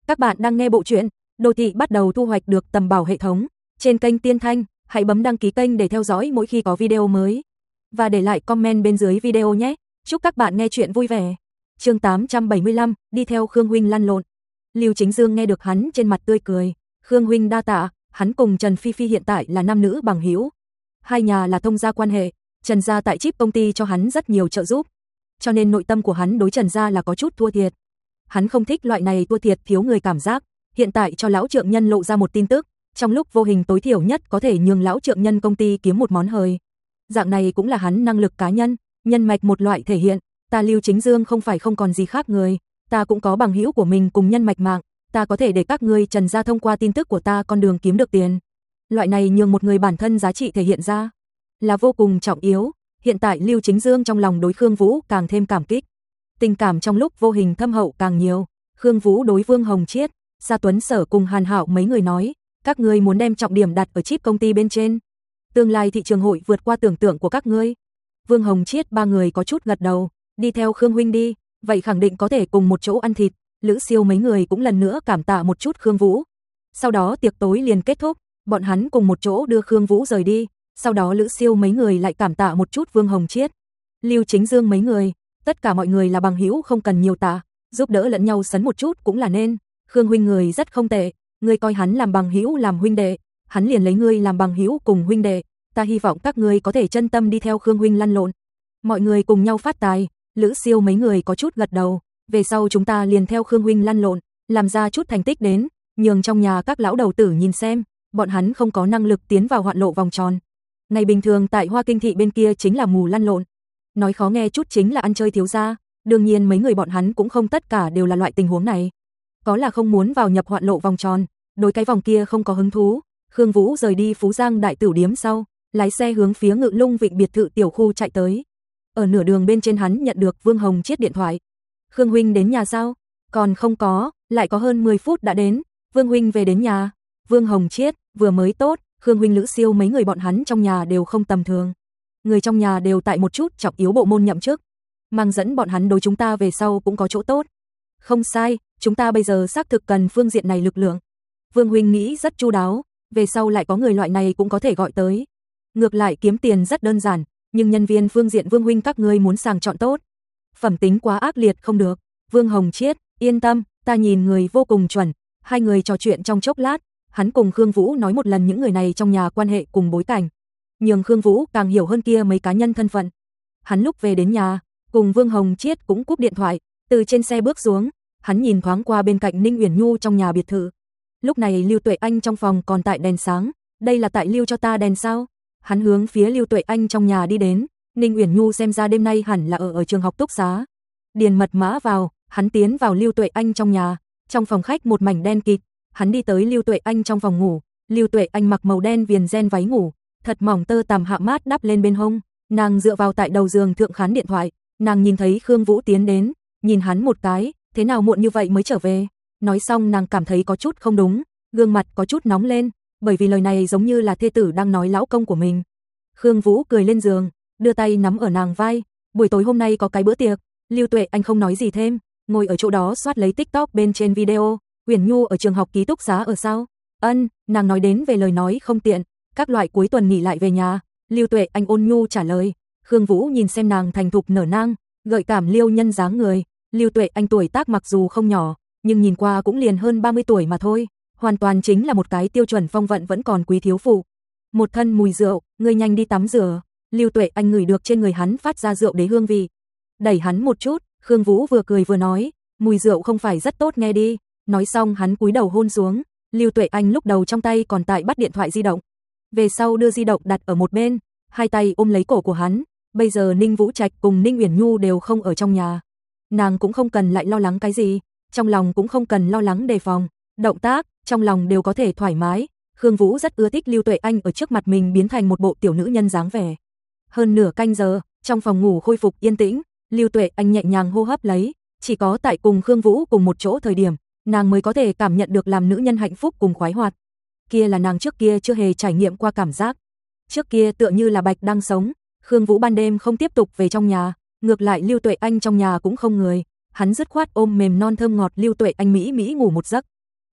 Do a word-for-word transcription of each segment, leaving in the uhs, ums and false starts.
Các bạn đang nghe bộ truyện Đô thị bắt đầu thu hoạch được tầm bảo hệ thống trên kênh Tiên Thanh, hãy bấm đăng ký kênh để theo dõi mỗi khi có video mới và để lại comment bên dưới video nhé. Chúc các bạn nghe truyện vui vẻ. Chương tám trăm bảy mươi lăm, đi theo Khương huynh lăn lộn. Lưu Chính Dương nghe được hắn trên mặt tươi cười, "Khương huynh đa tạ." Hắn cùng Trần Phi Phi hiện tại là nam nữ bằng hữu. Hai nhà là thông gia quan hệ, Trần gia tại chip công ty cho hắn rất nhiều trợ giúp, cho nên nội tâm của hắn đối Trần gia là có chút thua thiệt. Hắn không thích loại này thua thiệt thiếu người cảm giác, hiện tại cho lão trượng nhân lộ ra một tin tức, trong lúc vô hình tối thiểu nhất có thể nhường lão trượng nhân công ty kiếm một món hời. Dạng này cũng là hắn năng lực cá nhân, nhân mạch một loại thể hiện, ta Lưu Chính Dương không phải không còn gì khác người, ta cũng có bằng hữu của mình cùng nhân mạch mạng, ta có thể để các ngươi Trần gia thông qua tin tức của ta con đường kiếm được tiền. Loại này nhường một người bản thân giá trị thể hiện ra là vô cùng trọng yếu. Hiện tại Lưu Chính Dương trong lòng đối Khương Vũ càng thêm cảm kích. Tình cảm trong lúc vô hình thâm hậu càng nhiều. Khương Vũ đối Vương Hồng Chiết, Gia Tuấn Sở cùng Hàn Hạo mấy người nói, các ngươi muốn đem trọng điểm đặt ở chip công ty bên trên. Tương lai thị trường hội vượt qua tưởng tượng của các ngươi. Vương Hồng Chiết ba người có chút gật đầu, đi theo Khương huynh đi, vậy khẳng định có thể cùng một chỗ ăn thịt. Lữ Siêu mấy người cũng lần nữa cảm tạ một chút Khương Vũ. Sau đó tiệc tối liền kết thúc, bọn hắn cùng một chỗ đưa Khương Vũ rời đi, sau đó Lữ Siêu mấy người lại cảm tạ một chút Vương Hồng Chiết, Lưu Chính Dương mấy người, tất cả mọi người là bằng hữu không cần nhiều tạ, giúp đỡ lẫn nhau sấn một chút cũng là nên. Khương huynh người rất không tệ, ngươi coi hắn làm bằng hữu làm huynh đệ, hắn liền lấy ngươi làm bằng hữu cùng huynh đệ, ta hy vọng các ngươi có thể chân tâm đi theo Khương huynh lăn lộn. Mọi người cùng nhau phát tài, Lữ Siêu mấy người có chút gật đầu, về sau chúng ta liền theo Khương huynh lăn lộn, làm ra chút thành tích đến, nhường trong nhà các lão đầu tử nhìn xem, bọn hắn không có năng lực tiến vào hoạn lộ vòng tròn. Ngày bình thường tại Hoa Kinh thị bên kia chính là mù lăn lộn. Nói khó nghe chút chính là ăn chơi thiếu gia, đương nhiên mấy người bọn hắn cũng không tất cả đều là loại tình huống này. Có là không muốn vào nhập hoạn lộ vòng tròn, đối cái vòng kia không có hứng thú. Khương Vũ rời đi Phú Giang đại tửu điếm sau, lái xe hướng phía Ngự Lung Vịnh biệt thự tiểu khu chạy tới. Ở nửa đường bên trên hắn nhận được Vương Hồng Chiết điện thoại. "Khương huynh đến nhà sao?" "Còn không có, lại có hơn mười phút đã đến." "Vương huynh về đến nhà." Vương Hồng Chiết, vừa mới tốt, Khương huynh Lữ Siêu mấy người bọn hắn trong nhà đều không tầm thường. Người trong nhà đều tại một chút trọng yếu bộ môn nhậm chức, mang dẫn bọn hắn đối chúng ta về sau cũng có chỗ tốt. "Không sai, chúng ta bây giờ xác thực cần phương diện này lực lượng." Vương huynh nghĩ rất chu đáo, về sau lại có người loại này cũng có thể gọi tới. Ngược lại kiếm tiền rất đơn giản, nhưng nhân viên phương diện Vương huynh các ngươi muốn sàng chọn tốt. Phẩm tính quá ác liệt không được. Vương Hồng Chiết, yên tâm, ta nhìn người vô cùng chuẩn. Hai người trò chuyện trong chốc lát, hắn cùng Khương Vũ nói một lần những người này trong nhà quan hệ cùng bối cảnh, nhường Khương Vũ càng hiểu hơn kia mấy cá nhân thân phận. Hắn lúc về đến nhà, cùng Vương Hồng Chiết cũng cúp điện thoại, từ trên xe bước xuống, hắn nhìn thoáng qua bên cạnh Ninh Uyển Nhu trong nhà biệt thự. Lúc này Lưu Tuệ Anh trong phòng còn tại đèn sáng, đây là tại lưu cho ta đèn sao? Hắn hướng phía Lưu Tuệ Anh trong nhà đi đến, Ninh Uyển Nhu xem ra đêm nay hẳn là ở ở trường học túc xá. Điền mật mã vào, hắn tiến vào Lưu Tuệ Anh trong nhà, trong phòng khách một mảnh đen kịt, hắn đi tới Lưu Tuệ Anh trong phòng ngủ, Lưu Tuệ Anh mặc màu đen viền ren váy ngủ, thật mỏng tơ tằm hạ mát đắp lên bên hông, nàng dựa vào tại đầu giường thượng khán điện thoại, nàng nhìn thấy Khương Vũ tiến đến, nhìn hắn một cái, thế nào muộn như vậy mới trở về? Nói xong nàng cảm thấy có chút không đúng, gương mặt có chút nóng lên, bởi vì lời này giống như là thê tử đang nói lão công của mình. Khương Vũ cười lên giường, đưa tay nắm ở nàng vai, buổi tối hôm nay có cái bữa tiệc. Lưu Tuệ Anh không nói gì thêm, ngồi ở chỗ đó soát lấy TikTok bên trên video. Uyển Nhu ở trường học ký túc xá ở sao? Ân, nàng nói đến về lời nói không tiện, các loại cuối tuần nghỉ lại về nhà. Lưu Tuệ Anh ôn nhu trả lời. Khương Vũ nhìn xem nàng thành thục nở nang, gợi cảm liêu nhân dáng người. Lưu Tuệ Anh tuổi tác mặc dù không nhỏ, nhưng nhìn qua cũng liền hơn ba mươi tuổi mà thôi, hoàn toàn chính là một cái tiêu chuẩn phong vận vẫn còn quý thiếu phụ. Một thân mùi rượu, ngươi nhanh đi tắm rửa. Lưu Tuệ Anh ngửi được trên người hắn phát ra rượu đế hương vị, đẩy hắn một chút. Khương Vũ vừa cười vừa nói, mùi rượu không phải rất tốt nghe đi. Nói xong hắn cúi đầu hôn xuống. Lưu Tuệ Anh lúc đầu trong tay còn tại bắt điện thoại di động, về sau đưa di động đặt ở một bên, hai tay ôm lấy cổ của hắn. Bây giờ Ninh Vũ Trạch cùng Ninh Uyển Nhu đều không ở trong nhà, nàng cũng không cần lại lo lắng cái gì, trong lòng cũng không cần lo lắng đề phòng, động tác trong lòng đều có thể thoải mái. Khương Vũ rất ưa thích Lưu Tuệ Anh ở trước mặt mình biến thành một bộ tiểu nữ nhân dáng vẻ. Hơn nửa canh giờ, trong phòng ngủ khôi phục yên tĩnh, Lưu Tuệ Anh nhẹ nhàng hô hấp lấy, chỉ có tại cùng Khương Vũ cùng một chỗ thời điểm, nàng mới có thể cảm nhận được làm nữ nhân hạnh phúc cùng khoái hoạt. Kia là nàng trước kia chưa hề trải nghiệm qua cảm giác. Trước kia tựa như là bạch đang sống. Khương Vũ ban đêm không tiếp tục về trong nhà, ngược lại Lưu Tuệ Anh trong nhà cũng không người, hắn dứt khoát ôm mềm non thơm ngọt Lưu Tuệ Anh mỹ mỹ ngủ một giấc.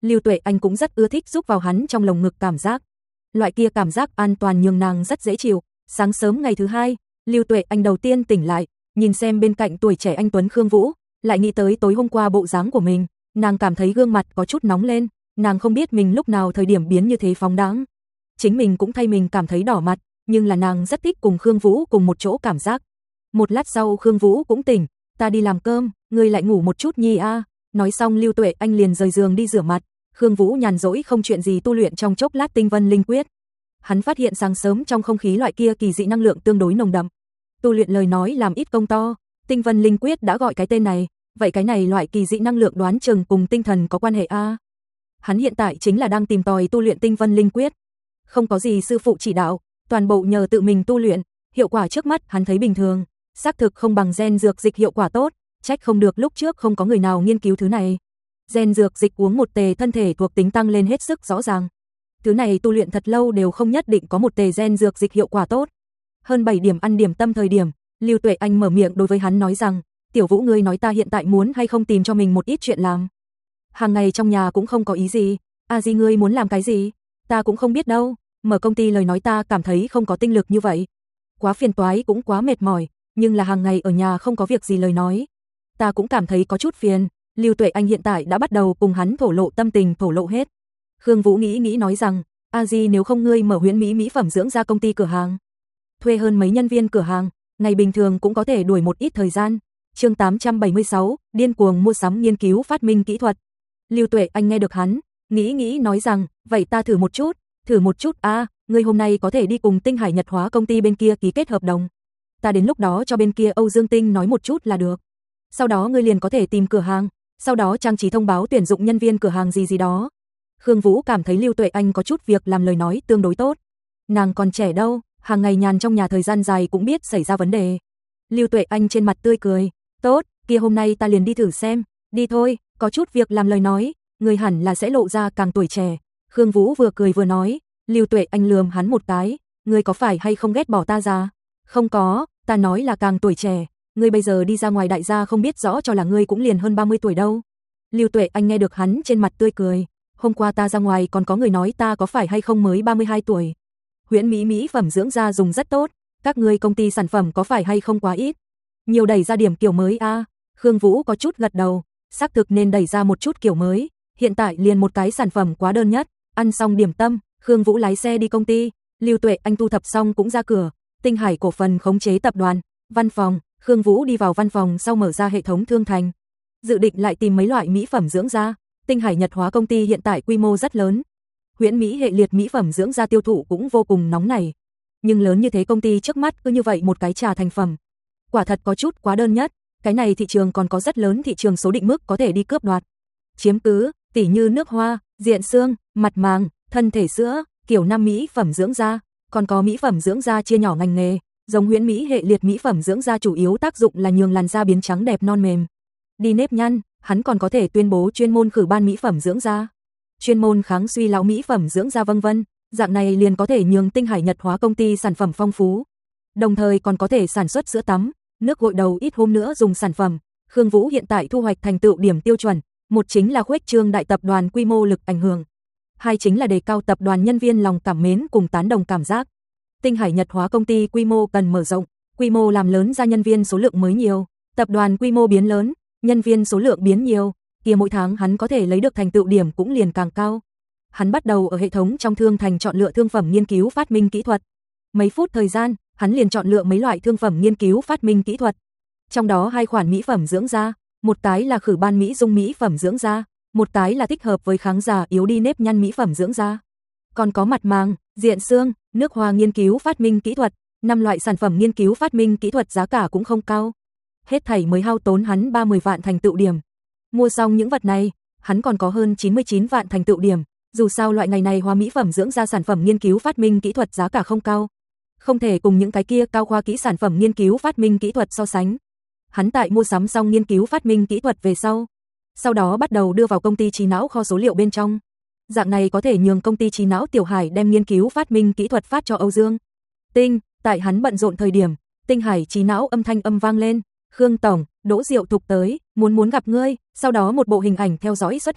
Lưu Tuệ Anh cũng rất ưa thích giúp vào hắn trong lồng ngực cảm giác. Loại kia cảm giác an toàn nhường nàng rất dễ chịu. Sáng sớm ngày thứ hai, Lưu Tuệ Anh đầu tiên tỉnh lại, nhìn xem bên cạnh tuổi trẻ anh tuấn Khương Vũ, lại nghĩ tới tối hôm qua bộ dáng của mình, nàng cảm thấy gương mặt có chút nóng lên, nàng không biết mình lúc nào thời điểm biến như thế phóng đãng. Chính mình cũng thay mình cảm thấy đỏ mặt, nhưng là nàng rất thích cùng Khương Vũ cùng một chỗ cảm giác. Một lát sau Khương Vũ cũng tỉnh, ta đi làm cơm, ngươi lại ngủ một chút nhi a. Nói xong Lưu Tuệ Anh liền rời giường đi rửa mặt, Khương Vũ nhàn rỗi không chuyện gì tu luyện trong chốc lát tinh vân linh quyết. Hắn phát hiện sáng sớm trong không khí loại kia kỳ dị năng lượng tương đối nồng đậm. Tu luyện lời nói làm ít công to, tinh vân linh quyết đã gọi cái tên này, vậy cái này loại kỳ dị năng lượng đoán chừng cùng tinh thần có quan hệ a. Hắn hiện tại chính là đang tìm tòi tu luyện tinh vân linh quyết. Không có gì sư phụ chỉ đạo, toàn bộ nhờ tự mình tu luyện, hiệu quả trước mắt hắn thấy bình thường, xác thực không bằng gen dược dịch hiệu quả tốt, trách không được lúc trước không có người nào nghiên cứu thứ này. Gen dược dịch uống một tề thân thể thuộc tính tăng lên hết sức rõ ràng. Thứ này tu luyện thật lâu đều không nhất định có một tề gen dược dịch hiệu quả tốt. Hơn bảy điểm ăn điểm tâm thời điểm, Lưu Tuệ Anh mở miệng đối với hắn nói rằng, tiểu Vũ ngươi nói ta hiện tại muốn hay không tìm cho mình một ít chuyện làm. Hàng ngày trong nhà cũng không có ý gì, a di ngươi muốn làm cái gì? Ta cũng không biết đâu, mở công ty lời nói ta cảm thấy không có tinh lực như vậy. Quá phiền toái cũng quá mệt mỏi, nhưng là hàng ngày ở nhà không có việc gì lời nói. Ta cũng cảm thấy có chút phiền, Lưu Tuệ Anh hiện tại đã bắt đầu cùng hắn thổ lộ tâm tình thổ lộ hết. Khương Vũ nghĩ nghĩ nói rằng, a di nếu không ngươi mở Huyễn Mỹ mỹ phẩm dưỡng da công ty cửa hàng. Thuê hơn mấy nhân viên cửa hàng, ngày bình thường cũng có thể đuổi một ít thời gian. Chương tám trăm bảy mươi sáu, điên cuồng mua sắm nghiên cứu phát minh kỹ thuật. Lưu Tuệ Anh nghe được hắn, nghĩ nghĩ nói rằng, vậy ta thử một chút, thử một chút a, à, ngươi hôm nay có thể đi cùng Tinh Hải Nhật Hóa công ty bên kia ký kết hợp đồng. Ta đến lúc đó cho bên kia Âu Dương Tinh nói một chút là được. Sau đó ngươi liền có thể tìm cửa hàng, sau đó trang trí thông báo tuyển dụng nhân viên cửa hàng gì gì đó. Khương Vũ cảm thấy Lưu Tuệ Anh có chút việc làm lời nói tương đối tốt. Nàng còn trẻ đâu, hàng ngày nhàn trong nhà thời gian dài cũng biết xảy ra vấn đề. Lưu Tuệ Anh trên mặt tươi cười, tốt, kia hôm nay ta liền đi thử xem, đi thôi, có chút việc làm lời nói, người hẳn là sẽ lộ ra càng tuổi trẻ. Khương Vũ vừa cười vừa nói, Lưu Tuệ Anh lườm hắn một cái, ngươi có phải hay không ghét bỏ ta ra? Không có, ta nói là càng tuổi trẻ, ngươi bây giờ đi ra ngoài đại gia không biết rõ cho là ngươi cũng liền hơn ba mươi tuổi đâu. Lưu Tuệ Anh nghe được hắn trên mặt tươi cười, hôm qua ta ra ngoài còn có người nói ta có phải hay không mới ba mươi hai tuổi. Huyễn Mỹ mỹ phẩm dưỡng da dùng rất tốt, các ngươi công ty sản phẩm có phải hay không quá ít? Nhiều đẩy ra điểm kiểu mới a. À? Khương Vũ có chút gật đầu, xác thực nên đẩy ra một chút kiểu mới, hiện tại liền một cái sản phẩm quá đơn nhất. Ăn xong điểm tâm, Khương Vũ lái xe đi công ty, Lưu Tuệ Anh thu thập xong cũng ra cửa, Tinh Hải cổ phần khống chế tập đoàn, văn phòng, Khương Vũ đi vào văn phòng sau mở ra hệ thống thương thành. Dự định lại tìm mấy loại mỹ phẩm dưỡng da, Tinh Hải Nhật Hóa công ty hiện tại quy mô rất lớn. Huyễn Mỹ hệ liệt mỹ phẩm dưỡng da tiêu thụ cũng vô cùng nóng nảy. Nhưng lớn như thế công ty trước mắt cứ như vậy một cái trà thành phẩm. Quả thật có chút quá đơn nhất, cái này thị trường còn có rất lớn thị trường số định mức có thể đi cướp đoạt. Chiếm cứ, tỉ như nước hoa, diện xương, mặt màng, thân thể sữa, kiểu năm mỹ phẩm dưỡng da, còn có mỹ phẩm dưỡng da chia nhỏ ngành nghề, giống Huyễn Mỹ hệ liệt mỹ phẩm dưỡng da chủ yếu tác dụng là nhường làn da biến trắng đẹp non mềm. Đi nếp nhăn, hắn còn có thể tuyên bố chuyên môn khử ban mỹ phẩm dưỡng da, chuyên môn kháng suy lão mỹ phẩm dưỡng da vân vân, dạng này liền có thể nhường Tinh Hải Nhật Hóa công ty sản phẩm phong phú. Đồng thời còn có thể sản xuất sữa tắm, nước gội đầu ít hôm nữa dùng sản phẩm. Khương Vũ hiện tại thu hoạch thành tựu điểm tiêu chuẩn, một chính là khuếch trương đại tập đoàn quy mô lực ảnh hưởng, hai chính là đề cao tập đoàn nhân viên lòng cảm mến cùng tán đồng cảm giác. Tinh Hải Nhật Hóa công ty quy mô cần mở rộng, quy mô làm lớn ra nhân viên số lượng mới nhiều, tập đoàn quy mô biến lớn, nhân viên số lượng biến nhiều, kia mỗi tháng hắn có thể lấy được thành tựu điểm cũng liền càng cao. Hắn bắt đầu ở hệ thống trong thương thành chọn lựa thương phẩm nghiên cứu phát minh kỹ thuật. Mấy phút thời gian, hắn liền chọn lựa mấy loại thương phẩm nghiên cứu phát minh kỹ thuật. Trong đó hai khoản mỹ phẩm dưỡng da, một cái là khử ban mỹ dung mỹ phẩm dưỡng da, một cái là thích hợp với kháng già yếu đi nếp nhăn mỹ phẩm dưỡng da. Còn có mặt màng, diện xương, nước hoa nghiên cứu phát minh kỹ thuật, năm loại sản phẩm nghiên cứu phát minh kỹ thuật giá cả cũng không cao. Hết thảy mới hao tốn hắn ba mươi vạn thành tựu điểm. Mua xong những vật này, hắn còn có hơn chín mươi chín vạn thành tựu điểm, dù sao loại ngày này hóa mỹ phẩm dưỡng da sản phẩm nghiên cứu phát minh kỹ thuật giá cả không cao, không thể cùng những cái kia cao khoa kỹ sản phẩm nghiên cứu phát minh kỹ thuật so sánh. Hắn tại mua sắm xong nghiên cứu phát minh kỹ thuật về sau, sau đó bắt đầu đưa vào công ty trí não kho số liệu bên trong. Dạng này có thể nhường công ty trí não Tiểu Hải đem nghiên cứu phát minh kỹ thuật phát cho Âu Dương Tinh. Tại hắn bận rộn thời điểm, Tinh Hải trí não âm thanh âm vang lên, "Khương tổng, Đỗ Diệu Thục tới, muốn muốn gặp ngươi." Sau đó một bộ hình ảnh theo dõi xuất hiện,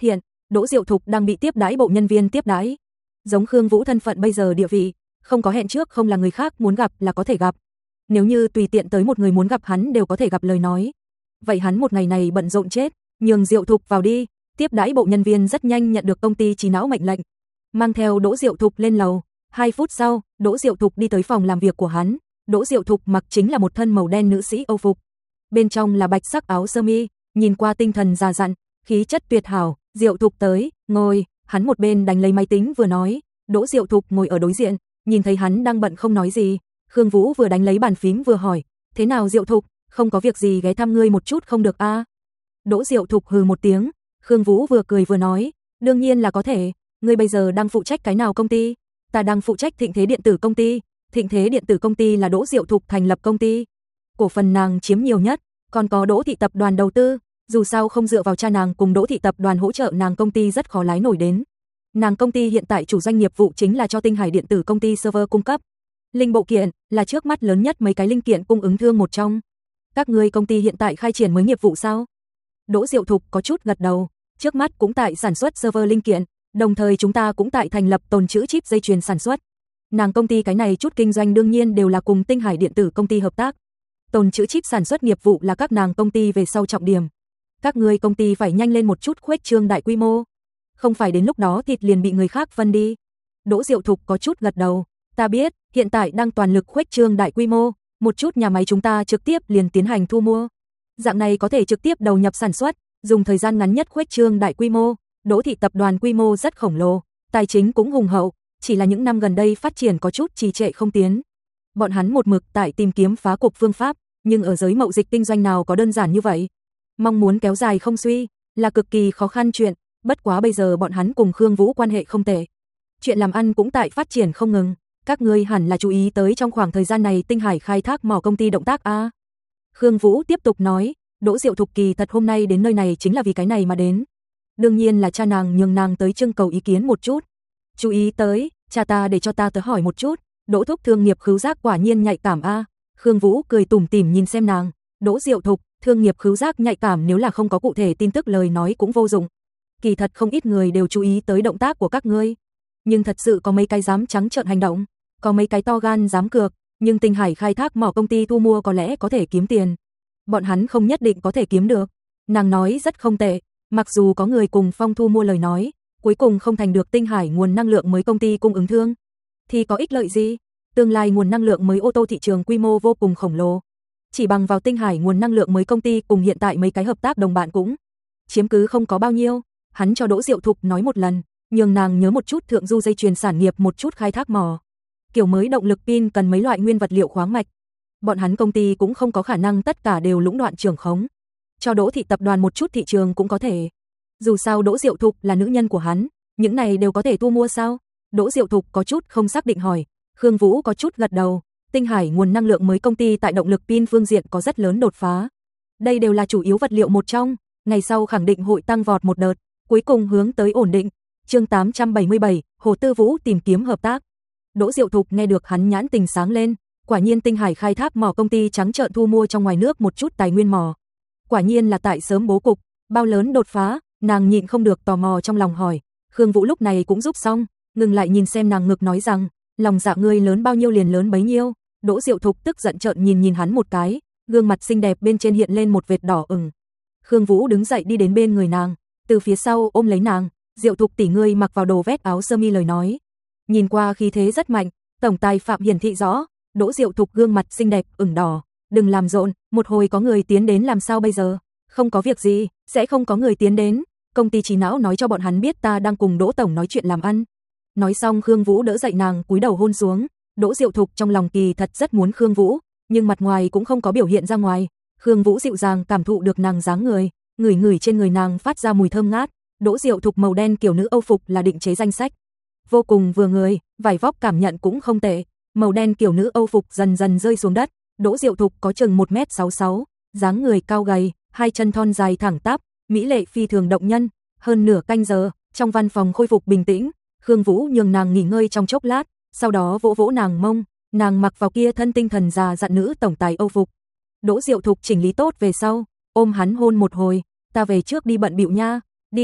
Đỗ Diệu Thục đang bị tiếp đãi bộ nhân viên tiếp đãi. Giống Khương Vũ thân phận bây giờ địa vị, không có hẹn trước không là người khác muốn gặp là có thể gặp. Nếu như tùy tiện tới một người muốn gặp hắn đều có thể gặp lời nói. Vậy hắn một ngày này bận rộn chết, nhường Diệu Thục vào đi. Tiếp đãi bộ nhân viên rất nhanh nhận được công ty trí não mệnh lệnh, mang theo Đỗ Diệu Thục lên lầu. Hai phút sau, Đỗ Diệu Thục đi tới phòng làm việc của hắn. Đỗ Diệu Thục mặc chính là một thân màu đen nữ sĩ Âu phục, bên trong là bạch sắc áo sơ mi, nhìn qua tinh thần già dặn, khí chất tuyệt hảo. Diệu Thục tới, ngồi. Hắn một bên đánh lấy máy tính vừa nói. Đỗ Diệu Thục ngồi ở đối diện, nhìn thấy hắn đang bận không nói gì. Khương Vũ vừa đánh lấy bàn phím vừa hỏi, thế nào Diệu Thục, không có việc gì ghé thăm ngươi một chút không được a? À? Đỗ Diệu Thục hừ một tiếng. Khương Vũ vừa cười vừa nói, đương nhiên là có thể, ngươi bây giờ đang phụ trách cái nào công ty? Ta đang phụ trách Thịnh Thế Điện tử công ty. Thịnh Thế Điện tử công ty là Đỗ Diệu Thục thành lập công ty, cổ phần nàng chiếm nhiều nhất, còn có Đỗ Thị tập đoàn đầu tư, dù sao không dựa vào cha nàng cùng Đỗ Thị tập đoàn hỗ trợ nàng công ty rất khó lái nổi đến. Nàng công ty hiện tại chủ doanh nghiệp vụ chính là cho Tinh Hải Điện tử công ty server cung cấp. Linh bộ kiện là trước mắt lớn nhất mấy cái linh kiện cung ứng thương một trong. Các ngươi công ty hiện tại khai triển mới nghiệp vụ sao? Đỗ Diệu Thục có chút gật đầu, trước mắt cũng tại sản xuất server linh kiện, đồng thời chúng ta cũng tại thành lập tồn trữ chip dây chuyền sản xuất. Nàng công ty cái này chút kinh doanh đương nhiên đều là cùng Tinh Hải Điện tử công ty hợp tác. Tồn trữ chip sản xuất nghiệp vụ là các nàng công ty về sau trọng điểm. Các ngươi công ty phải nhanh lên một chút khuếch trương đại quy mô, không phải đến lúc đó thịt liền bị người khác phân đi. Đỗ Diệu Thục có chút gật đầu, ta biết, hiện tại đang toàn lực khuếch trương đại quy mô, một chút nhà máy chúng ta trực tiếp liền tiến hành thu mua. Dạng này có thể trực tiếp đầu nhập sản xuất, dùng thời gian ngắn nhất khuếch trương đại quy mô. Đỗ Thị tập đoàn quy mô rất khổng lồ, tài chính cũng hùng hậu, chỉ là những năm gần đây phát triển có chút trì trệ không tiến. Bọn hắn một mực tại tìm kiếm phá cục phương pháp, nhưng ở giới mậu dịch kinh doanh nào có đơn giản như vậy. Mong muốn kéo dài không suy là cực kỳ khó khăn chuyện, bất quá bây giờ bọn hắn cùng Khương Vũ quan hệ không tệ. Chuyện làm ăn cũng tại phát triển không ngừng, các ngươi hẳn là chú ý tới trong khoảng thời gian này Tinh Hải khai thác mỏ công ty động tác a. Khương Vũ tiếp tục nói, Đỗ Diệu Thục kỳ thật hôm nay đến nơi này chính là vì cái này mà đến. Đương nhiên là cha nàng nhường nàng tới trưng cầu ý kiến một chút. Chú ý tới, cha ta để cho ta tới hỏi một chút. Đỗ Thúc thương nghiệp khứu giác quả nhiên nhạy cảm a. Khương Vũ cười tủm tỉm nhìn xem nàng. Đỗ Diệu Thục, thương nghiệp khứu giác nhạy cảm nếu là không có cụ thể tin tức lời nói cũng vô dụng. Kỳ thật không ít người đều chú ý tới động tác của các ngươi, nhưng thật sự có mấy cái dám trắng trợn hành động, có mấy cái to gan dám cược, nhưng Tinh Hải khai thác mỏ công ty thu mua có lẽ có thể kiếm tiền. Bọn hắn không nhất định có thể kiếm được. Nàng nói rất không tệ, mặc dù có người cùng Phong thu mua lời nói, cuối cùng không thành được Tinh Hải nguồn năng lượng mới công ty cung ứng thương, thì có ích lợi gì? Tương lai nguồn năng lượng mới ô tô thị trường quy mô vô cùng khổng lồ. Chỉ bằng vào Tinh Hải nguồn năng lượng mới công ty cùng hiện tại mấy cái hợp tác đồng bạn cũng chiếm cứ không có bao nhiêu. Hắn cho Đỗ Diệu Thục nói một lần, nhường nàng nhớ một chút thượng du dây chuyền sản nghiệp một chút khai thác mỏ. Kiểu mới động lực pin cần mấy loại nguyên vật liệu khoáng mạch. Bọn hắn công ty cũng không có khả năng tất cả đều lũng đoạn trưởng khống. Cho Đỗ Thị tập đoàn một chút thị trường cũng có thể. Dù sao Đỗ Diệu Thục là nữ nhân của hắn, những này đều có thể thu mua sao? Đỗ Diệu Thục có chút không xác định hỏi. Khương Vũ có chút gật đầu. Tinh Hải nguồn năng lượng mới công ty tại động lực pin phương diện có rất lớn đột phá. Đây đều là chủ yếu vật liệu một trong, ngày sau khẳng định hội tăng vọt một đợt, cuối cùng hướng tới ổn định. Chương tám trăm bảy mươi bảy, Hồ Tư Vũ tìm kiếm hợp tác. Đỗ Diệu Thục nghe được hắn nhãn tình sáng lên, quả nhiên Tinh Hải khai thác mỏ công ty trắng trợn thu mua trong ngoài nước một chút tài nguyên mỏ. Quả nhiên là tại sớm bố cục, bao lớn đột phá, nàng nhịn không được tò mò trong lòng hỏi. Khương Vũ lúc này cũng giúp xong, ngừng lại nhìn xem nàng ngực nói rằng, lòng dạ ngươi lớn bao nhiêu liền lớn bấy nhiêu. Đỗ Diệu Thục tức giận trợn nhìn nhìn hắn một cái, gương mặt xinh đẹp bên trên hiện lên một vệt đỏ ửng. Khương Vũ đứng dậy đi đến bên người nàng, từ phía sau ôm lấy nàng. Diệu Thục tỷ ngươi mặc vào đồ vest áo sơ mi lời nói, nhìn qua khí thế rất mạnh, tổng tài Phạm hiển thị rõ. Đỗ Diệu Thục gương mặt xinh đẹp ửng đỏ, đừng làm rộn, một hồi có người tiến đến làm sao bây giờ? Không có việc gì, sẽ không có người tiến đến. Công ty trí não nói cho bọn hắn biết ta đang cùng Đỗ tổng nói chuyện làm ăn. Nói xong Khương Vũ đỡ dậy nàng cúi đầu hôn xuống. Đỗ Diệu Thục trong lòng kỳ thật rất muốn Khương Vũ, nhưng mặt ngoài cũng không có biểu hiện ra ngoài. Khương Vũ dịu dàng cảm thụ được nàng dáng người, ngửi ngửi trên người nàng phát ra mùi thơm ngát. Đỗ Diệu Thục màu đen kiểu nữ Âu phục là định chế danh sách, vô cùng vừa người, vải vóc cảm nhận cũng không tệ. Màu đen kiểu nữ Âu phục dần dần rơi xuống đất. Đỗ Diệu Thục có chừng một mét sáu mươi sáu, dáng người cao gầy, hai chân thon dài thẳng tắp, mỹ lệ phi thường động nhân. Hơn nửa canh giờ, trong văn phòng khôi phục bình tĩnh, Khương Vũ nhường nàng nghỉ ngơi trong chốc lát, sau đó vỗ vỗ nàng mông, nàng mặc vào kia thân tinh thần già dặn nữ tổng tài Âu phục. Đỗ Diệu Thục chỉnh lý tốt về sau, ôm hắn hôn một hồi, ta về trước đi bận bịu nha. Đi thôi,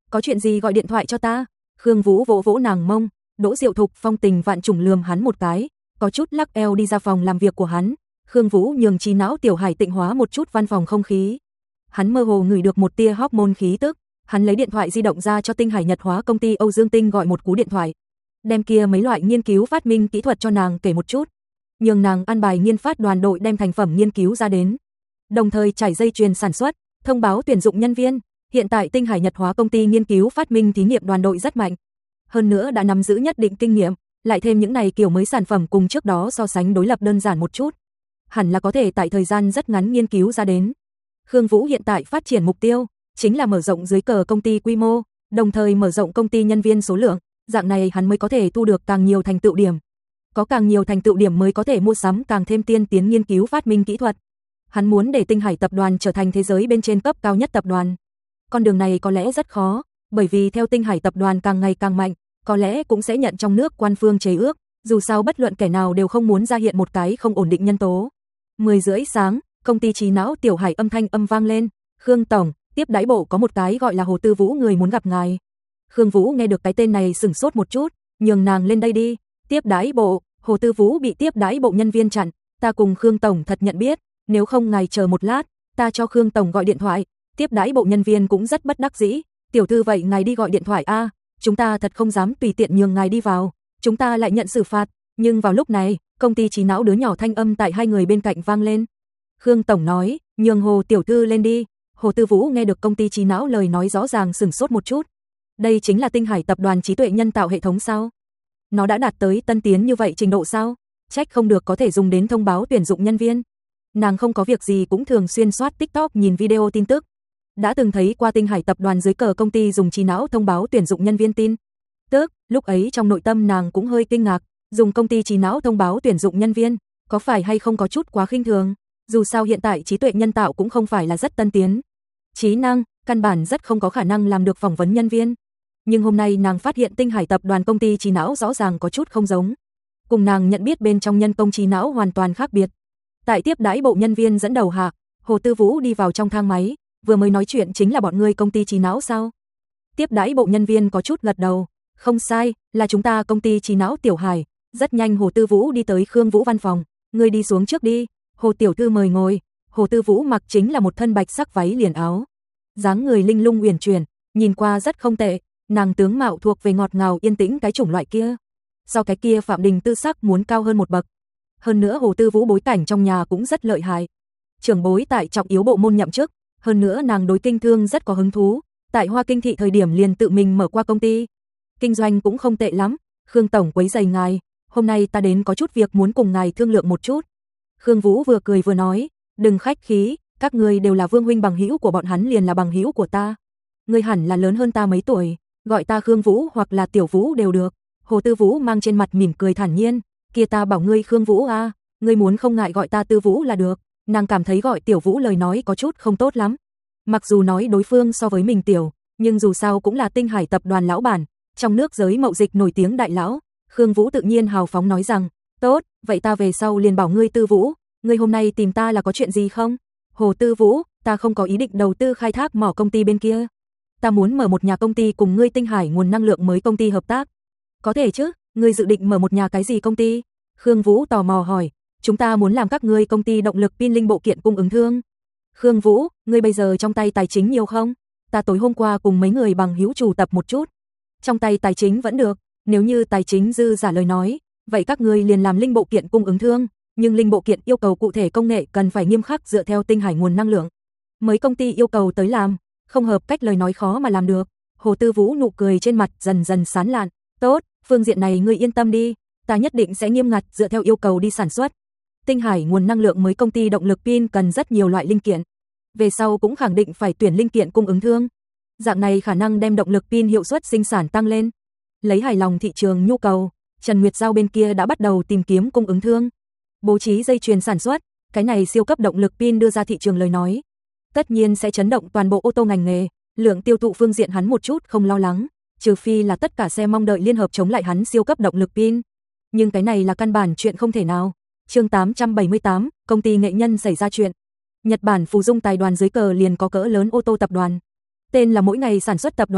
có chuyện gì gọi điện thoại cho ta? Khương Vũ vỗ vỗ nàng mông, Đỗ Diệu Thục phong tình vạn trùng lườm hắn một cái, có chút lắc eo đi ra phòng làm việc của hắn. Khương Vũ nhường trí não Tiểu Hải tịnh hóa một chút văn phòng không khí. Hắn mơ hồ ngửi được một tia hormone khí tức, hắn lấy điện thoại di động ra cho Tinh Hải Nhật Hóa công ty Âu Dương Tinh gọi một cú điện thoại. Đem kia mấy loại nghiên cứu phát minh kỹ thuật cho nàng kể một chút, nhường nàng an bài nghiên phát đoàn đội đem thành phẩm nghiên cứu ra đến. Đồng thời trải dây chuyền sản xuất, thông báo tuyển dụng nhân viên. Hiện tại Tinh Hải Nhật Hóa công ty nghiên cứu phát minh thí nghiệm đoàn đội rất mạnh. Hơn nữa đã nắm giữ nhất định kinh nghiệm, lại thêm những này kiểu mới sản phẩm cùng trước đó so sánh đối lập đơn giản một chút. Hẳn là có thể tại thời gian rất ngắn nghiên cứu ra đến. Khương Vũ hiện tại phát triển mục tiêu chính là mở rộng dưới cờ công ty quy mô, đồng thời mở rộng công ty nhân viên số lượng, dạng này hắn mới có thể thu được càng nhiều thành tựu điểm. Có càng nhiều thành tựu điểm mới có thể mua sắm càng thêm tiên tiến nghiên cứu phát minh kỹ thuật. Hắn muốn để Tinh Hải tập đoàn trở thành thế giới bên trên cấp cao nhất tập đoàn. Con đường này có lẽ rất khó, bởi vì theo Tinh Hải tập đoàn càng ngày càng mạnh, có lẽ cũng sẽ nhận trong nước quan phương chế ước, dù sao bất luận kẻ nào đều không muốn ra hiện một cái không ổn định nhân tố. mười rưỡi sáng, công ty trí não Tiểu Hải âm thanh âm vang lên, "Khương tổng, tiếp đãi bộ có một cái gọi là Hồ Tư Vũ người muốn gặp ngài." Khương Vũ nghe được cái tên này sửng sốt một chút, nhường nàng lên đây đi. Tiếp đãi bộ? Hồ Tư Vũ bị tiếp đãi bộ nhân viên chặn, "Ta cùng Khương tổng thật nhận biết, nếu không ngài chờ một lát, ta cho Khương tổng gọi điện thoại." Tiếp đãi bộ nhân viên cũng rất bất đắc dĩ, "Tiểu thư vậy ngài đi gọi điện thoại a, chúng ta thật không dám tùy tiện nhường ngài đi vào, chúng ta lại nhận xử phạt." Nhưng vào lúc này, công ty trí não đứa nhỏ thanh âm tại hai người bên cạnh vang lên. Khương tổng nói, "Nhường Hồ tiểu thư lên đi." Hồ Tư Vũ nghe được công ty trí não lời nói rõ ràng sửng sốt một chút. Đây chính là Tinh Hải tập đoàn trí tuệ nhân tạo hệ thống sao? Nó đã đạt tới tân tiến như vậy trình độ sao? Trách không được có thể dùng đến thông báo tuyển dụng nhân viên. Nàng không có việc gì cũng thường xuyên soát TikTok nhìn video tin tức. Đã từng thấy qua Tinh Hải tập đoàn dưới cờ công ty dùng trí não thông báo tuyển dụng nhân viên tin tức, lúc ấy trong nội tâm nàng cũng hơi kinh ngạc, dùng công ty trí não thông báo tuyển dụng nhân viên, có phải hay không có chút quá khinh thường? Dù sao hiện tại trí tuệ nhân tạo cũng không phải là rất tân tiến. Trí năng, căn bản rất không có khả năng làm được phỏng vấn nhân viên. Nhưng hôm nay nàng phát hiện Tinh Hải tập đoàn công ty trí não rõ ràng có chút không giống. Cùng nàng nhận biết bên trong nhân công trí não hoàn toàn khác biệt. Tại tiếp đãi bộ nhân viên dẫn đầu hạ, Hồ Tư Vũ đi vào trong thang máy, vừa mới nói chuyện chính là bọn ngươi công ty trí não sao? Tiếp đãi bộ nhân viên có chút gật đầu, "Không sai, là chúng ta công ty trí não Tiểu Hải." Rất nhanh Hồ Tư Vũ đi tới Khương Vũ văn phòng, "Ngươi đi xuống trước đi, Hồ tiểu thư mời ngồi." Hồ Tư Vũ mặc chính là một thân bạch sắc váy liền áo, dáng người linh lung uyển chuyển, nhìn qua rất không tệ, nàng tướng mạo thuộc về ngọt ngào yên tĩnh cái chủng loại kia. So cái kia Phạm Đình Tư sắc muốn cao hơn một bậc. Hơn nữa Hồ Tư Vũ bối cảnh trong nhà cũng rất lợi hại. Trưởng bối tại trọng yếu bộ môn nhậm chức, hơn nữa nàng đối kinh thương rất có hứng thú, tại Hoa Kinh thị thời điểm liền tự mình mở qua công ty. Kinh doanh cũng không tệ lắm. "Khương tổng quấy rầy ngài, hôm nay ta đến có chút việc muốn cùng ngài thương lượng một chút." Khương Vũ vừa cười vừa nói, "Đừng khách khí, các ngươi đều là Vương huynh bằng hữu của bọn hắn liền là bằng hữu của ta. Ngươi hẳn là lớn hơn ta mấy tuổi, gọi ta Khương Vũ hoặc là Tiểu Vũ đều được." Hồ Tư Vũ mang trên mặt mỉm cười thản nhiên, "Kia ta bảo ngươi Khương Vũ a, ngươi muốn không ngại gọi ta Tư Vũ là được." Nàng cảm thấy gọi Tiểu Vũ lời nói có chút không tốt lắm. Mặc dù nói đối phương so với mình tiểu, nhưng dù sao cũng là Tinh Hải tập đoàn lão bản, trong nước giới mậu dịch nổi tiếng đại lão. Khương Vũ tự nhiên hào phóng nói rằng, "Tốt, vậy ta về sau liền bảo ngươi Tư Vũ, ngươi hôm nay tìm ta là có chuyện gì không?" "Hồ Tư Vũ, ta không có ý định đầu tư khai thác mỏ công ty bên kia. Ta muốn mở một nhà công ty cùng ngươi Tinh Hải nguồn năng lượng mới công ty hợp tác." "Có thể chứ, ngươi dự định mở một nhà cái gì công ty?" Khương Vũ tò mò hỏi. "Chúng ta muốn làm các ngươi công ty động lực pin linh bộ kiện cung ứng thương." "Khương Vũ, ngươi bây giờ trong tay tài chính nhiều không?" "Ta tối hôm qua cùng mấy người bằng hữu chủ tập một chút. Trong tay tài chính vẫn được, nếu như tài chính dư giả lời nói, vậy các ngươi liền làm linh bộ kiện cung ứng thương, nhưng linh bộ kiện yêu cầu cụ thể công nghệ cần phải nghiêm khắc dựa theo Tinh Hải nguồn năng lượng. Mấy công ty yêu cầu tới làm, không hợp cách lời nói khó mà làm được." Hồ Tư Vũ nụ cười trên mặt dần dần sán lạn, "Tốt, phương diện này ngươi yên tâm đi, ta nhất định sẽ nghiêm ngặt dựa theo yêu cầu đi sản xuất. Tinh Hải nguồn năng lượng mới công ty động lực pin cần rất nhiều loại linh kiện. Về sau cũng khẳng định phải tuyển linh kiện cung ứng thương. Dạng này khả năng đem động lực pin hiệu suất sinh sản tăng lên. Lấy hài lòng thị trường nhu cầu, Trần Nguyệt Giao bên kia đã bắt đầu tìm kiếm cung ứng thương. Bố trí dây chuyền sản xuất, cái này siêu cấp động lực pin đưa ra thị trường lời nói, tất nhiên sẽ chấn động toàn bộ ô tô ngành nghề, lượng tiêu thụ phương diện hắn một chút không lo lắng, trừ phi là tất cả xe mong đợi liên hợp chống lại hắn siêu cấp động lực pin. Nhưng cái này là căn bản chuyện không thể nào. Chương tám trăm bảy mươi tám, công ty nghệ nhân xảy ra chuyện. Nhật Bản Phù Dung Tài đoàn dưới cờ liền có cỡ lớn ô tô tập đoàn. Tên là Mỗi Ngày Sản xuất Tập đoàn,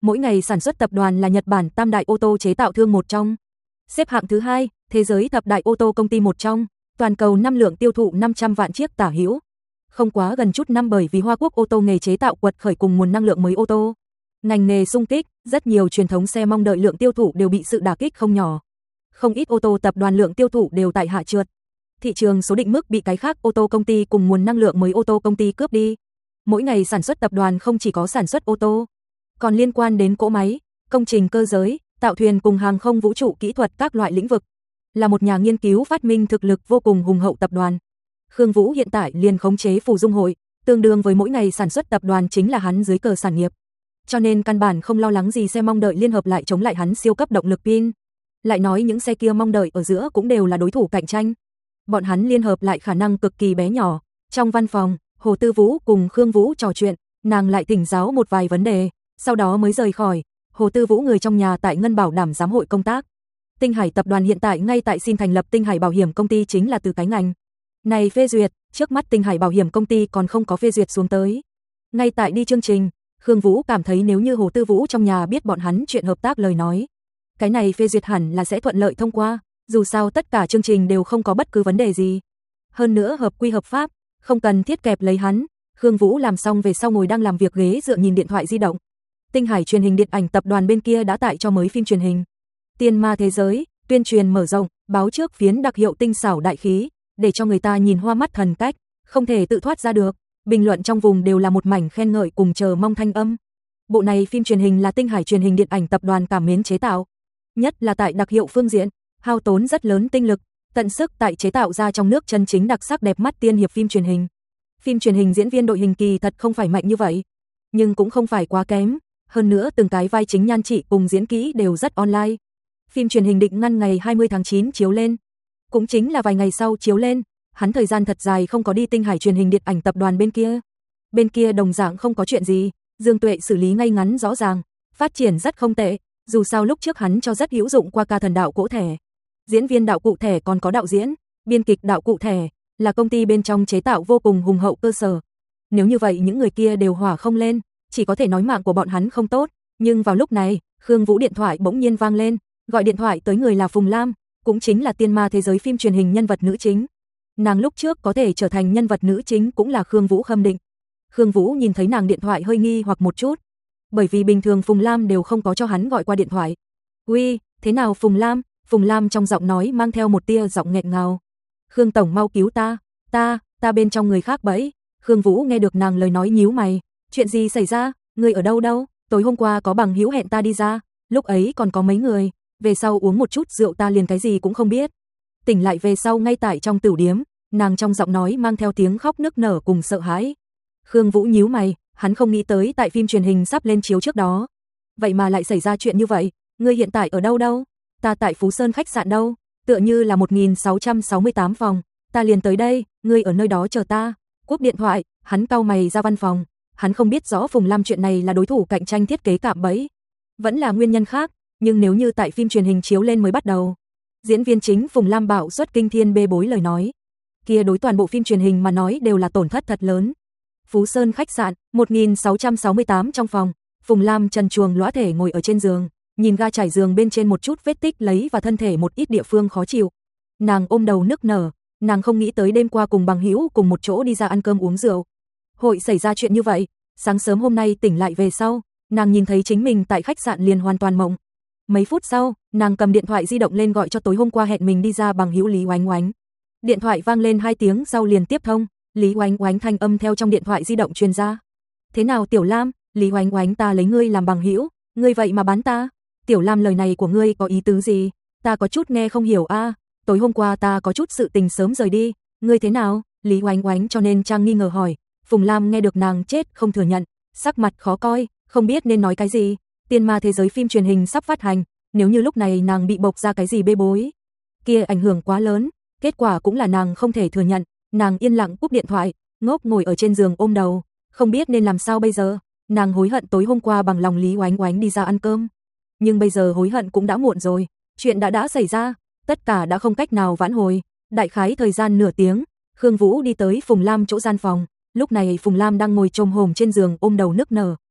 mỗi ngày sản xuất tập đoàn là Nhật Bản tam đại ô tô chế tạo thương một trong. Xếp hạng thứ hai, thế giới thập đại ô tô công ty một trong, toàn cầu năm lượng tiêu thụ năm trăm vạn chiếc tả hữu. Không quá gần chút năm bởi vì Hoa Quốc ô tô nghề chế tạo quật khởi cùng nguồn năng lượng mới ô tô. Ngành nghề xung kích, rất nhiều truyền thống xe mong đợi lượng tiêu thụ đều bị sự đả kích không nhỏ. Không ít ô tô tập đoàn lượng tiêu thụ đều tại hạ trượt. Thị trường số định mức bị cái khác ô tô công ty cùng nguồn năng lượng mới ô tô công ty cướp đi. Mỗi ngày sản xuất tập đoàn không chỉ có sản xuất ô tô, còn liên quan đến cỗ máy, công trình cơ giới, tạo thuyền cùng hàng không vũ trụ kỹ thuật các loại lĩnh vực. Là một nhà nghiên cứu phát minh thực lực vô cùng hùng hậu tập đoàn. Khương Vũ hiện tại liền khống chế Phù Dung Hội, tương đương với mỗi ngày sản xuất tập đoàn chính là hắn dưới cờ sản nghiệp. Cho nên căn bản không lo lắng gì xe mong đợi liên hợp lại chống lại hắn siêu cấp động lực pin. Lại nói những xe kia mong đợi ở giữa cũng đều là đối thủ cạnh tranh. Bọn hắn liên hợp lại khả năng cực kỳ bé nhỏ. Trong văn phòng, Hồ Tư Vũ cùng Khương Vũ trò chuyện, nàng lại thỉnh giáo một vài vấn đề, sau đó mới rời khỏi. Hồ Tư Vũ người trong nhà tại Ngân Bảo Đảm giám hội công tác. Tinh Hải tập đoàn hiện tại ngay tại xin thành lập Tinh Hải Bảo hiểm công ty chính là từ cái ngành này phê duyệt, trước mắt Tinh Hải Bảo hiểm công ty còn không có phê duyệt xuống tới. Ngay tại đi chương trình, Khương Vũ cảm thấy nếu như Hồ Tư Vũ trong nhà biết bọn hắn chuyện hợp tác lời nói, cái này phê duyệt hẳn là sẽ thuận lợi thông qua, dù sao tất cả chương trình đều không có bất cứ vấn đề gì. Hơn nữa hợp quy hợp pháp, không cần thiết kẹp lấy hắn. Khương Vũ làm xong về sau ngồi đang làm việc ghế dựa nhìn điện thoại di động. Tinh Hải truyền hình điện ảnh tập đoàn bên kia đã tải cho mới phim truyền hình Tiên Ma Thế Giới, tuyên truyền mở rộng, báo trước phiến đặc hiệu tinh xảo đại khí, để cho người ta nhìn hoa mắt thần cách, không thể tự thoát ra được. Bình luận trong vùng đều là một mảnh khen ngợi cùng chờ mong thanh âm. Bộ này phim truyền hình là Tinh Hải truyền hình điện ảnh tập đoàn cảm mến chế tạo, nhất là tại đặc hiệu phương diện, hao tốn rất lớn tinh lực, tận sức tại chế tạo ra trong nước chân chính đặc sắc đẹp mắt tiên hiệp phim truyền hình. Phim truyền hình diễn viên đội hình kỳ thật không phải mạnh như vậy, nhưng cũng không phải quá kém, hơn nữa từng cái vai chính nhan trị cùng diễn kỹ đều rất online. Phim truyền hình định ngăn ngày hai mươi tháng chín chiếu lên, cũng chính là vài ngày sau chiếu lên. Hắn thời gian thật dài không có đi Tinh Hải truyền hình điện ảnh tập đoàn bên kia. Bên kia đồng dạng không có chuyện gì, Dương Tuệ xử lý ngay ngắn rõ ràng, phát triển rất không tệ, dù sao lúc trước hắn cho rất hữu dụng qua ca thần đạo cỗ thẻ. Diễn viên đạo cụ thẻ còn có đạo diễn, biên kịch đạo cụ thẻ, là công ty bên trong chế tạo vô cùng hùng hậu cơ sở. Nếu như vậy những người kia đều hỏa không lên, chỉ có thể nói mạng của bọn hắn không tốt, nhưng vào lúc này, Khương Vũ điện thoại bỗng nhiên vang lên, gọi điện thoại tới người là Phùng Lam, cũng chính là Tiên Ma Thế Giới phim truyền hình nhân vật nữ chính. Nàng lúc trước có thể trở thành nhân vật nữ chính cũng là Khương Vũ khâm định. Khương Vũ nhìn thấy nàng điện thoại hơi nghi hoặc một chút, bởi vì bình thường Phùng Lam đều không có cho hắn gọi qua điện thoại. "Uy, thế nào Phùng Lam?" Phùng Lam trong giọng nói mang theo một tia giọng nghẹn ngào. "Khương tổng mau cứu ta, ta, ta bên trong người khác bẫy." Khương Vũ nghe được nàng lời nói nhíu mày, "Chuyện gì xảy ra? Ngươi ở đâu đâu? Tối hôm qua có bằng hữu hẹn ta đi ra, lúc ấy còn có mấy người, về sau uống một chút rượu ta liền cái gì cũng không biết." Tỉnh lại về sau ngay tại trong tửu điếm, nàng trong giọng nói mang theo tiếng khóc nức nở cùng sợ hãi. Khương Vũ nhíu mày, hắn không nghĩ tới tại phim truyền hình sắp lên chiếu trước đó, vậy mà lại xảy ra chuyện như vậy. "Ngươi hiện tại ở đâu đâu?" "Ta tại Phú Sơn khách sạn đâu, tựa như là một nghìn sáu trăm sáu mươi tám phòng, ta liền tới đây, ngươi ở nơi đó chờ ta." Cúp điện thoại, hắn cau mày ra văn phòng, hắn không biết rõ Phùng Lam chuyện này là đối thủ cạnh tranh thiết kế cạm bẫy, vẫn là nguyên nhân khác, nhưng nếu như tại phim truyền hình chiếu lên mới bắt đầu, diễn viên chính Phùng Lam bạo xuất kinh thiên bê bối lời nói, kia đối toàn bộ phim truyền hình mà nói đều là tổn thất thật lớn. Phú Sơn khách sạn, một nghìn sáu trăm sáu mươi tám trong phòng, Phùng Lam trần truồng lõa thể ngồi ở trên giường, nhìn ga trải giường bên trên một chút vết tích lấy và thân thể một ít địa phương khó chịu. Nàng ôm đầu nức nở, nàng không nghĩ tới đêm qua cùng bằng hữu cùng một chỗ đi ra ăn cơm uống rượu, hội xảy ra chuyện như vậy. Sáng sớm hôm nay tỉnh lại về sau, nàng nhìn thấy chính mình tại khách sạn liền hoàn toàn mộng. Mấy phút sau, nàng cầm điện thoại di động lên gọi cho tối hôm qua hẹn mình đi ra bằng hữu Lý Oánh Oánh. Điện thoại vang lên hai tiếng sau liền tiếp thông, Lý Oánh Oánh thanh âm theo trong điện thoại di động truyền ra. "Thế nào Tiểu Lam?" "Lý Oánh Oánh, ta lấy ngươi làm bằng hữu, ngươi vậy mà bán ta." "Tiểu Lam, lời này của ngươi có ý tứ gì? Ta có chút nghe không hiểu a. Tối hôm qua ta có chút sự tình sớm rời đi, ngươi thế nào?" Lý Oánh Oánh cho nên trang nghi ngờ hỏi. Phùng Lam nghe được nàng chết không thừa nhận, sắc mặt khó coi, không biết nên nói cái gì. Tiên Ma Thế Giới phim truyền hình sắp phát hành, nếu như lúc này nàng bị bộc ra cái gì bê bối, kia ảnh hưởng quá lớn, kết quả cũng là nàng không thể thừa nhận. Nàng yên lặng cúp điện thoại, ngốc ngồi ở trên giường ôm đầu, không biết nên làm sao bây giờ. Nàng hối hận tối hôm qua bằng lòng Lý Oánh Oánh đi ra ăn cơm, nhưng bây giờ hối hận cũng đã muộn rồi, chuyện đã đã xảy ra, tất cả đã không cách nào vãn hồi. Đại khái thời gian nửa tiếng, Khương Vũ đi tới Phùng Lam chỗ gian phòng, lúc này Phùng Lam đang ngồi chồm hổm trên giường ôm đầu nức nở.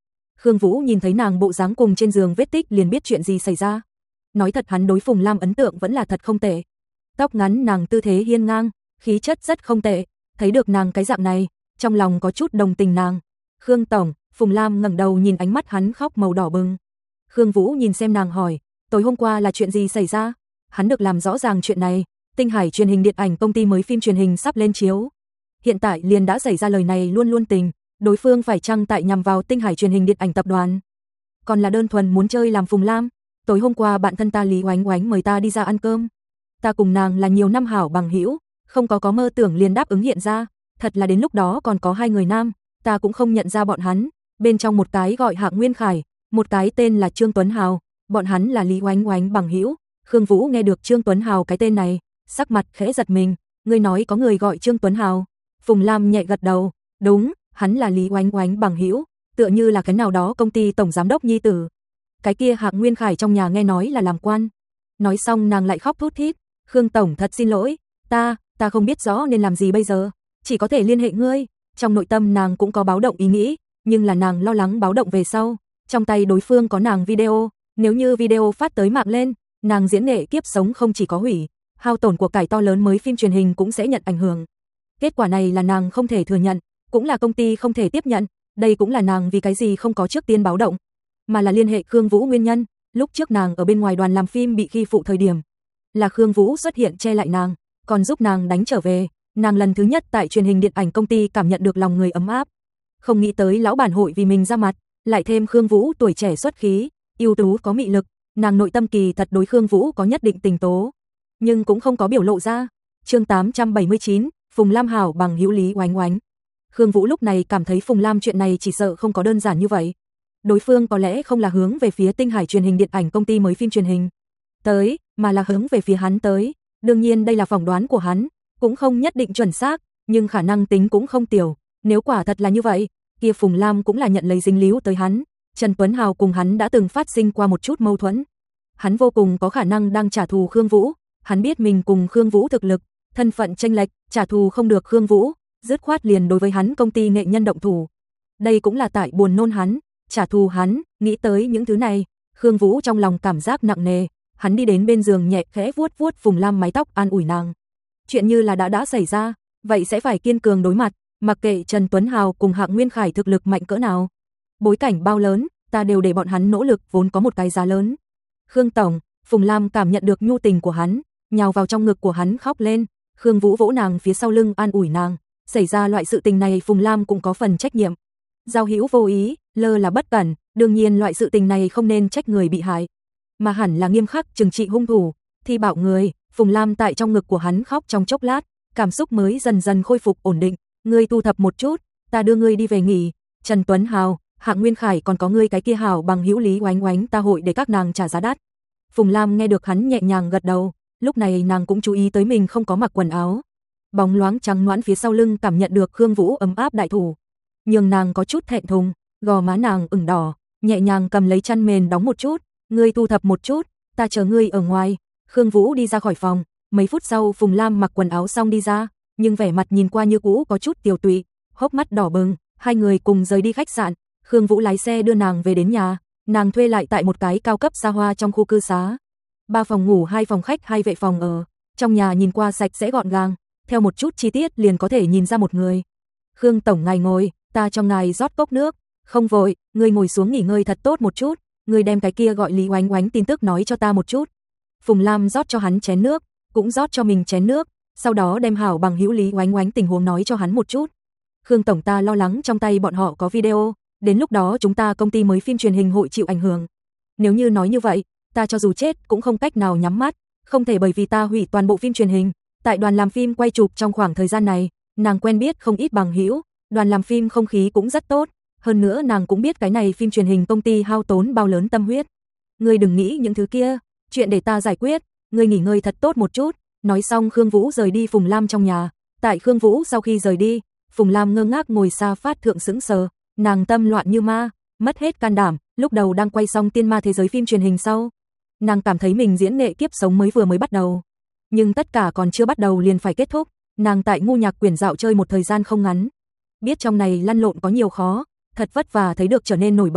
Khương Vũ nhìn thấy nàng bộ dáng cùng trên giường vết tích liền biết chuyện gì xảy ra. Nói thật hắn đối Phùng Lam ấn tượng vẫn là thật không tệ. Tóc ngắn nàng tư thế hiên ngang, khí chất rất không tệ, thấy được nàng cái dạng này, trong lòng có chút đồng tình nàng. Khương tổng, Phùng Lam ngẩng đầu nhìn ánh mắt hắn khóc màu đỏ bừng. Khương Vũ nhìn xem nàng hỏi, tối hôm qua là chuyện gì xảy ra? Hắn được làm rõ ràng chuyện này, Tinh Hải truyền hình điện ảnh công ty mới phim truyền hình sắp lên chiếu. Hiện tại liền đã xảy ra lời này luôn luôn tình, đối phương phải chăng tại nhằm vào Tinh Hải truyền hình điện ảnh tập đoàn? Còn là đơn thuần muốn chơi làm Phùng Lam? Tối hôm qua bạn thân ta Lý Oánh Oánh mời ta đi ra ăn cơm. Ta cùng nàng là nhiều năm hảo bằng hữu, không có có mơ tưởng liền đáp ứng hiện ra, thật là đến lúc đó còn có hai người nam, ta cũng không nhận ra bọn hắn, bên trong một cái gọi Hạng Nguyên Khải, một cái tên là Trương Tuấn Hào, bọn hắn là Lý Oánh Oánh bằng hữu. Khương Vũ nghe được Trương Tuấn Hào cái tên này, sắc mặt khẽ giật mình, ngươi nói có người gọi Trương Tuấn Hào? Phùng Lam nhẹ gật đầu, đúng, hắn là Lý Oánh Oánh bằng hữu, tựa như là cái nào đó công ty tổng giám đốc nhi tử. Cái kia Hạng Nguyên Khải trong nhà nghe nói là làm quan. Nói xong nàng lại khóc thút thít, Khương tổng thật xin lỗi, ta, ta không biết rõ nên làm gì bây giờ, chỉ có thể liên hệ ngươi. Trong nội tâm nàng cũng có báo động ý nghĩ, nhưng là nàng lo lắng báo động về sau, trong tay đối phương có nàng video, nếu như video phát tới mạng lên, nàng diễn nghệ kiếp sống không chỉ có hủy, hao tổn của cải to lớn mới phim truyền hình cũng sẽ nhận ảnh hưởng. Kết quả này là nàng không thể thừa nhận, cũng là công ty không thể tiếp nhận, đây cũng là nàng vì cái gì không có trước tiên báo động, mà là liên hệ Khương Vũ nguyên nhân. Lúc trước nàng ở bên ngoài đoàn làm phim bị khi phụ thời điểm, là Khương Vũ xuất hiện che lại nàng, còn giúp nàng đánh trở về, nàng lần thứ nhất tại truyền hình điện ảnh công ty cảm nhận được lòng người ấm áp. Không nghĩ tới lão bản hội vì mình ra mặt, lại thêm Khương Vũ tuổi trẻ xuất khí, ưu tú có mị lực, nàng nội tâm kỳ thật đối Khương Vũ có nhất định tình tố, nhưng cũng không có biểu lộ ra. Chương tám trăm bảy mươi chín, Phùng Lam hảo bằng hữu Lý Oánh Oánh. Khương Vũ lúc này cảm thấy Phùng Lam chuyện này chỉ sợ không có đơn giản như vậy. Đối phương có lẽ không là hướng về phía Tinh Hải truyền hình điện ảnh công ty mới phim truyền hình tới, mà là hướng về phía hắn tới. Đương nhiên đây là phỏng đoán của hắn, cũng không nhất định chuẩn xác, nhưng khả năng tính cũng không tiểu. Nếu quả thật là như vậy, kia Phùng Lam cũng là nhận lấy dính líu tới hắn. Trần Tuấn Hào cùng hắn đã từng phát sinh qua một chút mâu thuẫn. Hắn vô cùng có khả năng đang trả thù Khương Vũ, hắn biết mình cùng Khương Vũ thực lực, thân phận chênh lệch, trả thù không được Khương Vũ, dứt khoát liền đối với hắn công ty nghệ nhân động thủ. Đây cũng là tại buồn nôn hắn, trả thù hắn, nghĩ tới những thứ này, Khương Vũ trong lòng cảm giác nặng nề, hắn đi đến bên giường nhẹ khẽ vuốt vuốt Phùng Lam mái tóc an ủi nàng. Chuyện như là đã đã xảy ra, vậy sẽ phải kiên cường đối mặt, mặc kệ Trần Tuấn Hào cùng Hạng Nguyên Khải thực lực mạnh cỡ nào, bối cảnh bao lớn, ta đều để bọn hắn nỗ lực vốn có một cái giá lớn. Khương tổng, Phùng Lam cảm nhận được nhu tình của hắn, nhào vào trong ngực của hắn khóc lên. Khương Vũ vỗ nàng phía sau lưng an ủi nàng, xảy ra loại sự tình này Phùng Lam cũng có phần trách nhiệm. Giao hữu vô ý, lơ là bất cẩn, đương nhiên loại sự tình này không nên trách người bị hại, mà hẳn là nghiêm khắc trừng trị hung thủ, thi bạo người. Phùng Lam tại trong ngực của hắn khóc trong chốc lát, cảm xúc mới dần dần khôi phục ổn định. Ngươi thu thập một chút, ta đưa ngươi đi về nghỉ. Trần Tuấn Hào, Hạng Nguyên Khải còn có ngươi cái kia hảo bằng hữu Lý Oánh Oánh ta hội để các nàng trả giá đắt. Phùng Lam nghe được hắn nhẹ nhàng gật đầu, lúc này nàng cũng chú ý tới mình không có mặc quần áo. Bóng loáng trắng nõn phía sau lưng cảm nhận được Khương Vũ ấm áp đại thủ, nhưng nàng có chút thẹn thùng, gò má nàng ửng đỏ, nhẹ nhàng cầm lấy chăn mền đóng một chút, ngươi thu thập một chút, ta chờ ngươi ở ngoài. Khương Vũ đi ra khỏi phòng, mấy phút sau Phùng Lam mặc quần áo xong đi ra, nhưng vẻ mặt nhìn qua như cũ có chút tiều tụy, hốc mắt đỏ bừng, hai người cùng rời đi khách sạn. Khương Vũ lái xe đưa nàng về đến nhà, nàng thuê lại tại một cái cao cấp xa hoa trong khu cư xá. Ba phòng ngủ, hai phòng khách, hai vệ phòng ở, trong nhà nhìn qua sạch sẽ gọn gàng, theo một chút chi tiết liền có thể nhìn ra một người. Khương tổng ngài ngồi, ta cho ngài rót cốc nước. Không vội, ngươi ngồi xuống nghỉ ngơi thật tốt một chút, ngươi đem cái kia gọi Lý Oánh Oánh tin tức nói cho ta một chút. Phùng Lam rót cho hắn chén nước, cũng rót cho mình chén nước, sau đó đem hảo bằng hữu Lý Oánh Oánh tình huống nói cho hắn một chút. Khương tổng, ta lo lắng trong tay bọn họ có video, đến lúc đó chúng ta công ty mới phim truyền hình hội chịu ảnh hưởng. Nếu như nói như vậy, ta cho dù chết cũng không cách nào nhắm mắt, không thể bởi vì ta hủy toàn bộ phim truyền hình. Tại đoàn làm phim quay chụp trong khoảng thời gian này, nàng quen biết không ít bằng hữu, đoàn làm phim không khí cũng rất tốt, hơn nữa nàng cũng biết cái này phim truyền hình công ty hao tốn bao lớn tâm huyết. Ngươi đừng nghĩ những thứ kia, chuyện để ta giải quyết, ngươi nghỉ ngơi thật tốt một chút. Nói xong Khương Vũ rời đi Phùng Lam trong nhà. Tại Khương Vũ sau khi rời đi, Phùng Lam ngơ ngác ngồi xa phát thượng sững sờ, nàng tâm loạn như ma, mất hết can đảm. Lúc đầu đang quay xong Tiên Ma thế giới phim truyền hình sau, nàng cảm thấy mình diễn nghệ kiếp sống mới vừa mới bắt đầu, nhưng tất cả còn chưa bắt đầu liền phải kết thúc. Nàng tại ngu nhạc quyển dạo chơi một thời gian không ngắn, biết trong này lăn lộn có nhiều khó, thật vất vả thấy được trở nên nổi bật,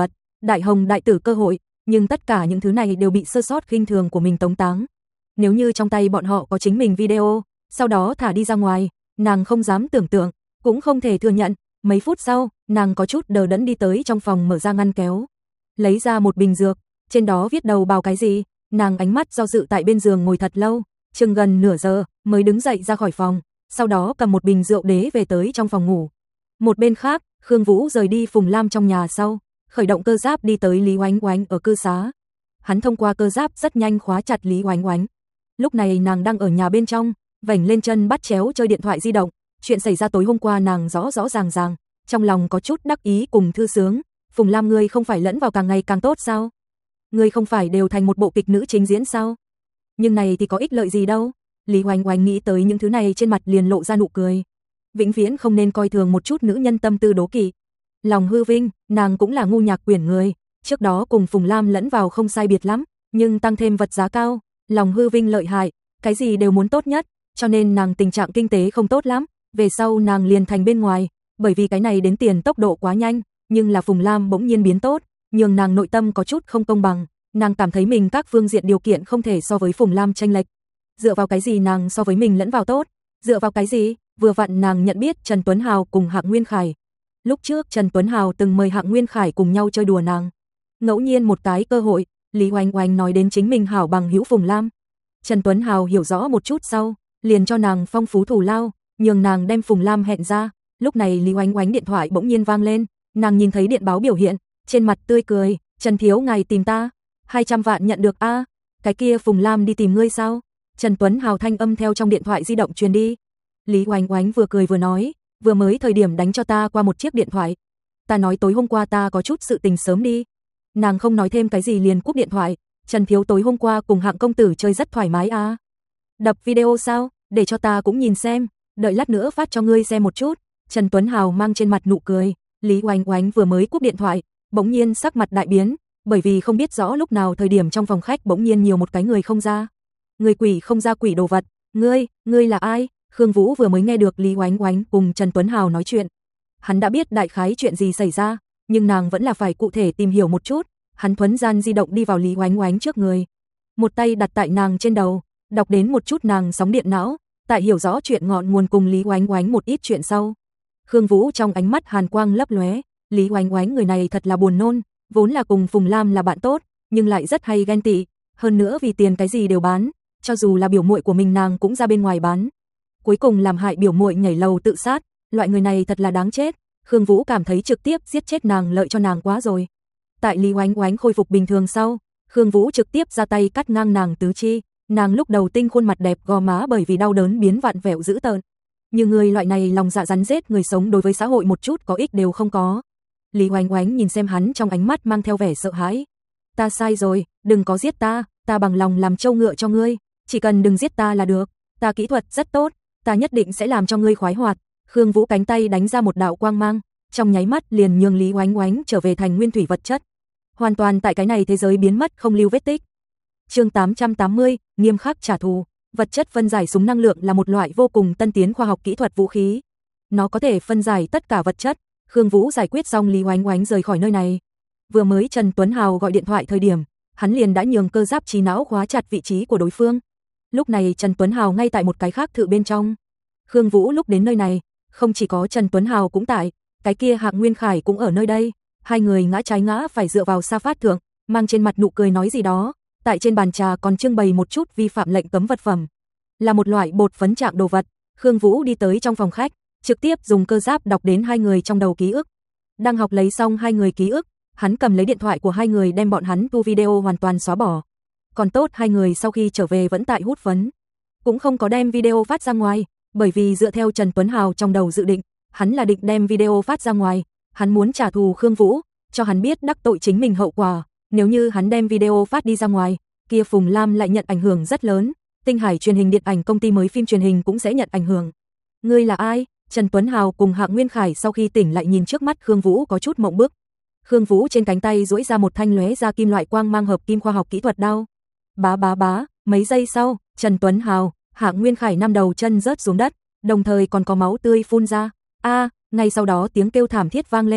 đại hồng đại tử cơ hội, nhưng tất cả những thứ này đều bị sơ sót khinh thường của mình tống táng. Nếu như trong tay bọn họ có chính mình video, sau đó thả đi ra ngoài, nàng không dám tưởng tượng, cũng không thể thừa nhận. Mấy phút sau, nàng có chút đờ đẫn đi tới trong phòng mở ra ngăn kéo, lấy ra một bình dược, trên đó viết đầu bào cái gì, nàng ánh mắt do dự tại bên giường ngồi thật lâu, chừng gần nửa giờ mới đứng dậy ra khỏi phòng, sau đó cầm một bình rượu đế về tới trong phòng ngủ. Một bên khác, Khương Vũ rời đi Phùng Lam trong nhà sau, khởi động cơ giáp đi tới Lý Oánh Oánh ở cư xá. Hắn thông qua cơ giáp rất nhanh khóa chặt Lý Oánh Oánh. Lúc này nàng đang ở nhà bên trong, vảnh lên chân bắt chéo chơi điện thoại di động, chuyện xảy ra tối hôm qua nàng rõ rõ ràng ràng, trong lòng có chút đắc ý cùng thư sướng. Phùng Lam, ngươi không phải lẫn vào càng ngày càng tốt sao? Ngươi không phải đều thành một bộ kịch nữ chính diễn sao? Nhưng này thì có ích lợi gì đâu? Lý Oánh Oánh nghĩ tới những thứ này trên mặt liền lộ ra nụ cười. Vĩnh viễn không nên coi thường một chút nữ nhân tâm tư đố kỵ. Lòng hư vinh, nàng cũng là ngu nhạc quyển người, trước đó cùng Phùng Lam lẫn vào không sai biệt lắm, nhưng tăng thêm vật giá cao, lòng hư vinh lợi hại, cái gì đều muốn tốt nhất, cho nên nàng tình trạng kinh tế không tốt lắm, về sau nàng liền thành bên ngoài, bởi vì cái này đến tiền tốc độ quá nhanh, nhưng là Phùng Lam bỗng nhiên biến tốt, nhưng nàng nội tâm có chút không công bằng, nàng cảm thấy mình các phương diện điều kiện không thể so với Phùng Lam chênh lệch. Dựa vào cái gì nàng so với mình lẫn vào tốt? Dựa vào cái gì? Vừa vặn nàng nhận biết Trần Tuấn Hào cùng Hạng Nguyên Khải. Lúc trước Trần Tuấn Hào từng mời Hạng Nguyên Khải cùng nhau chơi đùa nàng. Ngẫu nhiên một cái cơ hội, Lý Oánh Oánh nói đến chính mình hảo bằng hữu Phùng Lam. Trần Tuấn Hào hiểu rõ một chút sau, liền cho nàng phong phú thù lao, nhường nàng đem Phùng Lam hẹn ra. Lúc này Lý Oánh Oánh điện thoại bỗng nhiên vang lên, nàng nhìn thấy điện báo biểu hiện, trên mặt tươi cười, "Trần thiếu ngài tìm ta, hai trăm vạn nhận được a." "Cái kia Phùng Lam đi tìm ngươi sao?" Trần Tuấn Hào thanh âm theo trong điện thoại di động truyền đi. Lý Oánh Oánh vừa cười vừa nói, "Vừa mới thời điểm đánh cho ta qua một chiếc điện thoại. Ta nói tối hôm qua ta có chút sự tình sớm đi." Nàng không nói thêm cái gì liền cúp điện thoại. "Trần thiếu tối hôm qua cùng Hạng công tử chơi rất thoải mái à? Đập video sao? Để cho ta cũng nhìn xem, đợi lát nữa phát cho ngươi xem một chút." Trần Tuấn Hào mang trên mặt nụ cười. Lý Oánh Oánh vừa mới cúp điện thoại, bỗng nhiên sắc mặt đại biến, bởi vì không biết rõ lúc nào thời điểm trong phòng khách bỗng nhiên nhiều một cái người không ra. Người quỷ không ra quỷ đồ vật, "Ngươi, ngươi là ai?" Khương Vũ vừa mới nghe được Lý Oánh Oánh cùng Trần Tuấn Hào nói chuyện. Hắn đã biết đại khái chuyện gì xảy ra, nhưng nàng vẫn là phải cụ thể tìm hiểu một chút. Hắn thuấn gian di động đi vào Lý Oánh Oánh trước người, một tay đặt tại nàng trên đầu, đọc đến một chút nàng sóng điện não, tại hiểu rõ chuyện ngọn nguồn cùng Lý Oánh Oánh một ít chuyện sau. Khương Vũ trong ánh mắt hàn quang lấp lóe, Lý Oánh Oánh người này thật là buồn nôn, vốn là cùng Phùng Lam là bạn tốt, nhưng lại rất hay ghen tị, hơn nữa vì tiền cái gì đều bán, cho dù là biểu muội của mình nàng cũng ra bên ngoài bán. Cuối cùng làm hại biểu muội nhảy lầu tự sát, loại người này thật là đáng chết. Khương Vũ cảm thấy trực tiếp giết chết nàng lợi cho nàng quá rồi. Tại Lý Oánh Oánh khôi phục bình thường sau, Khương Vũ trực tiếp ra tay cắt ngang nàng tứ chi, nàng lúc đầu tinh khuôn mặt đẹp gò má bởi vì đau đớn biến vặn vẹo dữ tợn. Nhưng người loại này lòng dạ rắn rết người sống đối với xã hội một chút có ích đều không có. Lý Oánh Oánh nhìn xem hắn trong ánh mắt mang theo vẻ sợ hãi. "Ta sai rồi, đừng có giết ta, ta bằng lòng làm trâu ngựa cho ngươi, chỉ cần đừng giết ta là được, ta kỹ thuật rất tốt, ta nhất định sẽ làm cho ngươi khoái hoạt." Khương Vũ cánh tay đánh ra một đạo quang mang, trong nháy mắt liền nhường Lý Oánh Oánh trở về thành nguyên thủy vật chất, hoàn toàn tại cái này thế giới biến mất không lưu vết tích. Chương tám trăm tám mươi, nghiêm khắc trả thù. Vật chất phân giải súng năng lượng là một loại vô cùng tân tiến khoa học kỹ thuật vũ khí. Nó có thể phân giải tất cả vật chất. Khương Vũ giải quyết xong Lý Oánh Oánh rời khỏi nơi này. Vừa mới Trần Tuấn Hào gọi điện thoại thời điểm, hắn liền đã nhường cơ giáp trí não khóa chặt vị trí của đối phương. Lúc này Trần Tuấn Hào ngay tại một cái khác thự bên trong. Khương Vũ lúc đến nơi này, không chỉ có Trần Tuấn Hào cũng tại, cái kia Hạng Nguyên Khải cũng ở nơi đây. Hai người ngã trái ngã phải dựa vào sa phát thượng, mang trên mặt nụ cười nói gì đó. Tại trên bàn trà còn trưng bày một chút vi phạm lệnh cấm vật phẩm, là một loại bột phấn trạng đồ vật. Khương Vũ đi tới trong phòng khách, trực tiếp dùng cơ giáp đọc đến hai người trong đầu ký ức. Đang học lấy xong hai người ký ức, hắn cầm lấy điện thoại của hai người đem bọn hắn tu video hoàn toàn xóa bỏ. Còn tốt hai người sau khi trở về vẫn tại hút phấn, cũng không có đem video phát ra ngoài, bởi vì dựa theo Trần Tuấn Hào trong đầu dự định, hắn là định đem video phát ra ngoài, hắn muốn trả thù Khương Vũ, cho hắn biết đắc tội chính mình hậu quả. Nếu như hắn đem video phát đi ra ngoài, kia Phùng Lam lại nhận ảnh hưởng rất lớn, Tinh Hải truyền hình điện ảnh công ty mới phim truyền hình cũng sẽ nhận ảnh hưởng. "Ngươi là ai?" Trần Tuấn Hào cùng Hạng Nguyên Khải sau khi tỉnh lại nhìn trước mắt Khương Vũ có chút mộng bức. Khương Vũ trên cánh tay duỗi ra một thanh lóe ra kim loại quang mang hợp kim khoa học kỹ thuật đao. Bá bá bá, mấy giây sau, Trần Tuấn Hào, Hạng Nguyên Khải năm đầu chân rớt xuống đất, đồng thời còn có máu tươi phun ra. A, ngay sau đó tiếng kêu thảm thiết vang lên,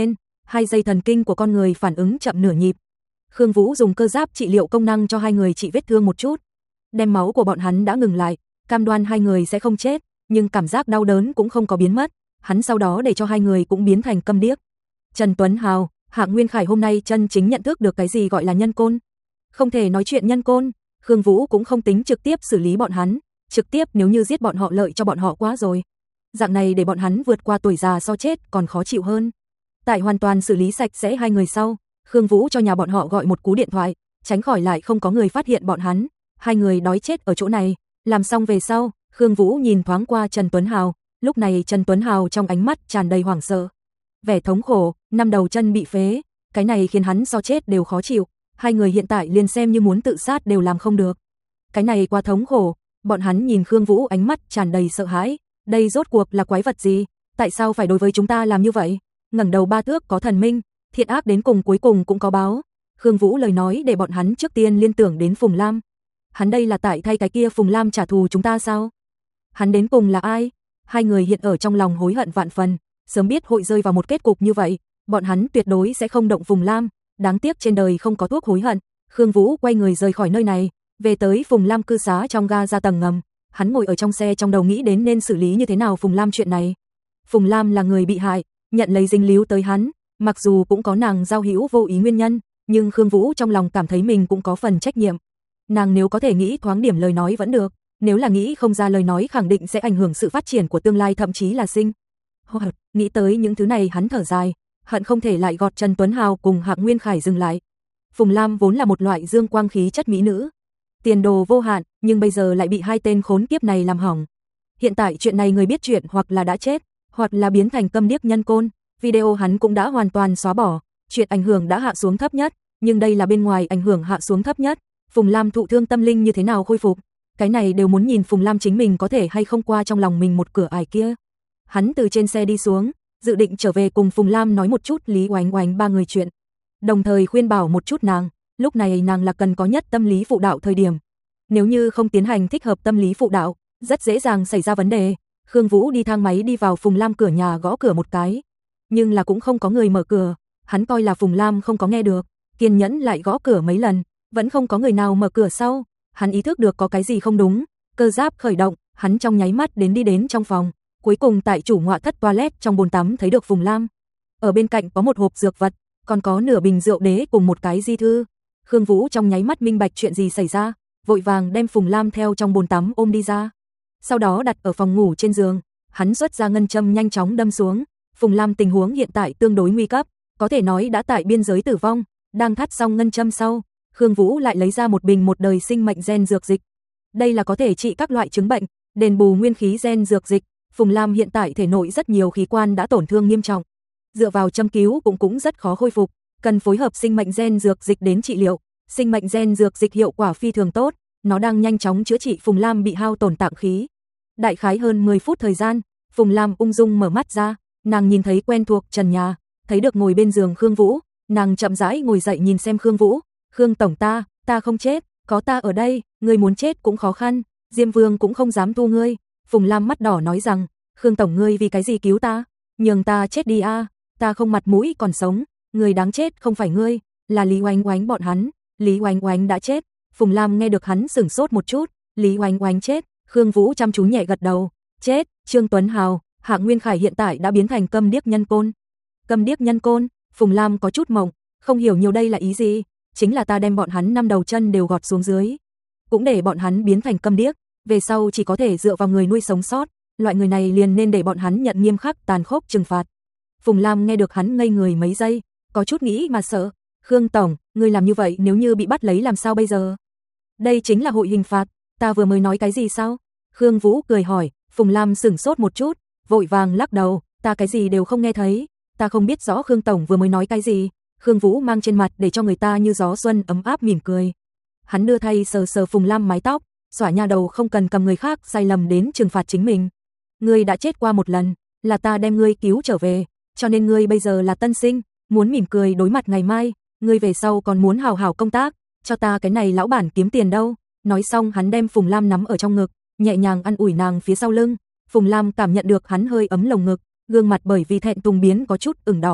hai dây thần kinh của con người phản ứng chậm nửa nhịp. Khương Vũ dùng cơ giáp trị liệu công năng cho hai người trị vết thương một chút. Đem máu của bọn hắn đã ngừng lại, cam đoan hai người sẽ không chết, nhưng cảm giác đau đớn cũng không có biến mất. Hắn sau đó để cho hai người cũng biến thành câm điếc. Trần Tuấn Hào, Hạng Nguyên Khải hôm nay chân chính nhận thức được cái gì gọi là nhân côn. Không thể nói chuyện nhân côn, Khương Vũ cũng không tính trực tiếp xử lý bọn hắn, trực tiếp nếu như giết bọn họ lợi cho bọn họ quá rồi. Dạng này để bọn hắn vượt qua tuổi già so chết còn khó chịu hơn. Tại hoàn toàn xử lý sạch sẽ hai người sau, Khương Vũ cho nhà bọn họ gọi một cú điện thoại, tránh khỏi lại không có người phát hiện bọn hắn. Hai người đói chết ở chỗ này, làm xong về sau, Khương Vũ nhìn thoáng qua Trần Tuấn Hào, lúc này Trần Tuấn Hào trong ánh mắt tràn đầy hoảng sợ. Vẻ thống khổ, năm đầu chân bị phế, cái này khiến hắn so chết đều khó chịu, hai người hiện tại liền xem như muốn tự sát đều làm không được. Cái này quá thống khổ, bọn hắn nhìn Khương Vũ ánh mắt tràn đầy sợ hãi, đây rốt cuộc là quái vật gì, tại sao phải đối với chúng ta làm như vậy? Ngẩng đầu ba thước có thần minh, thiện ác đến cùng cuối cùng cũng có báo. Khương Vũ lời nói để bọn hắn trước tiên liên tưởng đến Phùng Lam. Hắn đây là tại thay cái kia Phùng Lam trả thù chúng ta sao? Hắn đến cùng là ai? Hai người hiện ở trong lòng hối hận vạn phần, sớm biết hội rơi vào một kết cục như vậy, bọn hắn tuyệt đối sẽ không động Phùng Lam, đáng tiếc trên đời không có thuốc hối hận. Khương Vũ quay người rời khỏi nơi này, về tới Phùng Lam cư xá trong ga ra tầng ngầm, hắn ngồi ở trong xe trong đầu nghĩ đến nên xử lý như thế nào Phùng Lam chuyện này. Phùng Lam là người bị hại, nhận lấy dính líu tới hắn, mặc dù cũng có nàng giao hữu vô ý nguyên nhân, nhưng Khương Vũ trong lòng cảm thấy mình cũng có phần trách nhiệm. Nàng nếu có thể nghĩ thoáng điểm lời nói vẫn được, nếu là nghĩ không ra lời nói khẳng định sẽ ảnh hưởng sự phát triển của tương lai thậm chí là sinh. Hoặc, nghĩ tới những thứ này hắn thở dài, hận không thể lại gọt Trần Tuấn Hào cùng Hạng Nguyên Khải dừng lại. Phùng Lam vốn là một loại dương quang khí chất mỹ nữ, tiền đồ vô hạn, nhưng bây giờ lại bị hai tên khốn kiếp này làm hỏng. Hiện tại chuyện này người biết chuyện hoặc là đã chết, hoặc là biến thành câm điếc nhân côn, video hắn cũng đã hoàn toàn xóa bỏ, chuyện ảnh hưởng đã hạ xuống thấp nhất, nhưng đây là bên ngoài ảnh hưởng hạ xuống thấp nhất. Phùng Lam thụ thương tâm linh như thế nào khôi phục, cái này đều muốn nhìn Phùng Lam chính mình có thể hay không qua trong lòng mình một cửa ải kia. Hắn từ trên xe đi xuống, dự định trở về cùng Phùng Lam nói một chút Lý Oánh Oánh ba người chuyện, đồng thời khuyên bảo một chút nàng, lúc này nàng là cần có nhất tâm lý phụ đạo thời điểm. Nếu như không tiến hành thích hợp tâm lý phụ đạo, rất dễ dàng xảy ra vấn đề. Khương Vũ đi thang máy đi vào Phùng Lam cửa nhà gõ cửa một cái, nhưng là cũng không có người mở cửa, hắn coi là Phùng Lam không có nghe được, kiên nhẫn lại gõ cửa mấy lần, vẫn không có người nào mở cửa sau, hắn ý thức được có cái gì không đúng, cơ giáp khởi động, hắn trong nháy mắt đến đi đến trong phòng, cuối cùng tại chủ ngoại thất toilet trong bồn tắm thấy được Phùng Lam. Ở bên cạnh có một hộp dược vật, còn có nửa bình rượu đế cùng một cái di thư. Khương Vũ trong nháy mắt minh bạch chuyện gì xảy ra, vội vàng đem Phùng Lam theo trong bồn tắm ôm đi ra. Sau đó đặt ở phòng ngủ trên giường, hắn xuất ra ngân châm nhanh chóng đâm xuống. Phùng Lam tình huống hiện tại tương đối nguy cấp, có thể nói đã tại biên giới tử vong, đang thắt xong ngân châm sau, Khương Vũ lại lấy ra một bình một đời sinh mệnh gen dược dịch. Đây là có thể trị các loại chứng bệnh, đền bù nguyên khí gen dược dịch. Phùng Lam hiện tại thể nội rất nhiều khí quan đã tổn thương nghiêm trọng, dựa vào châm cứu cũng cũng rất khó khôi phục, cần phối hợp sinh mệnh gen dược dịch đến trị liệu. Sinh mệnh gen dược dịch hiệu quả phi thường tốt, nó đang nhanh chóng chữa trị Phùng Lam bị hao tổn tạng khí. Đại khái hơn mười phút thời gian, Phùng Lam ung dung mở mắt ra, nàng nhìn thấy quen thuộc trần nhà, thấy được ngồi bên giường Khương Vũ, nàng chậm rãi ngồi dậy nhìn xem Khương Vũ, "Khương tổng ta, ta không chết, có ta ở đây, ngươi muốn chết cũng khó khăn, Diêm Vương cũng không dám thu ngươi." Phùng Lam mắt đỏ nói rằng, "Khương tổng ngươi vì cái gì cứu ta? Nhường ta chết đi a, ta không mặt mũi còn sống, người đáng chết không phải ngươi, là Lý Oánh Oánh bọn hắn." Lý Oánh Oánh đã chết. Phùng Lam nghe được hắn sửng sốt một chút, Lý Oánh Oánh chết. Khương Vũ chăm chú nhẹ gật đầu, chết. Trương Tuấn Hào, Hạng Nguyên Khải hiện tại đã biến thành câm điếc nhân côn. Câm điếc nhân côn? Phùng Lam có chút mộng, không hiểu nhiều đây là ý gì, chính là ta đem bọn hắn năm đầu chân đều gọt xuống dưới, cũng để bọn hắn biến thành câm điếc, về sau chỉ có thể dựa vào người nuôi sống sót, loại người này liền nên để bọn hắn nhận nghiêm khắc tàn khốc trừng phạt. Phùng Lam nghe được hắn ngây người mấy giây, có chút nghĩ mà sợ. "Khương tổng, ngươi làm như vậy nếu như bị bắt lấy làm sao bây giờ?" "Đây chính là hội hình phạt, ta vừa mới nói cái gì sao?" Khương Vũ cười hỏi. Phùng Lam sửng sốt một chút, vội vàng lắc đầu, "Ta cái gì đều không nghe thấy, ta không biết rõ Khương tổng vừa mới nói cái gì." Khương Vũ mang trên mặt để cho người ta như gió xuân ấm áp mỉm cười. Hắn đưa tay sờ sờ Phùng Lam mái tóc, xõa nha đầu không cần cầm người khác sai lầm đến trừng phạt chính mình. "Ngươi đã chết qua một lần, là ta đem ngươi cứu trở về, cho nên ngươi bây giờ là tân sinh, muốn mỉm cười đối mặt ngày mai, ngươi về sau còn muốn hào hào công tác, cho ta cái này lão bản kiếm tiền đâu." Nói xong hắn đem Phùng Lam nắm ở trong ngực, nhẹ nhàng ăn ủi nàng phía sau lưng. Phùng Lam cảm nhận được hắn hơi ấm lồng ngực, gương mặt bởi vì thẹn thùng biến có chút ửng đỏ.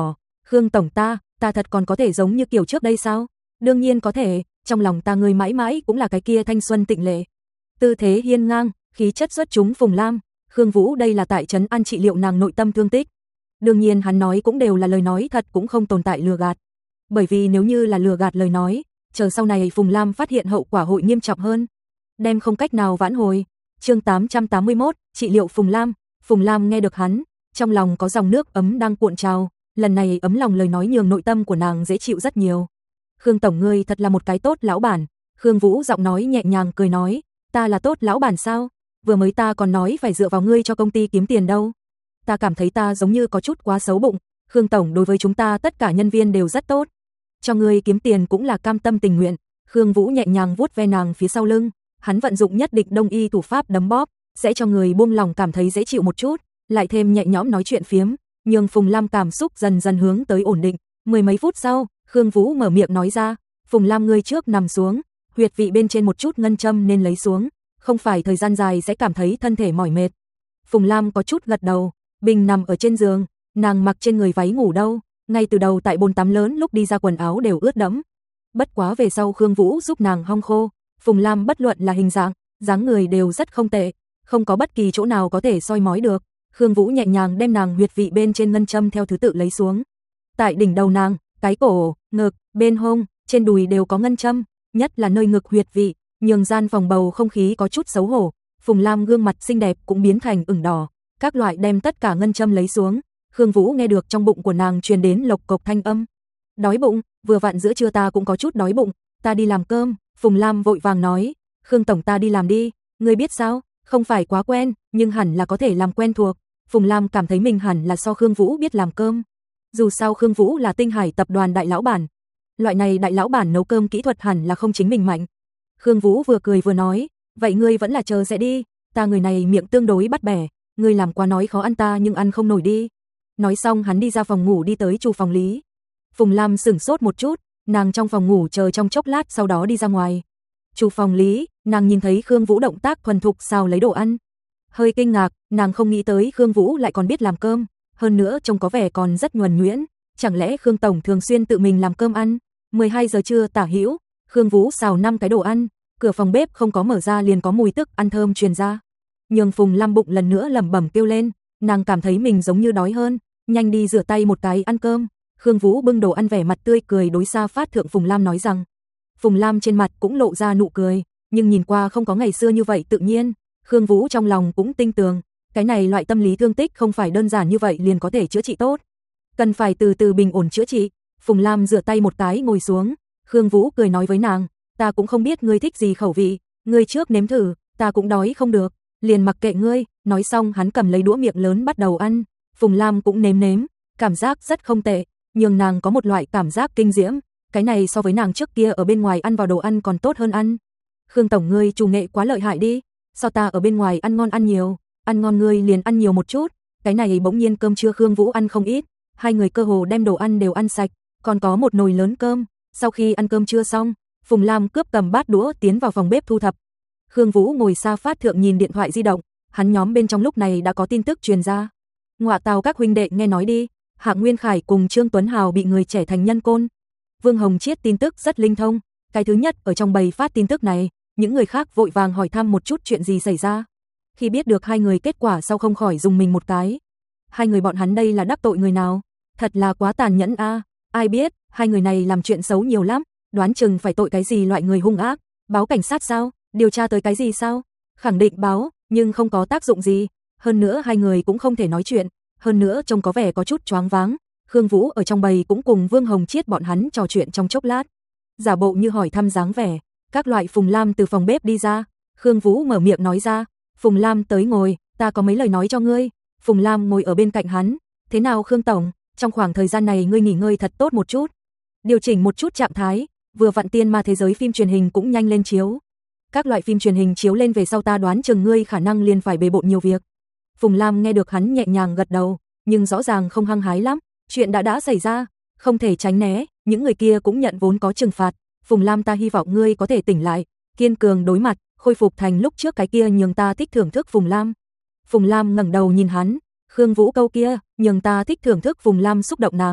Khương tổng ta, ta thật còn có thể giống như kiểu trước đây sao? Đương nhiên có thể, trong lòng ta ngươi mãi mãi cũng là cái kia thanh xuân tịnh lệ. Tư thế hiên ngang, khí chất xuất chúng Phùng Lam, Khương Vũ đây là tại trấn an trị liệu nàng nội tâm thương tích. Đương nhiên hắn nói cũng đều là lời nói thật, cũng không tồn tại lừa gạt. Bởi vì nếu như là lừa gạt lời nói, chờ sau này Phùng Lam phát hiện hậu quả hội nghiêm trọng hơn, đem không cách nào vãn hồi. Chương tám trăm tám mươi mốt, trị liệu Phùng Lam. Phùng Lam nghe được hắn, trong lòng có dòng nước ấm đang cuộn trào, lần này ấm lòng lời nói nhường nội tâm của nàng dễ chịu rất nhiều. Khương tổng ngươi thật là một cái tốt lão bản. Khương Vũ giọng nói nhẹ nhàng cười nói, ta là tốt lão bản sao? Vừa mới ta còn nói phải dựa vào ngươi cho công ty kiếm tiền đâu. Ta cảm thấy ta giống như có chút quá xấu bụng. Khương tổng đối với chúng ta tất cả nhân viên đều rất tốt, cho ngươi kiếm tiền cũng là cam tâm tình nguyện. Khương Vũ nhẹ nhàng vuốt ve nàng phía sau lưng, hắn vận dụng nhất định đông y thủ pháp đấm bóp, sẽ cho người buông lòng cảm thấy dễ chịu một chút, lại thêm nhẹ nhõm nói chuyện phiếm, nhưng Phùng Lam cảm xúc dần dần hướng tới ổn định. Mười mấy phút sau, Khương Vũ mở miệng nói ra, Phùng Lam ngươi trước nằm xuống, huyệt vị bên trên một chút ngân châm nên lấy xuống, không phải thời gian dài sẽ cảm thấy thân thể mỏi mệt. Phùng Lam có chút gật đầu, bình nằm ở trên giường, nàng mặc trên người váy ngủ đâu, ngay từ đầu tại bồn tắm lớn lúc đi ra quần áo đều ướt đẫm. Bất quá về sau Khương Vũ giúp nàng hong khô, Phùng Lam bất luận là hình dạng, dáng người đều rất không tệ, không có bất kỳ chỗ nào có thể soi mói được. Khương Vũ nhẹ nhàng đem nàng huyệt vị bên trên ngân châm theo thứ tự lấy xuống. Tại đỉnh đầu nàng, cái cổ, ngực, bên hông, trên đùi đều có ngân châm, nhất là nơi ngực huyệt vị, nhường gian phòng bầu không khí có chút xấu hổ. Phùng Lam gương mặt xinh đẹp cũng biến thành ửng đỏ, các loại đem tất cả ngân châm lấy xuống. Khương Vũ nghe được trong bụng của nàng truyền đến lộc cộc thanh âm. Đói bụng, vừa vặn giữa trưa ta cũng có chút đói bụng, ta đi làm cơm. Phùng Lam vội vàng nói, Khương tổng ta đi làm đi, ngươi biết sao, không phải quá quen, nhưng hẳn là có thể làm quen thuộc. Phùng Lam cảm thấy mình hẳn là so Khương Vũ biết làm cơm. Dù sao Khương Vũ là Tinh Hải tập đoàn đại lão bản, loại này đại lão bản nấu cơm kỹ thuật hẳn là không chính mình mạnh. Khương Vũ vừa cười vừa nói, vậy ngươi vẫn là chờ sẽ đi, ta người này miệng tương đối bắt bẻ, ngươi làm quá nói khó ăn ta nhưng ăn không nổi đi. Nói xong hắn đi ra phòng ngủ đi tới chủ phòng Lý. Phùng Lam sửng sốt một chút, nàng trong phòng ngủ chờ trong chốc lát sau đó đi ra ngoài. Chủ phòng Lý, nàng nhìn thấy Khương Vũ động tác thuần thục xào lấy đồ ăn. Hơi kinh ngạc, nàng không nghĩ tới Khương Vũ lại còn biết làm cơm, hơn nữa trông có vẻ còn rất nhuần nhuyễn, chẳng lẽ Khương tổng thường xuyên tự mình làm cơm ăn? mười hai giờ trưa tả hữu, Khương Vũ xào năm cái đồ ăn, cửa phòng bếp không có mở ra liền có mùi thức ăn thơm truyền ra. Nhưng Phùng Lam bụng lần nữa lẩm bẩm kêu lên, nàng cảm thấy mình giống như đói hơn, nhanh đi rửa tay một cái ăn cơm. Khương Vũ bưng đồ ăn vẻ mặt tươi cười đối xa phát thượng Phùng Lam nói rằng. Phùng Lam trên mặt cũng lộ ra nụ cười, nhưng nhìn qua không có ngày xưa như vậy tự nhiên. Khương Vũ trong lòng cũng tinh tường, cái này loại tâm lý thương tích không phải đơn giản như vậy liền có thể chữa trị tốt, cần phải từ từ bình ổn chữa trị. Phùng Lam rửa tay một cái ngồi xuống, Khương Vũ cười nói với nàng, ta cũng không biết ngươi thích gì khẩu vị, ngươi trước nếm thử, ta cũng đói không được, liền mặc kệ ngươi. Nói xong hắn cầm lấy đũa miệng lớn bắt đầu ăn. Phùng Lam cũng nếm nếm, cảm giác rất không tệ, nhưng nàng có một loại cảm giác kinh diễm, cái này so với nàng trước kia ở bên ngoài ăn vào đồ ăn còn tốt hơn ăn. Khương tổng ngươi chủ nghệ quá lợi hại đi, sao ta ở bên ngoài ăn ngon ăn nhiều, ăn ngon ngươi liền ăn nhiều một chút. Cái này bỗng nhiên cơm trưa Khương Vũ ăn không ít, hai người cơ hồ đem đồ ăn đều ăn sạch, còn có một nồi lớn cơm. Sau khi ăn cơm trưa xong, Phùng Lam cướp cầm bát đũa tiến vào phòng bếp thu thập. Khương Vũ ngồi xa phát thượng nhìn điện thoại di động, hắn nhóm bên trong lúc này đã có tin tức truyền ra. Ngọa tào các huynh đệ nghe nói đi, Hạng Nguyên Khải cùng Trương Tuấn Hào bị người trẻ thành nhân côn. Vương Hồng Chiết tin tức rất linh thông, cái thứ nhất ở trong bầy phát tin tức này, những người khác vội vàng hỏi thăm một chút chuyện gì xảy ra. Khi biết được hai người kết quả sau không khỏi dùng mình một cái. Hai người bọn hắn đây là đắc tội người nào? Thật là quá tàn nhẫn a, à. Ai biết, hai người này làm chuyện xấu nhiều lắm, đoán chừng phải tội cái gì loại người hung ác, báo cảnh sát sao, điều tra tới cái gì sao? Khẳng định báo, nhưng không có tác dụng gì, hơn nữa hai người cũng không thể nói chuyện, hơn nữa trông có vẻ có chút choáng váng. Khương Vũ ở trong bầy cũng cùng Vương Hồng Chiết bọn hắn trò chuyện trong chốc lát, giả bộ như hỏi thăm dáng vẻ. Các loại Phùng Lam từ phòng bếp đi ra, Khương Vũ mở miệng nói ra, Phùng Lam tới ngồi, ta có mấy lời nói cho ngươi. Phùng Lam ngồi ở bên cạnh hắn, thế nào Khương tổng, trong khoảng thời gian này ngươi nghỉ ngơi thật tốt một chút, điều chỉnh một chút trạng thái, vừa vặn tiên ma thế giới phim truyền hình cũng nhanh lên chiếu. Các loại phim truyền hình chiếu lên về sau ta đoán chừng ngươi khả năng liền phải bề bộn nhiều việc. Phùng Lam nghe được hắn nhẹ nhàng gật đầu, nhưng rõ ràng không hăng hái lắm, chuyện đã đã xảy ra, không thể tránh né, những người kia cũng nhận vốn có trừng phạt. Phùng Lam ta hy vọng ngươi có thể tỉnh lại, kiên cường đối mặt, khôi phục thành lúc trước cái kia nhường ta thích thưởng thức Phùng Lam. Phùng Lam ngẩng đầu nhìn hắn, Khương Vũ câu kia, nhường ta thích thưởng thức Phùng Lam xúc động nàng.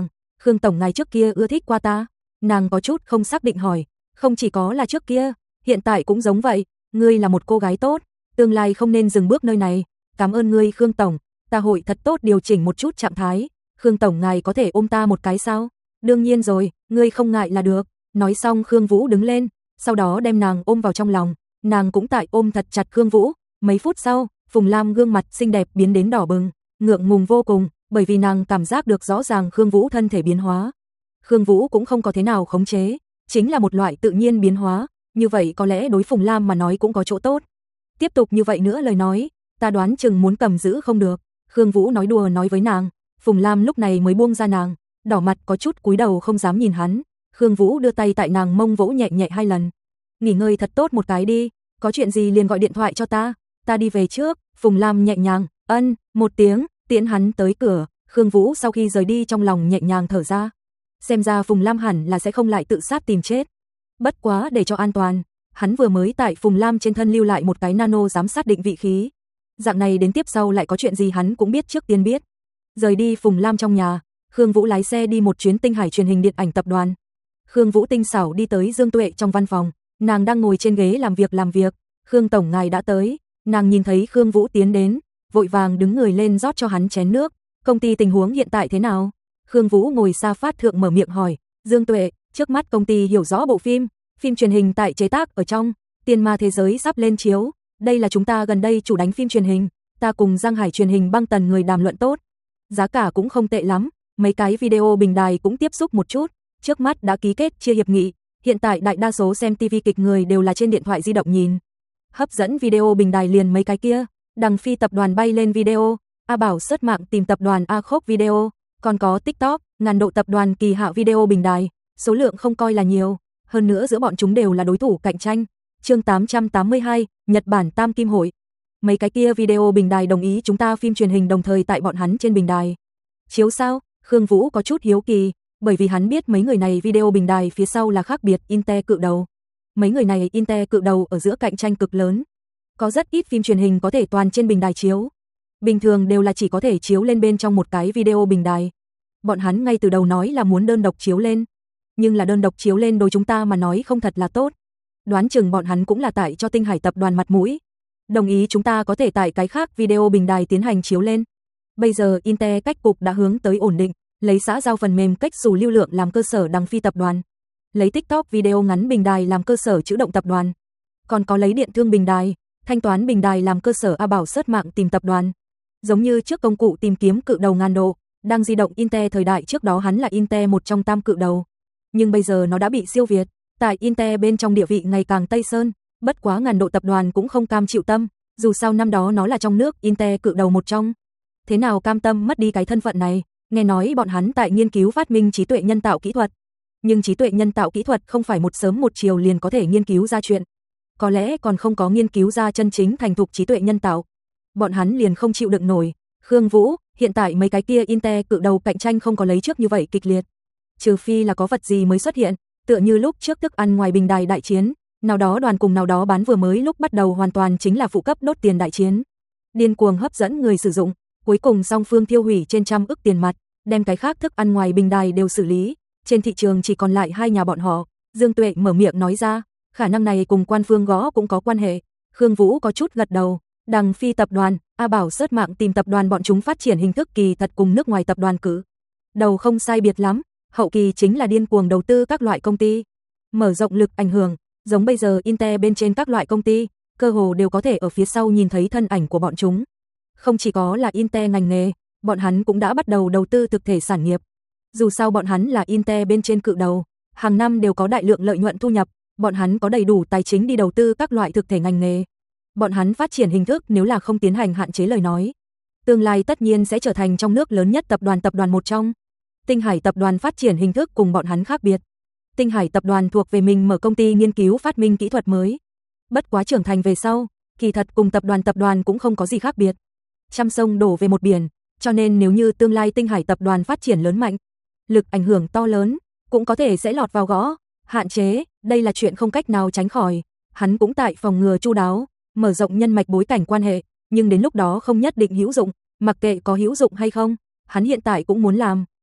Khương tổng ngài trước kia ưa thích qua ta? Nàng có chút không xác định hỏi. Không chỉ có là trước kia, hiện tại cũng giống vậy, ngươi là một cô gái tốt, tương lai không nên dừng bước nơi này. Cảm ơn ngươi Khương tổng, ta hội thật tốt điều chỉnh một chút trạng thái. Khương tổng ngài có thể ôm ta một cái sao? Đương nhiên rồi, ngươi không ngại là được. Nói xong Khương Vũ đứng lên, sau đó đem nàng ôm vào trong lòng, nàng cũng tại ôm thật chặt Khương Vũ. Mấy phút sau, Phùng Lam gương mặt xinh đẹp biến đến đỏ bừng, ngượng ngùng vô cùng, bởi vì nàng cảm giác được rõ ràng Khương Vũ thân thể biến hóa. Khương Vũ cũng không có thế nào khống chế, chính là một loại tự nhiên biến hóa, như vậy có lẽ đối Phùng Lam mà nói cũng có chỗ tốt. Tiếp tục như vậy nữa lời nói, ta đoán chừng muốn cầm giữ không được. Khương Vũ nói đùa nói với nàng, Phùng Lam lúc này mới buông ra nàng, đỏ mặt có chút cúi đầu không dám nhìn hắn. Khương Vũ đưa tay tại nàng mông vỗ nhẹ nhẹ hai lần. Nghỉ ngơi thật tốt một cái đi, có chuyện gì liền gọi điện thoại cho ta, ta đi về trước. Phùng Lam nhẹ nhàng, ân, một tiếng, tiễn hắn tới cửa. Khương Vũ sau khi rời đi trong lòng nhẹ nhàng thở ra. Xem ra Phùng Lam hẳn là sẽ không lại tự sát tìm chết. Bất quá để cho an toàn, hắn vừa mới tại Phùng Lam trên thân lưu lại một cái nano giám sát định vị khí. Dạng này đến tiếp sau lại có chuyện gì hắn cũng biết trước tiên biết. Rời đi Phùng Lam trong nhà, Khương Vũ lái xe đi một chuyến Tinh Hải truyền hình điện ảnh tập đoàn. Khương Vũ tinh xảo đi tới Dương Tuệ trong văn phòng, nàng đang ngồi trên ghế làm việc làm việc. Khương tổng ngài đã tới. Nàng nhìn thấy Khương Vũ tiến đến, vội vàng đứng người lên rót cho hắn chén nước. Công ty tình huống hiện tại thế nào? Khương Vũ ngồi xa phát thượng mở miệng hỏi. Dương Tuệ, trước mắt công ty hiểu rõ bộ phim, phim truyền hình tại chế tác ở trong, Tiên Ma thế giới sắp lên chiếu, đây là chúng ta gần đây chủ đánh phim truyền hình, ta cùng Giang Hải truyền hình băng tần người đàm luận tốt. Giá cả cũng không tệ lắm, mấy cái video bình đài cũng tiếp xúc một chút, trước mắt đã ký kết chia hiệp nghị, hiện tại đại đa số xem ti vi kịch người đều là trên điện thoại di động nhìn. Hấp dẫn video bình đài liền mấy cái kia, Đằng Phi tập đoàn bay lên video, A Bảo search mạng tìm tập đoàn A Khốc video, còn có TikTok, ngàn độ tập đoàn Kỳ Hạ video bình đài, số lượng không coi là nhiều, hơn nữa giữa bọn chúng đều là đối thủ cạnh tranh. Chương tám trăm tám mươi hai, Nhật Bản Tam Kim Hội. Mấy cái kia video bình đài đồng ý chúng ta phim truyền hình đồng thời tại bọn hắn trên bình đài chiếu sao? Khương Vũ có chút hiếu kỳ, bởi vì hắn biết mấy người này video bình đài phía sau là khác biệt Inte cự đầu. Mấy người này Inte cự đầu ở giữa cạnh tranh cực lớn. Có rất ít phim truyền hình có thể toàn trên bình đài chiếu. Bình thường đều là chỉ có thể chiếu lên bên trong một cái video bình đài. Bọn hắn ngay từ đầu nói là muốn đơn độc chiếu lên. Nhưng là đơn độc chiếu lên đối chúng ta mà nói không thật là tốt. Đoán chừng bọn hắn cũng là tại cho Tinh Hải tập đoàn mặt mũi. Đồng ý chúng ta có thể tại cái khác video bình đài tiến hành chiếu lên. Bây giờ Inte cách cục đã hướng tới ổn định, lấy xã giao phần mềm cách dù lưu lượng làm cơ sở Đằng Phi tập đoàn. Lấy TikTok video ngắn bình đài làm cơ sở chữ động tập đoàn. Còn có lấy điện thương bình đài, thanh toán bình đài làm cơ sở A Bảo search mạng tìm tập đoàn. Giống như trước công cụ tìm kiếm cự đầu ngàn độ, đang di động Inte thời đại trước đó hắn là Inte một trong tam cự đầu. Nhưng bây giờ nó đã bị siêu việt, tại Inte bên trong địa vị ngày càng tây sơn, bất quá ngàn độ tập đoàn cũng không cam chịu tâm, dù sao năm đó nó là trong nước Inte cự đầu một trong. Thế nào cam tâm mất đi cái thân phận này, nghe nói bọn hắn tại nghiên cứu phát minh trí tuệ nhân tạo kỹ thuật. Nhưng trí tuệ nhân tạo kỹ thuật không phải một sớm một chiều liền có thể nghiên cứu ra chuyện. Có lẽ còn không có nghiên cứu ra chân chính thành thục trí tuệ nhân tạo. Bọn hắn liền không chịu đựng nổi. Khương Vũ, hiện tại mấy cái kia Inte cự đầu cạnh tranh không có lấy trước như vậy kịch liệt. Trừ phi là có vật gì mới xuất hiện, tựa như lúc trước thức ăn ngoài bình đài đại chiến, nào đó đoàn cùng nào đó bán vừa mới lúc bắt đầu hoàn toàn chính là phụ cấp đốt tiền đại chiến. Điên cuồng hấp dẫn người sử dụng, cuối cùng song phương tiêu hủy trên trăm ức tiền mặt, đem cái khác thức ăn ngoài bình đài đều xử lý, trên thị trường chỉ còn lại hai nhà bọn họ. Dương Tuệ mở miệng nói ra, khả năng này cùng quan phương gõ cũng có quan hệ. Khương Vũ có chút gật đầu, Đằng Phi tập đoàn, A Bảo search mạng tìm tập đoàn bọn chúng phát triển hình thức kỳ thật cùng nước ngoài tập đoàn cử đầu không sai biệt lắm, hậu kỳ chính là điên cuồng đầu tư các loại công ty, mở rộng lực ảnh hưởng, giống bây giờ Inte bên trên các loại công ty, cơ hồ đều có thể ở phía sau nhìn thấy thân ảnh của bọn chúng. Không chỉ có là Inte ngành nghề, bọn hắn cũng đã bắt đầu đầu tư thực thể sản nghiệp. Dù sao bọn hắn là Inte bên trên cự đầu, hàng năm đều có đại lượng lợi nhuận thu nhập, bọn hắn có đầy đủ tài chính đi đầu tư các loại thực thể ngành nghề. Bọn hắn phát triển hình thức nếu là không tiến hành hạn chế lời nói, tương lai tất nhiên sẽ trở thành trong nước lớn nhất tập đoàn tập đoàn một trong. Tinh Hải tập đoàn phát triển hình thức cùng bọn hắn khác biệt. Tinh Hải tập đoàn thuộc về mình mở công ty nghiên cứu phát minh kỹ thuật mới. Bất quá trưởng thành về sau, kỳ thật cùng tập đoàn tập đoàn cũng không có gì khác biệt. Trăm sông đổ về một biển, cho nên nếu như tương lai Tinh Hải tập đoàn phát triển lớn mạnh, lực ảnh hưởng to lớn, cũng có thể sẽ lọt vào gõ, hạn chế, đây là chuyện không cách nào tránh khỏi. Hắn cũng tại phòng ngừa chu đáo, mở rộng nhân mạch bối cảnh quan hệ, nhưng đến lúc đó không nhất định hữu dụng, mặc kệ có hữu dụng hay không, hắn hiện tại cũng muốn làm.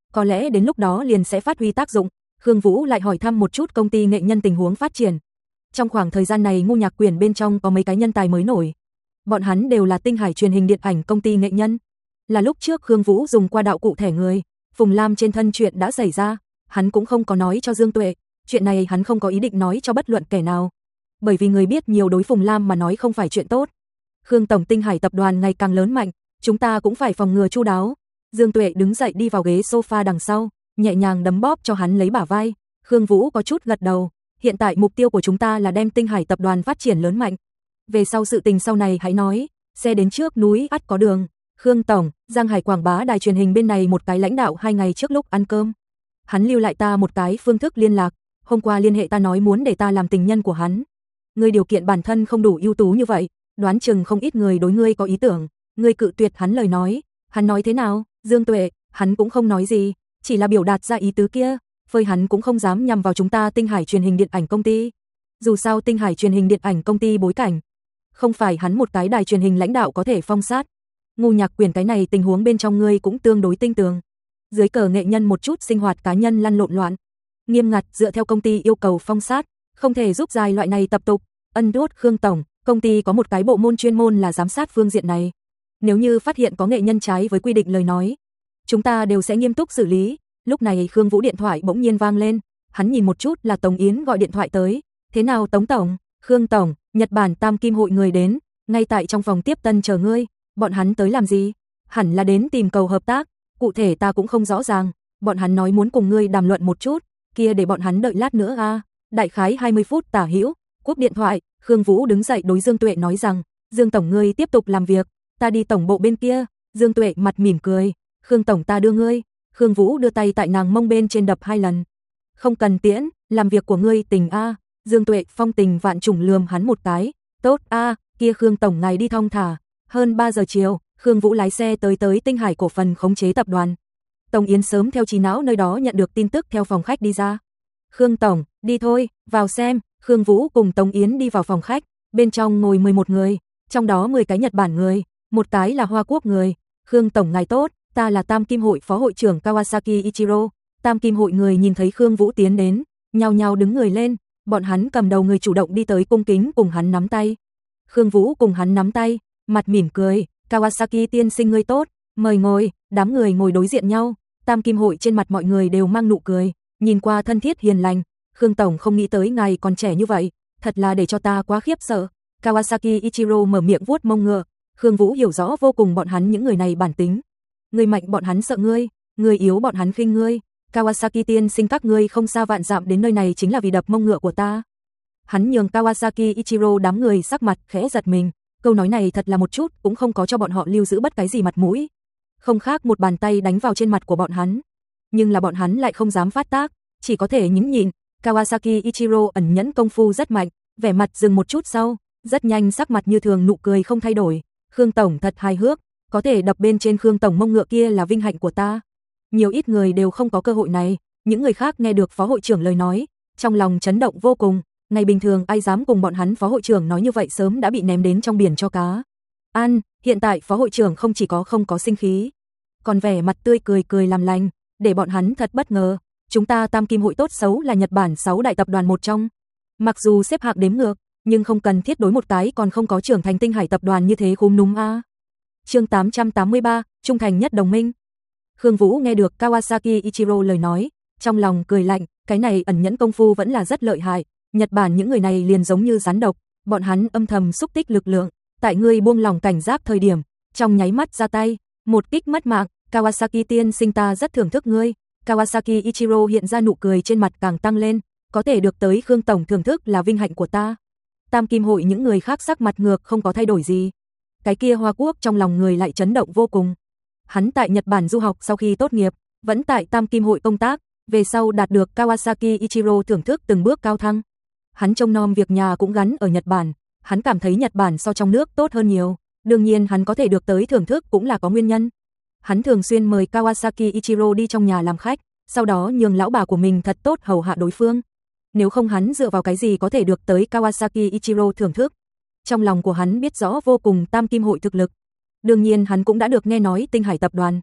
có lẽ đến lúc đó liền sẽ phát huy tác dụng. Khương Vũ lại hỏi thăm một chút công ty nghệ nhân tình huống phát triển. Trong khoảng thời gian này Ngô Nhạc Quyển bên trong có mấy cái nhân tài mới nổi. Bọn hắn đều là Tinh Hải truyền hình điện ảnh công ty nghệ nhân. Là lúc trước Khương Vũ dùng qua đạo cụ thẻ người, Phùng Lam trên thân chuyện đã xảy ra, hắn cũng không có nói cho Dương Tuệ, chuyện này hắn không có ý định nói cho bất luận kẻ nào. Bởi vì người biết nhiều đối Phùng Lam mà nói không phải chuyện tốt. Khương tổng, Tinh Hải tập đoàn ngày càng lớn mạnh, chúng ta cũng phải phòng ngừa chu đáo. Dương Tuệ đứng dậy đi vào ghế sofa đằng sau, nhẹ nhàng đấm bóp cho hắn lấy bả vai. Khương Vũ có chút gật đầu, hiện tại mục tiêu của chúng ta là đem Tinh Hải tập đoàn phát triển lớn mạnh. Về sau sự tình sau này hãy nói, xe đến trước núi ắt có đường. Khương tổng, Giang Hải quảng bá đài truyền hình bên này một cái lãnh đạo hai ngày trước lúc ăn cơm. Hắn lưu lại ta một cái phương thức liên lạc, hôm qua liên hệ ta nói muốn để ta làm tình nhân của hắn. Ngươi điều kiện bản thân không đủ ưu tú như vậy, đoán chừng không ít người đối ngươi có ý tưởng, ngươi cự tuyệt hắn lời nói. Hắn nói thế nào? Dương Tuệ, hắn cũng không nói gì, chỉ là biểu đạt ra ý tứ kia, phơi hắn cũng không dám nhằm vào chúng ta Tinh Hải truyền hình điện ảnh công ty. Dù sao Tinh Hải truyền hình điện ảnh công ty bối cảnh, không phải hắn một cái đài truyền hình lãnh đạo có thể phong sát. Ngô Nhạc Quyển, cái này tình huống bên trong ngươi cũng tương đối tinh tường. Dưới cờ nghệ nhân một chút sinh hoạt cá nhân lăn lộn loạn, nghiêm ngặt dựa theo công ty yêu cầu phong sát, không thể giúp dài loại này tập tục. Ân đốt Khương tổng, công ty có một cái bộ môn chuyên môn là giám sát phương diện này. Nếu như phát hiện có nghệ nhân trái với quy định lời nói, chúng ta đều sẽ nghiêm túc xử lý. Lúc này Khương Vũ điện thoại bỗng nhiên vang lên, hắn nhìn một chút là Tống Yến gọi điện thoại tới. Thế nào Tống tổng? Khương tổng, Nhật Bản Tam Kim hội người đến, ngay tại trong phòng tiếp tân chờ ngươi. Bọn hắn tới làm gì? Hẳn là đến tìm cầu hợp tác, cụ thể ta cũng không rõ ràng. Bọn hắn nói muốn cùng ngươi đàm luận một chút, kia để bọn hắn đợi lát nữa a. À. Đại khái hai mươi phút tả hữu, cúp điện thoại, Khương Vũ đứng dậy đối Dương Tuệ nói rằng, Dương tổng ngươi tiếp tục làm việc, ta đi tổng bộ bên kia. Dương Tuệ mặt mỉm cười, Khương tổng ta đưa ngươi. Khương Vũ đưa tay tại nàng mông bên trên đập hai lần. Không cần tiễn, làm việc của ngươi tình a. À. Dương Tuệ phong tình vạn trùng lườm hắn một cái, tốt a, à, kia Khương tổng ngài đi thong thả. Hơn ba giờ chiều, Khương Vũ lái xe tới tới Tinh Hải cổ phần khống chế tập đoàn. Tống Yến sớm theo trí não nơi đó nhận được tin tức theo phòng khách đi ra. Khương tổng, đi thôi, vào xem. Khương Vũ cùng Tống Yến đi vào phòng khách, bên trong ngồi mười một người, trong đó mười cái Nhật Bản người, một cái là Hoa Quốc người. Khương tổng ngài tốt, ta là Tam Kim hội phó hội trưởng Kawasaki Ichiro. Tam Kim hội người nhìn thấy Khương Vũ tiến đến, nhao nhao đứng người lên, bọn hắn cầm đầu người chủ động đi tới cung kính cùng hắn nắm tay. Khương Vũ cùng hắn nắm tay, mặt mỉm cười, Kawasaki tiên sinh ngươi tốt, mời ngồi. Đám người ngồi đối diện nhau, Tam Kim hội trên mặt mọi người đều mang nụ cười, nhìn qua thân thiết hiền lành. Khương tổng không nghĩ tới ngài còn trẻ như vậy, thật là để cho ta quá khiếp sợ. Kawasaki Ichiro mở miệng vuốt mông ngựa. Khương Vũ hiểu rõ vô cùng bọn hắn những người này bản tính. Người mạnh bọn hắn sợ ngươi, người yếu bọn hắn khinh ngươi. Kawasaki tiên sinh các ngươi không xa vạn dặm đến nơi này chính là vì đập mông ngựa của ta. Hắn nhường Kawasaki Ichiro đám người sắc mặt khẽ giật mình. Câu nói này thật là một chút cũng không có cho bọn họ lưu giữ bất cái gì mặt mũi. Không khác một bàn tay đánh vào trên mặt của bọn hắn. Nhưng là bọn hắn lại không dám phát tác, chỉ có thể nhẫn nhịn. Kawasaki Ichiro ẩn nhẫn công phu rất mạnh, vẻ mặt dừng một chút sau, rất nhanh sắc mặt như thường, nụ cười không thay đổi. Khương tổng thật hài hước, có thể đập bên trên Khương tổng mông ngựa kia là vinh hạnh của ta. Nhiều ít người đều không có cơ hội này, những người khác nghe được phó hội trưởng lời nói, trong lòng chấn động vô cùng. Ngày bình thường ai dám cùng bọn hắn phó hội trưởng nói như vậy sớm đã bị ném đến trong biển cho cá ăn. Hiện tại phó hội trưởng không chỉ có không có sinh khí, còn vẻ mặt tươi cười cười làm lành, để bọn hắn thật bất ngờ. Chúng ta Tam Kim hội tốt xấu là Nhật Bản sáu đại tập đoàn một trong. Mặc dù xếp hạng đếm ngược, nhưng không cần thiết đối một cái còn không có trưởng thành Tinh Hải tập đoàn như thế khúm núm a. À. Chương tám trăm tám mươi ba, trung thành nhất đồng minh. Khương Vũ nghe được Kawasaki Ichiro lời nói, trong lòng cười lạnh, cái này ẩn nhẫn công phu vẫn là rất lợi hại. Nhật Bản những người này liền giống như rắn độc, bọn hắn âm thầm xúc tích lực lượng, tại ngươi buông lòng cảnh giác thời điểm, trong nháy mắt ra tay, một kích mất mạng. Kawasaki tiên sinh ta rất thưởng thức ngươi. Kawasaki Ichiro hiện ra nụ cười trên mặt càng tăng lên, có thể được tới Khương tổng thưởng thức là vinh hạnh của ta. Tam Kim hội những người khác sắc mặt ngược không có thay đổi gì. Cái kia Hoa Quốc trong lòng người lại chấn động vô cùng. Hắn tại Nhật Bản du học sau khi tốt nghiệp, vẫn tại Tam Kim hội công tác, về sau đạt được Kawasaki Ichiro thưởng thức từng bước cao thăng. Hắn trông nom việc nhà cũng gắn ở Nhật Bản, hắn cảm thấy Nhật Bản so trong nước tốt hơn nhiều, đương nhiên hắn có thể được tới thưởng thức cũng là có nguyên nhân. Hắn thường xuyên mời Kawasaki Ichiro đi trong nhà làm khách, sau đó nhường lão bà của mình thật tốt hầu hạ đối phương. Nếu không hắn dựa vào cái gì có thể được tới Kawasaki Ichiro thưởng thức. Trong lòng của hắn biết rõ vô cùng Tam Kim hội thực lực. Đương nhiên hắn cũng đã được nghe nói Tinh Hải tập đoàn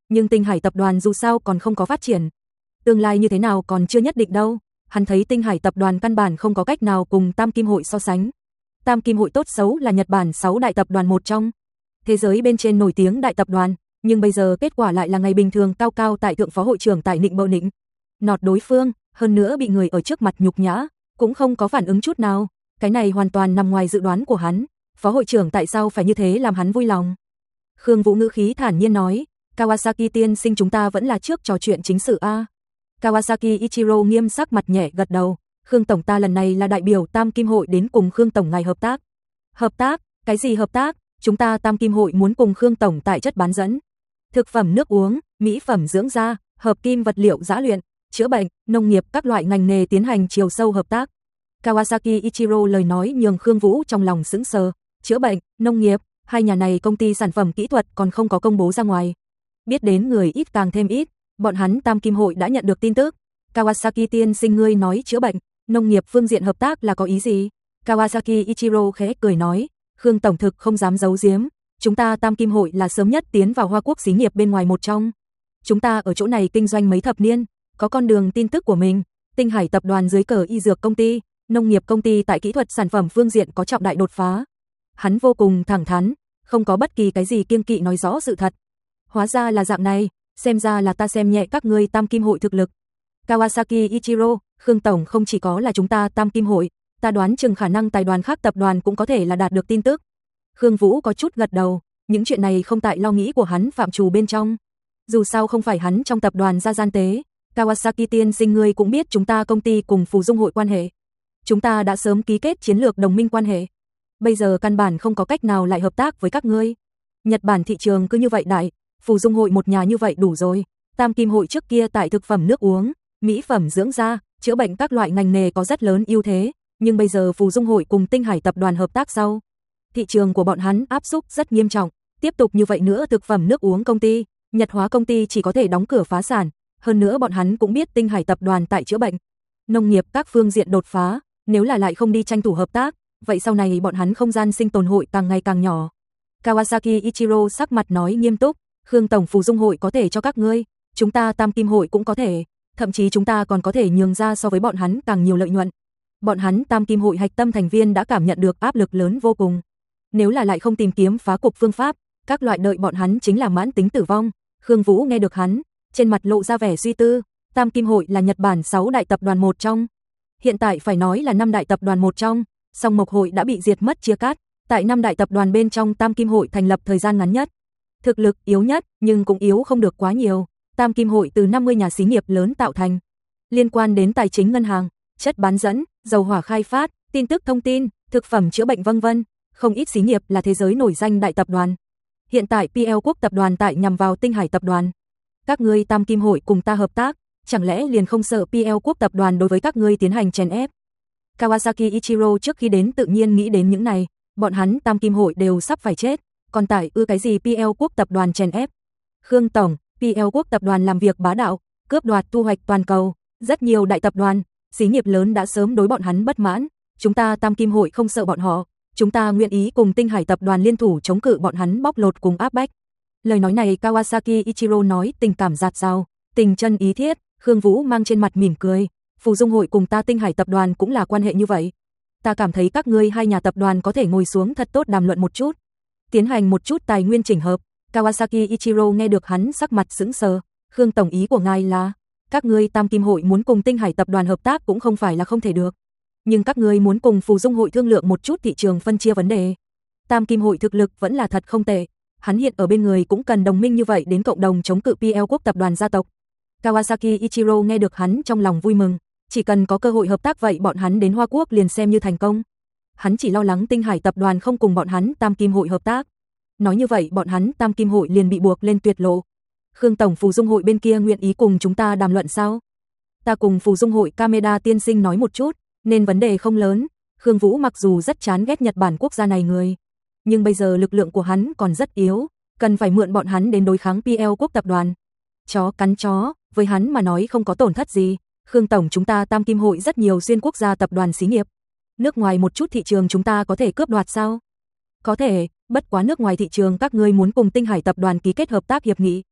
nhưng Tinh Hải tập đoàn dù sao còn không có phát triển. Tương lai như thế nào còn chưa nhất định đâu. Hắn thấy Tinh Hải tập đoàn căn bản không có cách nào cùng Tam Kim hội so sánh. Tam Kim hội tốt xấu là Nhật Bản sáu đại tập đoàn một trong. Thế giới bên trên nổi tiếng đại tập đoàn, nhưng bây giờ kết quả lại là ngày bình thường cao cao tại thượng phó hội trưởng tại nịnh bợ nịnh nọt đối phương, hơn nữa bị người ở trước mặt nhục nhã, cũng không có phản ứng chút nào. Cái này hoàn toàn nằm ngoài dự đoán của hắn. Phó hội trưởng tại sao phải như thế làm hắn vui lòng? Khương Vũ ngữ khí thản nhiên nói, Kawasaki tiên sinh, chúng ta vẫn là trước trò chuyện chính sự a. Kawasaki Ichiro nghiêm sắc mặt nhẹ gật đầu, Khương tổng, ta lần này là đại biểu Tam Kim hội đến cùng Khương tổng ngài hợp tác. Hợp tác? Cái gì hợp tác? Chúng ta Tam Kim hội muốn cùng Khương tổng tại chất bán dẫn, thực phẩm nước uống, mỹ phẩm dưỡng da, hợp kim vật liệu giã luyện, chữa bệnh, nông nghiệp các loại ngành nghề tiến hành chiều sâu hợp tác. Kawasaki Ichiro lời nói nhường Khương Vũ trong lòng sững sờ, chữa bệnh, nông nghiệp, hai nhà này công ty sản phẩm kỹ thuật còn không có công bố ra ngoài. Biết đến người ít càng thêm ít, bọn hắn Tam Kim hội đã nhận được tin tức. Kawasaki tiên sinh, ngươi nói chữa bệnh, nông nghiệp phương diện hợp tác là có ý gì? Kawasaki Ichiro khẽ cười nói, Khương tổng thực không dám giấu giếm, chúng ta Tam Kim hội là sớm nhất tiến vào Hoa Quốc xí nghiệp bên ngoài một trong. Chúng ta ở chỗ này kinh doanh mấy thập niên, có con đường tin tức của mình. Tinh Hải tập đoàn dưới cờ y dược công ty, nông nghiệp công ty tại kỹ thuật sản phẩm phương diện có trọng đại đột phá. Hắn vô cùng thẳng thắn, không có bất kỳ cái gì kiêng kỵ nói rõ sự thật. Hóa ra là dạng này, xem ra là ta xem nhẹ các ngươi Tam Kim hội thực lực. Kawasaki Ichiro, Khương tổng không chỉ có là chúng ta Tam Kim hội, ta đoán chừng khả năng tài đoàn khác tập đoàn cũng có thể là đạt được tin tức. Khương Vũ có chút gật đầu, những chuyện này không tại lo nghĩ của hắn phạm trù bên trong. Dù sao không phải hắn trong tập đoàn ra gian tế. Kawasaki tiên sinh, ngươi cũng biết chúng ta công ty cùng Phù Dung hội quan hệ. Chúng ta đã sớm ký kết chiến lược đồng minh quan hệ. Bây giờ căn bản không có cách nào lại hợp tác với các ngươi. Nhật Bản thị trường cứ như vậy đại, Phù Dung hội một nhà như vậy đủ rồi. Tam Kim hội trước kia tại thực phẩm nước uống, mỹ phẩm dưỡng da, chữa bệnh các loại ngành nghề có rất lớn ưu thế, nhưng bây giờ Phù Dung hội cùng Tinh Hải tập đoàn hợp tác sau, thị trường của bọn hắn áp xúc rất nghiêm trọng. Tiếp tục như vậy nữa, thực phẩm nước uống công ty, Nhật Hóa công ty chỉ có thể đóng cửa phá sản. Hơn nữa bọn hắn cũng biết Tinh Hải tập đoàn tại chữa bệnh, nông nghiệp các phương diện đột phá, nếu là lại không đi tranh thủ hợp tác, vậy sau này bọn hắn không gian sinh tồn hội càng ngày càng nhỏ. Kawasaki Ichiro sắc mặt nói nghiêm túc, Khương tổng, Phù Dung hội có thể cho các ngươi, chúng ta Tam Kim hội cũng có thể, thậm chí chúng ta còn có thể nhường ra so với bọn hắn càng nhiều lợi nhuận. Bọn hắn Tam Kim hội hạch tâm thành viên đã cảm nhận được áp lực lớn vô cùng. Nếu là lại không tìm kiếm phá cục phương pháp, các loại đợi bọn hắn chính là mãn tính tử vong. Khương Vũ nghe được hắn, trên mặt lộ ra vẻ suy tư. Tam Kim hội là Nhật Bản sáu đại tập đoàn một trong, hiện tại phải nói là năm đại tập đoàn một trong, song Mộc hội đã bị diệt mất chia cắt. Tại năm đại tập đoàn bên trong, Tam Kim hội thành lập thời gian ngắn nhất, thực lực yếu nhất, nhưng cũng yếu không được quá nhiều. Tam Kim hội từ năm mươi nhà xí nghiệp lớn tạo thành, liên quan đến tài chính, ngân hàng, chất bán dẫn, dầu hỏa khai phát, tin tức thông tin, thực phẩm chữa bệnh vân vân, không ít xí nghiệp là thế giới nổi danh đại tập đoàn. Hiện tại pê lờ Quốc tập đoàn tại nhằm vào Tinh Hải tập đoàn. Các ngươi Tam Kim hội cùng ta hợp tác, chẳng lẽ liền không sợ pê lờ Quốc tập đoàn đối với các ngươi tiến hành chèn ép? Kawasaki Ichiro trước khi đến tự nhiên nghĩ đến những này, bọn hắn Tam Kim hội đều sắp phải chết, còn tại ư cái gì pê lờ Quốc tập đoàn chèn ép? Khương tổng, pê lờ Quốc tập đoàn làm việc bá đạo, cướp đoạt thu hoạch toàn cầu, rất nhiều đại tập đoàn, xí nghiệp lớn đã sớm đối bọn hắn bất mãn, chúng ta Tam Kim hội không sợ bọn họ, chúng ta nguyện ý cùng Tinh Hải tập đoàn liên thủ chống cự bọn hắn bóc lột cùng áp bách. Lời nói này Kawasaki Ichiro nói tình cảm dạt dào, tình chân ý thiết. Khương Vũ mang trên mặt mỉm cười, Phù Dung hội cùng ta Tinh Hải tập đoàn cũng là quan hệ như vậy. Ta cảm thấy các ngươi hai nhà tập đoàn có thể ngồi xuống thật tốt đàm luận một chút, tiến hành một chút tài nguyên chỉnh hợp. Kawasaki Ichiro nghe được hắn sắc mặt sững sờ. Khương tổng, ý của ngài là các ngươi Tam Kim hội muốn cùng Tinh Hải tập đoàn hợp tác cũng không phải là không thể được, nhưng các ngươi muốn cùng Phù Dung hội thương lượng một chút thị trường phân chia vấn đề. Tam Kim hội thực lực vẫn là thật không tệ, hắn hiện ở bên người cũng cần đồng minh như vậy đến cộng đồng chống cự pê lờ Quốc tập đoàn gia tộc. Kawasaki Ichiro nghe được hắn trong lòng vui mừng, chỉ cần có cơ hội hợp tác vậy bọn hắn đến Hoa Quốc liền xem như thành công. Hắn chỉ lo lắng Tinh Hải tập đoàn không cùng bọn hắn Tam Kim hội hợp tác. Nói như vậy bọn hắn Tam Kim hội liền bị buộc lên tuyệt lộ. Khương tổng, Phù Dung hội bên kia nguyện ý cùng chúng ta đàm luận sao? Ta cùng Phù Dung hội Kameda tiên sinh nói một chút, nên vấn đề không lớn. Khương Vũ mặc dù rất chán ghét Nhật Bản quốc gia này người, nhưng bây giờ lực lượng của hắn còn rất yếu, cần phải mượn bọn hắn đến đối kháng pê lờ Quốc tập đoàn. Chó cắn chó, với hắn mà nói không có tổn thất gì. Khương tổng, chúng ta Tam Kim hội rất nhiều xuyên quốc gia tập đoàn xí nghiệp, nước ngoài một chút thị trường chúng ta có thể cướp đoạt sao? Có thể, bất quá nước ngoài thị trường các ngươi muốn cùng Tinh Hải tập đoàn ký kết hợp tác hiệp nghị,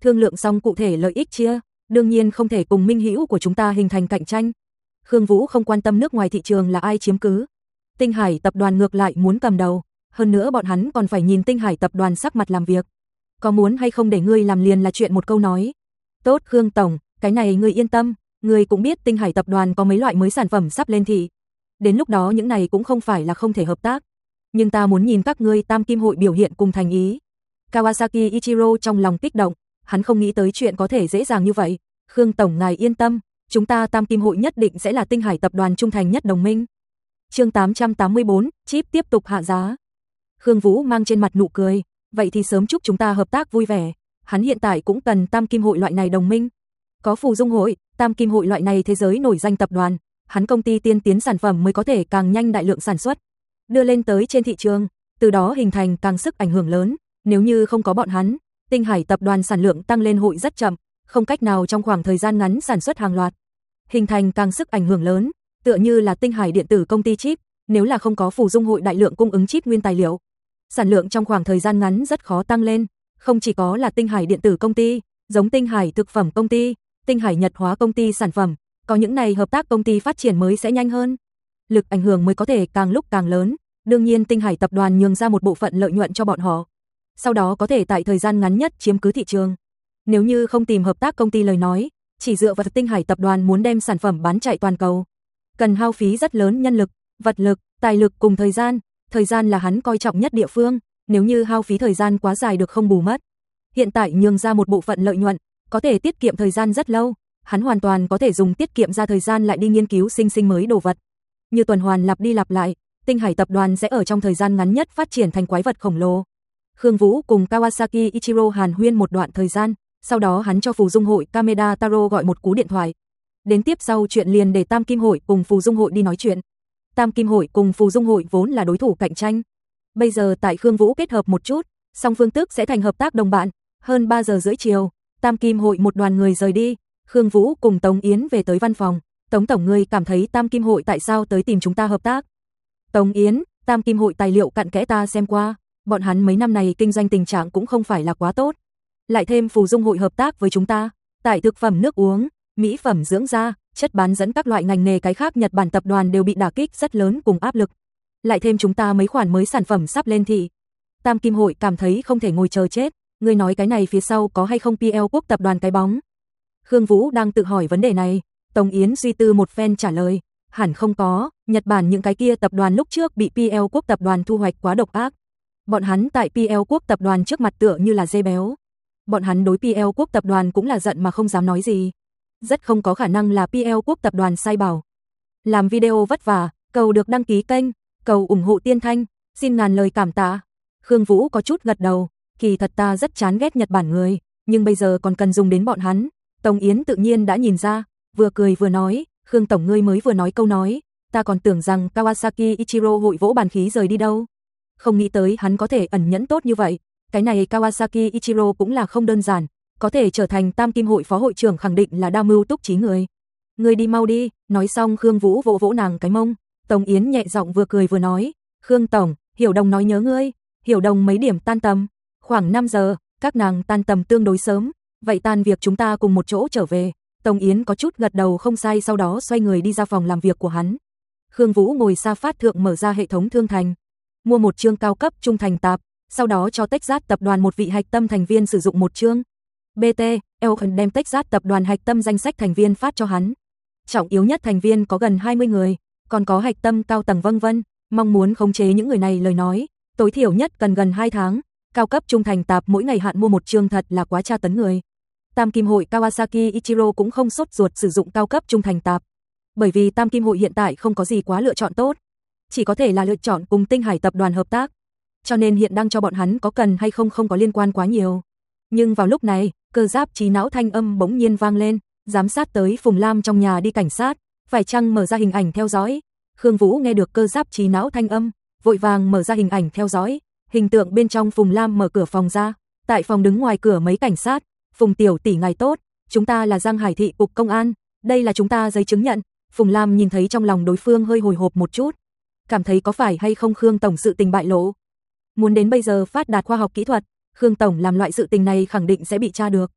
thương lượng xong cụ thể lợi ích chia, đương nhiên không thể cùng minh hữu của chúng ta hình thành cạnh tranh. Khương Vũ không quan tâm nước ngoài thị trường là ai chiếm cứ. Tinh Hải tập đoàn ngược lại muốn cầm đầu, hơn nữa bọn hắn còn phải nhìn Tinh Hải tập đoàn sắc mặt làm việc. Có muốn hay không để ngươi làm liền là chuyện một câu nói. Tốt Khương tổng, cái này ngươi yên tâm, ngươi cũng biết Tinh Hải tập đoàn có mấy loại mới sản phẩm sắp lên thị. Đến lúc đó những này cũng không phải là không thể hợp tác. Nhưng ta muốn nhìn các ngươi Tam Kim hội biểu hiện cùng thành ý. Kawasaki Ichiro trong lòng kích động, hắn không nghĩ tới chuyện có thể dễ dàng như vậy. Khương tổng ngài yên tâm, chúng ta Tam Kim hội nhất định sẽ là Tinh Hải tập đoàn trung thành nhất đồng minh. Chương tám trăm tám mươi bốn, chip tiếp tục hạ giá. Khương Vũ mang trên mặt nụ cười, vậy thì sớm chúc chúng ta hợp tác vui vẻ. Hắn hiện tại cũng cần Tam Kim hội loại này đồng minh. Có Phù Dung hội, Tam Kim hội loại này thế giới nổi danh tập đoàn, hắn công ty tiên tiến sản phẩm mới có thể càng nhanh đại lượng sản xuất, đưa lên tới trên thị trường, từ đó hình thành càng sức ảnh hưởng lớn. Nếu như không có bọn hắn, Tinh Hải tập đoàn sản lượng tăng lên hội rất chậm, không cách nào trong khoảng thời gian ngắn sản xuất hàng loạt, hình thành càng sức ảnh hưởng lớn, tựa như là Tinh Hải điện tử công ty chip, nếu là không có Phù Dung hội đại lượng cung ứng chip nguyên tài liệu, sản lượng trong khoảng thời gian ngắn rất khó tăng lên. Không chỉ có là Tinh Hải điện tử công ty, giống Tinh Hải thực phẩm công ty, Tinh Hải nhật hóa công ty sản phẩm, có những này hợp tác công ty phát triển mới sẽ nhanh hơn, lực ảnh hưởng mới có thể càng lúc càng lớn. Đương nhiên Tinh Hải tập đoàn nhường ra một bộ phận lợi nhuận cho bọn họ, sau đó có thể tại thời gian ngắn nhất chiếm cứ thị trường. Nếu như không tìm hợp tác công ty lời nói, chỉ dựa vào Tinh Hải tập đoàn muốn đem sản phẩm bán chạy toàn cầu, cần hao phí rất lớn nhân lực, vật lực, tài lực cùng thời gian. Thời gian là hắn coi trọng nhất địa phương, nếu như hao phí thời gian quá dài được không bù mất. Hiện tại nhường ra một bộ phận lợi nhuận, có thể tiết kiệm thời gian rất lâu, hắn hoàn toàn có thể dùng tiết kiệm ra thời gian lại đi nghiên cứu sinh sinh mới đồ vật. Như tuần hoàn lặp đi lặp lại, Tinh Hải tập đoàn sẽ ở trong thời gian ngắn nhất phát triển thành quái vật khổng lồ. Khương Vũ cùng Kawasaki Ichiro hàn huyên một đoạn thời gian, sau đó hắn cho Phù Dung hội Kameda Taro gọi một cú điện thoại. Đến tiếp sau chuyện liền để Tam Kim hội cùng Phù Dung hội đi nói chuyện. Tam Kim hội cùng Phù Dung hội vốn là đối thủ cạnh tranh. Bây giờ tại Khương Vũ kết hợp một chút, song phương tức sẽ thành hợp tác đồng bạn. Hơn ba giờ rưỡi chiều, Tam Kim hội một đoàn người rời đi. Khương Vũ cùng Tống Yến về tới văn phòng. Tống tổng ngươi cảm thấy Tam Kim hội tại sao tới tìm chúng ta hợp tác? Tống Yến, Tam Kim hội tài liệu cặn kẽ ta xem qua, bọn hắn mấy năm này kinh doanh tình trạng cũng không phải là quá tốt. Lại thêm Phù Dung hội hợp tác với chúng ta, tại thực phẩm nước uống, mỹ phẩm dưỡng da, chất bán dẫn các loại ngành nghề cái khác Nhật Bản tập đoàn đều bị đả kích rất lớn cùng áp lực. Lại thêm chúng ta mấy khoản mới sản phẩm sắp lên thị. Tam Kim hội cảm thấy không thể ngồi chờ chết, ngươi nói cái này phía sau có hay không pê lờ Quốc tập đoàn cái bóng? Khương Vũ đang tự hỏi vấn đề này, Tống Yến suy tư một phen trả lời, hẳn không có, Nhật Bản những cái kia tập đoàn lúc trước bị pê lờ Quốc tập đoàn thu hoạch quá độc ác. Bọn hắn tại pê lờ Quốc tập đoàn trước mặt tựa như là dê béo. Bọn hắn đối pê lờ Quốc tập đoàn cũng là giận mà không dám nói gì. Rất không có khả năng là pê lờ Quốc tập đoàn sai bảo. Làm video vất vả, cầu được đăng ký kênh, cầu ủng hộ Tiên Thanh, xin ngàn lời cảm tạ. Khương Vũ có chút gật đầu, kỳ thật ta rất chán ghét Nhật Bản người, nhưng bây giờ còn cần dùng đến bọn hắn. Tống Yến tự nhiên đã nhìn ra, vừa cười vừa nói, Khương tổng ngươi mới vừa nói câu nói, ta còn tưởng rằng Kawasaki Ichiro hội vỗ bàn khí rời đi đâu. Không nghĩ tới hắn có thể ẩn nhẫn tốt như vậy, cái này Kawasaki Ichiro cũng là không đơn giản, có thể trở thành Tam Kim hội phó hội trưởng khẳng định là đa mưu túc trí người. Ngươi đi mau đi, nói xong Khương Vũ vỗ vỗ nàng cái mông. Tống Yến nhẹ giọng vừa cười vừa nói, Khương tổng, Hiểu Đồng nói nhớ ngươi. Hiểu Đồng mấy điểm tan tầm? Khoảng năm giờ, các nàng tan tầm tương đối sớm, vậy tan việc chúng ta cùng một chỗ trở về. Tống Yến có chút gật đầu không sai, sau đó xoay người đi ra phòng làm việc của hắn. Khương Vũ ngồi xa phát thượng mở ra hệ thống thương thành, mua một chương cao cấp trung thành tạp, sau đó cho Texas tập đoàn một vị hạch tâm thành viên sử dụng một chương. bê tê, Elkhorn đem Texas tập đoàn hạch tâm danh sách thành viên phát cho hắn. Trọng yếu nhất thành viên có gần hai mươi người, còn có hạch tâm cao tầng vân vân, mong muốn khống chế những người này lời nói, tối thiểu nhất cần gần hai tháng. Cao cấp trung thành tạp mỗi ngày hạn mua một chương thật là quá tra tấn người. Tam Kim hội Kawasaki Ichiro cũng không sốt ruột sử dụng cao cấp trung thành tạp, bởi vì Tam Kim hội hiện tại không có gì quá lựa chọn tốt, chỉ có thể là lựa chọn cùng Tinh Hải tập đoàn hợp tác, cho nên hiện đang cho bọn hắn có cần hay không không có liên quan quá nhiều. Nhưng vào lúc này, Cơ Giáp trí não thanh âm bỗng nhiên vang lên, giám sát tới Phùng Lam trong nhà đi cảnh sát, phải chăng mở ra hình ảnh theo dõi. Khương Vũ nghe được Cơ Giáp trí não thanh âm, vội vàng mở ra hình ảnh theo dõi, hình tượng bên trong Phùng Lam mở cửa phòng ra, tại phòng đứng ngoài cửa mấy cảnh sát. Phùng tiểu tỷ ngài tốt, chúng ta là Giang Hải thị cục công an, đây là chúng ta giấy chứng nhận. Phùng Lam nhìn thấy trong lòng đối phương hơi hồi hộp một chút, cảm thấy có phải hay không Khương tổng sự tình bại lộ. Muốn đến bây giờ phát đạt khoa học kỹ thuật, Khương tổng làm loại sự tình này khẳng định sẽ bị tra được.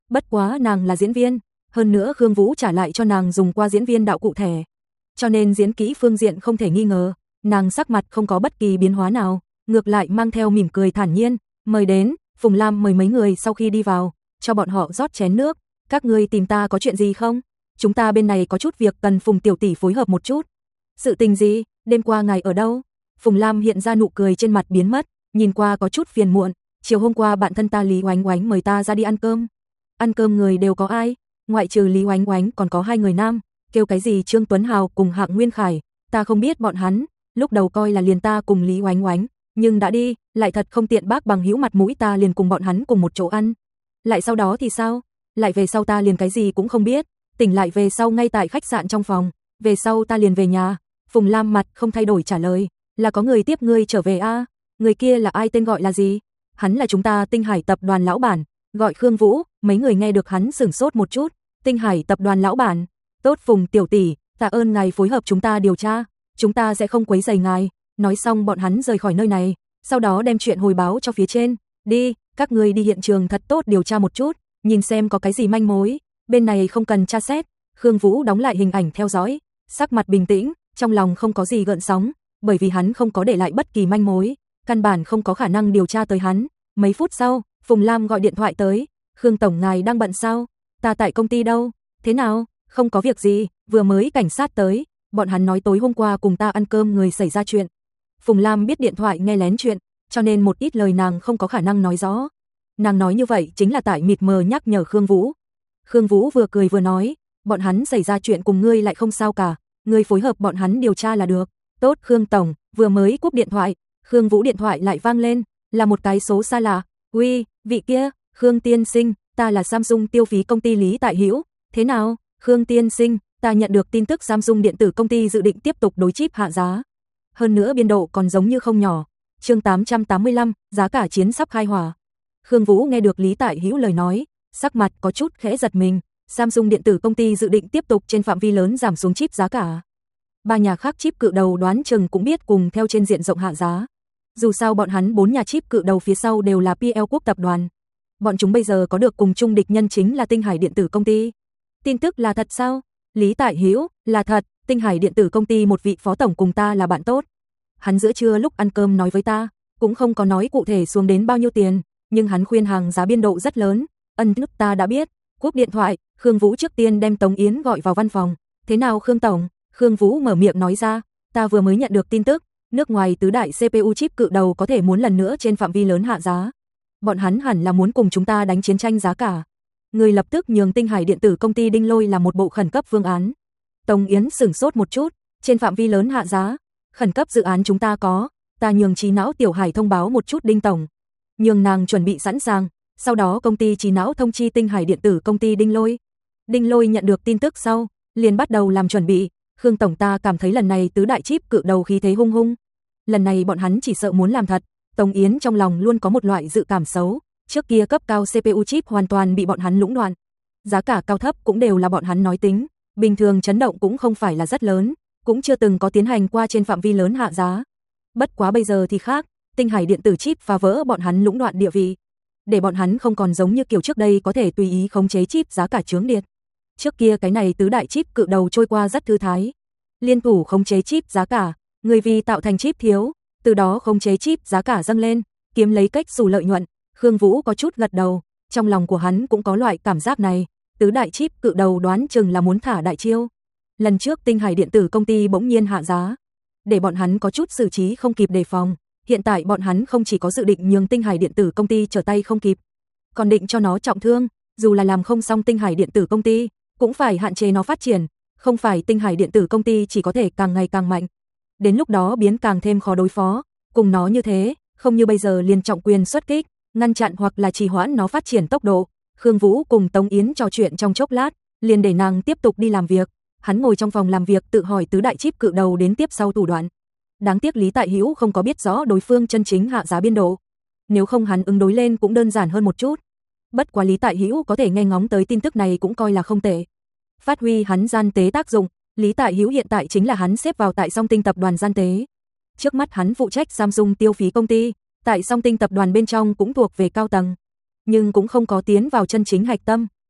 Bất quá nàng là diễn viên, hơn nữa Khương Vũ trả lại cho nàng dùng qua diễn viên đạo cụ thẻ. Cho nên diễn kỹ phương diện không thể nghi ngờ, nàng sắc mặt không có bất kỳ biến hóa nào, ngược lại mang theo mỉm cười thản nhiên, mời đến. Phùng Lam mời mấy người sau khi đi vào, cho bọn họ rót chén nước, các ngươi tìm ta có chuyện gì không? Chúng ta bên này có chút việc cần Phùng tiểu tỷ phối hợp một chút. Sự tình gì? Đêm qua ngài ở đâu? Phùng Lam hiện ra nụ cười trên mặt biến mất, nhìn qua có chút phiền muộn, chiều hôm qua bạn thân ta Lý Oánh Oánh mời ta ra đi ăn cơm. Ăn cơm người đều có ai? Ngoại trừ Lý Oánh Oánh còn có hai người nam, kêu cái gì Trương Tuấn Hào cùng Hạng Nguyên Khải, ta không biết bọn hắn, lúc đầu coi là liền ta cùng Lý Oánh Oánh, nhưng đã đi, lại thật không tiện bác bằng hữu mặt mũi ta liền cùng bọn hắn cùng một chỗ ăn. Lại sau đó thì sao? Lại về sau ta liền cái gì cũng không biết, tỉnh lại về sau ngay tại khách sạn trong phòng, về sau ta liền về nhà. Phùng Lam mặt không thay đổi trả lời, là có người tiếp ngươi trở về a? À? Người kia là ai, tên gọi là gì? Hắn là chúng ta Tinh Hải tập đoàn lão bản, gọi Khương Vũ. Mấy người nghe được hắn sửng sốt một chút. Tinh Hải tập đoàn lão bản? Tốt Phùng tiểu tỷ, tạ ơn ngài phối hợp chúng ta điều tra, chúng ta sẽ không quấy rầy ngài. Nói xong bọn hắn rời khỏi nơi này, sau đó đem chuyện hồi báo cho phía trên. Đi, các ngươi đi hiện trường thật tốt điều tra một chút, nhìn xem có cái gì manh mối. Bên này không cần tra xét. Khương Vũ đóng lại hình ảnh theo dõi, sắc mặt bình tĩnh, trong lòng không có gì gợn sóng, bởi vì hắn không có để lại bất kỳ manh mối, căn bản không có khả năng điều tra tới hắn. Mấy phút sau, Phùng Lam gọi điện thoại tới. Khương tổng ngài đang bận sao? Ta tại công ty đâu? Thế nào? Không có việc gì, vừa mới cảnh sát tới, bọn hắn nói tối hôm qua cùng ta ăn cơm người xảy ra chuyện. Phùng Lam biết điện thoại nghe lén chuyện, cho nên một ít lời nàng không có khả năng nói rõ. Nàng nói như vậy chính là tại mịt mờ nhắc nhở Khương Vũ. Khương Vũ vừa cười vừa nói, bọn hắn xảy ra chuyện cùng ngươi lại không sao cả, ngươi phối hợp bọn hắn điều tra là được. Tốt Khương tổng, vừa mới cúp điện thoại, Khương Vũ điện thoại lại vang lên, là một cái số xa lạ. Uy, vị kia, Khương tiên sinh, ta là Samsung tiêu phí công ty Lý Tại Hữu. Thế nào, Khương tiên sinh, ta nhận được tin tức Samsung điện tử công ty dự định tiếp tục đối chip hạ giá. Hơn nữa biên độ còn giống như không nhỏ. Chương tám trăm tám mươi lăm, giá cả chiến sắp khai hỏa. Khương Vũ nghe được Lý Tại Hữu lời nói, sắc mặt có chút khẽ giật mình. Samsung điện tử công ty dự định tiếp tục trên phạm vi lớn giảm xuống chip giá cả. Ba nhà khác chip cự đầu đoán chừng cũng biết cùng theo trên diện rộng hạ giá. Dù sao bọn hắn bốn nhà chip cự đầu phía sau đều là pê lờ Quốc tập đoàn. Bọn chúng bây giờ có được cùng chung địch nhân chính là Tinh Hải điện tử công ty. Tin tức là thật sao? Lý Tại Hữu, là thật, Tinh Hải điện tử công ty một vị phó tổng cùng ta là bạn tốt. Hắn giữa trưa lúc ăn cơm nói với ta, cũng không có nói cụ thể xuống đến bao nhiêu tiền, nhưng hắn khuyên hàng giá biên độ rất lớn. Ân thức ta đã biết. Cúp điện thoại, Khương Vũ trước tiên đem Tống Yến gọi vào văn phòng. Thế nào Khương tổng? Khương Vũ mở miệng nói ra, ta vừa mới nhận được tin tức, nước ngoài tứ đại xê pê u chip cự đầu có thể muốn lần nữa trên phạm vi lớn hạ giá. Bọn hắn hẳn là muốn cùng chúng ta đánh chiến tranh giá cả. Người lập tức nhường Tinh Hải điện tử công ty Đinh Lôi là một bộ khẩn cấp phương án. Tống Yến sửng sốt một chút, trên phạm vi lớn hạ giá, khẩn cấp dự án chúng ta có, ta nhường trí não Tiểu Hải thông báo một chút Đinh tổng, nhường nàng chuẩn bị sẵn sàng, sau đó công ty trí não thông chi Tinh Hải điện tử công ty Đinh Lôi. Đinh Lôi nhận được tin tức sau, liền bắt đầu làm chuẩn bị. Khương tổng, ta cảm thấy lần này tứ đại chip cự đầu khí thế hung hung. Lần này bọn hắn chỉ sợ muốn làm thật. Tống Yến trong lòng luôn có một loại dự cảm xấu, trước kia cấp cao xê pê u chip hoàn toàn bị bọn hắn lũng đoạn. Giá cả cao thấp cũng đều là bọn hắn nói tính, bình thường chấn động cũng không phải là rất lớn, cũng chưa từng có tiến hành qua trên phạm vi lớn hạ giá. Bất quá bây giờ thì khác, Tinh Hải điện tử chip phá vỡ bọn hắn lũng đoạn địa vị, để bọn hắn không còn giống như kiểu trước đây có thể tùy ý khống chế chip giá cả chướng điệt. Trước kia cái này tứ đại chip cự đầu trôi qua rất thư thái, liên thủ khống chế chip giá cả, người vì tạo thành chip thiếu, từ đó khống chế chip giá cả dâng lên, kiếm lấy cách xù lợi nhuận. Khương Vũ có chút gật đầu, trong lòng của hắn cũng có loại cảm giác này, tứ đại chip cự đầu đoán chừng là muốn thả đại chiêu. Lần trước Tinh Hải điện tử công ty bỗng nhiên hạ giá, để bọn hắn có chút xử trí không kịp đề phòng, hiện tại bọn hắn không chỉ có dự định nhường Tinh Hải điện tử công ty trở tay không kịp, còn định cho nó trọng thương, dù là làm không xong Tinh Hải điện tử công ty, cũng phải hạn chế nó phát triển, không phải Tinh Hải điện tử công ty chỉ có thể càng ngày càng mạnh, đến lúc đó biến càng thêm khó đối phó, cùng nó như thế, không như bây giờ liền trọng quyền xuất kích, ngăn chặn hoặc là trì hoãn nó phát triển tốc độ. Khương Vũ cùng Tống Yến trò chuyện trong chốc lát, liền để nàng tiếp tục đi làm việc. Hắn ngồi trong phòng làm việc tự hỏi tứ đại chip cự đầu đến tiếp sau thủ đoạn. Đáng tiếc Lý Tại Hữu không có biết rõ đối phương chân chính hạ giá biên độ, nếu không hắn ứng đối lên cũng đơn giản hơn một chút. Bất quá Lý Tại Hữu có thể nghe ngóng tới tin tức này cũng coi là không tệ. Phát huy hắn gian tế tác dụng, Lý Tại Hữu hiện tại chính là hắn xếp vào tại Song Tinh tập đoàn gian tế. Trước mắt hắn phụ trách Samsung tiêu phí công ty, tại Song Tinh tập đoàn bên trong cũng thuộc về cao tầng, nhưng cũng không có tiến vào chân chính hạch tâm,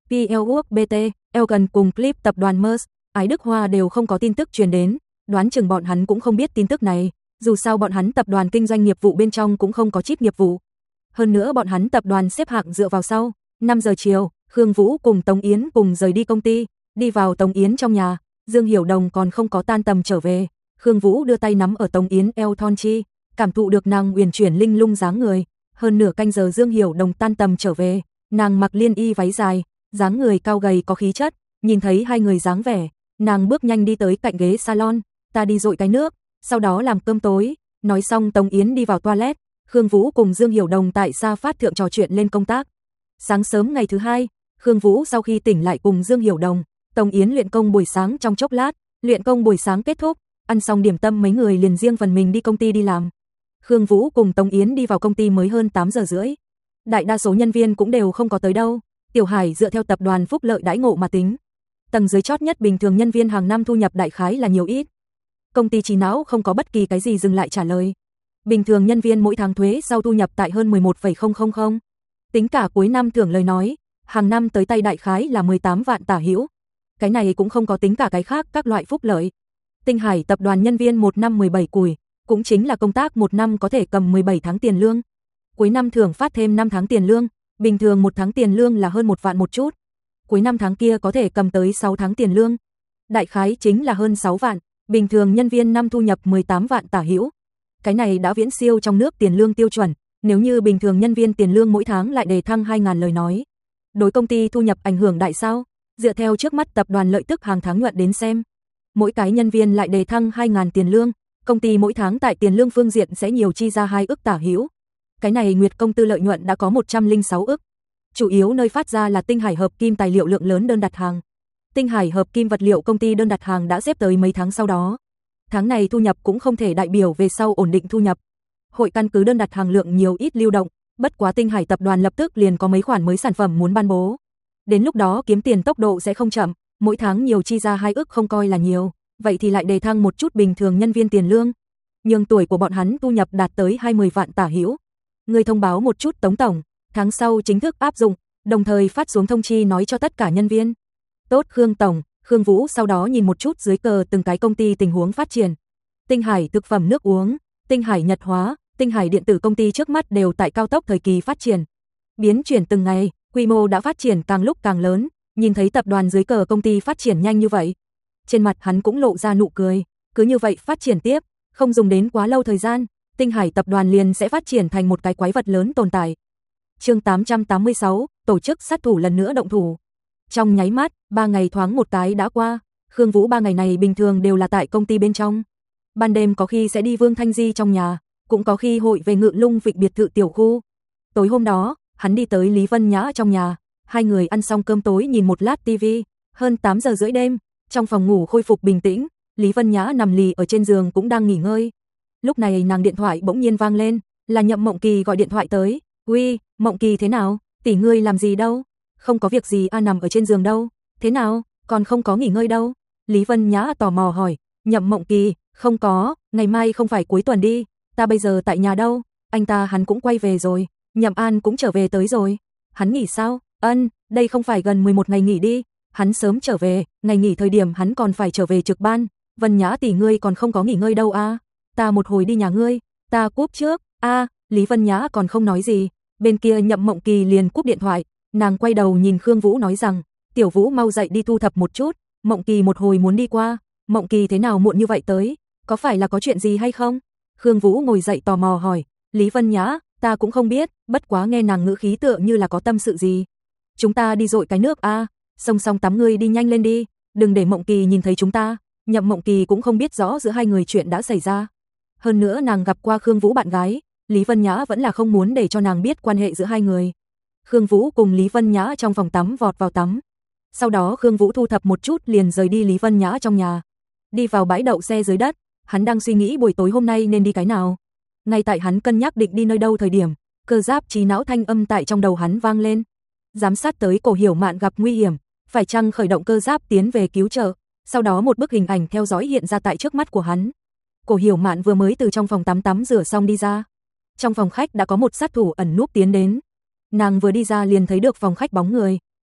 pê lờ u ét bê tê, Elgan cùng Clip tập đoàn Merz, Ái Đức Hoa đều không có tin tức truyền đến, đoán chừng bọn hắn cũng không biết tin tức này, dù sao bọn hắn tập đoàn kinh doanh nghiệp vụ bên trong cũng không có chip nghiệp vụ. Hơn nữa bọn hắn tập đoàn xếp hạng dựa vào sau, năm giờ chiều, Khương Vũ cùng Tống Yến cùng rời đi công ty, đi vào Tống Yến trong nhà, Dương Hiểu Đồng còn không có tan tầm trở về, Khương Vũ đưa tay nắm ở Tống Yến eo thon chi, cảm thụ được nàng uyển chuyển linh lung dáng người, hơn nửa canh giờ Dương Hiểu Đồng tan tầm trở về, nàng mặc liên y váy dài, dáng người cao gầy có khí chất, nhìn thấy hai người dáng vẻ, nàng bước nhanh đi tới cạnh ghế salon, ta đi dội cái nước, sau đó làm cơm tối, nói xong Tống Yến đi vào toilet, Khương Vũ cùng Dương Hiểu Đồng tại xa phát thượng trò chuyện lên công tác. Sáng sớm ngày thứ hai, Khương Vũ sau khi tỉnh lại cùng Dương Hiểu Đồng, Tống Yến luyện công buổi sáng trong chốc lát, luyện công buổi sáng kết thúc, ăn xong điểm tâm mấy người liền riêng phần mình đi công ty đi làm. Khương Vũ cùng Tống Yến đi vào công ty mới hơn tám giờ rưỡi. Đại đa số nhân viên cũng đều không có tới đâu, Tiểu Hải dựa theo tập đoàn phúc lợi đãi ngộ mà tính. Tầng dưới chót nhất bình thường nhân viên hàng năm thu nhập đại khái là nhiều ít. Công ty trí não không có bất kỳ cái gì dừng lại trả lời. Bình thường nhân viên mỗi tháng thuế sau thu nhập tại hơn mười một phẩy không không không. Tính cả cuối năm thưởng lời nói, hàng năm tới tay đại khái là mười tám vạn tả hữu. Cái này cũng không có tính cả cái khác các loại phúc lợi. Tinh Hải tập đoàn nhân viên một năm mười bảy củi, cũng chính là công tác một năm có thể cầm mười bảy tháng tiền lương. Cuối năm thưởng phát thêm năm tháng tiền lương, bình thường một tháng tiền lương là hơn một vạn một chút. Cuối năm tháng kia có thể cầm tới sáu tháng tiền lương. Đại khái chính là hơn sáu vạn, bình thường nhân viên năm thu nhập mười tám vạn tả hữu. Cái này đã viễn siêu trong nước tiền lương tiêu chuẩn, nếu như bình thường nhân viên tiền lương mỗi tháng lại đề thăng hai nghìn lời nói. Đối công ty thu nhập ảnh hưởng đại sao? Dựa theo trước mắt tập đoàn lợi tức hàng tháng nhuận đến xem, mỗi cái nhân viên lại đề thăng hai nghìn tiền lương, công ty mỗi tháng tại tiền lương phương diện sẽ nhiều chi ra hai ức tả hữu. Cái này Nguyệt công tư lợi nhuận đã có một trăm lẻ sáu ức. Chủ yếu nơi phát ra là Tinh Hải hợp kim tài liệu lượng lớn đơn đặt hàng. Tinh Hải hợp kim vật liệu công ty đơn đặt hàng đã xếp tới mấy tháng sau đó. Tháng này thu nhập cũng không thể đại biểu về sau ổn định thu nhập. Hội căn cứ đơn đặt hàng lượng nhiều ít lưu động, bất quá Tinh Hải tập đoàn lập tức liền có mấy khoản mới sản phẩm muốn ban bố. Đến lúc đó kiếm tiền tốc độ sẽ không chậm, mỗi tháng nhiều chi ra hai ức không coi là nhiều, vậy thì lại đề thăng một chút bình thường nhân viên tiền lương. Nhưng tuổi của bọn hắn thu nhập đạt tới hai mươi vạn tả hữu. Người thông báo một chút Tống tổng, tháng sau chính thức áp dụng, đồng thời phát xuống thông chi nói cho tất cả nhân viên. Tốt Khương tổng, Khương Vũ sau đó nhìn một chút dưới cờ từng cái công ty tình huống phát triển. Tinh Hải thực phẩm nước uống, Tinh Hải Nhật hóa, Tinh Hải điện tử công ty trước mắt đều tại cao tốc thời kỳ phát triển. Biến chuyển từng ngày, quy mô đã phát triển càng lúc càng lớn, nhìn thấy tập đoàn dưới cờ công ty phát triển nhanh như vậy. Trên mặt hắn cũng lộ ra nụ cười, cứ như vậy phát triển tiếp, không dùng đến quá lâu thời gian, Tinh Hải tập đoàn liền sẽ phát triển thành một cái quái vật lớn tồn tại. Chương tám trăm tám mươi sáu, tổ chức sát thủ lần nữa động thủ. Trong nháy mắt, ba ngày thoáng một cái đã qua, Khương Vũ ba ngày này bình thường đều là tại công ty bên trong. Ban đêm có khi sẽ đi Vương Thanh Di trong nhà, cũng có khi hội về Ngự Lung Vịnh biệt thự tiểu khu. Tối hôm đó, hắn đi tới Lý Vân Nhã trong nhà, hai người ăn xong cơm tối nhìn một lát tivi, hơn tám giờ rưỡi đêm, trong phòng ngủ khôi phục bình tĩnh, Lý Vân Nhã nằm lì ở trên giường cũng đang nghỉ ngơi. Lúc này nàng điện thoại bỗng nhiên vang lên, là Nhậm Mộng Kỳ gọi điện thoại tới. "Uy, Mộng Kỳ thế nào? Tỷ ngươi làm gì đâu?" "Không có việc gì a, nằm ở trên giường đâu." "Thế nào, còn không có nghỉ ngơi đâu?" Lý Vân Nhã tò mò hỏi. Nhậm Mộng Kỳ, "Không có, ngày mai không phải cuối tuần đi, ta bây giờ tại nhà đâu." "Anh ta hắn cũng quay về rồi, Nhậm An cũng trở về tới rồi." "Hắn nghỉ sao?" "Ân, đây không phải gần mười một ngày nghỉ đi, hắn sớm trở về, ngày nghỉ thời điểm hắn còn phải trở về trực ban." "Vân Nhã tỷ ngươi còn không có nghỉ ngơi đâu a." "Ta một hồi đi nhà ngươi." "Ta cúp trước." "A." Lý Vân Nhã còn không nói gì, bên kia Nhậm Mộng Kỳ liền cúp điện thoại, nàng quay đầu nhìn Khương Vũ nói rằng, "Tiểu Vũ mau dậy đi thu thập một chút, Mộng Kỳ một hồi muốn đi qua." "Mộng Kỳ thế nào muộn như vậy tới, có phải là có chuyện gì hay không?" Khương Vũ ngồi dậy tò mò hỏi. Lý Vân Nhã, "Ta cũng không biết, bất quá nghe nàng ngữ khí tựa như là có tâm sự gì." "Chúng ta đi dội cái nước a." "Xong xong tắm ngươi đi nhanh lên đi, đừng để Mộng Kỳ nhìn thấy chúng ta." Nhậm Mộng Kỳ cũng không biết rõ giữa hai người chuyện đã xảy ra. Hơn nữa nàng gặp qua Khương Vũ bạn gái, Lý Vân Nhã vẫn là không muốn để cho nàng biết quan hệ giữa hai người. Khương Vũ cùng Lý Vân Nhã trong phòng tắm vọt vào tắm. Sau đó Khương Vũ thu thập một chút liền rời đi Lý Vân Nhã trong nhà. Đi vào bãi đậu xe dưới đất, hắn đang suy nghĩ buổi tối hôm nay nên đi cái nào. Ngay tại hắn cân nhắc định đi nơi đâu thời điểm, cơ giáp trí não thanh âm tại trong đầu hắn vang lên. Giám sát tới Cổ Hiểu Mạn gặp nguy hiểm, phải chăng khởi động cơ giáp tiến về cứu trợ. Sau đó một bức hình ảnh theo dõi hiện ra tại trước mắt của hắn. Cổ Hiểu Mạn vừa mới từ trong phòng tắm tắm rửa xong đi ra. Trong phòng khách đã có một sát thủ ẩn núp tiến đến. Nàng vừa đi ra liền thấy được phòng khách bóng người,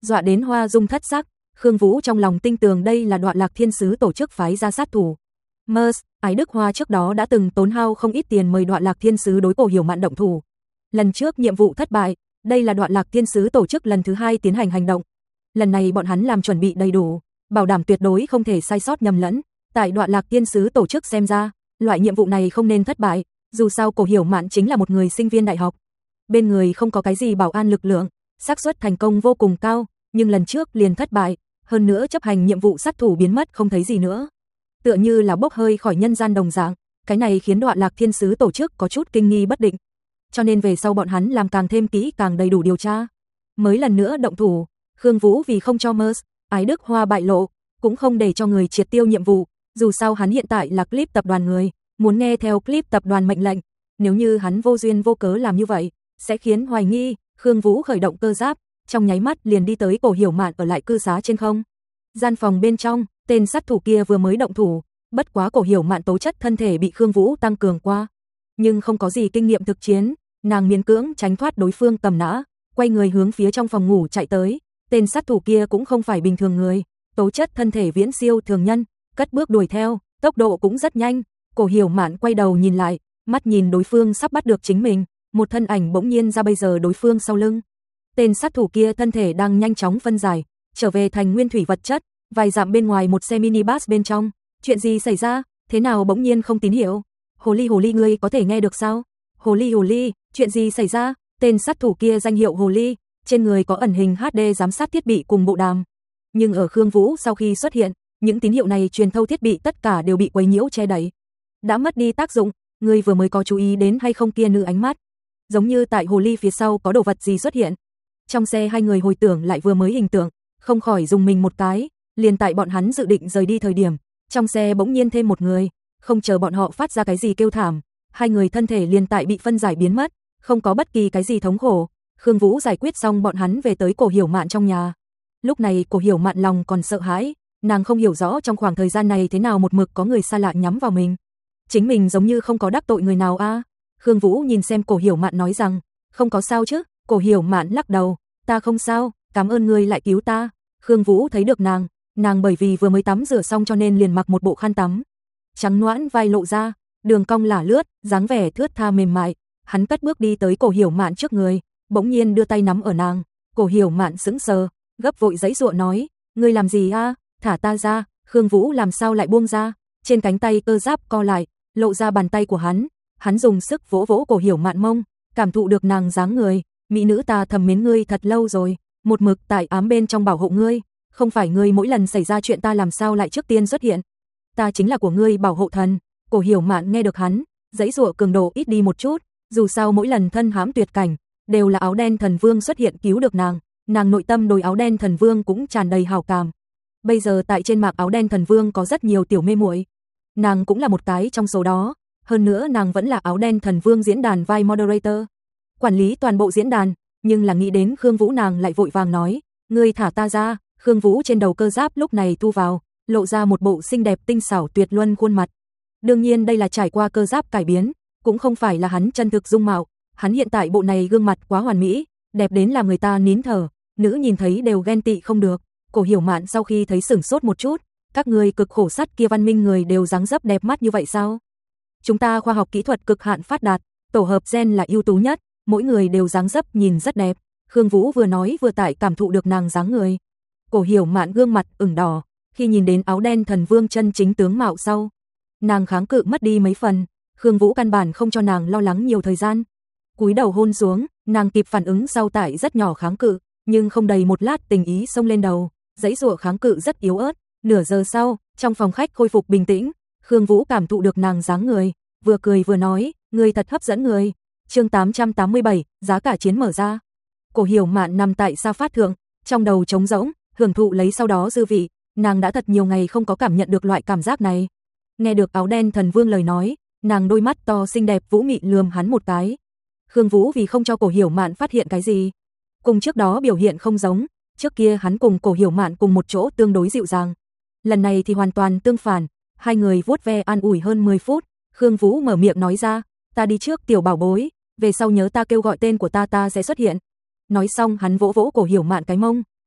dọa đến Hoa Dung thất sắc. Khương Vũ trong lòng tinh tường đây là Đoạn Lạc Thiên Sứ tổ chức phái ra sát thủ. Mers, Ái Đức Hoa trước đó đã từng tốn hao không ít tiền mời Đoạn Lạc Thiên Sứ đối Cổ Hiểu Mạn động thủ. Lần trước nhiệm vụ thất bại, đây là Đoạn Lạc Thiên Sứ tổ chức lần thứ hai tiến hành hành động. Lần này bọn hắn làm chuẩn bị đầy đủ, bảo đảm tuyệt đối không thể sai sót nhầm lẫn. Tại Đoạn Lạc Thiên Sứ tổ chức xem ra, loại nhiệm vụ này không nên thất bại, dù sao Cổ Hiểu Mạn chính là một người sinh viên đại học. Bên người không có cái gì bảo an lực lượng, xác suất thành công vô cùng cao, nhưng lần trước liền thất bại, hơn nữa chấp hành nhiệm vụ sát thủ biến mất không thấy gì nữa. Tựa như là bốc hơi khỏi nhân gian đồng dạng, cái này khiến Đoạn Lạc Thiên Sứ tổ chức có chút kinh nghi bất định. Cho nên về sau bọn hắn làm càng thêm kỹ càng đầy đủ điều tra, mới lần nữa động thủ. Khương Vũ vì không cho Mers, Ái Đức Hoa bại lộ, cũng không để cho người triệt tiêu nhiệm vụ, dù sao hắn hiện tại là Clip tập đoàn người, muốn nghe theo Clip tập đoàn mệnh lệnh, nếu như hắn vô duyên vô cớ làm như vậy, sẽ khiến hoài nghi. Khương Vũ khởi động cơ giáp, trong nháy mắt liền đi tới Cổ Hiểu Mạn ở lại cư xá trên không. Gian phòng bên trong, tên sát thủ kia vừa mới động thủ, bất quá Cổ Hiểu Mạn tố chất thân thể bị Khương Vũ tăng cường qua, nhưng không có gì kinh nghiệm thực chiến, nàng miễn cưỡng tránh thoát đối phương tầm nã, quay người hướng phía trong phòng ngủ chạy tới. Tên sát thủ kia cũng không phải bình thường người, tố chất thân thể viễn siêu thường nhân, cất bước đuổi theo, tốc độ cũng rất nhanh. Cổ Hiểu Mạn quay đầu nhìn lại, mắt nhìn đối phương sắp bắt được chính mình, một thân ảnh bỗng nhiên ra bây giờ đối phương sau lưng. Tên sát thủ kia thân thể đang nhanh chóng phân giải, trở về thành nguyên thủy vật chất, vài dặm bên ngoài một xe minibus bên trong. Chuyện gì xảy ra? Thế nào bỗng nhiên không tín hiệu? Hồ ly hồ ly ngươi có thể nghe được sao? Hồ ly hồ ly, chuyện gì xảy ra? Tên sát thủ kia danh hiệu Hồ ly, trên người có ẩn hình hát đê giám sát thiết bị cùng bộ đàm. Nhưng ở Khương Vũ sau khi xuất hiện, những tín hiệu này truyền thâu thiết bị tất cả đều bị quấy nhiễu che đậy, đã mất đi tác dụng. Ngươi vừa mới có chú ý đến hay không kia nữ ánh mắt? Giống như tại hồ ly phía sau có đồ vật gì xuất hiện. Trong xe hai người hồi tưởng lại vừa mới hình tượng, không khỏi dùng mình một cái, liền tại bọn hắn dự định rời đi thời điểm, trong xe bỗng nhiên thêm một người, không chờ bọn họ phát ra cái gì kêu thảm, hai người thân thể liền tại bị phân giải biến mất, không có bất kỳ cái gì thống khổ. Khương Vũ giải quyết xong bọn hắn về tới Cổ Hiểu Mạn trong nhà. Lúc này Cổ Hiểu Mạn lòng còn sợ hãi, nàng không hiểu rõ trong khoảng thời gian này thế nào một mực có người xa lạ nhắm vào mình. Chính mình giống như không có đắc tội người nào a. À? Khương Vũ nhìn xem Cổ Hiểu Mạn nói rằng, không có sao chứ? Cổ Hiểu Mạn lắc đầu, ta không sao, cảm ơn ngươi lại cứu ta. Khương Vũ thấy được nàng, nàng bởi vì vừa mới tắm rửa xong cho nên liền mặc một bộ khăn tắm, trắng nõn vai lộ ra, đường cong lả lướt, dáng vẻ thướt tha mềm mại. Hắn cất bước đi tới Cổ Hiểu Mạn trước người, bỗng nhiên đưa tay nắm ở nàng. Cổ Hiểu Mạn sững sờ, gấp vội giãy giụa nói, ngươi làm gì a? Thả ta ra. Khương Vũ làm sao lại buông ra? Trên cánh tay cơ giáp co lại, lộ ra bàn tay của hắn. Hắn dùng sức vỗ vỗ Cổ Hiểu Mạn mông, cảm thụ được nàng dáng người, mỹ nữ ta thầm mến ngươi thật lâu rồi, một mực tại ám bên trong bảo hộ ngươi, không phải ngươi mỗi lần xảy ra chuyện ta làm sao lại trước tiên xuất hiện? Ta chính là của ngươi bảo hộ thần. Cổ Hiểu Mạn nghe được hắn, giãy giụa cường độ ít đi một chút, dù sao mỗi lần thân hãm tuyệt cảnh, đều là áo đen thần vương xuất hiện cứu được nàng, nàng nội tâm đối áo đen thần vương cũng tràn đầy hào cảm. Bây giờ tại trên mạc áo đen thần vương có rất nhiều tiểu mê muội, nàng cũng là một cái trong số đó, hơn nữa nàng vẫn là áo đen thần vương diễn đàn vai moderator, quản lý toàn bộ diễn đàn, nhưng là nghĩ đến Khương Vũ nàng lại vội vàng nói, ngươi thả ta ra. Khương Vũ trên đầu cơ giáp lúc này thu vào, lộ ra một bộ xinh đẹp tinh xảo tuyệt luân khuôn mặt. Đương nhiên đây là trải qua cơ giáp cải biến, cũng không phải là hắn chân thực dung mạo, hắn hiện tại bộ này gương mặt quá hoàn mỹ, đẹp đến làm người ta nín thở, nữ nhìn thấy đều ghen tị không được. Cổ Hiểu Mạn sau khi thấy sửng sốt một chút, các người cực khổ sắt kia văn minh người đều dáng dấp đẹp mắt như vậy sao? Chúng ta khoa học kỹ thuật cực hạn phát đạt, tổ hợp gen là ưu tú nhất, mỗi người đều dáng dấp nhìn rất đẹp. Khương Vũ vừa nói vừa tại cảm thụ được nàng dáng người. Cổ Hiểu Mạn gương mặt ửng đỏ, khi nhìn đến áo đen thần vương chân chính tướng mạo sau, nàng kháng cự mất đi mấy phần. Khương Vũ căn bản không cho nàng lo lắng nhiều thời gian, cúi đầu hôn xuống, nàng kịp phản ứng sau tại rất nhỏ kháng cự, nhưng không đầy một lát tình ý xông lên đầu, giãy giụa kháng cự rất yếu ớt. Nửa giờ sau, trong phòng khách khôi phục bình tĩnh, Khương Vũ cảm thụ được nàng dáng người, vừa cười vừa nói, người thật hấp dẫn người. Chương tám trăm tám mươi bảy, giá cả chiến mở ra. Cổ Hiểu Mạn nằm tại sa phát thượng, trong đầu trống rỗng, hưởng thụ lấy sau đó dư vị, nàng đã thật nhiều ngày không có cảm nhận được loại cảm giác này. Nghe được áo đen thần vương lời nói, nàng đôi mắt to xinh đẹp vũ mị lườm hắn một cái. Khương Vũ vì không cho Cổ Hiểu Mạn phát hiện cái gì, cùng trước đó biểu hiện không giống, trước kia hắn cùng Cổ Hiểu Mạn cùng một chỗ tương đối dịu dàng, lần này thì hoàn toàn tương phản, hai người vuốt ve an ủi hơn mười phút, Khương Vũ mở miệng nói ra, ta đi trước tiểu bảo bối, về sau nhớ ta kêu gọi tên của ta ta sẽ xuất hiện. Nói xong hắn vỗ vỗ Cổ Hiểu Mạn cái mông,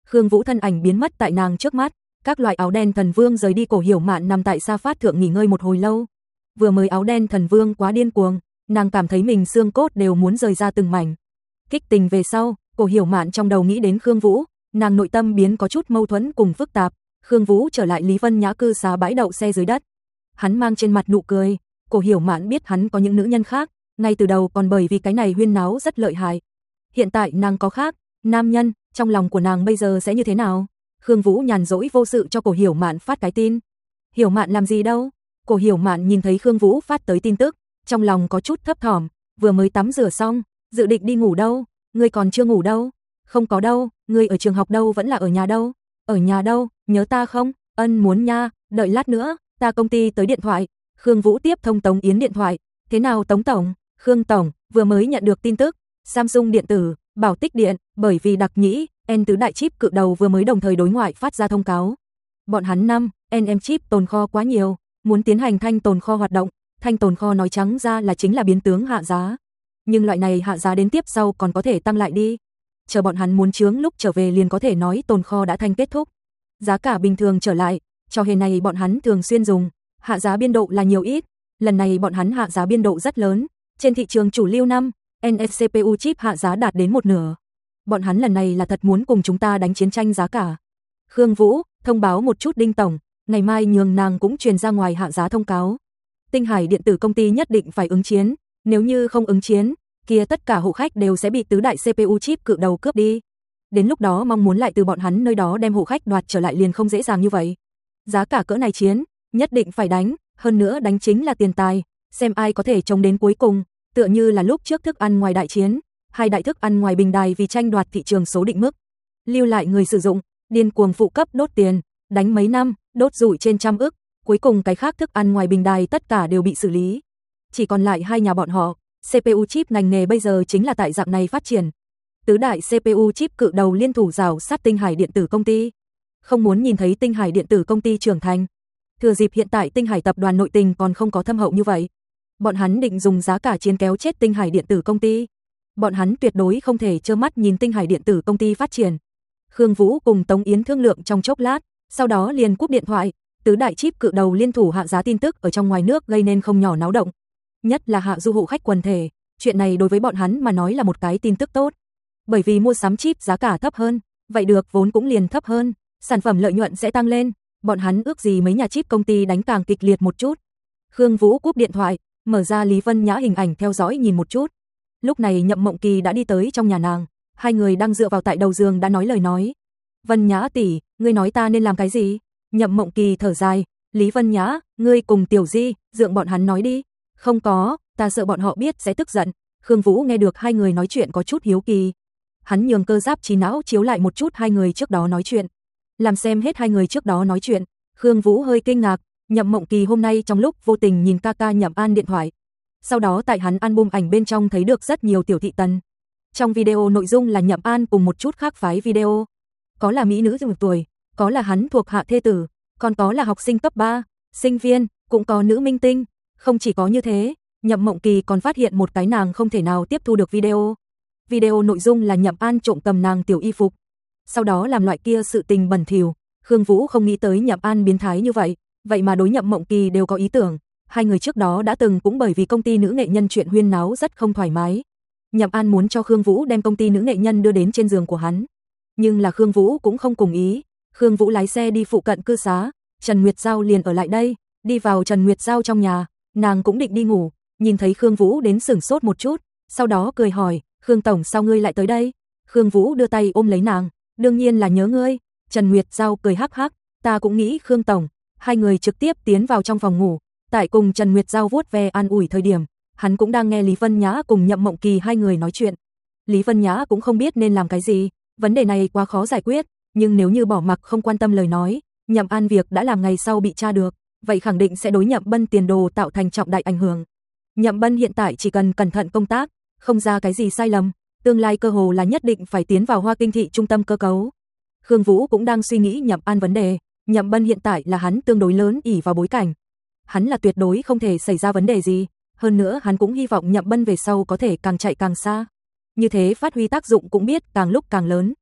Khương Vũ thân ảnh biến mất tại nàng trước mắt, các loại áo đen thần vương rời đi. Cổ Hiểu Mạn nằm tại sa phát thượng nghỉ ngơi một hồi lâu. Vừa mới áo đen thần vương quá điên cuồng, nàng cảm thấy mình xương cốt đều muốn rời ra từng mảnh. Kích tình về sau, Cổ Hiểu Mạn trong đầu nghĩ đến Khương Vũ, nàng nội tâm biến có chút mâu thuẫn cùng phức tạp. Khương Vũ trở lại Lý Vân Nhã cư xá bãi đậu xe dưới đất. Hắn mang trên mặt nụ cười, Cổ Hiểu Mạn biết hắn có những nữ nhân khác, ngay từ đầu còn bởi vì cái này huyên náo rất lợi hại. Hiện tại nàng có khác, nam nhân, trong lòng của nàng bây giờ sẽ như thế nào? Khương Vũ nhàn rỗi vô sự cho Cổ Hiểu Mạn phát cái tin. Hiểu Mạn làm gì đâu? Cổ Hiểu Mạn nhìn thấy Khương Vũ phát tới tin tức, trong lòng có chút thấp thỏm, vừa mới tắm rửa xong, dự định đi ngủ đâu, ngươi còn chưa ngủ đâu? Không có đâu, ngươi ở trường học đâu vẫn là ở nhà đâu? Ở nhà đâu, nhớ ta không? Ân muốn nha, đợi lát nữa, ta công ty tới điện thoại. Khương Vũ tiếp thông Tống Yến điện thoại, thế nào Tống tổng? Khương tổng, vừa mới nhận được tin tức, Samsung điện tử, Bảo Tích điện, bởi vì đặc nhĩ, N tứ đại chip cự đầu vừa mới đồng thời đối ngoại phát ra thông cáo. Bọn hắn năm, en em chip tồn kho quá nhiều, muốn tiến hành thanh tồn kho hoạt động, thanh tồn kho nói trắng ra là chính là biến tướng hạ giá. Nhưng loại này hạ giá đến tiếp sau còn có thể tăng lại đi. Chờ bọn hắn muốn chướng lúc trở về liền có thể nói tồn kho đã thanh kết thúc. Giá cả bình thường trở lại, trò hề này bọn hắn thường xuyên dùng, hạ giá biên độ là nhiều ít, lần này bọn hắn hạ giá biên độ rất lớn, trên thị trường chủ lưu năm, en ép xê pê u chip hạ giá đạt đến một nửa. Bọn hắn lần này là thật muốn cùng chúng ta đánh chiến tranh giá cả. Khương Vũ, thông báo một chút Đinh tổng, ngày mai nhường nàng cũng truyền ra ngoài hạ giá thông cáo. Tinh Hải điện tử công ty nhất định phải ứng chiến, nếu như không ứng chiến, kia tất cả hộ khách đều sẽ bị tứ đại xê pê u chip cự đầu cướp đi. Đến lúc đó mong muốn lại từ bọn hắn nơi đó đem hộ khách đoạt trở lại liền không dễ dàng như vậy. Giá cả cỡ này chiến, nhất định phải đánh, hơn nữa đánh chính là tiền tài, xem ai có thể chống đến cuối cùng, tựa như là lúc trước thức ăn ngoài đại chiến, hai đại thức ăn ngoài bình đài vì tranh đoạt thị trường số định mức, lưu lại người sử dụng, điên cuồng phụ cấp đốt tiền, đánh mấy năm, đốt rủi trên trăm ức, cuối cùng cái khác thức ăn ngoài bình đài tất cả đều bị xử lý. Chỉ còn lại hai nhà bọn họ, xê pê u chip ngành nghề bây giờ chính là tại dạng này phát triển. Tứ đại xê pê u chip cự đầu liên thủ rào sát Tinh Hải điện tử công ty. Không muốn nhìn thấy Tinh Hải điện tử công ty trưởng thành. Thừa dịp hiện tại Tinh Hải tập đoàn nội tình còn không có thâm hậu như vậy, bọn hắn định dùng giá cả chiến kéo chết Tinh Hải điện tử công ty. Bọn hắn tuyệt đối không thể trơ mắt nhìn Tinh Hải điện tử công ty phát triển. Khương Vũ cùng Tống Yến thương lượng trong chốc lát, sau đó liền cúp điện thoại. Tứ đại chip cự đầu liên thủ hạ giá tin tức ở trong ngoài nước gây nên không nhỏ náo động. Nhất là hạ du hộ khách quần thể, chuyện này đối với bọn hắn mà nói là một cái tin tức tốt. Bởi vì mua sắm chip giá cả thấp hơn, vậy được vốn cũng liền thấp hơn, sản phẩm lợi nhuận sẽ tăng lên, bọn hắn ước gì mấy nhà chip công ty đánh càng kịch liệt một chút. Khương Vũ cúp điện thoại, mở ra Lý Vân Nhã hình ảnh theo dõi nhìn một chút. Lúc này Nhậm Mộng Kỳ đã đi tới trong nhà nàng, hai người đang dựa vào tại đầu giường đã nói lời nói. Vân Nhã tỷ, ngươi nói ta nên làm cái gì? Nhậm Mộng Kỳ thở dài, Lý Vân Nhã, ngươi cùng Tiểu Di, dượng bọn hắn nói đi. Không có, ta sợ bọn họ biết sẽ tức giận. Khương Vũ nghe được hai người nói chuyện có chút hiếu kỳ. Hắn nhường cơ giáp trí não chiếu lại một chút hai người trước đó nói chuyện. Làm xem hết hai người trước đó nói chuyện, Khương Vũ hơi kinh ngạc, Nhậm Mộng Kỳ hôm nay trong lúc vô tình nhìn ca ca Nhậm An điện thoại. Sau đó tại hắn album ảnh bên trong thấy được rất nhiều tiểu thị tần. Trong video nội dung là Nhậm An cùng một chút khác phái video. Có là mỹ nữ một tuổi, có là hắn thuộc hạ thê tử, còn có là học sinh cấp ba, sinh viên, cũng có nữ minh tinh. Không chỉ có như thế, Nhậm Mộng Kỳ còn phát hiện một cái nàng không thể nào tiếp thu được video. Video nội dung là Nhậm An trộm cầm nàng tiểu y phục, sau đó làm loại kia sự tình bẩn thỉu. Khương Vũ không nghĩ tới Nhậm An biến thái như vậy, vậy mà đối Nhậm Mộng Kỳ đều có ý tưởng. Hai người trước đó đã từng cũng bởi vì công ty nữ nghệ nhân chuyện huyên náo rất không thoải mái. Nhậm An muốn cho Khương Vũ đem công ty nữ nghệ nhân đưa đến trên giường của hắn, nhưng là Khương Vũ cũng không cùng ý. Khương Vũ lái xe đi phụ cận cư xá, Trần Nguyệt Giao liền ở lại đây, đi vào Trần Nguyệt Giao trong nhà, nàng cũng định đi ngủ, nhìn thấy Khương Vũ đến sửng sốt một chút, sau đó cười hỏi, Khương tổng sao ngươi lại tới đây? Khương Vũ đưa tay ôm lấy nàng, đương nhiên là nhớ ngươi. Trần Nguyệt Giao cười hắc hắc, ta cũng nghĩ Khương tổng. Hai người trực tiếp tiến vào trong phòng ngủ, tại cùng Trần Nguyệt Giao vuốt ve an ủi thời điểm, hắn cũng đang nghe Lý Vân Nhã cùng Nhậm Mộng Kỳ hai người nói chuyện. Lý Vân Nhã cũng không biết nên làm cái gì, vấn đề này quá khó giải quyết, nhưng nếu như bỏ mặc không quan tâm lời nói, Nhậm An việc đã làm ngày sau bị tra được, vậy khẳng định sẽ đối Nhậm Bân tiền đồ tạo thành trọng đại ảnh hưởng. Nhậm Bân hiện tại chỉ cần cẩn thận công tác, không ra cái gì sai lầm, tương lai cơ hồ là nhất định phải tiến vào Hoa Kinh thị trung tâm cơ cấu. Khương Vũ cũng đang suy nghĩ Nhậm An vấn đề, Nhậm Bân hiện tại là hắn tương đối lớn ỷ vào bối cảnh. Hắn là tuyệt đối không thể xảy ra vấn đề gì, hơn nữa hắn cũng hy vọng Nhậm Bân về sau có thể càng chạy càng xa. Như thế phát huy tác dụng cũng biết càng lúc càng lớn.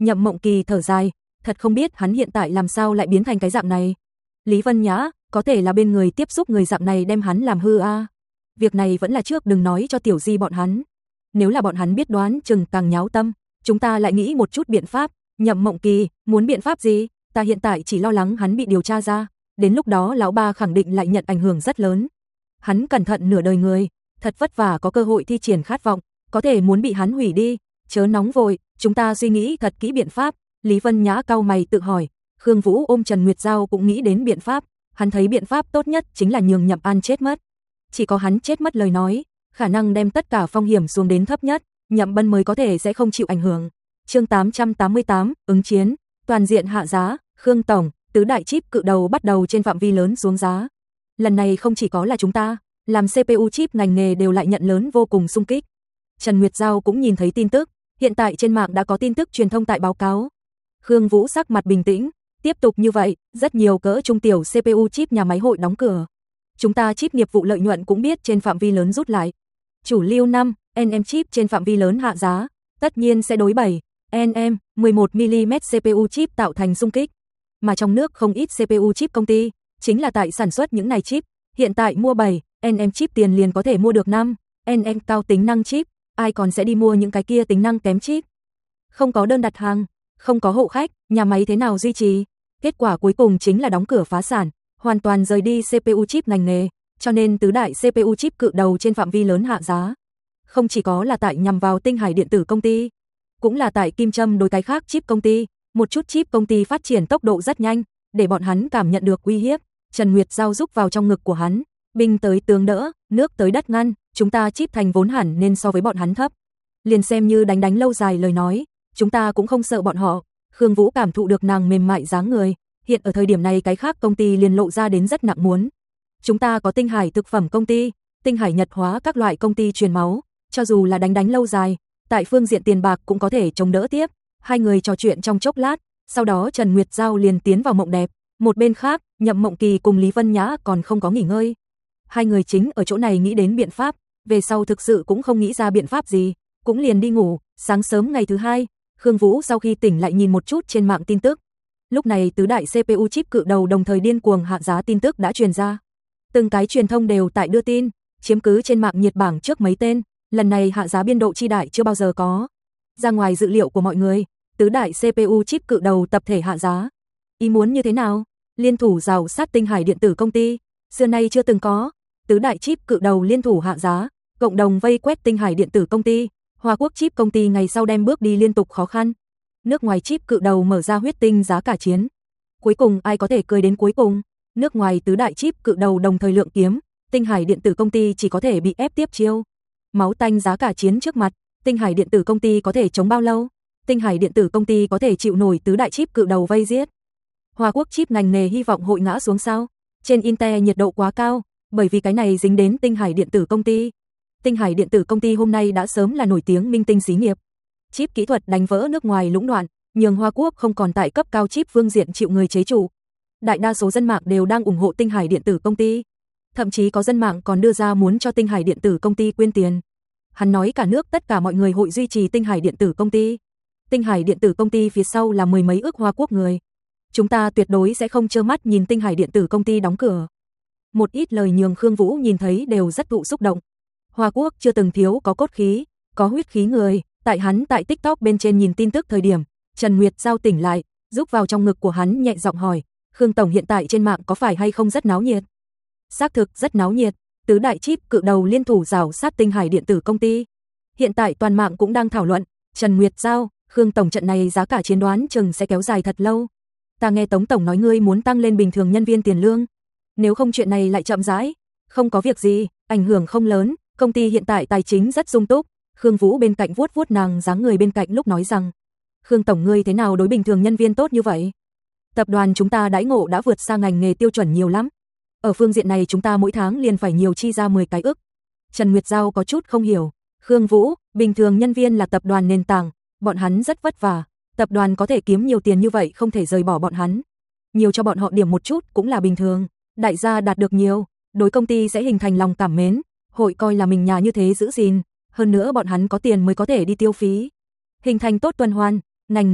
Nhậm Mộng Kỳ thở dài, thật không biết hắn hiện tại làm sao lại biến thành cái dạng này. Lý Vân Nhã, có thể là bên người tiếp xúc người dạng này đem hắn làm hư a. À. Việc này vẫn là trước đừng nói cho Tiểu Di bọn hắn. Nếu là bọn hắn biết đoán chừng càng nháo tâm, chúng ta lại nghĩ một chút biện pháp. Nhậm Mộng Kỳ, muốn biện pháp gì? Ta hiện tại chỉ lo lắng hắn bị điều tra ra, đến lúc đó lão ba khẳng định lại nhận ảnh hưởng rất lớn. Hắn cẩn thận nửa đời người, thật vất vả có cơ hội thi triển khát vọng, có thể muốn bị hắn hủy đi, chớ nóng vội, chúng ta suy nghĩ thật kỹ biện pháp. Lý Vân Nhã cau mày tự hỏi, Khương Vũ ôm Trần Nguyệt Giao cũng nghĩ đến biện pháp, hắn thấy biện pháp tốt nhất chính là nhường Nhậm An chết mất. Chỉ có hắn chết mất lời nói, khả năng đem tất cả phong hiểm xuống đến thấp nhất, Nhậm Bân mới có thể sẽ không chịu ảnh hưởng. Chương tám trăm tám mươi tám, ứng chiến, toàn diện hạ giá, Khương tổng, tứ đại chip cự đầu bắt đầu trên phạm vi lớn xuống giá. Lần này không chỉ có là chúng ta, làm xê pê u chip ngành nghề đều lại nhận lớn vô cùng xung kích. Trần Nguyệt Giao cũng nhìn thấy tin tức, hiện tại trên mạng đã có tin tức truyền thông tại báo cáo. Khương Vũ sắc mặt bình tĩnh, tiếp tục như vậy, rất nhiều cỡ trung tiểu xê pê u chip nhà máy hội đóng cửa. Chúng ta chip nghiệp vụ lợi nhuận cũng biết trên phạm vi lớn rút lại. Chủ lưu năm, en em chip trên phạm vi lớn hạ giá, tất nhiên sẽ đối bảy, en em, mười một mi li mét xê pê u chip tạo thành xung kích. Mà trong nước không ít xê pê u chip công ty, chính là tại sản xuất những này chip, hiện tại mua bảy, en em chip tiền liền có thể mua được năm, en em cao tính năng chip, ai còn sẽ đi mua những cái kia tính năng kém chip. Không có đơn đặt hàng, không có hộ khách, nhà máy thế nào duy trì? Kết quả cuối cùng chính là đóng cửa phá sản, hoàn toàn rời đi xê pê u chip ngành nghề, cho nên tứ đại xê pê u chip cự đầu trên phạm vi lớn hạ giá. Không chỉ có là tại nhằm vào Tinh Hải điện tử công ty, cũng là tại Kim Trâm đối cái khác chip công ty, một chút chip công ty phát triển tốc độ rất nhanh, để bọn hắn cảm nhận được uy hiếp. Trần Nguyệt Giao rúc vào trong ngực của hắn, binh tới tướng đỡ, nước tới đất ngăn, chúng ta chip thành vốn hẳn nên so với bọn hắn thấp. Liền xem như đánh đánh lâu dài lời nói, chúng ta cũng không sợ bọn họ. Khương Vũ cảm thụ được nàng mềm mại dáng người, hiện ở thời điểm này cái khác công ty liền lộ ra đến rất nặng muốn. Chúng ta có Tinh Hải thực phẩm công ty, Tinh Hải Nhật hóa các loại công ty truyền máu, cho dù là đánh đánh lâu dài, tại phương diện tiền bạc cũng có thể chống đỡ tiếp. Hai người trò chuyện trong chốc lát, sau đó Trần Nguyệt Giao liền tiến vào mộng đẹp. Một bên khác, Nhậm Mộng Kỳ cùng Lý Vân Nhã còn không có nghỉ ngơi. Hai người chính ở chỗ này nghĩ đến biện pháp, về sau thực sự cũng không nghĩ ra biện pháp gì, cũng liền đi ngủ. Sáng sớm ngày thứ hai, Khương Vũ sau khi tỉnh lại nhìn một chút trên mạng tin tức. Lúc này tứ đại xê pê u chip cự đầu đồng thời điên cuồng hạ giá tin tức đã truyền ra. Từng cái truyền thông đều tại đưa tin, chiếm cứ trên mạng nhiệt bảng trước mấy tên, lần này hạ giá biên độ chi đại chưa bao giờ có. Ra ngoài dự liệu của mọi người, tứ đại xê pê u chip cự đầu tập thể hạ giá. Ý muốn như thế nào? Liên thủ rào sát Tinh Hải điện tử công ty, xưa nay chưa từng có. Tứ đại chip cự đầu liên thủ hạ giá, cộng đồng vây quét Tinh Hải điện tử công ty. Hoa Quốc chip công ty ngày sau đem bước đi liên tục khó khăn. Nước ngoài chip cự đầu mở ra huyết tinh giá cả chiến. Cuối cùng ai có thể cười đến cuối cùng? Nước ngoài tứ đại chip cự đầu đồng thời lượng kiếm, Tinh Hải điện tử công ty chỉ có thể bị ép tiếp chiêu. Máu tanh giá cả chiến trước mặt, Tinh Hải điện tử công ty có thể chống bao lâu? Tinh Hải điện tử công ty có thể chịu nổi tứ đại chip cự đầu vây giết? Hoa Quốc chip ngành nghề hy vọng hội ngã xuống sao? Trên Intel nhiệt độ quá cao, bởi vì cái này dính đến Tinh Hải điện tử công ty. Tinh Hải điện tử công ty hôm nay đã sớm là nổi tiếng minh tinh xí nghiệp. Chip kỹ thuật đánh vỡ nước ngoài lũng đoạn, nhường Hoa Quốc không còn tại cấp cao chip phương diện chịu người chế chủ. Đại đa số dân mạng đều đang ủng hộ Tinh Hải điện tử công ty. Thậm chí có dân mạng còn đưa ra muốn cho Tinh Hải điện tử công ty quyên tiền. Hắn nói cả nước tất cả mọi người hội duy trì Tinh Hải điện tử công ty. Tinh Hải điện tử công ty phía sau là mười mấy ước Hoa Quốc người. Chúng ta tuyệt đối sẽ không trơ mắt nhìn Tinh Hải điện tử công ty đóng cửa. Một ít lời nhường Khương Vũ nhìn thấy đều rất thụ xúc động. Hoa Quốc chưa từng thiếu có cốt khí, có huyết khí người. Tại hắn tại TikTok bên trên nhìn tin tức thời điểm, Trần Nguyệt Giao tỉnh lại, rúc vào trong ngực của hắn nhẹ giọng hỏi, Khương tổng hiện tại trên mạng có phải hay không rất náo nhiệt? Xác thực rất náo nhiệt, tứ đại chip cự đầu liên thủ rào sát Tinh Hải điện tử công ty. Hiện tại toàn mạng cũng đang thảo luận, Trần Nguyệt Giao, Khương tổng trận này giá cả chiến đoán chừng sẽ kéo dài thật lâu. Ta nghe Tống tổng nói ngươi muốn tăng lên bình thường nhân viên tiền lương. Nếu không chuyện này lại chậm rãi, không có việc gì, ảnh hưởng không lớn, công ty hiện tại tài chính rất sung túc. Khương Vũ bên cạnh vuốt vuốt nàng dáng người bên cạnh lúc nói rằng, Khương tổng ngươi thế nào đối bình thường nhân viên tốt như vậy? Tập đoàn chúng ta đãi ngộ đã vượt xa ngành nghề tiêu chuẩn nhiều lắm. Ở phương diện này chúng ta mỗi tháng liền phải nhiều chi ra mười cái ức. Trần Nguyệt Giao có chút không hiểu. Khương Vũ, bình thường nhân viên là tập đoàn nền tảng, bọn hắn rất vất vả. Tập đoàn có thể kiếm nhiều tiền như vậy không thể rời bỏ bọn hắn. Nhiều cho bọn họ điểm một chút cũng là bình thường. Đại gia đạt được nhiều, đối công ty sẽ hình thành lòng cảm mến, hội coi là mình nhà như thế giữ gìn. Hơn nữa bọn hắn có tiền mới có thể đi tiêu phí. Hình thành tốt tuần hoàn, ngành nghề,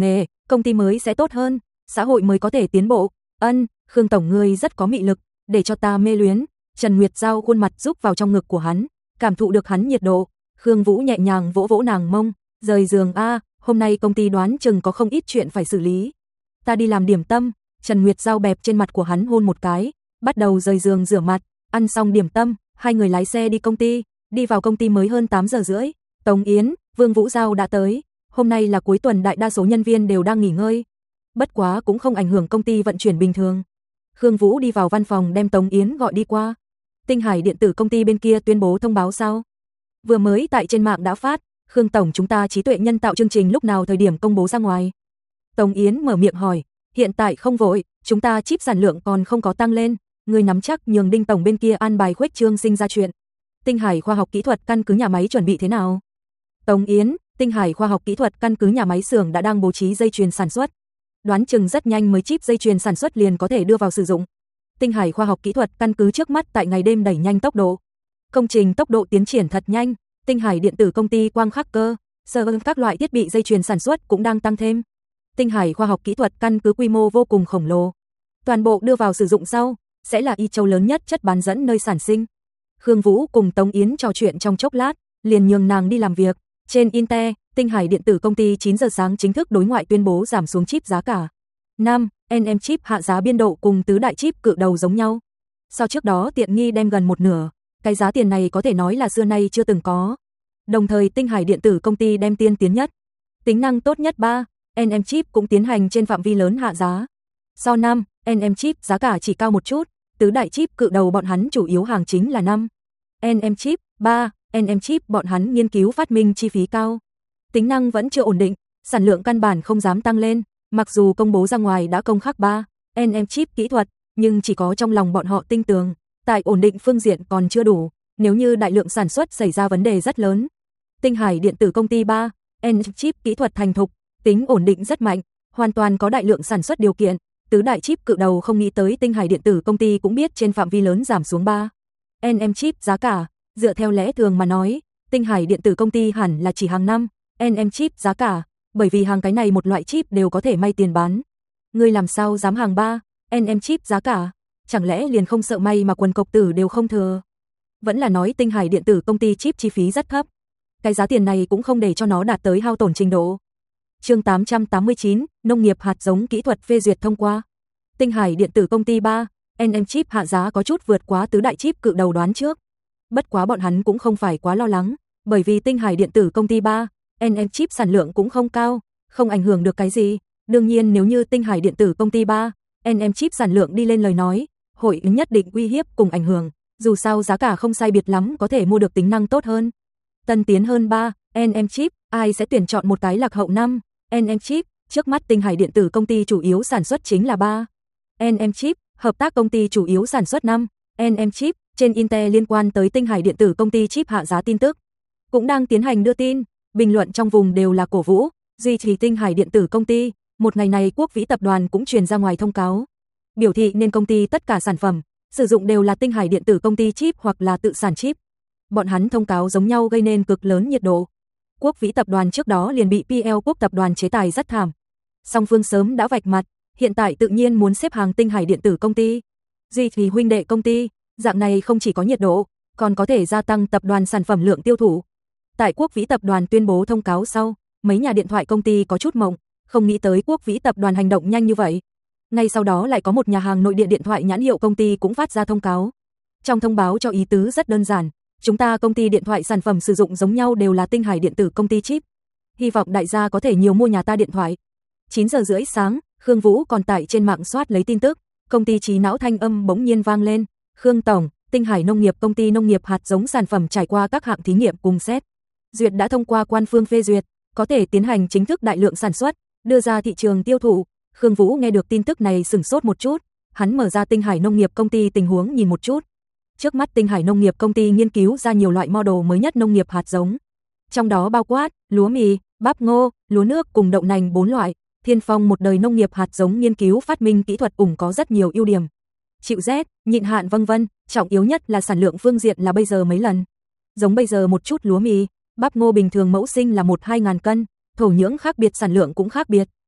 công ty mới sẽ tốt hơn, xã hội mới có thể tiến bộ. Ân, Khương tổng ngươi rất có mị lực, để cho ta mê luyến. Trần Nguyệt Giao khuôn mặt rúc vào trong ngực của hắn, cảm thụ được hắn nhiệt độ. Khương Vũ nhẹ nhàng vỗ vỗ nàng mông, rời giường a, hôm nay công ty đoán chừng có không ít chuyện phải xử lý. Ta đi làm điểm tâm. Trần Nguyệt Giao bẹp trên mặt của hắn hôn một cái, bắt đầu rời giường rửa mặt, ăn xong điểm tâm, hai người lái xe đi công ty, đi vào công ty mới hơn tám giờ rưỡi. Tống Yến, Vương Vũ Giao đã tới, hôm nay là cuối tuần đại đa số nhân viên đều đang nghỉ ngơi. Bất quá cũng không ảnh hưởng công ty vận chuyển bình thường. Khương Vũ đi vào văn phòng đem Tống Yến gọi đi qua. Tinh Hải điện tử công ty bên kia tuyên bố thông báo sao? Vừa mới tại trên mạng đã phát, Khương tổng chúng ta trí tuệ nhân tạo chương trình lúc nào thời điểm công bố ra ngoài? Tống Yến mở miệng hỏi, hiện tại không vội, chúng ta chip sản lượng còn không có tăng lên, người nắm chắc nhường Đinh tổng bên kia an bài khuếch trương sinh ra chuyện. Tinh Hải khoa học kỹ thuật căn cứ nhà máy chuẩn bị thế nào? Tống Yến, Tinh Hải khoa học kỹ thuật căn cứ nhà máy xưởng đã đang bố trí dây chuyền sản xuất. Đoán chừng rất nhanh mới chip dây chuyền sản xuất liền có thể đưa vào sử dụng. Tinh Hải khoa học kỹ thuật căn cứ trước mắt tại ngày đêm đẩy nhanh tốc độ. Công trình tốc độ tiến triển thật nhanh, Tinh Hải điện tử công ty quang khắc cơ, server các loại thiết bị dây chuyền sản xuất cũng đang tăng thêm. Tinh Hải khoa học kỹ thuật căn cứ quy mô vô cùng khổng lồ. Toàn bộ đưa vào sử dụng sau, sẽ là Y Châu lớn nhất chất bán dẫn nơi sản sinh. Khương Vũ cùng Tống Yến trò chuyện trong chốc lát, liền nhường nàng đi làm việc. Trên Intel, Tinh Hải điện tử công ty chín giờ sáng chính thức đối ngoại tuyên bố giảm xuống chip giá cả. năm, en em chip hạ giá biên độ cùng tứ đại chip cự đầu giống nhau. Sau trước đó tiện nghi đem gần một nửa, cái giá tiền này có thể nói là xưa nay chưa từng có. Đồng thời Tinh Hải điện tử công ty đem tiên tiến nhất, tính năng tốt nhất ba, en em chip cũng tiến hành trên phạm vi lớn hạ giá. Sau năm, en em chip giá cả chỉ cao một chút, tứ đại chip cự đầu bọn hắn chủ yếu hàng chính là năm, en em chip, ba, en em chip bọn hắn nghiên cứu phát minh chi phí cao. Tính năng vẫn chưa ổn định, sản lượng căn bản không dám tăng lên, mặc dù công bố ra ngoài đã công khắc ba, en em chip kỹ thuật, nhưng chỉ có trong lòng bọn họ tin tưởng, tại ổn định phương diện còn chưa đủ, nếu như đại lượng sản xuất xảy ra vấn đề rất lớn. Tinh Hải điện tử công ty ba, en em chip kỹ thuật thành thục, tính ổn định rất mạnh, hoàn toàn có đại lượng sản xuất điều kiện, tứ đại chip cự đầu không nghĩ tới Tinh Hải điện tử công ty cũng biết trên phạm vi lớn giảm xuống ba, en em chip giá cả, dựa theo lẽ thường mà nói, Tinh Hải điện tử công ty hẳn là chỉ hàng năm, en em chip giá cả, bởi vì hàng cái này một loại chip đều có thể may tiền bán. Ngươi làm sao dám hàng ba, en em chip giá cả, chẳng lẽ liền không sợ may mà quần cộc tử đều không thừa? Vẫn là nói Tinh Hải điện tử công ty chip chi phí rất thấp. Cái giá tiền này cũng không để cho nó đạt tới hao tổn trình độ. Chương tám trăm tám mươi chín, nông nghiệp hạt giống kỹ thuật phê duyệt thông qua. Tinh Hải điện tử công ty ba, en em chip hạ giá có chút vượt quá tứ đại chip cự đầu đoán trước. Bất quá bọn hắn cũng không phải quá lo lắng, bởi vì Tinh Hải điện tử công ty ba, en em chip sản lượng cũng không cao, không ảnh hưởng được cái gì. Đương nhiên nếu như Tinh Hải điện tử công ty ba, en em chip sản lượng đi lên lời nói, hội nhất định uy hiếp cùng ảnh hưởng, dù sao giá cả không sai biệt lắm có thể mua được tính năng tốt hơn. Tân tiến hơn ba, en em chip, ai sẽ tuyển chọn một cái lạc hậu năm, en em chip, trước mắt Tinh Hải điện tử công ty chủ yếu sản xuất chính là ba, en em chip, hợp tác công ty chủ yếu sản xuất năm, en em chip, trên Intel liên quan tới Tinh Hải điện tử công ty chip hạ giá tin tức, cũng đang tiến hành đưa tin, bình luận trong vùng đều là cổ vũ, duy trì Tinh Hải điện tử công ty. Một ngày này Quốc Vĩ tập đoàn cũng truyền ra ngoài thông cáo, biểu thị nên công ty tất cả sản phẩm sử dụng đều là Tinh Hải điện tử công ty chip hoặc là tự sản chip. Bọn hắn thông cáo giống nhau gây nên cực lớn nhiệt độ. Quốc Vĩ tập đoàn trước đó liền bị pê lờ Quốc tập đoàn chế tài rất thảm. Song phương sớm đã vạch mặt, hiện tại tự nhiên muốn xếp hàng Tinh Hải điện tử công ty, duy trì huynh đệ công ty, dạng này không chỉ có nhiệt độ, còn có thể gia tăng tập đoàn sản phẩm lượng tiêu thụ. Tại Quốc Vĩ tập đoàn tuyên bố thông cáo sau, mấy nhà điện thoại công ty có chút mộng, không nghĩ tới Quốc Vĩ tập đoàn hành động nhanh như vậy. Ngay sau đó lại có một nhà hàng nội địa điện thoại nhãn hiệu công ty cũng phát ra thông cáo. Trong thông báo cho ý tứ rất đơn giản, chúng ta công ty điện thoại sản phẩm sử dụng giống nhau đều là Tinh Hải điện tử công ty chip. Hy vọng đại gia có thể nhiều mua nhà ta điện thoại. chín giờ rưỡi sáng, Khương Vũ còn tại trên mạng soát lấy tin tức, công ty trí não thanh âm bỗng nhiên vang lên. Khương tổng, Tinh Hải nông nghiệp công ty nông nghiệp hạt giống sản phẩm trải qua các hạng thí nghiệm cùng xét duyệt đã thông qua quan phương phê duyệt, có thể tiến hành chính thức đại lượng sản xuất, đưa ra thị trường tiêu thụ. Khương Vũ nghe được tin tức này sửng sốt một chút, hắn mở ra Tinh Hải nông nghiệp công ty tình huống nhìn một chút. Trước mắt Tinh Hải nông nghiệp công ty nghiên cứu ra nhiều loại model mới nhất nông nghiệp hạt giống, trong đó bao quát lúa mì, bắp ngô, lúa nước cùng đậu nành bốn loại. Thiên phong một đời nông nghiệp hạt giống nghiên cứu phát minh kỹ thuật ủng có rất nhiều ưu điểm. Chịu rét, nhịn hạn vân vân, trọng yếu nhất là sản lượng phương diện là bây giờ mấy lần. Giống bây giờ một chút lúa mì, bắp ngô bình thường mẫu sinh là một hai ngàn cân, thổ nhưỡng khác biệt sản lượng cũng khác biệt,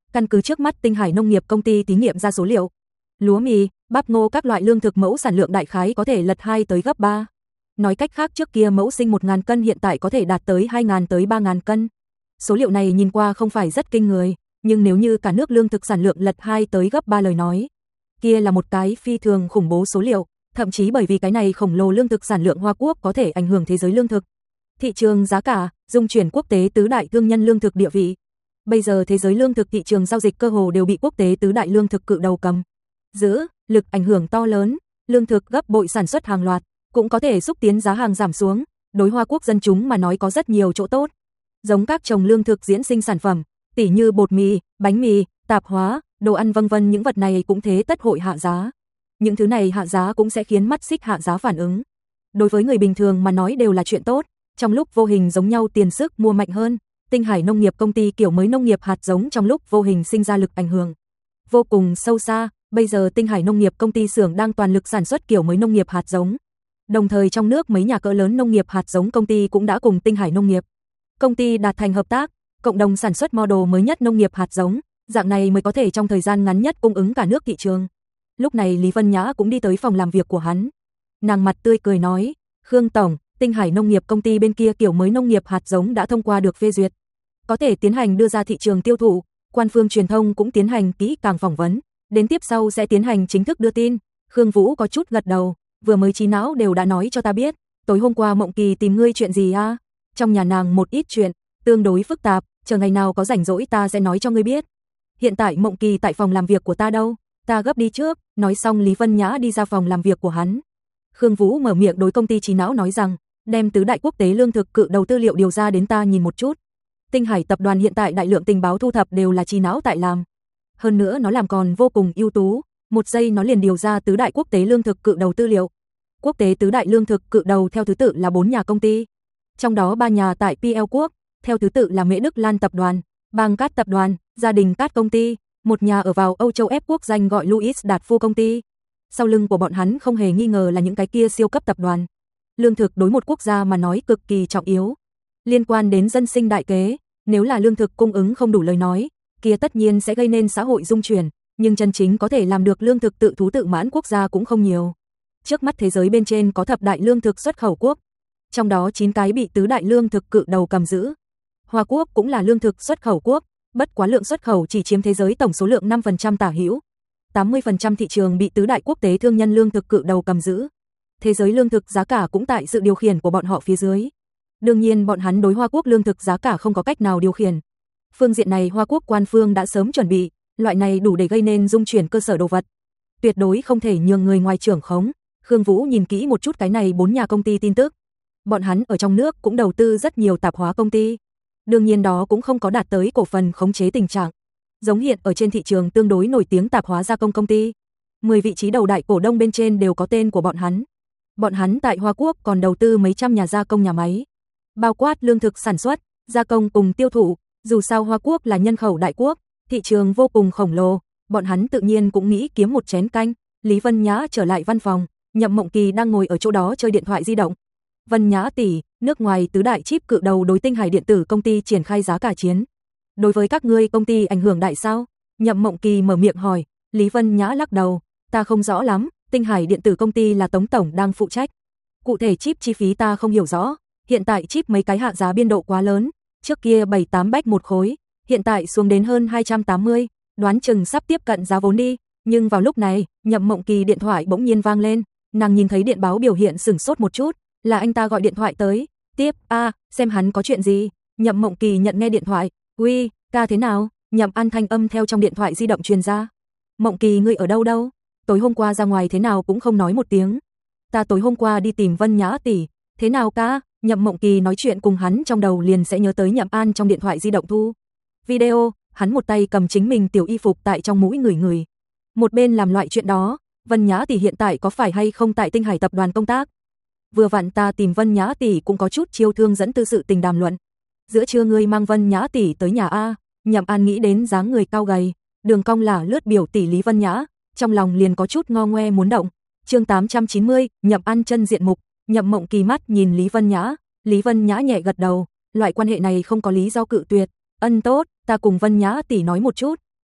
Căn cứ trước mắt Tinh Hải Nông nghiệp công ty thí nghiệm ra số liệu, lúa mì, bắp ngô các loại lương thực mẫu sản lượng đại khái có thể lật hai tới gấp ba. Nói cách khác trước kia mẫu sinh một nghìn cân hiện tại có thể đạt tới hai nghìn tới ba nghìn cân. Số liệu này nhìn qua không phải rất kinh người, nhưng nếu như cả nước lương thực sản lượng lật hai tới gấp ba lời nói, kia là một cái phi thường khủng bố số liệu, thậm chí bởi vì cái này khổng lồ lương thực sản lượng Hoa Quốc có thể ảnh hưởng thế giới lương thực. Thị trường giá cả, dung chuyển quốc tế tứ đại thương nhân lương thực địa vị. Bây giờ thế giới lương thực thị trường giao dịch cơ hồ đều bị quốc tế tứ đại lương thực cự đầu cầm giữ, lực ảnh hưởng to lớn, lương thực gấp bội sản xuất hàng loạt, cũng có thể xúc tiến giá hàng giảm xuống, đối Hoa Quốc dân chúng mà nói có rất nhiều chỗ tốt. Giống các trồng lương thực diễn sinh sản phẩm, tỉ như bột mì, bánh mì, tạp hóa, đồ ăn vân vân những vật này cũng thế tất hội hạ giá. Những thứ này hạ giá cũng sẽ khiến mắt xích hạ giá phản ứng. Đối với người bình thường mà nói đều là chuyện tốt, trong lúc vô hình giống nhau tiền sức mua mạnh hơn, Tinh Hải Nông nghiệp công ty kiểu mới nông nghiệp hạt giống trong lúc vô hình sinh ra lực ảnh hưởng vô cùng sâu xa. Bây giờ Tinh Hải Nông nghiệp công ty xưởng đang toàn lực sản xuất kiểu mới nông nghiệp hạt giống. Đồng thời trong nước mấy nhà cỡ lớn nông nghiệp hạt giống công ty cũng đã cùng Tinh Hải Nông nghiệp công ty đạt thành hợp tác, cộng đồng sản xuất model mới nhất nông nghiệp hạt giống, dạng này mới có thể trong thời gian ngắn nhất cung ứng cả nước thị trường. Lúc này Lý Vân Nhã cũng đi tới phòng làm việc của hắn. Nàng mặt tươi cười nói, Khương Tổng, Tinh Hải Nông nghiệp công ty bên kia kiểu mới nông nghiệp hạt giống đã thông qua được phê duyệt, có thể tiến hành đưa ra thị trường tiêu thụ, quan phương truyền thông cũng tiến hành kỹ càng phỏng vấn, đến tiếp sau sẽ tiến hành chính thức đưa tin. Khương Vũ có chút gật đầu, vừa mới trí não đều đã nói cho ta biết, tối hôm qua Mộng Kỳ tìm ngươi chuyện gì a? À? Trong nhà nàng một ít chuyện, tương đối phức tạp, chờ ngày nào có rảnh rỗi ta sẽ nói cho ngươi biết. Hiện tại Mộng Kỳ tại phòng làm việc của ta đâu, ta gấp đi trước. Nói xong Lý Vân Nhã đi ra phòng làm việc của hắn. Khương Vũ mở miệng đối công ty trí não nói rằng, đem tứ đại quốc tế lương thực cự đầu tư liệu điều ra đến ta nhìn một chút. Tinh Hải tập đoàn hiện tại đại lượng tình báo thu thập đều là trí não tại làm. Hơn nữa nó làm còn vô cùng ưu tú, một giây nó liền điều ra tứ đại quốc tế lương thực cự đầu tư liệu. Quốc tế tứ đại lương thực cự đầu theo thứ tự là bốn nhà công ty. Trong đó ba nhà tại pê lờ quốc, theo thứ tự là Mễ Đức Lan tập đoàn, Bang Cát tập đoàn, Gia đình Cát công ty, một nhà ở vào Âu Châu Ép quốc danh gọi Louis Đạt Phu công ty. Sau lưng của bọn hắn không hề nghi ngờ là những cái kia siêu cấp tập đoàn. Lương thực đối một quốc gia mà nói cực kỳ trọng yếu, liên quan đến dân sinh đại kế, nếu là lương thực cung ứng không đủ lời nói, kia tất nhiên sẽ gây nên xã hội dung chuyển, nhưng chân chính có thể làm được lương thực tự thú tự mãn quốc gia cũng không nhiều. Trước mắt thế giới bên trên có thập đại lương thực xuất khẩu quốc, trong đó chín cái bị tứ đại lương thực cự đầu cầm giữ. Hoa Quốc cũng là lương thực xuất khẩu quốc, bất quá lượng xuất khẩu chỉ chiếm thế giới tổng số lượng năm phần trăm tả hữu. tám mươi phần trăm thị trường bị tứ đại quốc tế thương nhân lương thực cự đầu cầm giữ. Thế giới lương thực giá cả cũng tại sự điều khiển của bọn họ phía dưới. Đương nhiên bọn hắn đối Hoa Quốc lương thực giá cả không có cách nào điều khiển. Phương diện này Hoa Quốc quan phương đã sớm chuẩn bị, loại này đủ để gây nên dung chuyển cơ sở đồ vật. Tuyệt đối không thể nhường người ngoài trưởng khống. Khương Vũ nhìn kỹ một chút cái này bốn nhà công ty tin tức. Bọn hắn ở trong nước cũng đầu tư rất nhiều tạp hóa công ty. Đương nhiên đó cũng không có đạt tới cổ phần khống chế tình trạng. Giống hiện ở trên thị trường tương đối nổi tiếng tạp hóa gia công công ty. mười vị trí đầu đại cổ đông bên trên đều có tên của bọn hắn. Bọn hắn tại Hoa Quốc còn đầu tư mấy trăm nhà gia công nhà máy, bao quát lương thực sản xuất, gia công cùng tiêu thụ. Dù sao Hoa Quốc là nhân khẩu đại quốc, thị trường vô cùng khổng lồ, bọn hắn tự nhiên cũng nghĩ kiếm một chén canh. Lý Vân Nhã trở lại văn phòng, Nhậm Mộng Kỳ đang ngồi ở chỗ đó chơi điện thoại di động. Vân Nhã tỷ, nước ngoài tứ đại chip cự đầu đối Tinh Hải điện tử công ty triển khai giá cả chiến. Đối với các ngươi công ty ảnh hưởng đại sao? Nhậm Mộng Kỳ mở miệng hỏi. Lý Vân Nhã lắc đầu, ta không rõ lắm, Tinh Hải điện tử công ty là Tống tổng đang phụ trách. Cụ thể chip chi phí ta không hiểu rõ, hiện tại chip mấy cái hạ giá biên độ quá lớn, trước kia bảy tám bách một khối, hiện tại xuống đến hơn hai trăm tám mươi, đoán chừng sắp tiếp cận giá vốn đi. Nhưng vào lúc này, Nhậm Mộng Kỳ điện thoại bỗng nhiên vang lên, nàng nhìn thấy điện báo biểu hiện sửng sốt một chút, là anh ta gọi điện thoại tới. Tiếp, a, à, xem hắn có chuyện gì. Nhậm Mộng Kỳ nhận nghe điện thoại. Uy, ca thế nào? Nhậm An thanh âm theo trong điện thoại di động truyền ra. Mộng Kỳ ngươi ở đâu đâu? Tối hôm qua ra ngoài thế nào cũng không nói một tiếng. Ta tối hôm qua đi tìm Vân Nhã tỷ. Thế nào ca? Nhậm Mộng Kỳ nói chuyện cùng hắn trong đầu liền sẽ nhớ tới Nhậm An trong điện thoại di động thu video, hắn một tay cầm chính mình tiểu y phục tại trong mũi người người. Một bên làm loại chuyện đó, Vân Nhã tỷ hiện tại có phải hay không tại Tinh Hải tập đoàn công tác? Vừa vặn ta tìm Vân Nhã tỷ cũng có chút chiêu thương dẫn tư sự tình đàm luận. Giữa trưa ngươi mang Vân Nhã tỷ tới nhà a? Nhậm An nghĩ đến dáng người cao gầy, đường cong là lướt biểu tỷ Lý Vân Nhã, trong lòng liền có chút ngo ngoe muốn động. Chương tám trăm chín mươi, Nhậm An chân diện mục. Nhậm Mộng Kỳ mắt nhìn Lý Vân Nhã, Lý Vân Nhã nhẹ gật đầu, loại quan hệ này không có lý do cự tuyệt. Ân tốt, ta cùng Vân Nhã tỷ nói một chút,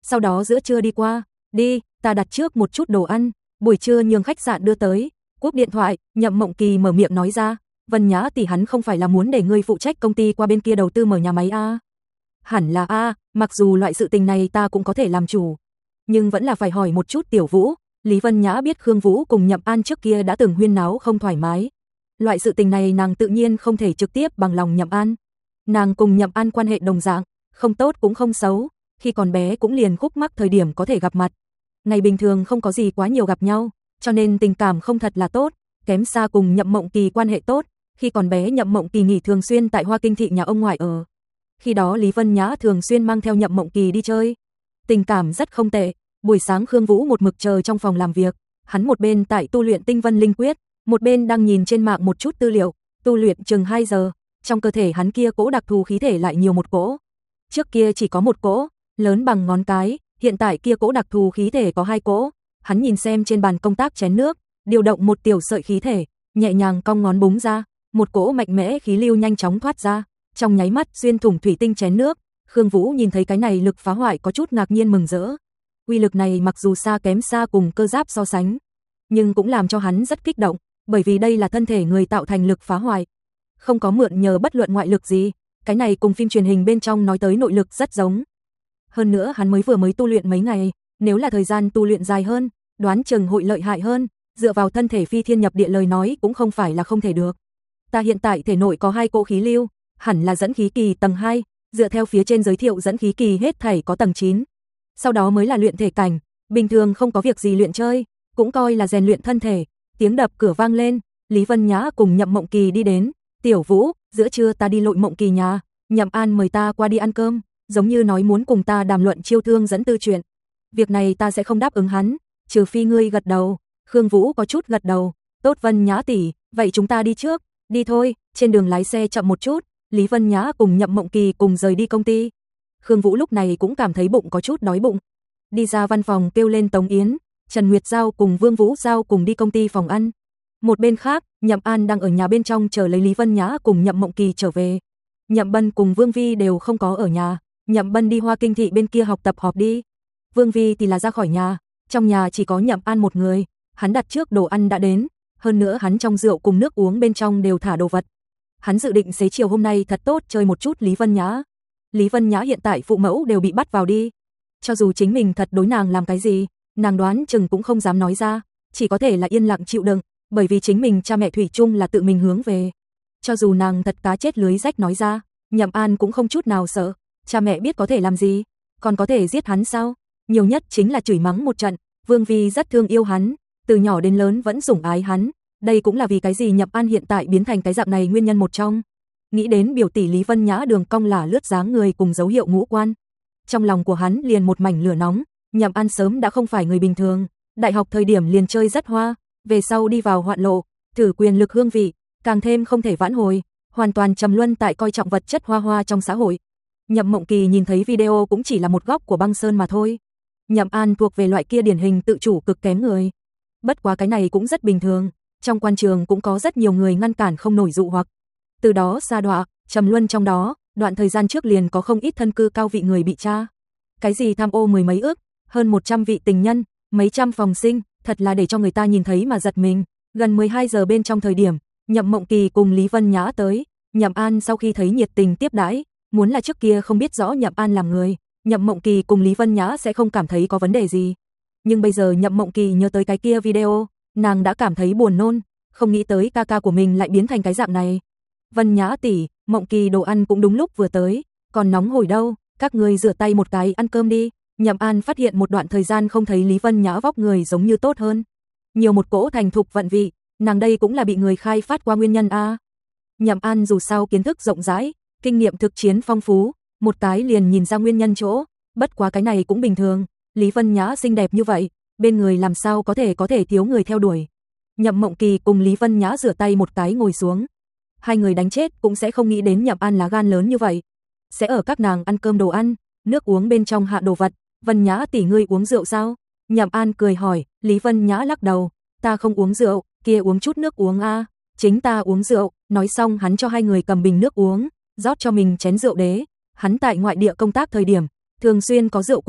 sau đó giữa trưa đi qua, đi, ta đặt trước một chút đồ ăn, buổi trưa nhường khách sạn đưa tới. Cúp điện thoại, Nhậm Mộng Kỳ mở miệng nói ra, Vân Nhã tỷ hắn không phải là muốn để ngươi phụ trách công ty qua bên kia đầu tư mở nhà máy a? Hẳn là a, mặc dù loại sự tình này ta cũng có thể làm chủ, nhưng vẫn là phải hỏi một chút Tiểu Vũ. Lý Vân Nhã biết Khương Vũ cùng Nhậm An trước kia đã từng huyên náo không thoải mái. Loại sự tình này nàng tự nhiên không thể trực tiếp bằng lòng Nhậm An. Nàng cùng Nhậm An quan hệ đồng dạng, không tốt cũng không xấu, khi còn bé cũng liền khúc mắc thời điểm có thể gặp mặt. Ngày bình thường không có gì quá nhiều gặp nhau, cho nên tình cảm không thật là tốt, kém xa cùng Nhậm Mộng Kỳ quan hệ tốt. Khi còn bé Nhậm Mộng Kỳ nghỉ thường xuyên tại Hoa Kinh thị nhà ông ngoại ở. Khi đó Lý Vân Nhã thường xuyên mang theo Nhậm Mộng Kỳ đi chơi. Tình cảm rất không tệ. Buổi sáng Khương Vũ một mực chờ trong phòng làm việc, hắn một bên tại tu luyện Tinh Vân Linh Quyết, một bên đang nhìn trên mạng một chút tư liệu, tu luyện chừng hai giờ, trong cơ thể hắn kia cỗ đặc thù khí thể lại nhiều một cỗ. Trước kia chỉ có một cỗ, lớn bằng ngón cái, hiện tại kia cỗ đặc thù khí thể có hai cỗ. Hắn nhìn xem trên bàn công tác chén nước, điều động một tiểu sợi khí thể, nhẹ nhàng cong ngón búng ra, một cỗ mạnh mẽ khí lưu nhanh chóng thoát ra, trong nháy mắt xuyên thủng thủy tinh chén nước. Khương Vũ nhìn thấy cái này lực phá hoại có chút ngạc nhiên mừng rỡ. Uy lực này mặc dù xa kém xa cùng cơ giáp so sánh, nhưng cũng làm cho hắn rất kích động, bởi vì đây là thân thể người tạo thành lực phá hoại, không có mượn nhờ bất luận ngoại lực gì, cái này cùng phim truyền hình bên trong nói tới nội lực rất giống. Hơn nữa hắn mới vừa mới tu luyện mấy ngày, nếu là thời gian tu luyện dài hơn, đoán chừng hội lợi hại hơn, dựa vào thân thể phi thiên nhập địa lời nói cũng không phải là không thể được. Ta hiện tại thể nội có hai cỗ khí lưu, hẳn là dẫn khí kỳ tầng hai, dựa theo phía trên giới thiệu dẫn khí kỳ hết thảy có tầng chín. Sau đó mới là luyện thể cảnh, bình thường không có việc gì luyện chơi, cũng coi là rèn luyện thân thể. Tiếng đập cửa vang lên, Lý Vân Nhã cùng Nhậm Mộng Kỳ đi đến. Tiểu Vũ, giữa trưa ta đi Lội Mộng Kỳ nhà, Nhậm An mời ta qua đi ăn cơm, giống như nói muốn cùng ta đàm luận chiêu thương dẫn tư chuyện. Việc này ta sẽ không đáp ứng hắn, trừ phi ngươi gật đầu. Khương Vũ có chút gật đầu, tốt Vân Nhã tỷ, vậy chúng ta đi trước. Đi thôi. Trên đường lái xe chậm một chút, Lý Vân Nhã cùng Nhậm Mộng Kỳ cùng rời đi công ty. Khương Vũ lúc này cũng cảm thấy bụng có chút đói bụng. Đi ra văn phòng kêu lên Tống Yến, Trần Nguyệt Giao cùng Vương Vũ Giao cùng đi công ty phòng ăn. Một bên khác, Nhậm An đang ở nhà bên trong chờ lấy Lý Vân Nhã cùng Nhậm Mộng Kỳ trở về. Nhậm Bân cùng Vương Vi đều không có ở nhà, Nhậm Bân đi Hoa Kinh thị bên kia học tập họp đi. Vương Vi thì là ra khỏi nhà, trong nhà chỉ có Nhậm An một người, hắn đặt trước đồ ăn đã đến, hơn nữa hắn trong rượu cùng nước uống bên trong đều thả đồ vật. Hắn dự định xế chiều hôm nay thật tốt chơi một chút Lý Vân Nhã. Lý Vân Nhã hiện tại phụ mẫu đều bị bắt vào đi. Cho dù chính mình thật đối nàng làm cái gì, nàng đoán chừng cũng không dám nói ra, chỉ có thể là yên lặng chịu đựng, bởi vì chính mình cha mẹ thủy chung là tự mình hướng về. Cho dù nàng thật cá chết lưới rách nói ra, Nhậm An cũng không chút nào sợ, cha mẹ biết có thể làm gì, còn có thể giết hắn sao? Nhiều nhất chính là chửi mắng một trận. Vương Vi rất thương yêu hắn, từ nhỏ đến lớn vẫn sủng ái hắn, đây cũng là vì cái gì Nhậm An hiện tại biến thành cái dạng này nguyên nhân một trong. Nghĩ đến biểu tỷ Lý Vân Nhã đường cong là lướt dáng người cùng dấu hiệu ngũ quan, trong lòng của hắn liền một mảnh lửa nóng. Nhậm An sớm đã không phải người bình thường, đại học thời điểm liền chơi rất hoa, về sau đi vào hoạn lộ, thử quyền lực hương vị, càng thêm không thể vãn hồi, hoàn toàn trầm luân tại coi trọng vật chất hoa hoa trong xã hội. Nhậm Mộng Kỳ nhìn thấy video cũng chỉ là một góc của băng sơn mà thôi. Nhậm An thuộc về loại kia điển hình tự chủ cực kém người. Bất quá cái này cũng rất bình thường, trong quan trường cũng có rất nhiều người ngăn cản không nổi dụ hoặc. Từ đó sa đọa, trầm luân trong đó, đoạn thời gian trước liền có không ít thân cư cao vị người bị tra. Cái gì tham ô mười mấy ước, hơn một trăm vị tình nhân, mấy trăm phòng sinh, thật là để cho người ta nhìn thấy mà giật mình. Gần mười hai giờ bên trong thời điểm, Nhậm Mộng Kỳ cùng Lý Vân Nhã tới, Nhậm An sau khi thấy nhiệt tình tiếp đãi, muốn là trước kia không biết rõ Nhậm An làm người, Nhậm Mộng Kỳ cùng Lý Vân Nhã sẽ không cảm thấy có vấn đề gì. Nhưng bây giờ Nhậm Mộng Kỳ nhớ tới cái kia video, nàng đã cảm thấy buồn nôn, không nghĩ tới ca ca của mình lại biến thành cái dạng này. Vân Nhã tỷ, Mộng Kỳ đồ ăn cũng đúng lúc vừa tới, còn nóng hổi đâu, các ngươi rửa tay một cái ăn cơm đi. Nhậm An phát hiện một đoạn thời gian không thấy Lý Vân Nhã vóc người giống như tốt hơn, nhiều một cỗ thành thục vận vị, nàng đây cũng là bị người khai phát qua nguyên nhân a. Nhậm An dù sao kiến thức rộng rãi, kinh nghiệm thực chiến phong phú, một cái liền nhìn ra nguyên nhân chỗ, bất quá cái này cũng bình thường, Lý Vân Nhã xinh đẹp như vậy, bên người làm sao có thể có thể thiếu người theo đuổi. Nhậm Mộng Kỳ cùng Lý Vân Nhã rửa tay một cái ngồi xuống. Hai người đánh chết cũng sẽ không nghĩ đến Nhậm An lá gan lớn như vậy, sẽ ở các nàng ăn cơm đồ ăn, nước uống bên trong hạ đồ vật. Vân Nhã tỷ ngươi uống rượu sao? Nhậm An cười hỏi. Lý Vân Nhã lắc đầu, ta không uống rượu, kia uống chút nước uống a. Chính ta uống rượu. Nói xong hắn cho hai người cầm bình nước uống, rót cho mình chén rượu đế. Hắn tại ngoại địa công tác thời điểm, thường xuyên có rượu cục,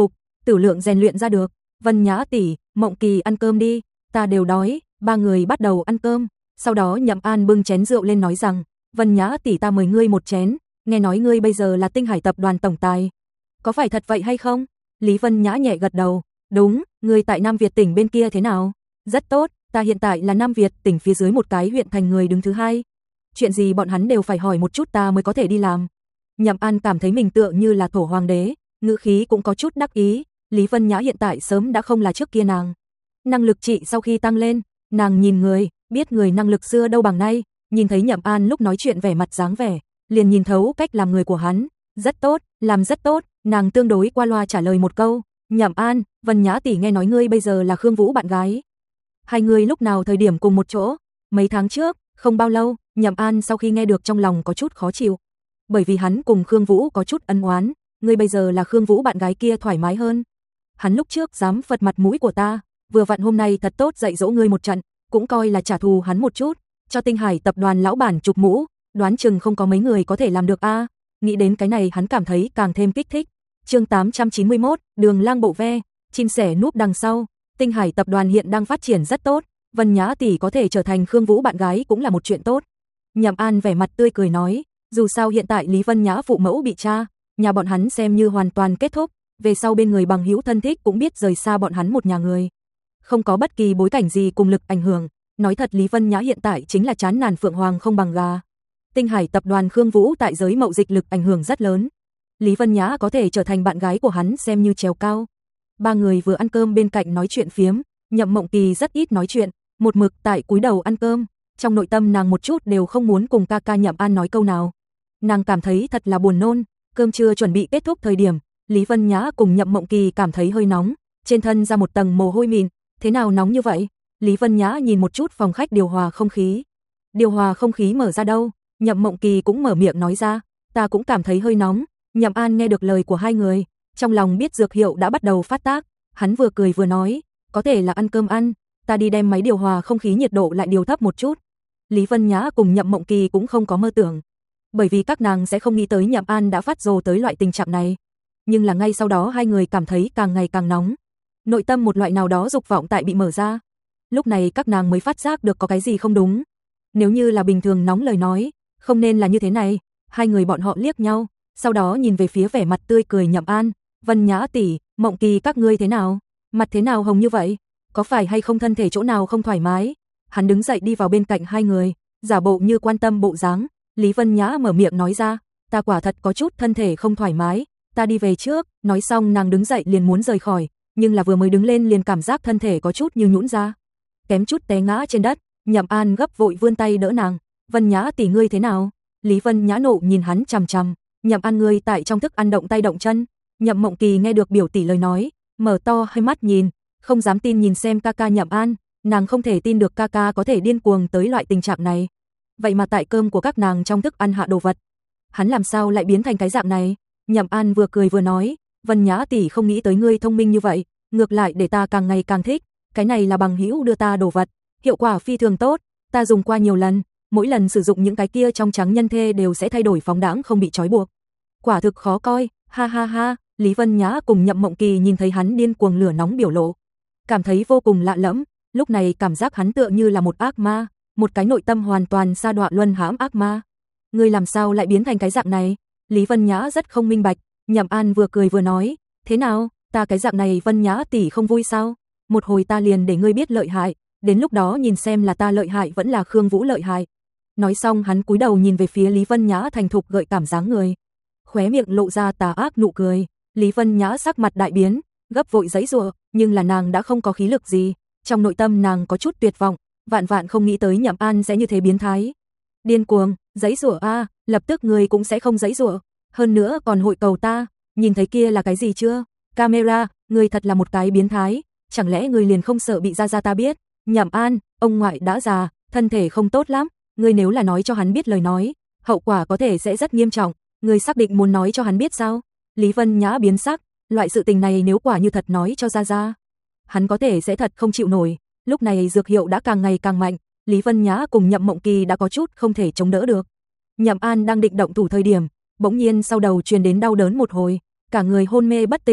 tử lượng rèn luyện ra được. Vân Nhã tỷ, Mộng Kỳ ăn cơm đi, ta đều đói. Ba người bắt đầu ăn cơm, sau đó Nhậm An bưng chén rượu lên nói rằng, Vân Nhã tỷ ta mời ngươi một chén, nghe nói ngươi bây giờ là Tinh Hải tập đoàn tổng tài. Có phải thật vậy hay không? Lý Vân Nhã nhẹ gật đầu, đúng, ngươi tại Nam Việt tỉnh bên kia thế nào? Rất tốt, ta hiện tại là Nam Việt tỉnh phía dưới một cái huyện thành người đứng thứ hai. Chuyện gì bọn hắn đều phải hỏi một chút ta mới có thể đi làm. Nhậm An cảm thấy mình tựa như là thổ hoàng đế, ngữ khí cũng có chút đắc ý. Lý Vân Nhã hiện tại sớm đã không là trước kia nàng. Năng lực chị sau khi tăng lên, nàng nhìn người, biết người năng lực xưa đâu bằng nay, nhìn thấy Nhậm An lúc nói chuyện vẻ mặt dáng vẻ, liền nhìn thấu cách làm người của hắn. Rất tốt, làm rất tốt, nàng tương đối qua loa trả lời một câu. Nhậm An, Vân Nhã tỷ nghe nói ngươi bây giờ là Khương Vũ bạn gái. Hai người lúc nào thời điểm cùng một chỗ? Mấy tháng trước, không bao lâu. Nhậm An sau khi nghe được trong lòng có chút khó chịu. Bởi vì hắn cùng Khương Vũ có chút ân oán, ngươi bây giờ là Khương Vũ bạn gái kia thoải mái hơn. Hắn lúc trước dám phật mặt mũi của ta, vừa vặn hôm nay thật tốt dạy dỗ ngươi một trận, cũng coi là trả thù hắn một chút, cho Tinh Hải tập đoàn lão bản chụp mũ, đoán chừng không có mấy người có thể làm được a. Nghĩ đến cái này hắn cảm thấy càng thêm kích thích. Chương tám trăm chín mươi mốt, Đường Lang bộ ve, chim sẻ núp đằng sau. Tinh Hải tập đoàn hiện đang phát triển rất tốt, Vân Nhã tỷ có thể trở thành Khương Vũ bạn gái cũng là một chuyện tốt. Nhậm An vẻ mặt tươi cười nói, dù sao hiện tại Lý Vân Nhã phụ mẫu bị tra, nhà bọn hắn xem như hoàn toàn kết thúc, về sau bên người bằng hữu thân thích cũng biết rời xa bọn hắn một nhà người. Không có bất kỳ bối cảnh gì cùng lực ảnh hưởng, nói thật Lý Vân Nhã hiện tại chính là chán nản phượng hoàng không bằng gà. Tinh Hải tập đoàn Khương Vũ tại giới mậu dịch lực ảnh hưởng rất lớn. Lý Vân Nhã có thể trở thành bạn gái của hắn xem như trèo cao. Ba người vừa ăn cơm bên cạnh nói chuyện phiếm, Nhậm Mộng Kỳ rất ít nói chuyện, một mực tại cúi đầu ăn cơm, trong nội tâm nàng một chút đều không muốn cùng ca ca Nhậm An nói câu nào. Nàng cảm thấy thật là buồn nôn, cơm trưa chuẩn bị kết thúc thời điểm, Lý Vân Nhã cùng Nhậm Mộng Kỳ cảm thấy hơi nóng, trên thân ra một tầng mồ hôi mịn, thế nào nóng như vậy? Lý Vân Nhã nhìn một chút phòng khách điều hòa không khí. Điều hòa không khí mở ra đâu? Nhậm Mộng Kỳ cũng mở miệng nói ra, ta cũng cảm thấy hơi nóng. Nhậm An nghe được lời của hai người, trong lòng biết dược hiệu đã bắt đầu phát tác, hắn vừa cười vừa nói, có thể là ăn cơm ăn, ta đi đem máy điều hòa không khí nhiệt độ lại điều thấp một chút. Lý Vân Nhã cùng Nhậm Mộng Kỳ cũng không có mơ tưởng, bởi vì các nàng sẽ không nghĩ tới Nhậm An đã phát rồ tới loại tình trạng này. Nhưng là ngay sau đó hai người cảm thấy càng ngày càng nóng, nội tâm một loại nào đó dục vọng tại bị mở ra. Lúc này các nàng mới phát giác được có cái gì không đúng. Nếu như là bình thường nóng lời nói, không nên là như thế này. Hai người bọn họ liếc nhau, sau đó nhìn về phía vẻ mặt tươi cười Nhậm An, Vân Nhã tỷ, Mộng Kỳ các ngươi thế nào? Mặt thế nào hồng như vậy? Có phải hay không thân thể chỗ nào không thoải mái? Hắn đứng dậy đi vào bên cạnh hai người, giả bộ như quan tâm bộ dáng. Lý Vân Nhã mở miệng nói ra, ta quả thật có chút thân thể không thoải mái, ta đi về trước. Nói xong nàng đứng dậy liền muốn rời khỏi, nhưng là vừa mới đứng lên liền cảm giác thân thể có chút như nhũn ra, kém chút té ngã trên đất. Nhậm An gấp vội vươn tay đỡ nàng, Vân Nhã tỷ ngươi thế nào? Lý Vân Nhã nộ nhìn hắn chằm chằm, Nhậm An ngươi tại trong thức ăn động tay động chân. Nhậm Mộng Kỳ nghe được biểu tỷ lời nói, mở to hai mắt nhìn, không dám tin nhìn xem ca ca Nhậm An, nàng không thể tin được ca ca có thể điên cuồng tới loại tình trạng này. Vậy mà tại cơm của các nàng trong thức ăn hạ đồ vật, hắn làm sao lại biến thành cái dạng này? Nhậm An vừa cười vừa nói, Vân Nhã tỷ không nghĩ tới ngươi thông minh như vậy, ngược lại để ta càng ngày càng thích, cái này là bằng hữu đưa ta đồ vật, hiệu quả phi thường tốt, ta dùng qua nhiều lần, mỗi lần sử dụng những cái kia trong trắng nhân thê đều sẽ thay đổi phóng đãng không bị trói buộc. Quả thực khó coi, ha ha ha. Lý Vân Nhã cùng Nhậm Mộng Kỳ nhìn thấy hắn điên cuồng lửa nóng biểu lộ, cảm thấy vô cùng lạ lẫm, lúc này cảm giác hắn tựa như là một ác ma, một cái nội tâm hoàn toàn sa đọa luân hãm ác ma. Ngươi làm sao lại biến thành cái dạng này? Lý Vân Nhã rất không minh bạch. Nhậm An vừa cười vừa nói, thế nào, ta cái dạng này Vân Nhã tỷ không vui sao? Một hồi ta liền để ngươi biết lợi hại, đến lúc đó nhìn xem là ta lợi hại vẫn là Khương Vũ lợi hại. Nói xong hắn cúi đầu nhìn về phía Lý Vân Nhã thành thục gợi cảm dáng người, khóe miệng lộ ra tà ác nụ cười. Lý Vân Nhã sắc mặt đại biến, gấp vội giãy giụa, nhưng là nàng đã không có khí lực gì, trong nội tâm nàng có chút tuyệt vọng, vạn vạn không nghĩ tới Nhậm An sẽ như thế biến thái. Điên cuồng, giãy giụa a, lập tức người cũng sẽ không giãy giụa, hơn nữa còn hội cầu ta, nhìn thấy kia là cái gì chưa? Camera, người thật là một cái biến thái, chẳng lẽ người liền không sợ bị gia gia ta biết? Nhậm An, ông ngoại đã già, thân thể không tốt lắm, ngươi nếu là nói cho hắn biết lời nói, hậu quả có thể sẽ rất nghiêm trọng, ngươi xác định muốn nói cho hắn biết sao? Lý Vân Nhã biến sắc, loại sự tình này nếu quả như thật nói cho gia gia, hắn có thể sẽ thật không chịu nổi. Lúc này dược hiệu đã càng ngày càng mạnh, Lý Vân Nhã cùng Nhậm Mộng Kỳ đã có chút không thể chống đỡ được. Nhậm An đang định động thủ thời điểm, bỗng nhiên sau đầu truyền đến đau đớn một hồi, cả người hôn mê bất tỉnh,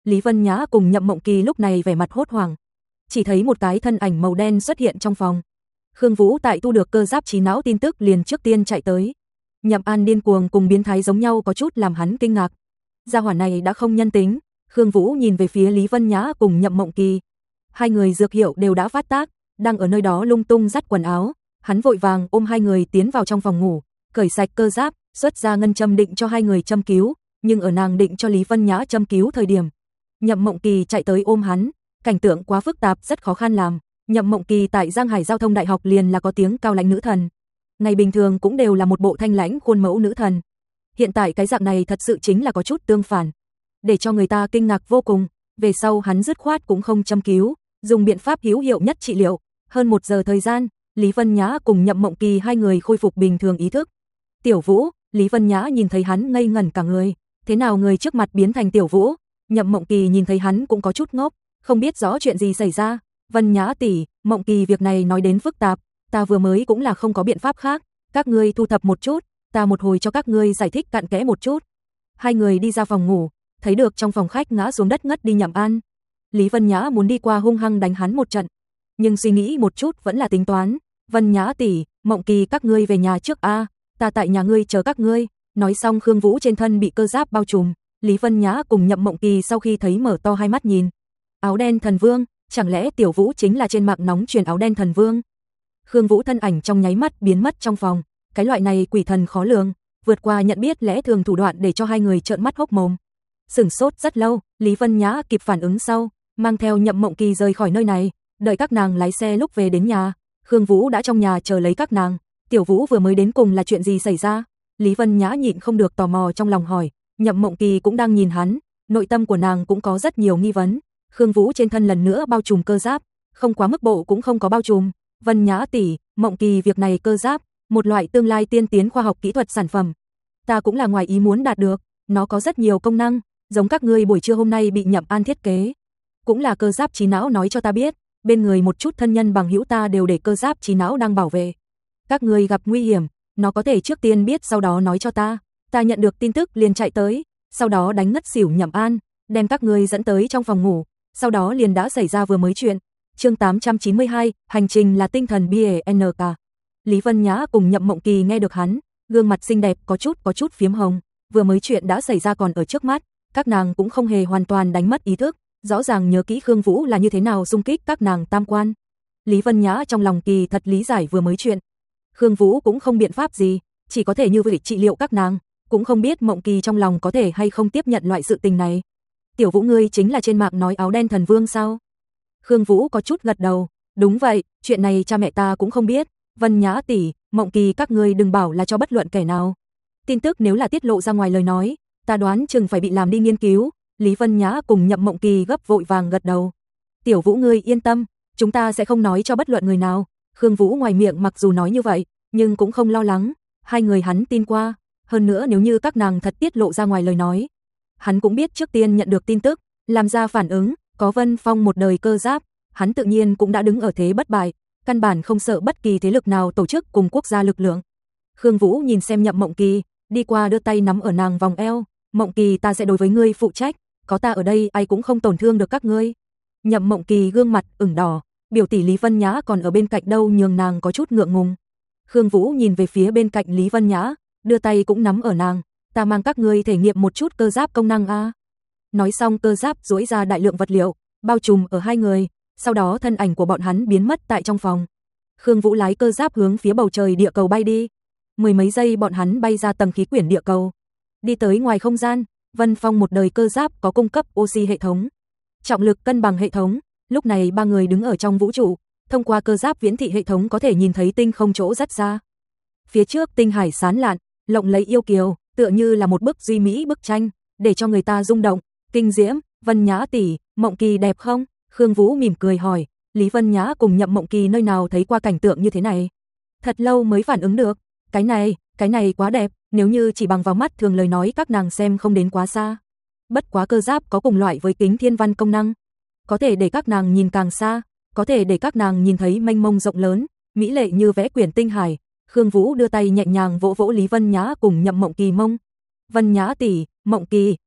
Lý Vân Nhã cùng Nhậm Mộng Kỳ lúc này vẻ mặt hốt hoảng. Chỉ thấy một cái thân ảnh màu đen xuất hiện trong phòng. Khương Vũ tại thu được cơ giáp trí não tin tức liền trước tiên chạy tới. Nhậm An điên cuồng cùng biến thái giống nhau có chút làm hắn kinh ngạc. Gia hỏa này đã không nhân tính. Khương Vũ nhìn về phía Lý Vân Nhã cùng Nhậm Mộng Kỳ. Hai người dược hiệu đều đã phát tác, đang ở nơi đó lung tung dắt quần áo. Hắn vội vàng ôm hai người tiến vào trong phòng ngủ, cởi sạch cơ giáp, xuất ra ngân châm định cho hai người châm cứu, nhưng ở nàng định cho Lý Vân Nhã châm cứu thời điểm, Nhậm Mộng Kỳ chạy tới ôm hắn, cảnh tượng quá phức tạp rất khó khăn làm. Nhậm Mộng Kỳ tại Giang Hải Giao thông Đại học liền là có tiếng cao lãnh nữ thần, ngày bình thường cũng đều là một bộ thanh lãnh khuôn mẫu nữ thần. Hiện tại cái dạng này thật sự chính là có chút tương phản, để cho người ta kinh ngạc vô cùng. Về sau hắn dứt khoát cũng không châm cứu, dùng biện pháp hữu hiệu nhất trị liệu. Hơn một giờ thời gian, Lý Vân Nhã cùng Nhậm Mộng Kỳ hai người khôi phục bình thường ý thức. Tiểu Vũ, Lý Vân Nhã nhìn thấy hắn ngây ngẩn cả người, thế nào người trước mặt biến thành Tiểu Vũ? Nhậm Mộng Kỳ nhìn thấy hắn cũng có chút ngốc, không biết rõ chuyện gì xảy ra. Vân Nhã tỷ, Mộng Kỳ việc này nói đến phức tạp, ta vừa mới cũng là không có biện pháp khác, các ngươi thu thập một chút, ta một hồi cho các ngươi giải thích cặn kẽ một chút. Hai người đi ra phòng ngủ, thấy được trong phòng khách ngã xuống đất ngất đi Nhậm An. Lý Vân Nhã muốn đi qua hung hăng đánh hắn một trận, nhưng suy nghĩ một chút vẫn là tính toán. Vân Nhã tỷ, Mộng Kỳ các ngươi về nhà trước a, ta tại nhà ngươi chờ các ngươi. Nói xong Khương Vũ trên thân bị cơ giáp bao trùm, Lý Vân Nhã cùng Nhậm Mộng Kỳ sau khi thấy mở to hai mắt nhìn. Áo đen thần vương, chẳng lẽ Tiểu Vũ chính là trên mạng nóng truyền áo đen thần vương? Khương Vũ thân ảnh trong nháy mắt biến mất trong phòng, cái loại này quỷ thần khó lường, vượt qua nhận biết lẽ thường thủ đoạn để cho hai người trợn mắt hốc mồm. Sửng sốt rất lâu, Lý Vân Nhã kịp phản ứng sau, mang theo Nhậm Mộng Kỳ rời khỏi nơi này, đợi các nàng lái xe lúc về đến nhà, Khương Vũ đã trong nhà chờ lấy các nàng. Tiểu Vũ vừa mới đến cùng là chuyện gì xảy ra? Lý Vân Nhã nhịn không được tò mò trong lòng hỏi. Nhậm Mộng Kỳ cũng đang nhìn hắn, nội tâm của nàng cũng có rất nhiều nghi vấn. Khương Vũ trên thân lần nữa bao trùm cơ giáp, không quá mức bộ cũng không có bao trùm. Vân Nhã tỷ, Mộng Kỳ việc này cơ giáp, một loại tương lai tiên tiến khoa học kỹ thuật sản phẩm. Ta cũng là ngoài ý muốn đạt được, nó có rất nhiều công năng, giống các ngươi buổi trưa hôm nay bị Nhậm An thiết kế. Cũng là cơ giáp trí não nói cho ta biết, bên người một chút thân nhân bằng hữu ta đều để cơ giáp trí não đang bảo vệ. Các ngươi gặp nguy hiểm, nó có thể trước tiên biết sau đó nói cho ta. Ta nhận được tin tức liền chạy tới, sau đó đánh ngất xỉu Nhậm An, đem các ngươi dẫn tới trong phòng ngủ, sau đó liền đã xảy ra vừa mới chuyện. Chương tám trăm chín mươi hai, hành trình là tinh thần bê en ca. Lý Vân Nhã cùng Nhậm Mộng Kỳ nghe được hắn, gương mặt xinh đẹp có chút có chút phiếm hồng, vừa mới chuyện đã xảy ra còn ở trước mắt, các nàng cũng không hề hoàn toàn đánh mất ý thức, rõ ràng nhớ kỹ Khương Vũ là như thế nào xung kích các nàng tam quan. Lý Vân Nhã trong lòng kỳ thật lý giải vừa mới chuyện. Khương Vũ cũng không biện pháp gì, chỉ có thể như vậy trị liệu các nàng, cũng không biết Mộng Kỳ trong lòng có thể hay không tiếp nhận loại sự tình này. Tiểu Vũ ngươi chính là trên mạng nói áo đen thần vương sao? Khương Vũ có chút gật đầu, đúng vậy, chuyện này cha mẹ ta cũng không biết. Vân Nhã tỷ, Mộng Kỳ các ngươi đừng bảo là cho bất luận kẻ nào. Tin tức nếu là tiết lộ ra ngoài lời nói, ta đoán chừng phải bị làm đi nghiên cứu. Lý Vân Nhã cùng Nhậm Mộng Kỳ gấp vội vàng gật đầu. Tiểu Vũ ngươi yên tâm, chúng ta sẽ không nói cho bất luận người nào. Khương Vũ ngoài miệng mặc dù nói như vậy, nhưng cũng không lo lắng, hai người hắn tin qua, hơn nữa nếu như các nàng thật tiết lộ ra ngoài lời nói, hắn cũng biết trước tiên nhận được tin tức, làm ra phản ứng, có Vân Phong một đời cơ giáp, hắn tự nhiên cũng đã đứng ở thế bất bại, căn bản không sợ bất kỳ thế lực nào tổ chức cùng quốc gia lực lượng. Khương Vũ nhìn xem Nhậm Mộng Kỳ, đi qua đưa tay nắm ở nàng vòng eo, Mộng Kỳ ta sẽ đối với ngươi phụ trách, có ta ở đây ai cũng không tổn thương được các ngươi. Nhậm Mộng Kỳ gương mặt ửng đỏ, biểu tỷ Lý Vân Nhã còn ở bên cạnh đâu nhường nàng có chút ngượng ngùng. Khương Vũ nhìn về phía bên cạnh Lý Vân Nhã, đưa tay cũng nắm ở nàng, ta mang các ngươi thể nghiệm một chút cơ giáp công năng a. Nói xong cơ giáp duỗi ra đại lượng vật liệu, bao trùm ở hai người, sau đó thân ảnh của bọn hắn biến mất tại trong phòng. Khương Vũ lái cơ giáp hướng phía bầu trời địa cầu bay đi. Mười mấy giây bọn hắn bay ra tầng khí quyển địa cầu. Đi tới ngoài không gian, Vân Phong một đời cơ giáp có cung cấp oxy hệ thống, trọng lực cân bằng hệ thống. Lúc này ba người đứng ở trong vũ trụ, thông qua cơ giáp viễn thị hệ thống có thể nhìn thấy tinh không chỗ rất xa. Phía trước tinh hải sáng lạn, lộng lẫy yêu kiều, tựa như là một bức duy mỹ bức tranh, để cho người ta rung động, kinh diễm. Vân Nhã tỷ, Mộng Kỳ đẹp không? Khương Vũ mỉm cười hỏi. Lý Vân Nhã cùng Nhậm Mộng Kỳ nơi nào thấy qua cảnh tượng như thế này, thật lâu mới phản ứng được. Cái này, cái này quá đẹp, nếu như chỉ bằng vào mắt thường lời nói các nàng xem không đến quá xa. Bất quá cơ giáp có cùng loại với kính thiên văn công năng, có thể để các nàng nhìn càng xa, có thể để các nàng nhìn thấy mênh mông rộng lớn, mỹ lệ như vẽ quyển tinh hải. Khương Vũ đưa tay nhẹ nhàng vỗ vỗ Lý Vân Nhã cùng Nhậm Mộng Kỳ mông. Vân Nhã tỷ, Mộng Kỳ,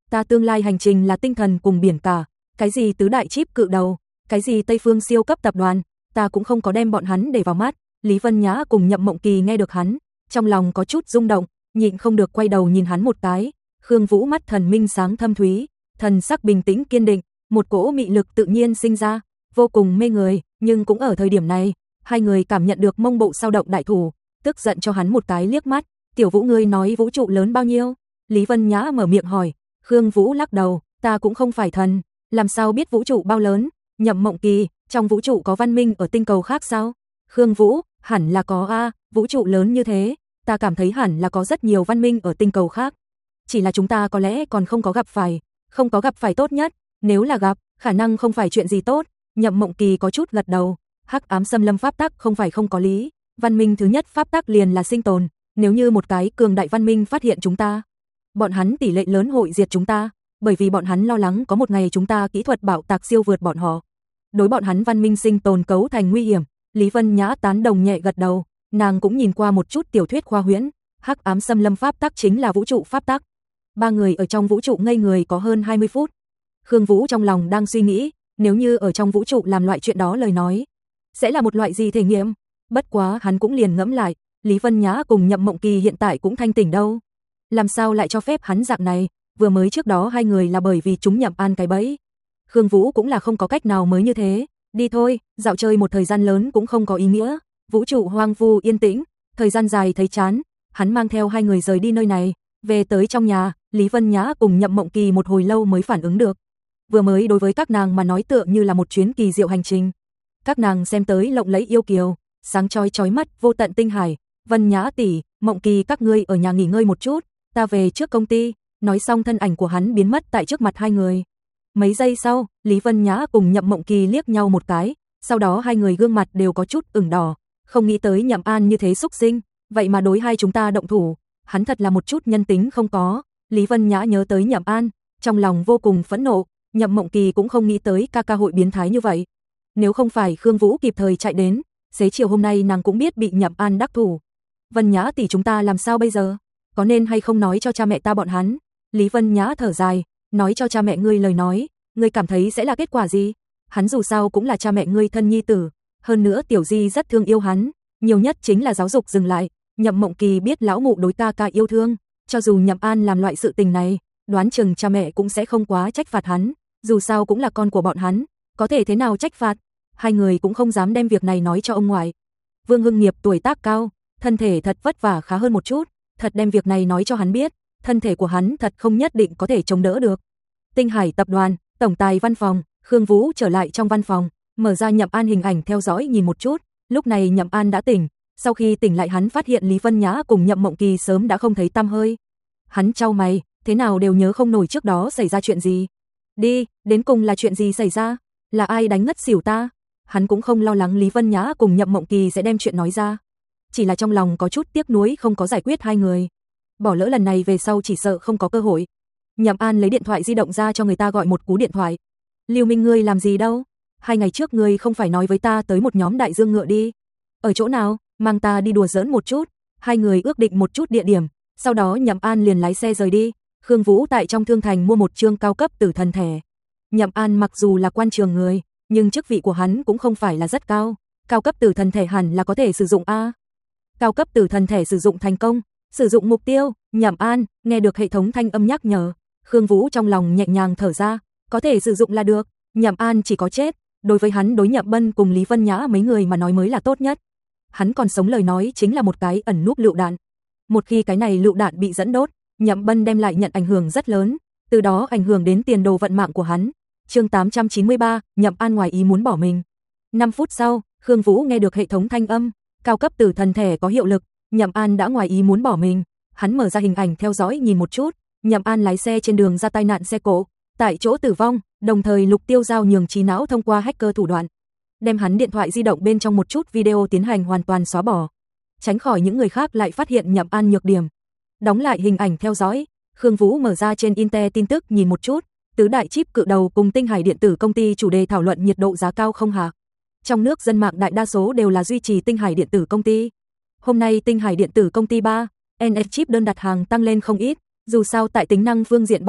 ta tương lai hành trình là tinh thần cùng biển cả, cái gì tứ đại chip cự đầu, cái gì Tây Phương siêu cấp tập đoàn, ta cũng không có đem bọn hắn để vào mắt. Lý Vân Nhã cùng Nhậm Mộng Kỳ nghe được hắn, trong lòng có chút rung động, nhịn không được quay đầu nhìn hắn một cái. Khương Vũ mắt thần minh sáng thâm thúy, thần sắc bình tĩnh kiên định, một cỗ mị lực tự nhiên sinh ra, vô cùng mê người, nhưng cũng ở thời điểm này, hai người cảm nhận được mông bộ sao động đại thủ, tức giận cho hắn một cái liếc mắt. Tiểu Vũ, ngươi nói vũ trụ lớn bao nhiêu? Lý Vân Nhã mở miệng hỏi. Khương Vũ lắc đầu, ta cũng không phải thần, làm sao biết vũ trụ bao lớn? Nhậm Mộng Kỳ, trong vũ trụ có văn minh ở tinh cầu khác sao? Khương Vũ, hẳn là có a, vũ trụ lớn như thế, ta cảm thấy hẳn là có rất nhiều văn minh ở tinh cầu khác. Chỉ là chúng ta có lẽ còn không có gặp phải, không có gặp phải tốt nhất, nếu là gặp, khả năng không phải chuyện gì tốt. Nhậm Mộng Kỳ có chút gật đầu, hắc ám xâm lâm pháp tắc không phải không có lý, văn minh thứ nhất pháp tắc liền là sinh tồn, nếu như một cái cường đại văn minh phát hiện chúng ta, bọn hắn tỷ lệ lớn hội diệt chúng ta, bởi vì bọn hắn lo lắng có một ngày chúng ta kỹ thuật bạo tạc siêu vượt bọn họ. Đối bọn hắn văn minh sinh tồn cấu thành nguy hiểm. Lý Vân Nhã tán đồng nhẹ gật đầu, nàng cũng nhìn qua một chút tiểu thuyết khoa huyễn, hắc ám xâm lâm pháp tắc chính là vũ trụ pháp tắc. Ba người ở trong vũ trụ ngây người có hơn hai mươi phút. Khương Vũ trong lòng đang suy nghĩ, nếu như ở trong vũ trụ làm loại chuyện đó lời nói, sẽ là một loại gì thể nghiệm? Bất quá hắn cũng liền ngẫm lại, Lý Vân Nhã cùng Nhậm Mộng Kỳ hiện tại cũng thanh tỉnh đâu, làm sao lại cho phép hắn dạng này, vừa mới trước đó hai người là bởi vì chúng Nhậm An cái bẫy. Khương Vũ cũng là không có cách nào mới như thế, đi thôi, dạo chơi một thời gian lớn cũng không có ý nghĩa, vũ trụ hoang vu yên tĩnh, thời gian dài thấy chán, hắn mang theo hai người rời đi nơi này, về tới trong nhà, Lý Vân Nhã cùng Nhậm Mộng Kỳ một hồi lâu mới phản ứng được. Vừa mới đối với các nàng mà nói tựa như là một chuyến kỳ diệu hành trình. Các nàng xem tới lộng lẫy yêu kiều, sáng chói chói mắt, vô tận tinh hải. Vân Nhã tỷ, Mộng Kỳ các ngươi ở nhà nghỉ ngơi một chút, ta về trước công ty. Nói xong thân ảnh của hắn biến mất tại trước mặt hai người. Mấy giây sau, Lý Vân Nhã cùng Nhậm Mộng Kỳ liếc nhau một cái, sau đó hai người gương mặt đều có chút ửng đỏ, không nghĩ tới Nhậm An như thế xúc sinh, vậy mà đối hai chúng ta động thủ, hắn thật là một chút nhân tính không có. Lý Vân Nhã nhớ tới Nhậm An, trong lòng vô cùng phẫn nộ, Nhậm Mộng Kỳ cũng không nghĩ tới ca ca hội biến thái như vậy. Nếu không phải Khương Vũ kịp thời chạy đến, xế chiều hôm nay nàng cũng biết bị Nhậm An đắc thủ. Vân Nhã tỷ, chúng ta làm sao bây giờ? Có nên hay không nói cho cha mẹ ta bọn hắn? Lý Vân Nhã thở dài, nói cho cha mẹ ngươi lời nói, ngươi cảm thấy sẽ là kết quả gì? Hắn dù sao cũng là cha mẹ ngươi thân nhi tử, hơn nữa Tiểu Di rất thương yêu hắn, nhiều nhất chính là giáo dục dừng lại. Nhậm Mộng Kỳ biết lão mụ đối ca ca yêu thương, cho dù Nhậm An làm loại sự tình này, đoán chừng cha mẹ cũng sẽ không quá trách phạt hắn, dù sao cũng là con của bọn hắn, có thể thế nào trách phạt. Hai người cũng không dám đem việc này nói cho ông ngoại. Vương Hưng Nghiệp tuổi tác cao, thân thể thật vất vả khá hơn một chút, thật đem việc này nói cho hắn biết, thân thể của hắn thật không nhất định có thể chống đỡ được. Tinh Hải tập đoàn, tổng tài văn phòng, Khương Vũ trở lại trong văn phòng, mở ra Nhậm An hình ảnh theo dõi nhìn một chút, lúc này Nhậm An đã tỉnh, sau khi tỉnh lại hắn phát hiện Lý Vân Nhã cùng Nhậm Mộng Kỳ sớm đã không thấy tăm hơi. Hắn chau mày, thế nào đều nhớ không nổi trước đó xảy ra chuyện gì. Đi, đến cùng là chuyện gì xảy ra? Là ai đánh ngất xỉu ta? Hắn cũng không lo lắng Lý Vân Nhã cùng Nhậm Mộng Kỳ sẽ đem chuyện nói ra, chỉ là trong lòng có chút tiếc nuối không có giải quyết hai người. Bỏ lỡ lần này về sau chỉ sợ không có cơ hội. Nhậm An lấy điện thoại di động ra cho người ta gọi một cú điện thoại. Lưu Minh, ngươi làm gì đâu? Hai ngày trước ngươi không phải nói với ta tới một nhóm đại dương ngựa đi? Ở chỗ nào? Mang ta đi đùa giỡn một chút. Hai người ước định một chút địa điểm, sau đó Nhậm An liền lái xe rời đi. Khương Vũ tại trong thương thành mua một chương cao cấp tử thần thẻ. Nhậm An mặc dù là quan trường người, nhưng chức vị của hắn cũng không phải là rất cao. Cao cấp tử thần thẻ hẳn là có thể sử dụng a. Cao cấp tử thần thẻ sử dụng thành công, sử dụng mục tiêu. Nhậm An nghe được hệ thống thanh âm nhắc nhở, Khương Vũ trong lòng nhẹ nhàng thở ra, có thể sử dụng là được. Nhậm An chỉ có chết, đối với hắn đối Nhậm Bân cùng Lý Vân Nhã mấy người mà nói mới là tốt nhất. Hắn còn sống lời nói chính là một cái ẩn núp lựu đạn. Một khi cái này lựu đạn bị dẫn đốt, Nhậm Bân đem lại nhận ảnh hưởng rất lớn, từ đó ảnh hưởng đến tiền đồ vận mạng của hắn. Chương tám trăm chín mươi ba, Nhậm An ngoài ý muốn bỏ mình. năm phút sau, Khương Vũ nghe được hệ thống thanh âm, cao cấp tử thần thẻ có hiệu lực, Nhậm An đã ngoài ý muốn bỏ mình. Hắn mở ra hình ảnh theo dõi nhìn một chút, Nhậm An lái xe trên đường ra tai nạn xe cộ, tại chỗ tử vong, đồng thời Lục Tiêu Giao nhường trí não thông qua hacker thủ đoạn, đem hắn điện thoại di động bên trong một chút video tiến hành hoàn toàn xóa bỏ, tránh khỏi những người khác lại phát hiện Nhậm An nhược điểm. Đóng lại hình ảnh theo dõi, Khương Vũ mở ra trên Inter tin tức nhìn một chút, tứ đại chip cự đầu cùng Tinh Hải điện tử công ty chủ đề thảo luận nhiệt độ giá cao không hạ. Trong nước dân mạng đại đa số đều là duy trì Tinh Hải điện tử công ty. Hôm nay Tinh Hải điện tử công ty ba, en ét chip đơn đặt hàng tăng lên không ít, dù sao tại tính năng phương diện ba,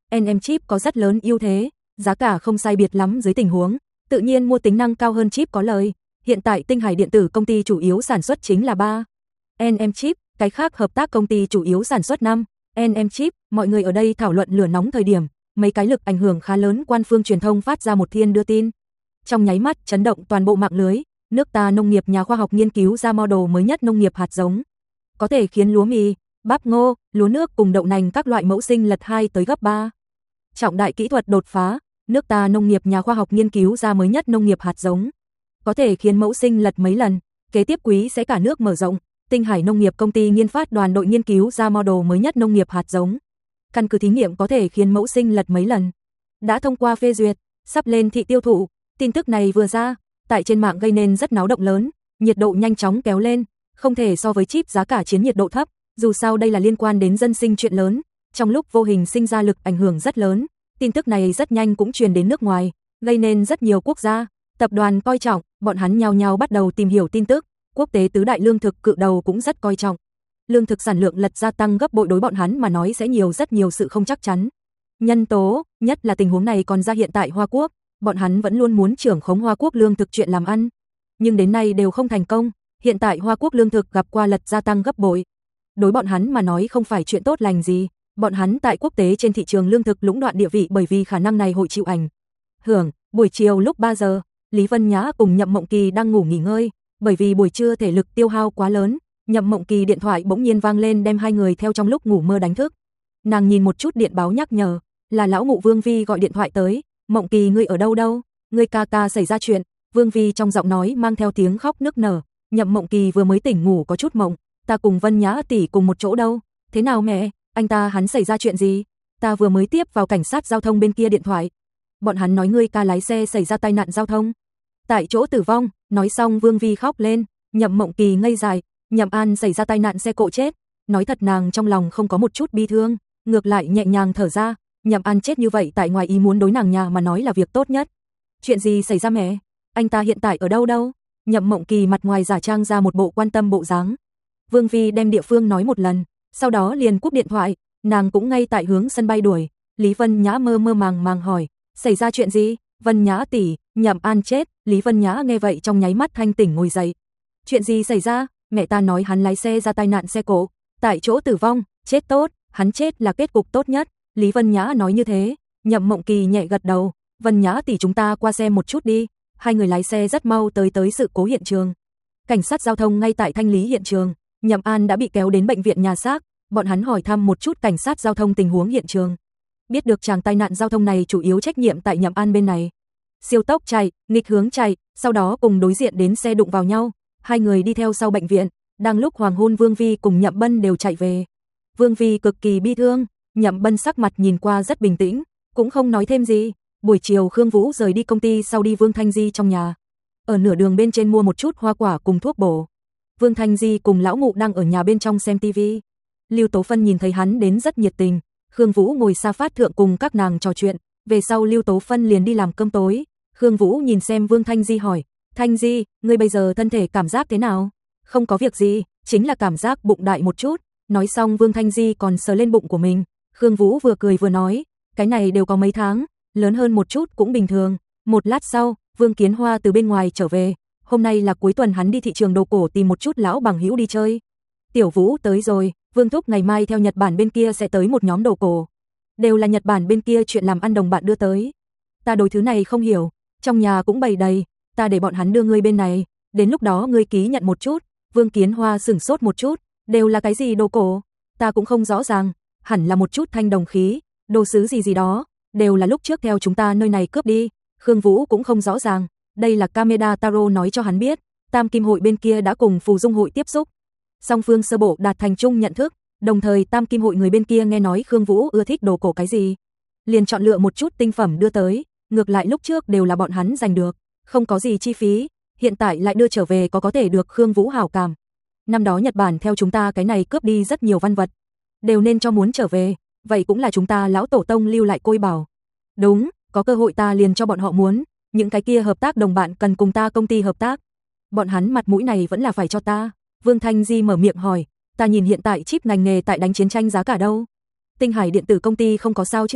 en em chip có rất lớn ưu thế, giá cả không sai biệt lắm dưới tình huống, tự nhiên mua tính năng cao hơn chip có lời. Hiện tại Tinh Hải Điện tử công ty chủ yếu sản xuất chính là ba en em chip, cái khác hợp tác công ty chủ yếu sản xuất năm en em chip. Mọi người ở đây thảo luận lửa nóng thời điểm, mấy cái lực ảnh hưởng khá lớn quan phương truyền thông phát ra một thiên đưa tin. Trong nháy mắt chấn động toàn bộ mạng lưới, nước ta nông nghiệp nhà khoa học nghiên cứu ra model mới nhất nông nghiệp hạt giống. Có thể khiến lúa mì, bắp ngô, lúa nước cùng đậu nành các loại mẫu sinh lật hai tới gấp ba. Trọng đại kỹ thuật đột phá, nước ta nông nghiệp nhà khoa học nghiên cứu ra mới nhất nông nghiệp hạt giống. Có thể khiến mẫu sinh lật mấy lần, kế tiếp quý sẽ cả nước mở rộng. Tinh Hải Nông nghiệp công ty nghiên phát đoàn đội nghiên cứu ra model mới nhất nông nghiệp hạt giống. Căn cứ thí nghiệm có thể khiến mẫu sinh lật mấy lần. Đã thông qua phê duyệt, sắp lên thị tiêu thụ. Tin tức này vừa ra, tại trên mạng gây nên rất náo động lớn, nhiệt độ nhanh chóng kéo lên, không thể so với chip giá cả chiến nhiệt độ thấp, dù sao đây là liên quan đến dân sinh chuyện lớn, trong lúc vô hình sinh ra lực ảnh hưởng rất lớn. Tin tức này rất nhanh cũng truyền đến nước ngoài, gây nên rất nhiều quốc gia, tập đoàn coi trọng, bọn hắn nhao nhao bắt đầu tìm hiểu tin tức. Quốc tế tứ đại lương thực cự đầu cũng rất coi trọng. Lương thực sản lượng lật gia tăng gấp bội đối bọn hắn mà nói sẽ nhiều rất nhiều sự không chắc chắn. Nhân tố, nhất là tình huống này còn ra hiện tại Hoa Quốc, bọn hắn vẫn luôn muốn trưởng khống Hoa Quốc lương thực chuyện làm ăn, nhưng đến nay đều không thành công. Hiện tại Hoa Quốc lương thực gặp qua lật gia tăng gấp bội. Đối bọn hắn mà nói không phải chuyện tốt lành gì, bọn hắn tại quốc tế trên thị trường lương thực lũng đoạn địa vị bởi vì khả năng này hội chịu ảnh hưởng. Buổi chiều lúc ba giờ, Lý Vân Nhã cùng Nhậm Mộng Kỳ đang ngủ nghỉ ngơi, bởi vì buổi trưa thể lực tiêu hao quá lớn, Nhậm Mộng Kỳ điện thoại bỗng nhiên vang lên đem hai người theo trong lúc ngủ mơ đánh thức. Nàng nhìn một chút điện báo nhắc nhở, là lão mụ Vương Vi gọi điện thoại tới. Mộng Kỳ ngươi ở đâu đâu? Ngươi ca ca xảy ra chuyện. Vương Vi trong giọng nói mang theo tiếng khóc nức nở. Nhậm Mộng Kỳ vừa mới tỉnh ngủ có chút mộng, ta cùng Vân Nhã tỷ cùng một chỗ đâu? Thế nào mẹ? Anh ta hắn xảy ra chuyện gì? Ta vừa mới tiếp vào cảnh sát giao thông bên kia điện thoại. Bọn hắn nói ngươi ca lái xe xảy ra tai nạn giao thông, tại chỗ tử vong. Nói xong Vương Vi khóc lên, Nhậm Mộng Kỳ ngây dại. Nhậm An xảy ra tai nạn xe cộ chết. Nói thật nàng trong lòng không có một chút bi thương, ngược lại nhẹ nhàng thở ra. Nhậm An chết như vậy tại ngoài ý muốn đối nàng nhà mà nói là việc tốt nhất. Chuyện gì xảy ra mẹ? Anh ta hiện tại ở đâu đâu? Nhậm Mộng Kỳ mặt ngoài giả trang ra một bộ quan tâm bộ dáng. Vương Vi đem địa phương nói một lần, sau đó liền cúp điện thoại. Nàng cũng ngay tại hướng sân bay đuổi. Lý Vân Nhã mơ mơ màng màng hỏi, xảy ra chuyện gì? Vân Nhã tỷ, Nhậm An chết. Lý Vân Nhã nghe vậy trong nháy mắt thanh tỉnh ngồi dậy. Chuyện gì xảy ra? Mẹ ta nói hắn lái xe ra tai nạn xe cộ, tại chỗ tử vong. Chết tốt, hắn chết là kết cục tốt nhất. Lý Vân Nhã nói như thế. Nhậm Mộng Kỳ nhẹ gật đầu. Vân Nhã tỷ chúng ta qua xem một chút đi. Hai người lái xe rất mau tới tới sự cố hiện trường. Cảnh sát giao thông ngay tại thanh lý hiện trường. Nhậm An đã bị kéo đến bệnh viện nhà xác. Bọn hắn hỏi thăm một chút cảnh sát giao thông tình huống hiện trường. Biết được chàng tai nạn giao thông này chủ yếu trách nhiệm tại Nhậm An bên này. Siêu tốc chạy, nghịch hướng chạy, sau đó cùng đối diện đến xe đụng vào nhau. Hai người đi theo sau bệnh viện. Đang lúc hoàng hôn Vương Vi cùng Nhậm Bân đều chạy về. Vương Vi cực kỳ bi thương. Nhậm Bân sắc mặt nhìn qua rất bình tĩnh, cũng không nói thêm gì. Buổi chiều Khương Vũ rời đi công ty sau đi Vương Thanh Di trong nhà. Ở nửa đường bên trên mua một chút hoa quả cùng thuốc bổ. Vương Thanh Di cùng lão ngụ đang ở nhà bên trong xem tivi. Lưu Tố Phân nhìn thấy hắn đến rất nhiệt tình. Khương Vũ ngồi xa phát thượng cùng các nàng trò chuyện. Về sau Lưu Tố Phân liền đi làm cơm tối. Khương Vũ nhìn xem Vương Thanh Di hỏi, Thanh Di, ngươi bây giờ thân thể cảm giác thế nào? Không có việc gì, chính là cảm giác bụng đại một chút. Nói xong Vương Thanh Di còn sờ lên bụng của mình. Khương Vũ vừa cười vừa nói, cái này đều có mấy tháng, lớn hơn một chút cũng bình thường. Một lát sau, Vương Kiến Hoa từ bên ngoài trở về. Hôm nay là cuối tuần hắn đi thị trường đồ cổ tìm một chút lão bằng hữu đi chơi. Tiểu Vũ tới rồi, Vương thúc ngày mai theo Nhật Bản bên kia sẽ tới một nhóm đồ cổ. Đều là Nhật Bản bên kia chuyện làm ăn đồng bạn đưa tới. Ta đối thứ này không hiểu, trong nhà cũng bày đầy, ta để bọn hắn đưa ngươi bên này, đến lúc đó ngươi ký nhận một chút. Vương Kiến Hoa sửng sốt một chút, đều là cái gì đồ cổ? Ta cũng không rõ ràng, hẳn là một chút thanh đồng khí, đồ sứ gì gì đó, đều là lúc trước theo chúng ta nơi này cướp đi. Khương Vũ cũng không rõ ràng, đây là Kameda Taro nói cho hắn biết, Tam Kim hội bên kia đã cùng Phù Dung hội tiếp xúc. Song phương sơ bộ đạt thành chung nhận thức, đồng thời Tam Kim hội người bên kia nghe nói Khương Vũ ưa thích đồ cổ cái gì, liền chọn lựa một chút tinh phẩm đưa tới, ngược lại lúc trước đều là bọn hắn giành được, không có gì chi phí, hiện tại lại đưa trở về có có thể được Khương Vũ hảo cảm. Năm đó Nhật Bản theo chúng ta cái này cướp đi rất nhiều văn vật, đều nên cho muốn trở về, vậy cũng là chúng ta lão tổ tông lưu lại côi bảo. Đúng, có cơ hội ta liền cho bọn họ muốn, những cái kia hợp tác đồng bạn cần cùng ta công ty hợp tác. Bọn hắn mặt mũi này vẫn là phải cho ta. Vương Thanh Di mở miệng hỏi, ta nhìn hiện tại chip ngành nghề tại đánh chiến tranh giá cả đâu? Tinh Hải điện tử công ty không có sao chứ?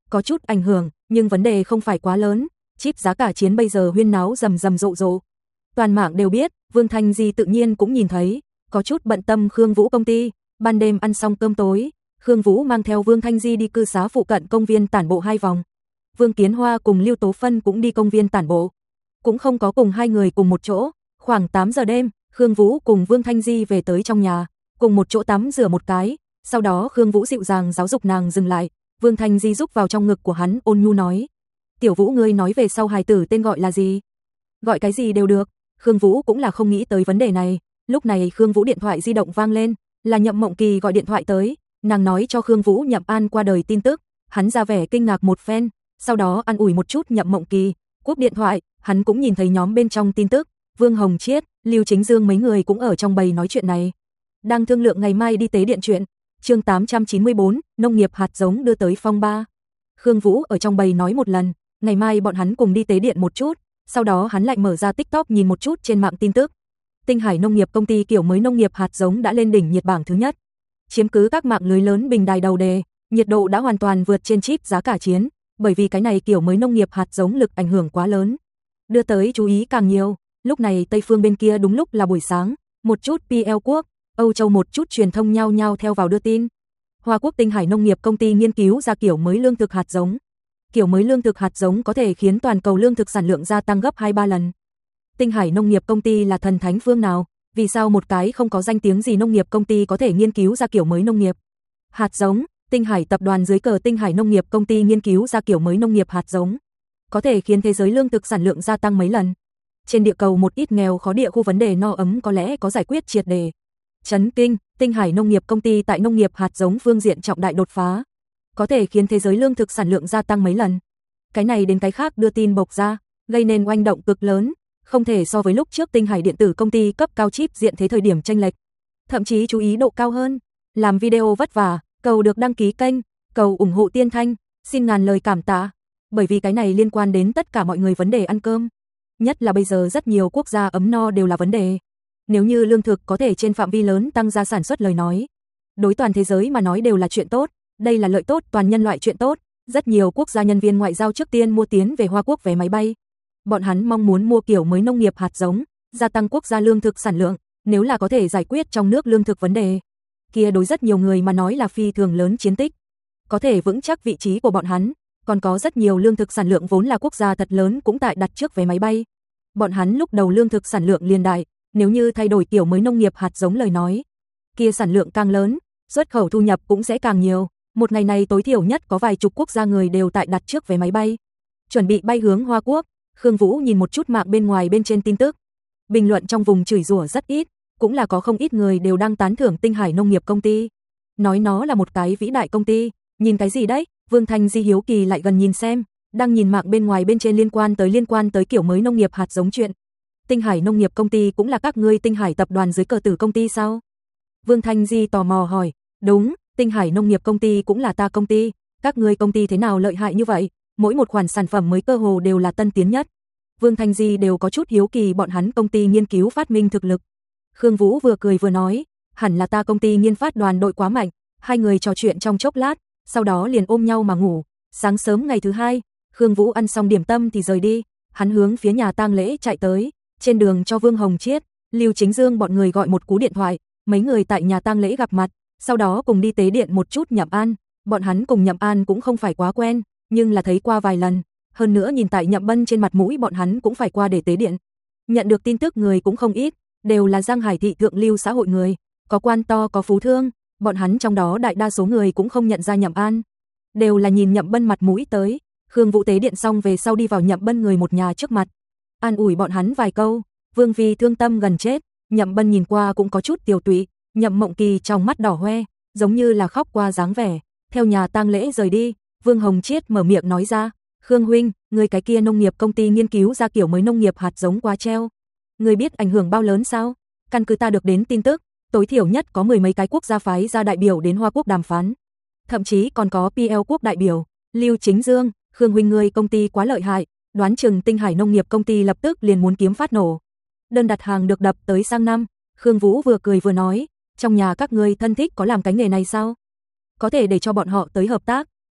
có chút ảnh hưởng, nhưng vấn đề không phải quá lớn. Chip giá cả chiến bây giờ huyên náo rầm rầm rộ rộ. Toàn mạng đều biết, Vương Thanh Di tự nhiên cũng nhìn thấy, có chút bận tâm Khương Vũ công ty. Ban đêm ăn xong cơm tối, Khương Vũ mang theo Vương Thanh Di đi cư xá phụ cận công viên tản bộ hai vòng. Vương Kiến Hoa cùng Lưu Tố Phân cũng đi công viên tản bộ, cũng không có cùng hai người cùng một chỗ. Khoảng tám giờ đêm, Khương Vũ cùng Vương Thanh Di về tới trong nhà, cùng một chỗ tắm rửa một cái, sau đó Khương Vũ dịu dàng giáo dục nàng dừng lại. Vương Thanh Di rúc vào trong ngực của hắn, ôn nhu nói: "Tiểu Vũ, ngươi nói về sau hài tử tên gọi là gì?" "Gọi cái gì đều được." Khương Vũ cũng là không nghĩ tới vấn đề này. Lúc này Khương Vũ điện thoại di động vang lên, là Nhậm Mộng Kỳ gọi điện thoại tới, nàng nói cho Khương Vũ Nhậm An qua đời tin tức. Hắn ra vẻ kinh ngạc một phen, sau đó an ủi một chút Nhậm Mộng Kỳ, cúp điện thoại. Hắn cũng nhìn thấy nhóm bên trong tin tức, Vương Hồng Chiết, Lưu Chính Dương mấy người cũng ở trong bầy nói chuyện này, đang thương lượng ngày mai đi tế điện chuyện. Chương tám trăm chín mươi bốn, nông nghiệp hạt giống đưa tới phong ba. Khương Vũ ở trong bầy nói một lần, ngày mai bọn hắn cùng đi tế điện một chút, sau đó hắn lại mở ra TikTok nhìn một chút trên mạng tin tức. Tinh Hải Nông nghiệp công ty kiểu mới nông nghiệp hạt giống đã lên đỉnh nhiệt bảng thứ nhất, chiếm cứ các mạng lưới lớn bình đài đầu đề, nhiệt độ đã hoàn toàn vượt trên chip giá cả chiến, bởi vì cái này kiểu mới nông nghiệp hạt giống lực ảnh hưởng quá lớn, đưa tới chú ý càng nhiều. Lúc này Tây phương bên kia đúng lúc là buổi sáng, một chút pê lờ quốc, Âu Châu một chút truyền thông nhau nhau theo vào đưa tin. Hoa Quốc Tinh Hải Nông nghiệp công ty nghiên cứu ra kiểu mới lương thực hạt giống. Kiểu mới lương thực hạt giống có thể khiến toàn cầu lương thực sản lượng gia tăng gấp hai ba lần. Tinh Hải Nông nghiệp công ty là thần thánh phương nào? Vì sao một cái không có danh tiếng gì nông nghiệp công ty có thể nghiên cứu ra kiểu mới nông nghiệp hạt giống? Tinh Hải tập đoàn dưới cờ Tinh Hải Nông nghiệp công ty nghiên cứu ra kiểu mới nông nghiệp hạt giống, có thể khiến thế giới lương thực sản lượng gia tăng mấy lần. Trên địa cầu một ít nghèo khó địa khu vấn đề no ấm có lẽ có giải quyết triệt để. Chấn kinh, Tinh Hải Nông nghiệp công ty tại nông nghiệp hạt giống phương diện trọng đại đột phá, có thể khiến thế giới lương thực sản lượng gia tăng mấy lần. Cái này đến cái khác đưa tin bộc ra, gây nên oanh động cực lớn, không thể so với lúc trước Tinh Hải điện tử công ty cấp cao chip diện thế thời điểm chênh lệch, thậm chí chú ý độ cao hơn. Làm video vất vả, cầu được đăng ký kênh, cầu ủng hộ Tiên Thanh, xin ngàn lời cảm tạ, bởi vì cái này liên quan đến tất cả mọi người vấn đề ăn cơm. Nhất là bây giờ rất nhiều quốc gia ấm no đều là vấn đề. Nếu như lương thực có thể trên phạm vi lớn tăng ra sản xuất lời nói, đối toàn thế giới mà nói đều là chuyện tốt, đây là lợi tốt toàn nhân loại chuyện tốt. Rất nhiều quốc gia nhân viên ngoại giao trước tiên mua tiến về Hoa Quốc vé máy bay. Bọn hắn mong muốn mua kiểu mới nông nghiệp hạt giống, gia tăng quốc gia lương thực sản lượng, nếu là có thể giải quyết trong nước lương thực vấn đề, kia đối rất nhiều người mà nói là phi thường lớn chiến tích, có thể vững chắc vị trí của bọn hắn. Còn có rất nhiều lương thực sản lượng vốn là quốc gia thật lớn cũng tại đặt trước vé máy bay. Bọn hắn lúc đầu lương thực sản lượng liền đại, nếu như thay đổi kiểu mới nông nghiệp hạt giống lời nói, kia sản lượng càng lớn, xuất khẩu thu nhập cũng sẽ càng nhiều. Một ngày này tối thiểu nhất có vài chục quốc gia người đều tại đặt trước vé máy bay, chuẩn bị bay hướng Hoa Quốc. Khương Vũ nhìn một chút mạng bên ngoài bên trên tin tức, bình luận trong vùng chửi rủa rất ít, cũng là có không ít người đều đang tán thưởng Tinh Hải Nông nghiệp công ty, nói nó là một cái vĩ đại công ty. Nhìn cái gì đấy? Vương Thanh Di hiếu kỳ lại gần nhìn xem, đang nhìn mạng bên ngoài bên trên liên quan tới liên quan tới kiểu mới nông nghiệp hạt giống chuyện. Tinh Hải Nông nghiệp công ty cũng là các ngươi Tinh Hải tập đoàn dưới cờ tử công ty sao? Vương Thanh Di tò mò hỏi. Đúng, Tinh Hải Nông nghiệp công ty cũng là ta công ty. Các ngươi công ty thế nào lợi hại như vậy? Mỗi một khoản sản phẩm mới cơ hồ đều là tân tiến nhất. Vương Thanh Di đều có chút hiếu kỳ bọn hắn công ty nghiên cứu phát minh thực lực. Khương Vũ vừa cười vừa nói, hẳn là ta công ty nghiên phát đoàn đội quá mạnh. Hai người trò chuyện trong chốc lát, sau đó liền ôm nhau mà ngủ. Sáng sớm ngày thứ hai, Khương Vũ ăn xong điểm tâm thì rời đi, hắn hướng phía nhà tang lễ chạy tới, trên đường cho Vương Hồng Chiết, Lưu Chính Dương bọn người gọi một cú điện thoại, mấy người tại nhà tang lễ gặp mặt, sau đó cùng đi tế điện một chút Nhậm An. Bọn hắn cùng Nhậm An cũng không phải quá quen, nhưng là thấy qua vài lần, hơn nữa nhìn tại Nhậm Bân trên mặt mũi bọn hắn cũng phải qua để tế điện. Nhận được tin tức người cũng không ít, đều là Giang Hải thị thượng lưu xã hội người, có quan to có phú thương, bọn hắn trong đó đại đa số người cũng không nhận ra Nhậm An, đều là nhìn Nhậm Bân mặt mũi tới. Khương Vũ tế điện xong về sau đi vào Nhậm Bân người một nhà trước mặt, an ủi bọn hắn vài câu. Vương Phi thương tâm gần chết, Nhậm Bân nhìn qua cũng có chút tiều tụy, Nhậm Mộng Kỳ trong mắt đỏ hoe, giống như là khóc qua dáng vẻ, theo nhà tang lễ rời đi. Vương Hồng Chiết mở miệng nói ra, Khương huynh, người cái kia nông nghiệp công ty nghiên cứu ra kiểu mới nông nghiệp hạt giống quá treo, người biết ảnh hưởng bao lớn sao? Căn cứ ta được đến tin tức, tối thiểu nhất có mười mấy cái quốc gia phái ra đại biểu đến Hoa Quốc đàm phán, thậm chí còn có pê lờ quốc đại biểu. Lưu Chính Dương, Khương huynh ngươi công ty quá lợi hại, đoán chừng Tinh Hải Nông nghiệp công ty lập tức liền muốn kiếm phát nổ. Đơn đặt hàng được đập tới sang năm. Khương Vũ vừa cười vừa nói, trong nhà các ngươi thân thích có làm cái nghề này sao? Có thể để cho bọn họ tới hợp tác,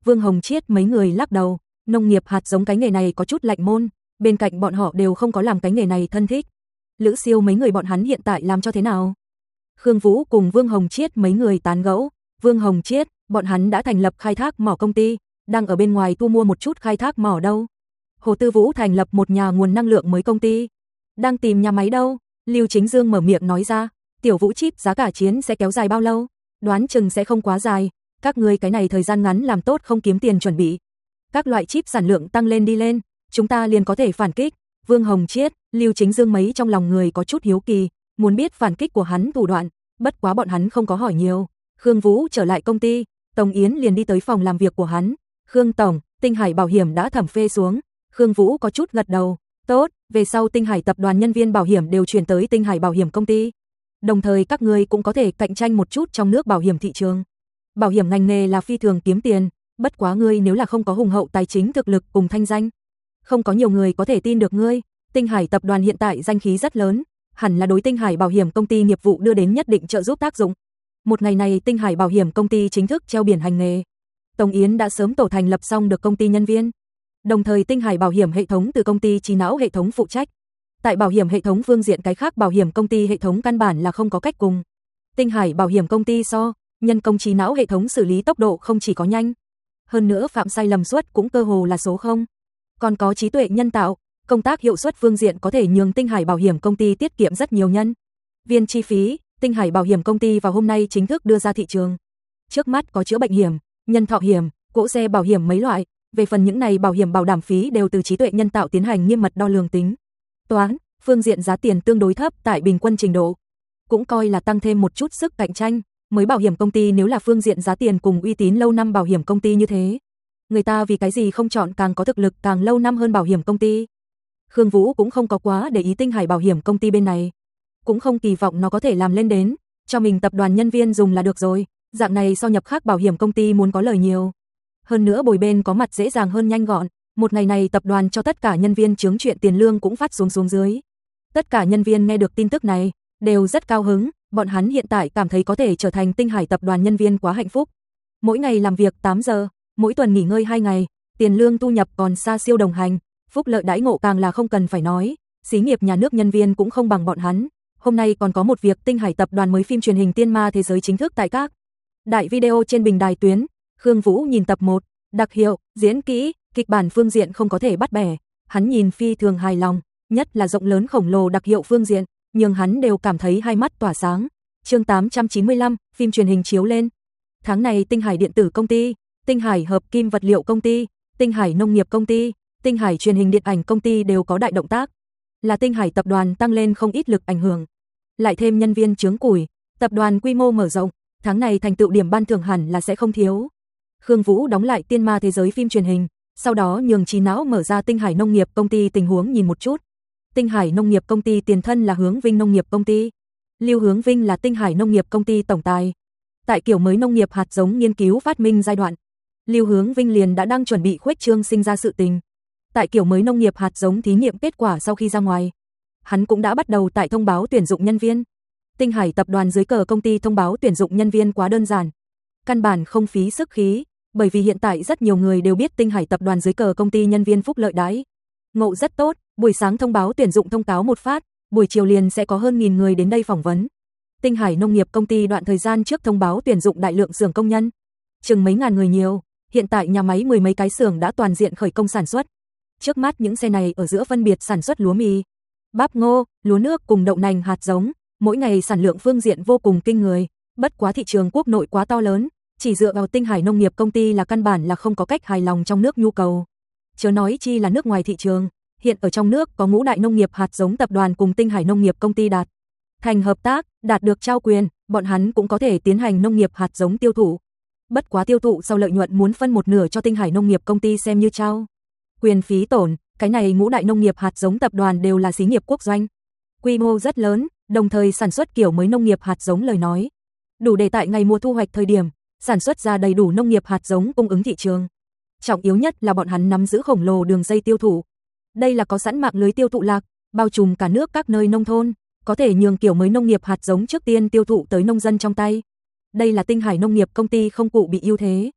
Vương Hồng Chiết mấy người lắc đầu, nông nghiệp hạt giống cái nghề này có chút lạnh môn, bên cạnh bọn họ đều không có làm cái nghề này thân thích. Lữ Siêu mấy người bọn hắn hiện tại làm cho thế nào? Khương Vũ cùng Vương Hồng Chiết mấy người tán gẫu, Vương Hồng Chiết, bọn hắn đã thành lập khai thác mỏ công ty, đang ở bên ngoài thu mua một chút khai thác mỏ đâu. Hồ Tư Vũ thành lập một nhà nguồn năng lượng mới công ty, đang tìm nhà máy đâu. Lưu Chính Dương mở miệng nói ra, Tiểu Vũ chip giá cả chiến sẽ kéo dài bao lâu? Đoán chừng sẽ không quá dài, các ngươi cái này thời gian ngắn làm tốt không kiếm tiền chuẩn bị. Các loại chip sản lượng tăng lên đi lên, chúng ta liền có thể phản kích. Vương Hồng Chiết, Lưu Chính Dương mấy trong lòng người có chút hiếu kỳ, muốn biết phản kích của hắn thủ đoạn, bất quá bọn hắn không có hỏi nhiều. Khương Vũ trở lại công ty, Tống Yến liền đi tới phòng làm việc của hắn. Khương tổng, Tinh Hải Bảo hiểm đã thẩm phê xuống. Khương Vũ có chút gật đầu, tốt, về sau Tinh Hải tập đoàn nhân viên bảo hiểm đều chuyển tới Tinh Hải Bảo hiểm công ty. Đồng thời các ngươi cũng có thể cạnh tranh một chút trong nước bảo hiểm thị trường. Bảo hiểm ngành nghề là phi thường kiếm tiền, bất quá ngươi nếu là không có hùng hậu tài chính thực lực cùng thanh danh, không có nhiều người có thể tin được ngươi. Tinh Hải tập đoàn hiện tại danh khí rất lớn, hẳn là đối Tinh Hải Bảo hiểm công ty nghiệp vụ đưa đến nhất định trợ giúp tác dụng. Một ngày này Tinh Hải Bảo hiểm công ty chính thức treo biển hành nghề. Tống Yến đã sớm tổ thành lập xong được công ty nhân viên. Đồng thời Tinh Hải Bảo hiểm hệ thống từ công ty trí não hệ thống phụ trách. Tại bảo hiểm hệ thống phương diện cái khác bảo hiểm công ty hệ thống căn bản là không có cách cùng. Tinh Hải Bảo hiểm công ty so, nhân công trí não hệ thống xử lý tốc độ không chỉ có nhanh, hơn nữa phạm sai lầm suất cũng cơ hồ là số không. Còn có trí tuệ nhân tạo, công tác hiệu suất phương diện có thể nhường Tinh Hải Bảo hiểm công ty tiết kiệm rất nhiều nhân viên chi phí. Tinh Hải Bảo hiểm công ty vào hôm nay chính thức đưa ra thị trường. Trước mắt có chữa bệnh hiểm, nhân thọ hiểm, cỗ xe bảo hiểm mấy loại, về phần những này bảo hiểm bảo đảm phí đều từ trí tuệ nhân tạo tiến hành nghiêm mật đo lường tính toán, phương diện giá tiền tương đối thấp tại bình quân trình độ, cũng coi là tăng thêm một chút sức cạnh tranh. Mới bảo hiểm công ty nếu là phương diện giá tiền cùng uy tín lâu năm bảo hiểm công ty như thế, người ta vì cái gì không chọn càng có thực lực càng lâu năm hơn bảo hiểm công ty. Khương Vũ cũng không có quá để ý Tinh Hải Bảo hiểm công ty bên này, cũng không kỳ vọng nó có thể làm lên đến cho mình tập đoàn nhân viên dùng là được rồi, dạng này so nhập khác bảo hiểm công ty muốn có lời nhiều. Hơn nữa bồi bên có mặt dễ dàng hơn nhanh gọn, một ngày này tập đoàn cho tất cả nhân viên chướng chuyện tiền lương cũng phát xuống xuống dưới. Tất cả nhân viên nghe được tin tức này đều rất cao hứng, bọn hắn hiện tại cảm thấy có thể trở thành Tinh Hải tập đoàn nhân viên quá hạnh phúc. Mỗi ngày làm việc tám giờ, mỗi tuần nghỉ ngơi hai ngày, tiền lương thu nhập còn xa siêu đồng hành, phúc lợi đãi ngộ càng là không cần phải nói, xí nghiệp nhà nước nhân viên cũng không bằng bọn hắn. Hôm nay còn có một việc, Tinh Hải tập đoàn mới phim truyền hình Tiên Ma Thế Giới chính thức tại các đại video trên bình đài tuyến. Khương Vũ nhìn tập một, đặc hiệu, diễn kỹ, kịch bản phương diện không có thể bắt bẻ, hắn nhìn phi thường hài lòng, nhất là rộng lớn khổng lồ đặc hiệu phương diện, nhưng hắn đều cảm thấy hai mắt tỏa sáng. Chương tám trăm chín mươi lăm, phim truyền hình chiếu lên. Tháng này Tinh Hải điện tử công ty, Tinh Hải hợp kim vật liệu công ty, Tinh Hải nông nghiệp công ty, Tinh Hải truyền hình điện ảnh công ty đều có đại động tác, là Tinh Hải tập đoàn tăng lên không ít lực ảnh hưởng. Lại thêm nhân viên chướng củi, tập đoàn quy mô mở rộng, tháng này thành tựu điểm ban thưởng hẳn là sẽ không thiếu. Khương Vũ đóng lại Tiên Ma Thế Giới phim truyền hình, sau đó nhường trí não mở ra Tinh Hải nông nghiệp công ty tình huống nhìn một chút. Tinh Hải nông nghiệp công ty tiền thân là Hướng Vinh nông nghiệp công ty, Lưu Hướng Vinh là Tinh Hải nông nghiệp công ty tổng tài. Tại kiểu mới nông nghiệp hạt giống nghiên cứu phát minh giai đoạn, Lưu Hướng Vinh liền đã đang chuẩn bị khuếch trương sinh ra sự tình. Tại kiểu mới nông nghiệp hạt giống thí nghiệm kết quả sau khi ra ngoài, hắn cũng đã bắt đầu tại thông báo tuyển dụng nhân viên. Tinh Hải tập đoàn dưới cờ công ty thông báo tuyển dụng nhân viên quá đơn giản, căn bản không phí sức khí, bởi vì hiện tại rất nhiều người đều biết Tinh Hải tập đoàn dưới cờ công ty nhân viên phúc lợi đãi ngộ rất tốt, buổi sáng thông báo tuyển dụng thông cáo một phát, buổi chiều liền sẽ có hơn nghìn người đến đây phỏng vấn. Tinh Hải nông nghiệp công ty đoạn thời gian trước thông báo tuyển dụng đại lượng xưởng công nhân, chừng mấy ngàn người nhiều, hiện tại nhà máy mười mấy cái xưởng đã toàn diện khởi công sản xuất. Trước mắt những xe này ở giữa phân biệt sản xuất lúa mì, bắp ngô, lúa nước cùng đậu nành hạt giống, mỗi ngày sản lượng phương diện vô cùng kinh người, bất quá thị trường quốc nội quá to lớn, chỉ dựa vào Tinh Hải nông nghiệp công ty là căn bản là không có cách hài lòng trong nước nhu cầu. Chớ nói chi là nước ngoài thị trường, hiện ở trong nước có ngũ đại nông nghiệp hạt giống tập đoàn cùng Tinh Hải nông nghiệp công ty đạt thành hợp tác, đạt được trao quyền, bọn hắn cũng có thể tiến hành nông nghiệp hạt giống tiêu thụ. Bất quá tiêu thụ sau lợi nhuận muốn phân một nửa cho Tinh Hải nông nghiệp công ty xem như trao quyền phí tổn, cái này ngũ đại nông nghiệp hạt giống tập đoàn đều là xí nghiệp quốc doanh, quy mô rất lớn, đồng thời sản xuất kiểu mới nông nghiệp hạt giống lời nói, đủ để tại ngày mùa thu hoạch thời điểm sản xuất ra đầy đủ nông nghiệp hạt giống cung ứng thị trường. Trọng yếu nhất là bọn hắn nắm giữ khổng lồ đường dây tiêu thụ. Đây là có sẵn mạng lưới tiêu thụ lạc, bao trùm cả nước các nơi nông thôn, có thể nhường kiểu mới nông nghiệp hạt giống trước tiên tiêu thụ tới nông dân trong tay. Đây là Tinh Hải nông nghiệp công ty không cụ bị ưu thế.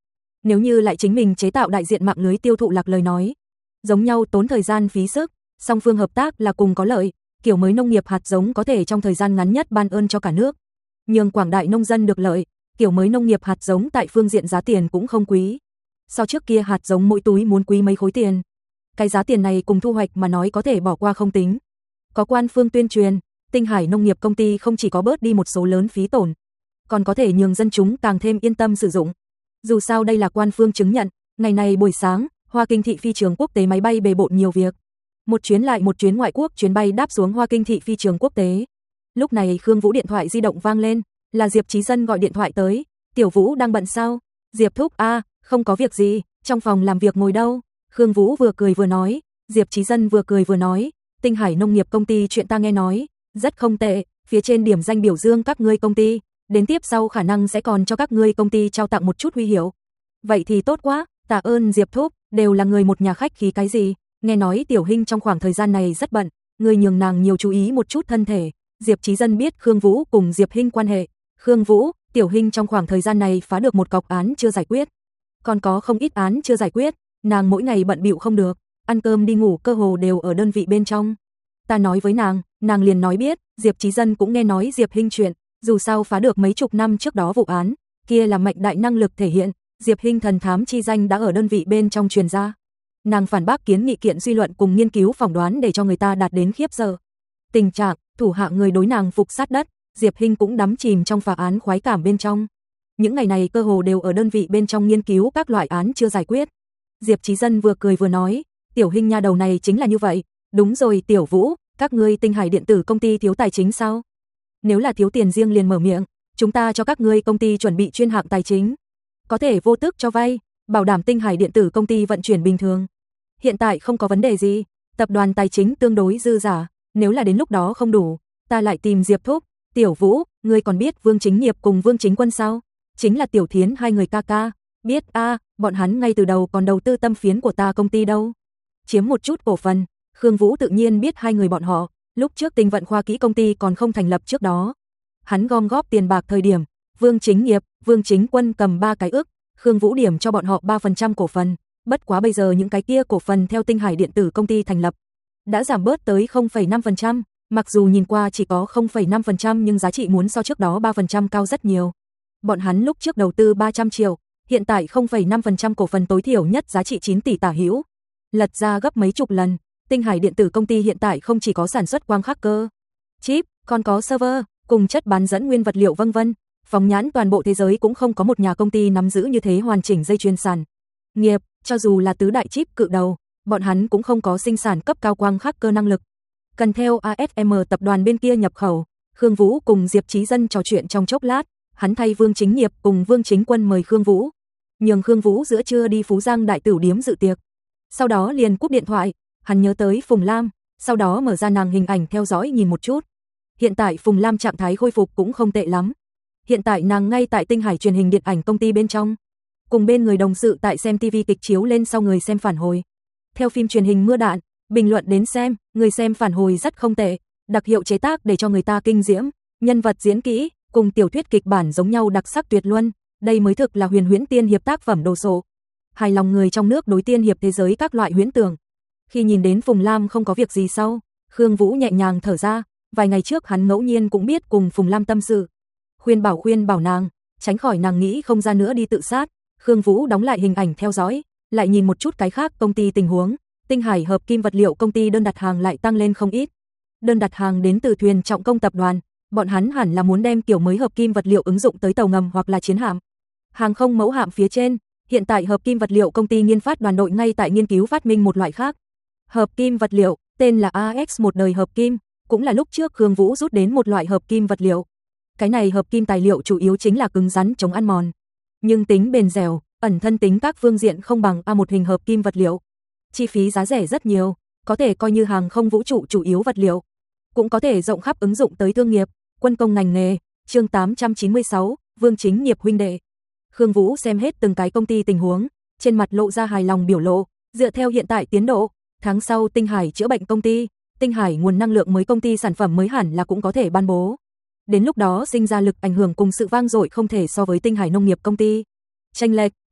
Nếu như lại chính mình chế tạo đại diện mạng lưới tiêu thụ lạc lời nói, giống nhau tốn thời gian phí sức, song phương hợp tác là cùng có lợi, kiểu mới nông nghiệp hạt giống có thể trong thời gian ngắn nhất ban ơn cho cả nước. Nhưng quảng đại nông dân được lợi, kiểu mới nông nghiệp hạt giống tại phương diện giá tiền cũng không quý. So trước kia hạt giống mỗi túi muốn quý mấy khối tiền. Cái giá tiền này cùng thu hoạch mà nói có thể bỏ qua không tính. Có quan phương tuyên truyền, Tinh Hải Nông nghiệp công ty không chỉ có bớt đi một số lớn phí tổn, còn có thể nhường dân chúng càng thêm yên tâm sử dụng. Dù sao đây là quan phương chứng nhận, ngày này buổi sáng, Hoa Kinh thị phi trường quốc tế máy bay bề bộn nhiều việc. Một chuyến lại một chuyến ngoại quốc chuyến bay đáp xuống Hoa Kinh thị phi trường quốc tế. Lúc này Khương Vũ điện thoại di động vang lên, là Diệp Chí Dân gọi điện thoại tới. Tiểu Vũ đang bận sao? Diệp thúc a, à, không có việc gì, trong phòng làm việc ngồi đâu. Khương Vũ vừa cười vừa nói, Diệp Chí Dân vừa cười vừa nói, Tinh Hải Nông nghiệp công ty chuyện ta nghe nói, rất không tệ, phía trên điểm danh biểu dương các ngươi công ty, đến tiếp sau khả năng sẽ còn cho các ngươi công ty trao tặng một chút huy hiệu. Vậy thì tốt quá, tạ ơn Diệp thúc, đều là người một nhà khách khí cái gì, nghe nói Tiểu Hinh trong khoảng thời gian này rất bận, ngươi nhường nàng nhiều chú ý một chút thân thể. Diệp Chí Dân biết Khương Vũ cùng Diệp Hinh quan hệ, Khương Vũ, Tiểu Hinh trong khoảng thời gian này phá được một cọc án chưa giải quyết, còn có không ít án chưa giải quyết, nàng mỗi ngày bận bịu không được, ăn cơm đi ngủ cơ hồ đều ở đơn vị bên trong. Ta nói với nàng, nàng liền nói biết, Diệp Chí Dân cũng nghe nói Diệp Hinh chuyện, dù sao phá được mấy chục năm trước đó vụ án, kia là mạnh đại năng lực thể hiện, Diệp Hinh thần thám chi danh đã ở đơn vị bên trong truyền ra. Nàng phản bác kiến nghị kiện suy luận cùng nghiên cứu phỏng đoán để cho người ta đạt đến khiếp sợ. Tình trạng, thủ hạ người đối nàng phục sát đất, Diệp Hinh cũng đắm chìm trong phá án khoái cảm bên trong. Những ngày này cơ hồ đều ở đơn vị bên trong nghiên cứu các loại án chưa giải quyết. Diệp Chí Dân vừa cười vừa nói, Tiểu Hinh nha đầu này chính là như vậy, đúng rồi Tiểu Vũ, các ngươi Tinh Hải điện tử công ty thiếu tài chính sao? Nếu là thiếu tiền riêng liền mở miệng, chúng ta cho các ngươi công ty chuẩn bị chuyên hạng tài chính, có thể vô tức cho vay, bảo đảm Tinh Hải điện tử công ty vận chuyển bình thường. Hiện tại không có vấn đề gì, tập đoàn tài chính tương đối dư giả, nếu là đến lúc đó không đủ, ta lại tìm Diệp thúc. Tiểu Vũ, ngươi còn biết Vương Chính Nghiệp cùng Vương Chính Quân sao? Chính là Tiểu Thiến hai người ca ca. Biết a, à, bọn hắn ngay từ đầu còn đầu tư tâm phiến của ta công ty đâu. Chiếm một chút cổ phần, Khương Vũ tự nhiên biết hai người bọn họ, lúc trước Tinh Vận Khoa Kỹ công ty còn không thành lập trước đó. Hắn gom góp tiền bạc thời điểm, Vương Chính Nghiệp, Vương Chính Quân cầm ba cái ức, Khương Vũ điểm cho bọn họ ba phần trăm cổ phần, bất quá bây giờ những cái kia cổ phần theo Tinh Hải điện tử công ty thành lập đã giảm bớt tới không phẩy năm phần trăm, mặc dù nhìn qua chỉ có không phẩy năm phần trăm nhưng giá trị muốn so trước đó ba phần trăm cao rất nhiều. Bọn hắn lúc trước đầu tư ba trăm triệu, hiện tại không phẩy năm phần trăm cổ phần tối thiểu nhất giá trị chín tỷ tả hữu, lật ra gấp mấy chục lần. Tinh Hải điện tử công ty hiện tại không chỉ có sản xuất quang khắc cơ, chip, còn có server, cùng chất bán dẫn nguyên vật liệu vân vân. Phóng nhãn toàn bộ thế giới cũng không có một nhà công ty nắm giữ như thế hoàn chỉnh dây chuyền sản nghiệp, cho dù là tứ đại chip cự đầu, bọn hắn cũng không có sinh sản cấp cao quang khắc cơ năng lực. Cần theo a ét em tập đoàn bên kia nhập khẩu. Khương Vũ cùng Diệp Chí Dân trò chuyện trong chốc lát, hắn thay Vương Chính Nghiệp cùng Vương Chính Quân mời Khương Vũ, nhường Khương Vũ giữa trưa đi Phú Giang đại tửu điếm dự tiệc. Sau đó liền cúp điện thoại, hắn nhớ tới Phùng Lam, sau đó mở ra nàng hình ảnh theo dõi nhìn một chút. Hiện tại Phùng Lam trạng thái khôi phục cũng không tệ lắm. Hiện tại nàng ngay tại Tinh Hải truyền hình điện ảnh công ty bên trong, cùng bên người đồng sự tại xem ti vi kịch chiếu lên sau người xem phản hồi. Theo phim truyền hình Mưa Đạn, bình luận đến xem, người xem phản hồi rất không tệ, đặc hiệu chế tác để cho người ta kinh diễm, nhân vật diễn kỹ, cùng tiểu thuyết kịch bản giống nhau đặc sắc tuyệt luân, đây mới thực là huyền huyễn tiên hiệp tác phẩm đồ sộ. Hài lòng người trong nước đối tiên hiệp thế giới các loại huyễn tưởng. Khi nhìn đến Phùng Lam không có việc gì sau, Khương Vũ nhẹ nhàng thở ra, vài ngày trước hắn ngẫu nhiên cũng biết cùng Phùng Lam tâm sự, khuyên bảo khuyên bảo nàng, tránh khỏi nàng nghĩ không ra nữa đi tự sát. Khương Vũ đóng lại hình ảnh theo dõi, lại nhìn một chút cái khác công ty tình huống. Tinh Hải hợp kim vật liệu công ty đơn đặt hàng lại tăng lên không ít. Đơn đặt hàng đến từ Thuyền Trọng Công tập đoàn, bọn hắn hẳn là muốn đem kiểu mới hợp kim vật liệu ứng dụng tới tàu ngầm hoặc là chiến hạm, hàng không mẫu hạm phía trên. Hiện tại hợp kim vật liệu công ty nghiên phát đoàn đội ngay tại nghiên cứu phát minh một loại khác hợp kim vật liệu, tên là a ích một đời hợp kim, cũng là lúc trước Khương Vũ rút đến một loại hợp kim vật liệu. Cái này hợp kim tài liệu chủ yếu chính là cứng rắn chống ăn mòn, nhưng tính bền dẻo, ẩn thân tính các phương diện không bằng a một hình hợp kim vật liệu. Chi phí giá rẻ rất nhiều, có thể coi như hàng không vũ trụ chủ yếu vật liệu, cũng có thể rộng khắp ứng dụng tới thương nghiệp, quân công ngành nghề. Chương tám trăm chín mươi sáu, Vương Chính Nghiệp huynh đệ. Khương Vũ xem hết từng cái công ty tình huống, trên mặt lộ ra hài lòng biểu lộ, dựa theo hiện tại tiến độ, tháng sau Tinh Hải chữa bệnh công ty, Tinh Hải nguồn năng lượng mới công ty sản phẩm mới hẳn là cũng có thể ban bố. Đến lúc đó sinh ra lực ảnh hưởng cùng sự vang dội không thể so với Tinh Hải nông nghiệp công ty. Chênh lệch,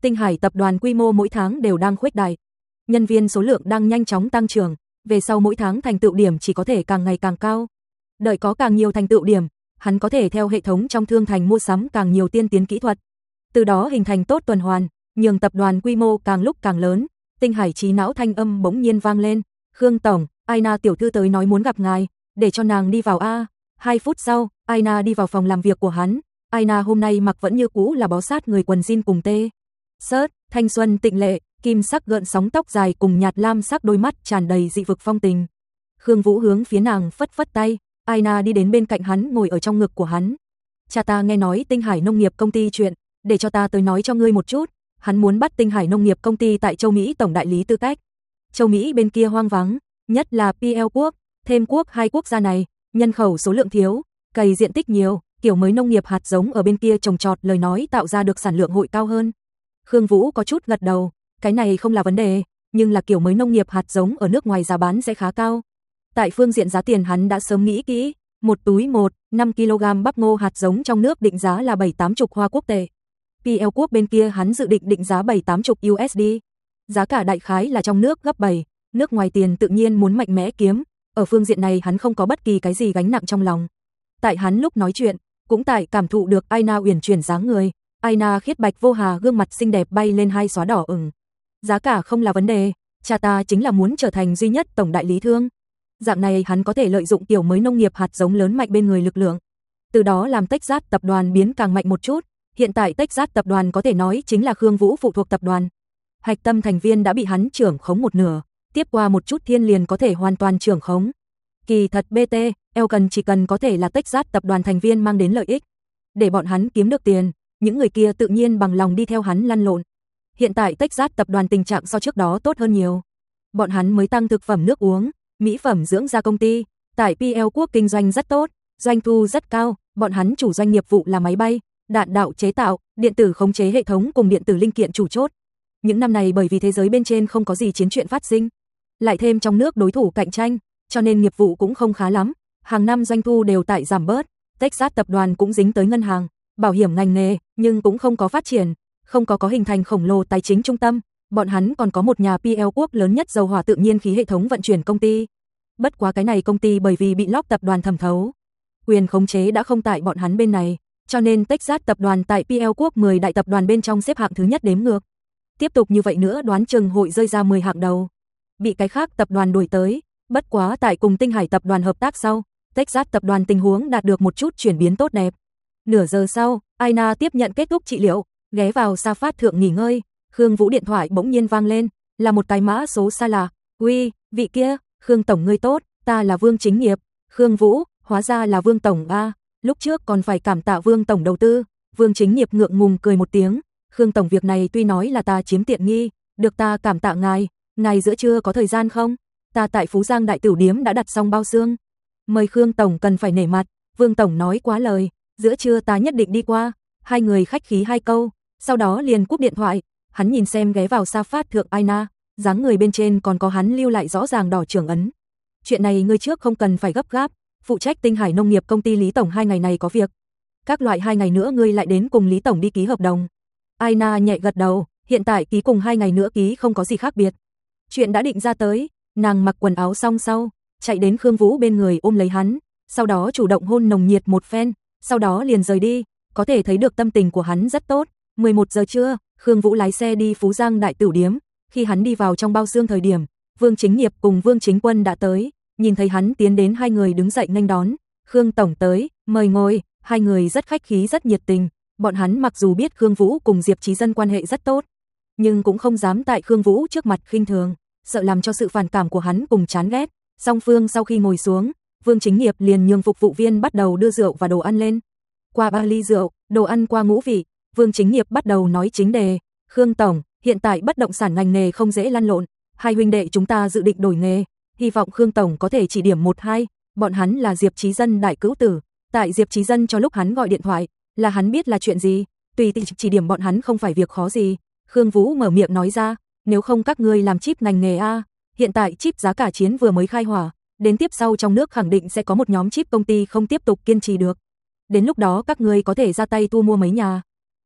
Tinh Hải tập đoàn quy mô mỗi tháng đều đang khuếch đại. Nhân viên số lượng đang nhanh chóng tăng trưởng, về sau mỗi tháng thành tựu điểm chỉ có thể càng ngày càng cao. Đợi có càng nhiều thành tựu điểm, hắn có thể theo hệ thống trong thương thành mua sắm càng nhiều tiên tiến kỹ thuật. Từ đó hình thành tốt tuần hoàn, nhường tập đoàn quy mô càng lúc càng lớn. Tinh Hải trí não thanh âm bỗng nhiên vang lên. Khương tổng, Aina tiểu thư tới nói muốn gặp ngài, để cho nàng đi vào a. Hai phút sau, Aina đi vào phòng làm việc của hắn. Aina hôm nay mặc vẫn như cũ là bó sát người quần jean cùng tê sớt, thanh xuân tịnh lệ, kim sắc gợn sóng tóc dài cùng nhạt lam sắc đôi mắt tràn đầy dị vực phong tình. Khương Vũ hướng phía nàng phất phất tay, Aina đi đến bên cạnh hắn ngồi ở trong ngực của hắn. Cha ta nghe nói Tinh Hải nông nghiệp công ty chuyện, để cho ta tới nói cho ngươi một chút, hắn muốn bắt Tinh Hải nông nghiệp công ty tại châu Mỹ tổng đại lý tư cách. Châu Mỹ bên kia hoang vắng, nhất là pê lờ quốc, thêm quốc hai quốc gia này, nhân khẩu số lượng thiếu, cày diện tích nhiều, kiểu mới nông nghiệp hạt giống ở bên kia trồng trọt lời nói tạo ra được sản lượng hội cao hơn. Khương Vũ có chút gật đầu, cái này không là vấn đề, nhưng là kiểu mới nông nghiệp hạt giống ở nước ngoài giá bán sẽ khá cao. Tại phương diện giá tiền hắn đã sớm nghĩ kỹ, một túi một, năm ki lô gam bắp ngô hạt giống trong nước định giá là bảy tám chục Hoa quốc tệ. pê lờ quốc bên kia hắn dự định định giá bảy tám chục u ét đê. Giá cả đại khái là trong nước gấp bảy, nước ngoài tiền tự nhiên muốn mạnh mẽ kiếm, ở phương diện này hắn không có bất kỳ cái gì gánh nặng trong lòng. Tại hắn lúc nói chuyện, cũng tại cảm thụ được Aina uyển chuyển dáng người, Aina khiết bạch vô hà gương mặt xinh đẹp bay lên hai xóa đỏ ửng. Giá cả không là vấn đề, cha ta chính là muốn trở thành duy nhất tổng đại lý thương. Dạng này hắn có thể lợi dụng kiểu mới nông nghiệp hạt giống lớn mạnh bên người lực lượng, từ đó làm Texas tập đoàn biến càng mạnh một chút. Hiện tại Texas tập đoàn có thể nói chính là Khương Vũ phụ thuộc tập đoàn. Hạch tâm thành viên đã bị hắn trưởng khống một nửa, tiếp qua một chút thiên liền có thể hoàn toàn trưởng khống. Kỳ thật bê tê, Elkan chỉ cần có thể là Texas tập đoàn thành viên mang đến lợi ích, để bọn hắn kiếm được tiền, những người kia tự nhiên bằng lòng đi theo hắn lăn lộn. Hiện tại Texas tập đoàn tình trạng so trước đó tốt hơn nhiều. Bọn hắn mới tăng thực phẩm nước uống, mỹ phẩm dưỡng da công ty, tại pê lờ quốc kinh doanh rất tốt, doanh thu rất cao, bọn hắn chủ doanh nghiệp vụ là máy bay, đạn đạo chế tạo, điện tử khống chế hệ thống cùng điện tử linh kiện chủ chốt. Những năm này bởi vì thế giới bên trên không có gì chiến chuyện phát sinh, lại thêm trong nước đối thủ cạnh tranh, cho nên nghiệp vụ cũng không khá lắm, hàng năm doanh thu đều tại giảm bớt. Texas tập đoàn cũng dính tới ngân hàng, bảo hiểm ngành nghề, nhưng cũng không có phát triển, không có có hình thành khổng lồ tài chính trung tâm. Bọn hắn còn có một nhà pê lờ quốc lớn nhất dầu hỏa tự nhiên khí hệ thống vận chuyển công ty. Bất quá cái này công ty bởi vì bị Lock tập đoàn thẩm thấu, quyền khống chế đã không tại bọn hắn bên này, cho nên Texas tập đoàn tại pê lờ quốc mười đại tập đoàn bên trong xếp hạng thứ nhất đếm ngược. Tiếp tục như vậy nữa đoán chừng hội rơi ra mười hạng đầu, bị cái khác tập đoàn đuổi tới. Bất quá tại cùng Tinh Hải tập đoàn hợp tác sau, Texas tập đoàn tình huống đạt được một chút chuyển biến tốt đẹp. Nửa giờ sau, Aina tiếp nhận kết thúc trị liệu, ghé vào sa phát thượng nghỉ ngơi. Khương Vũ điện thoại bỗng nhiên vang lên, là một cái mã số xa lạ. Uy, vị kia, Khương tổng ngươi tốt, ta là Vương Chính Nghiệp. Khương Vũ, hóa ra là Vương tổng a, lúc trước còn phải cảm tạ Vương tổng đầu tư. Vương Chính Nghiệp ngượng ngùng cười một tiếng, Khương tổng việc này tuy nói là ta chiếm tiện nghi, được ta cảm tạ ngài, ngài giữa trưa có thời gian không? Ta tại Phú Giang đại tửu điếm đã đặt xong bao xương, mời Khương tổng cần phải nể mặt. Vương tổng nói quá lời, giữa trưa ta nhất định đi qua. Hai người khách khí hai câu, sau đó liền cúp điện thoại. Hắn nhìn xem ghé vào sa phát thượng Aina, dáng người bên trên còn có hắn lưu lại rõ ràng đỏ trưởng ấn. Chuyện này ngươi trước không cần phải gấp gáp, phụ trách Tinh Hải nông nghiệp công ty Lý tổng hai ngày này có việc, các loại hai ngày nữa ngươi lại đến cùng Lý tổng đi ký hợp đồng. Aina nhẹ gật đầu, hiện tại ký cùng hai ngày nữa ký không có gì khác biệt. Chuyện đã định ra tới, nàng mặc quần áo xong sau, chạy đến Khương Vũ bên người ôm lấy hắn, sau đó chủ động hôn nồng nhiệt một phen, sau đó liền rời đi, có thể thấy được tâm tình của hắn rất tốt. mười một giờ trưa, Khương Vũ lái xe đi Phú Giang đại tửu điếm, khi hắn đi vào trong bao xương thời điểm, Vương Chính Nghiệp cùng Vương Chính Quân đã tới, nhìn thấy hắn tiến đến hai người đứng dậy nghênh đón. Khương tổng tới, mời ngồi. Hai người rất khách khí rất nhiệt tình, bọn hắn mặc dù biết Khương Vũ cùng Diệp Chí Dân quan hệ rất tốt, nhưng cũng không dám tại Khương Vũ trước mặt khinh thường, sợ làm cho sự phản cảm của hắn cùng chán ghét. Song phương sau khi ngồi xuống, Vương Chính Nghiệp liền nhường phục vụ viên bắt đầu đưa rượu và đồ ăn lên. Qua ba ly rượu, đồ ăn qua ngũ vị, Vương Chính Nghiệp bắt đầu nói chính đề. Khương tổng, hiện tại bất động sản ngành nghề không dễ lăn lộn, hai huynh đệ chúng ta dự định đổi nghề, hy vọng Khương tổng có thể chỉ điểm một hai. Bọn hắn là Diệp Chí Dân đại cữu tử, tại Diệp Chí Dân cho lúc hắn gọi điện thoại, là hắn biết là chuyện gì, tùy tiện chỉ điểm bọn hắn không phải việc khó gì. Khương Vũ mở miệng nói ra, nếu không các ngươi làm chip ngành nghề a, hiện tại chip giá cả chiến vừa mới khai hỏa, đến tiếp sau trong nước khẳng định sẽ có một nhóm chip công ty không tiếp tục kiên trì được. Đến lúc đó các ngươi có thể ra tay thu mua mấy nhà.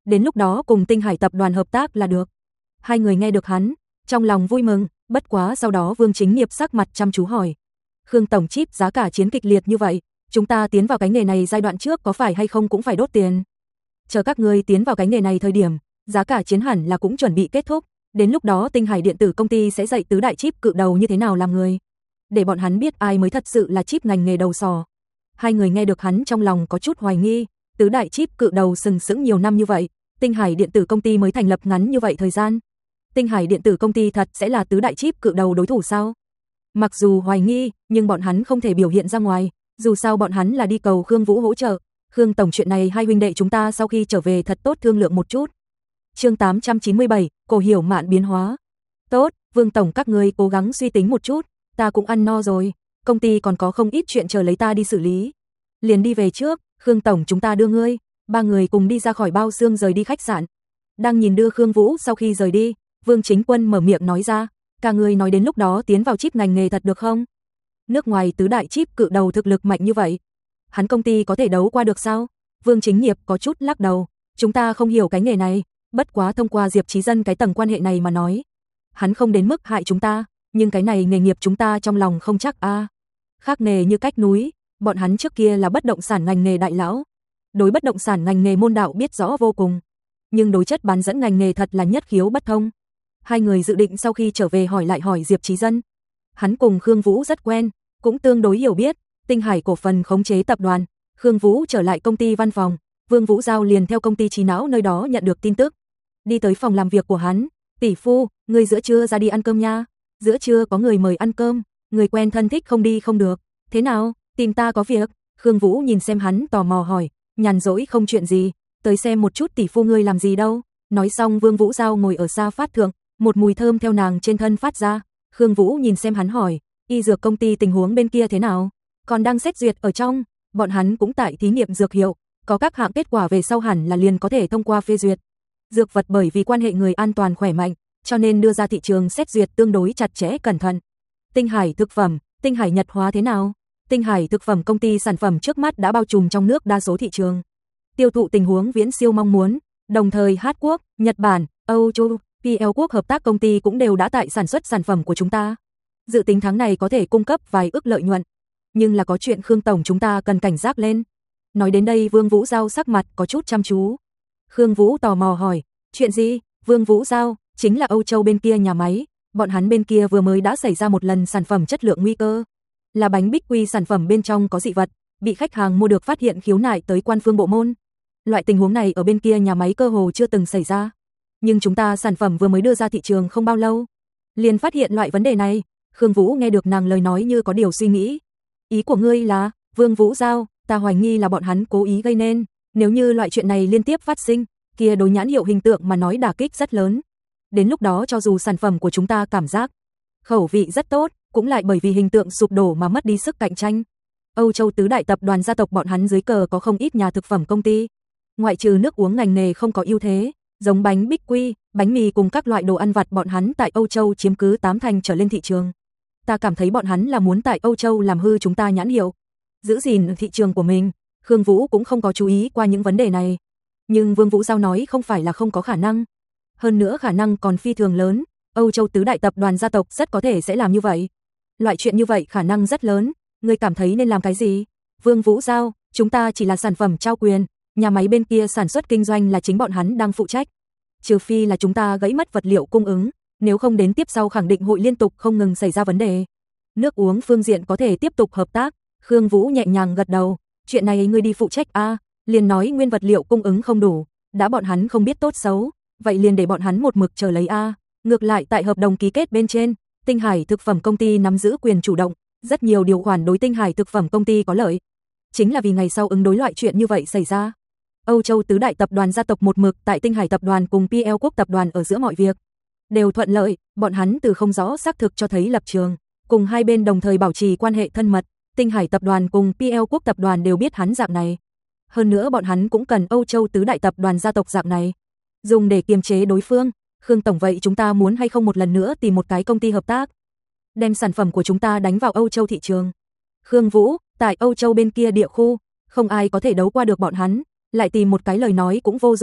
đến lúc đó cùng Tinh Hải tập đoàn hợp tác là được. Hai người nghe được hắn, trong lòng vui mừng, bất quá sau đó Vương Chính Nghiệp sắc mặt chăm chú hỏi. Khương tổng chip giá cả chiến kịch liệt như vậy, chúng ta tiến vào cái nghề này giai đoạn trước có phải hay không cũng phải đốt tiền. Chờ các ngươi tiến vào cái nghề này thời điểm, giá cả chiến hẳn là cũng chuẩn bị kết thúc, đến lúc đó Tinh Hải điện tử công ty sẽ dạy tứ đại chip cự đầu như thế nào làm người, để bọn hắn biết ai mới thật sự là chip ngành nghề đầu sò. Hai người nghe được hắn trong lòng có chút hoài nghi, tứ đại chip cự đầu sừng sững nhiều năm như vậy, Tinh Hải điện tử công ty mới thành lập ngắn như vậy thời gian. Tinh Hải điện tử công ty thật sẽ là tứ đại chip cự đầu đối thủ sao? Mặc dù hoài nghi, nhưng bọn hắn không thể biểu hiện ra ngoài, dù sao bọn hắn là đi cầu Khương Vũ hỗ trợ. Khương tổng, chuyện này hai huynh đệ chúng ta sau khi trở về thật tốt thương lượng một chút. Chương tám trăm chín mươi bảy, Cổ Hiểu Mạn biến hóa. Tốt, Vương tổng các ngươi cố gắng suy tính một chút, ta cũng ăn no rồi, công ty còn có không ít chuyện chờ lấy ta đi xử lý. Liền đi về trước, Khương tổng chúng ta đưa ngươi. Ba người cùng đi ra khỏi bao xương rời đi khách sạn. Đang nhìn đưa Khương Vũ sau khi rời đi, Vương Chính Quân mở miệng nói ra, cả người nói đến lúc đó tiến vào chip ngành nghề thật được không? Nước ngoài tứ đại chip cự đầu thực lực mạnh như vậy, hắn công ty có thể đấu qua được sao? Vương Chính Nghiệp có chút lắc đầu, chúng ta không hiểu cái nghề này, bất quá thông qua Diệp Chí Dân cái tầng quan hệ này mà nói, hắn không đến mức hại chúng ta, nhưng cái này nghề nghiệp chúng ta trong lòng không chắc a. À. Khác nghề như cách núi, bọn hắn trước kia là bất động sản ngành nghề đại lão, đối bất động sản ngành nghề môn đạo biết rõ vô cùng, nhưng đối chất bán dẫn ngành nghề thật là nhất khiếu bất thông. Hai người dự định sau khi trở về hỏi lại hỏi Diệp Chí Dân. Hắn cùng Khương Vũ rất quen, cũng tương đối hiểu biết, Tinh Hải cổ phần khống chế tập đoàn. Khương Vũ trở lại công ty văn phòng, Vương Vũ Giao liền theo công ty trí não nơi đó nhận được tin tức, đi tới phòng làm việc của hắn. Tỷ phu, người giữa trưa ra đi ăn cơm nha. Giữa trưa có người mời ăn cơm, người quen thân thích không đi không được. Thế nào, tìm ta có việc? Khương Vũ nhìn xem hắn tò mò hỏi. Nhàn rỗi không chuyện gì, tới xem một chút tỷ phu ngươi làm gì đâu. Nói xong Vương Vũ Giao ngồi ở xa phát thượng, một mùi thơm theo nàng trên thân phát ra. Khương Vũ nhìn xem hắn hỏi, y dược công ty tình huống bên kia thế nào? Còn đang xét duyệt ở trong, bọn hắn cũng tại thí nghiệm dược hiệu, có các hạng kết quả về sau hẳn là liền có thể thông qua phê duyệt. Dược vật bởi vì quan hệ người an toàn khỏe mạnh, cho nên đưa ra thị trường xét duyệt tương đối chặt chẽ cẩn thận. Tinh Hải thực phẩm, Tinh Hải Nhật hóa thế nào? Tinh Hải thực phẩm công ty sản phẩm trước mắt đã bao trùm trong nước đa số thị trường. Tiêu thụ tình huống viễn siêu mong muốn, đồng thời Hàn Quốc, Nhật Bản, Âu Châu, pê lờ quốc hợp tác công ty cũng đều đã tại sản xuất sản phẩm của chúng ta. Dự tính tháng này có thể cung cấp vài ức lợi nhuận, nhưng là có chuyện Khương tổng chúng ta cần cảnh giác lên. Nói đến đây Vương Vũ Giao sắc mặt có chút chăm chú. Khương Vũ tò mò hỏi, chuyện gì? Vương Vũ Giao, chính là Âu Châu bên kia nhà máy, bọn hắn bên kia vừa mới đã xảy ra một lần sản phẩm chất lượng nguy cơ. Là bánh bích quy sản phẩm bên trong có dị vật, bị khách hàng mua được phát hiện khiếu nại tới quan phương bộ môn. Loại tình huống này ở bên kia nhà máy cơ hồ chưa từng xảy ra. Nhưng chúng ta sản phẩm vừa mới đưa ra thị trường không bao lâu, liền phát hiện loại vấn đề này. Khương Vũ nghe được nàng lời nói như có điều suy nghĩ. Ý của ngươi là, Vương Vũ Giao, ta hoài nghi là bọn hắn cố ý gây nên, nếu như loại chuyện này liên tiếp phát sinh, kia đối nhãn hiệu hình tượng mà nói đả kích rất lớn. Đến lúc đó cho dù sản phẩm của chúng ta cảm giác khẩu vị rất tốt, cũng lại bởi vì hình tượng sụp đổ mà mất đi sức cạnh tranh. Âu Châu tứ đại tập đoàn gia tộc bọn hắn dưới cờ có không ít nhà thực phẩm công ty, ngoại trừ nước uống ngành nghề không có ưu thế, giống bánh bích quy, bánh mì cùng các loại đồ ăn vặt bọn hắn tại Âu Châu chiếm cứ tám thành trở lên thị trường. Ta cảm thấy bọn hắn là muốn tại Âu Châu làm hư chúng ta nhãn hiệu, giữ gìn thị trường của mình. Khương Vũ cũng không có chú ý qua những vấn đề này, nhưng Vương Vũ Giao nói không phải là không có khả năng, hơn nữa khả năng còn phi thường lớn. Âu Châu tứ đại tập đoàn gia tộc rất có thể sẽ làm như vậy. Loại chuyện như vậy khả năng rất lớn, ngươi cảm thấy nên làm cái gì? Vương Vũ Giao, chúng ta chỉ là sản phẩm trao quyền, nhà máy bên kia sản xuất kinh doanh là chính bọn hắn đang phụ trách. Trừ phi là chúng ta gãy mất vật liệu cung ứng, nếu không đến tiếp sau khẳng định hội liên tục không ngừng xảy ra vấn đề. Nước uống phương diện có thể tiếp tục hợp tác. Khương Vũ nhẹ nhàng gật đầu, chuyện này ngươi đi phụ trách a, à, liền nói nguyên vật liệu cung ứng không đủ, đã bọn hắn không biết tốt xấu, vậy liền để bọn hắn một mực chờ lấy a. À. Ngược lại tại hợp đồng ký kết bên trên, Tinh Hải thực phẩm công ty nắm giữ quyền chủ động, rất nhiều điều khoản đối Tinh Hải thực phẩm công ty có lợi. Chính là vì ngày sau ứng đối loại chuyện như vậy xảy ra. Âu Châu tứ đại tập đoàn gia tộc một mực tại Tinh Hải tập đoàn cùng pê lờ quốc tập đoàn ở giữa mọi việc đều thuận lợi, bọn hắn từ không rõ xác thực cho thấy lập trường, cùng hai bên đồng thời bảo trì quan hệ thân mật. Tinh Hải tập đoàn cùng pê lờ quốc tập đoàn đều biết hắn dạng này. Hơn nữa bọn hắn cũng cần Âu Châu tứ đại tập đoàn gia tộc dạng này, dùng để kiềm chế đối phương. Khương tổng, vậy chúng ta muốn hay không một lần nữa tìm một cái công ty hợp tác, đem sản phẩm của chúng ta đánh vào Âu Châu thị trường? Khương Vũ, tại Âu Châu bên kia địa khu, không ai có thể đấu qua được bọn hắn, lại tìm một cái lời nói cũng vô dụng.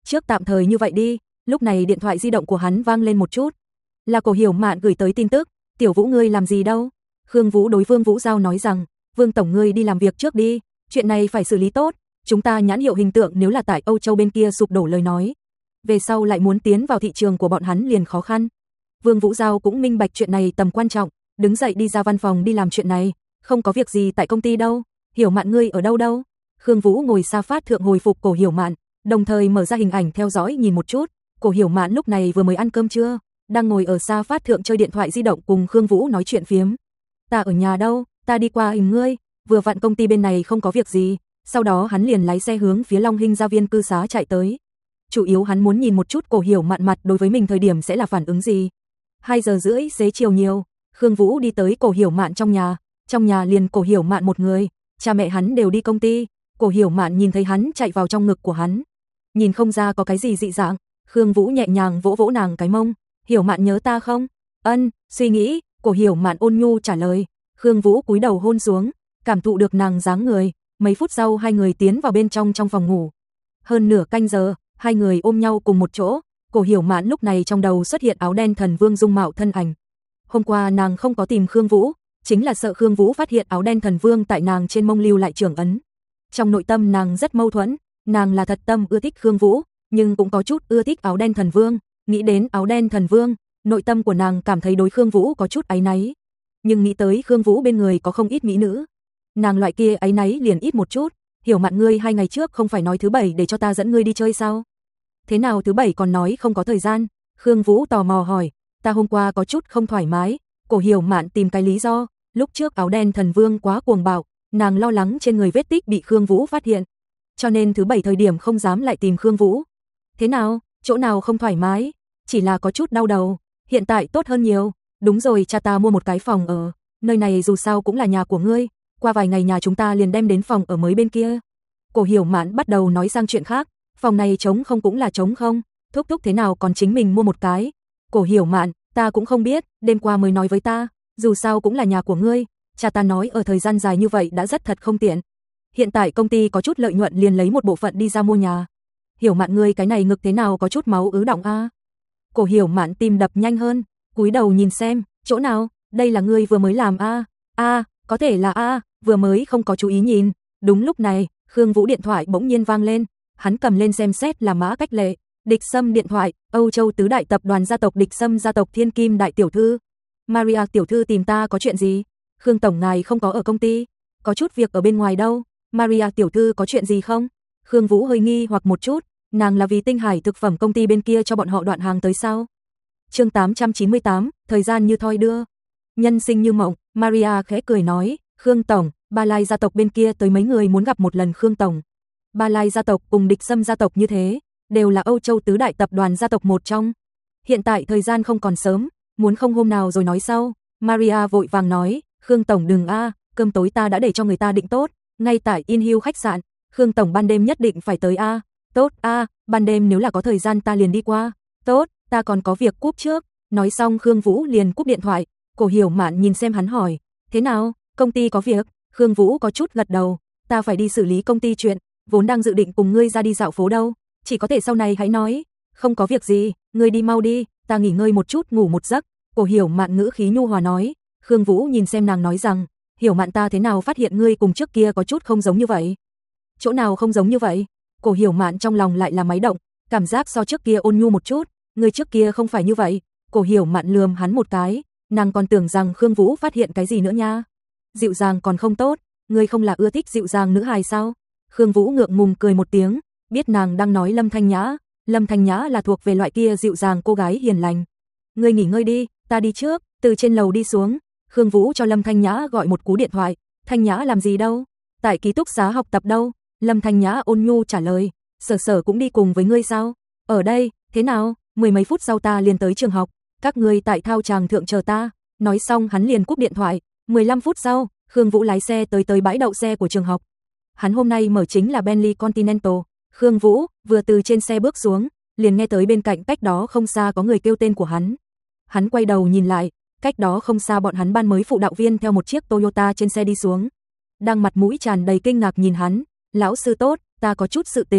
trước tạm thời như vậy đi. Lúc này điện thoại di động của hắn vang lên một chút. Là Cổ Hiểu Mạn gửi tới tin tức. Tiểu Vũ ngươi làm gì đâu? Khương Vũ đối Vương Vũ Giao nói rằng, Vương tổng ngươi đi làm việc trước đi, chuyện này phải xử lý tốt, chúng ta nhãn hiệu hình tượng nếu là tại Âu Châu bên kia sụp đổ lời nói, về sau lại muốn tiến vào thị trường của bọn hắn liền khó khăn. Vương Vũ Giao cũng minh bạch chuyện này tầm quan trọng, đứng dậy đi ra văn phòng đi làm chuyện này, không có việc gì tại công ty đâu. Hiểu Mạn ngươi ở đâu đâu? Khương Vũ ngồi xa phát thượng hồi phục Cổ Hiểu Mạn, đồng thời mở ra hình ảnh theo dõi nhìn một chút. Cổ Hiểu Mạn lúc này vừa mới ăn cơm trưa, đang ngồi ở xa phát thượng chơi điện thoại di động cùng Khương Vũ nói chuyện phiếm. Ta ở nhà đâu, ta đi qua hình ngươi, vừa vặn công ty bên này không có việc gì. Sau đó hắn liền lái xe hướng phía Long Hinh gia viên cư xá chạy tới. Chủ yếu hắn muốn nhìn một chút Cổ Hiểu Mạn mặt đối với mình thời điểm sẽ là phản ứng gì. hai giờ rưỡi xế chiều nhiều, Khương Vũ đi tới Cổ Hiểu Mạn trong nhà, trong nhà liền Cổ Hiểu Mạn một người, cha mẹ hắn đều đi công ty. Cổ Hiểu Mạn nhìn thấy hắn chạy vào trong ngực của hắn, nhìn không ra có cái gì dị dạng. Khương Vũ nhẹ nhàng vỗ vỗ nàng cái mông, Hiểu Mạn nhớ ta không? Ân, suy nghĩ, Cổ Hiểu Mạn ôn nhu trả lời. Khương Vũ cúi đầu hôn xuống, cảm thụ được nàng dáng người, mấy phút sau hai người tiến vào bên trong trong phòng ngủ. Hơn nửa canh giờ, hai người ôm nhau cùng một chỗ. Cổ Hiểu Mạn lúc này trong đầu xuất hiện áo đen thần vương dung mạo thân ảnh. Hôm qua nàng không có tìm Khương Vũ, chính là sợ Khương Vũ phát hiện áo đen thần vương tại nàng trên mông lưu lại trưởng ấn. Trong nội tâm nàng rất mâu thuẫn, nàng là thật tâm ưa thích Khương Vũ, nhưng cũng có chút ưa thích áo đen thần vương. Nghĩ đến áo đen thần vương, nội tâm của nàng cảm thấy đối Khương Vũ có chút áy náy. Nhưng nghĩ tới Khương Vũ bên người có không ít mỹ nữ, nàng loại kia áy náy liền ít một chút. Hiểu Mạn ngươi hai ngày trước không phải nói thứ bảy để cho ta dẫn ngươi đi chơi sao? Thế nào thứ bảy còn nói không có thời gian? Khương Vũ tò mò hỏi. Ta hôm qua có chút không thoải mái. Cổ Hiểu Mạn tìm cái lý do. Lúc trước áo đen thần vương quá cuồng bạo, nàng lo lắng trên người vết tích bị Khương Vũ phát hiện, cho nên thứ bảy thời điểm không dám lại tìm Khương Vũ. Thế nào, chỗ nào không thoải mái? Chỉ là có chút đau đầu. Hiện tại tốt hơn nhiều. Đúng rồi, cha ta mua một cái phòng ở, nơi này dù sao cũng là nhà của ngươi, qua vài ngày nhà chúng ta liền đem đến phòng ở mới bên kia. Cổ Hiểu Mạn bắt đầu nói sang chuyện khác. Phòng này trống không cũng là trống không, thúc thúc thế nào còn chính mình mua một cái. Cổ Hiểu Mạn, ta cũng không biết, đêm qua mới nói với ta, dù sao cũng là nhà của ngươi, cha ta nói ở thời gian dài như vậy đã rất thật không tiện. Hiện tại công ty có chút lợi nhuận liền lấy một bộ phận đi ra mua nhà. Hiểu Mạn ngươi cái này ngực thế nào có chút máu ứ đọng a? Cổ Hiểu Mạn tim đập nhanh hơn, cúi đầu nhìn xem, chỗ nào, đây là ngươi vừa mới làm a? A, có thể là a, vừa mới không có chú ý nhìn. Đúng lúc này, Khương Vũ điện thoại bỗng nhiên vang lên, hắn cầm lên xem xét là Mã Cách Lệ. Địch Sâm điện thoại, Âu Châu tứ đại tập đoàn gia tộc Địch Sâm gia tộc Thiên Kim đại tiểu thư. Maria tiểu thư tìm ta có chuyện gì? Khương tổng ngài không có ở công ty, có chút việc ở bên ngoài đâu. Maria tiểu thư có chuyện gì không? Khương Vũ hơi nghi hoặc một chút, nàng là vì Tinh Hải thực phẩm công ty bên kia cho bọn họ đoạn hàng tới sao? Chương tám trăm chín mươi tám, thời gian như thoi đưa, nhân sinh như mộng. Maria khẽ cười nói, Khương tổng, Ba Lai gia tộc bên kia tới mấy người muốn gặp một lần Khương tổng. Ba Lai gia tộc cùng Địch Sâm gia tộc như thế, đều là Âu Châu tứ đại tập đoàn gia tộc một trong. Hiện tại thời gian không còn sớm, muốn không hôm nào rồi nói sau. Maria vội vàng nói, Khương tổng đừng a, cơm tối ta đã để cho người ta định tốt, ngay tại In Hill khách sạn, Khương tổng ban đêm nhất định phải tới a. Tốt a, ban đêm nếu là có thời gian ta liền đi qua. Tốt, ta còn có việc cúp trước. Nói xong Khương Vũ liền cúp điện thoại. Cổ Hiểu Mạn nhìn xem hắn hỏi, thế nào, công ty có việc? Khương Vũ có chút gật đầu, ta phải đi xử lý công ty chuyện, vốn đang dự định cùng ngươi ra đi dạo phố đâu, chỉ có thể sau này hãy nói. Không có việc gì, ngươi đi mau đi, ta nghỉ ngơi một chút ngủ một giấc. Cổ Hiểu Mạn ngữ khí nhu hòa nói. Khương Vũ nhìn xem nàng nói rằng, Hiểu Mạn ta thế nào phát hiện ngươi cùng trước kia có chút không giống như vậy? Chỗ nào không giống như vậy? Cổ Hiểu Mạn trong lòng lại là máy động, cảm giác so trước kia ôn nhu một chút, ngươi trước kia không phải như vậy. Cổ Hiểu Mạn lườm hắn một cái, nàng còn tưởng rằng Khương Vũ phát hiện cái gì nữa nha. Dịu dàng còn không tốt, ngươi không là ưa thích dịu dàng nữ hài sao? Khương Vũ ngượng ngùng cười một tiếng, biết nàng đang nói Lâm Thanh Nhã, Lâm Thanh Nhã là thuộc về loại kia dịu dàng cô gái hiền lành. Ngươi nghỉ ngơi đi, ta đi trước. Từ trên lầu đi xuống, Khương Vũ cho Lâm Thanh Nhã gọi một cú điện thoại. Thanh Nhã làm gì đâu? Tại ký túc xá học tập đâu? Lâm Thanh Nhã ôn nhu trả lời, Sở Sở cũng đi cùng với ngươi sao? Ở đây, thế nào? Mười mấy phút sau ta liền tới trường học, các ngươi tại thao tràng thượng chờ ta. Nói xong hắn liền cúp điện thoại. mười lăm phút sau, Khương Vũ lái xe tới tới bãi đậu xe của trường học. Hắn hôm nay mở chính là Bentley Continental. Khương Vũ vừa từ trên xe bước xuống, liền nghe tới bên cạnh cách đó không xa có người kêu tên của hắn. Hắn quay đầu nhìn lại, cách đó không xa bọn hắn ban mới phụ đạo viên theo một chiếc Toyota trên xe đi xuống. Đang mặt mũi tràn đầy kinh ngạc nhìn hắn, lão sư tốt, ta có chút sự tình.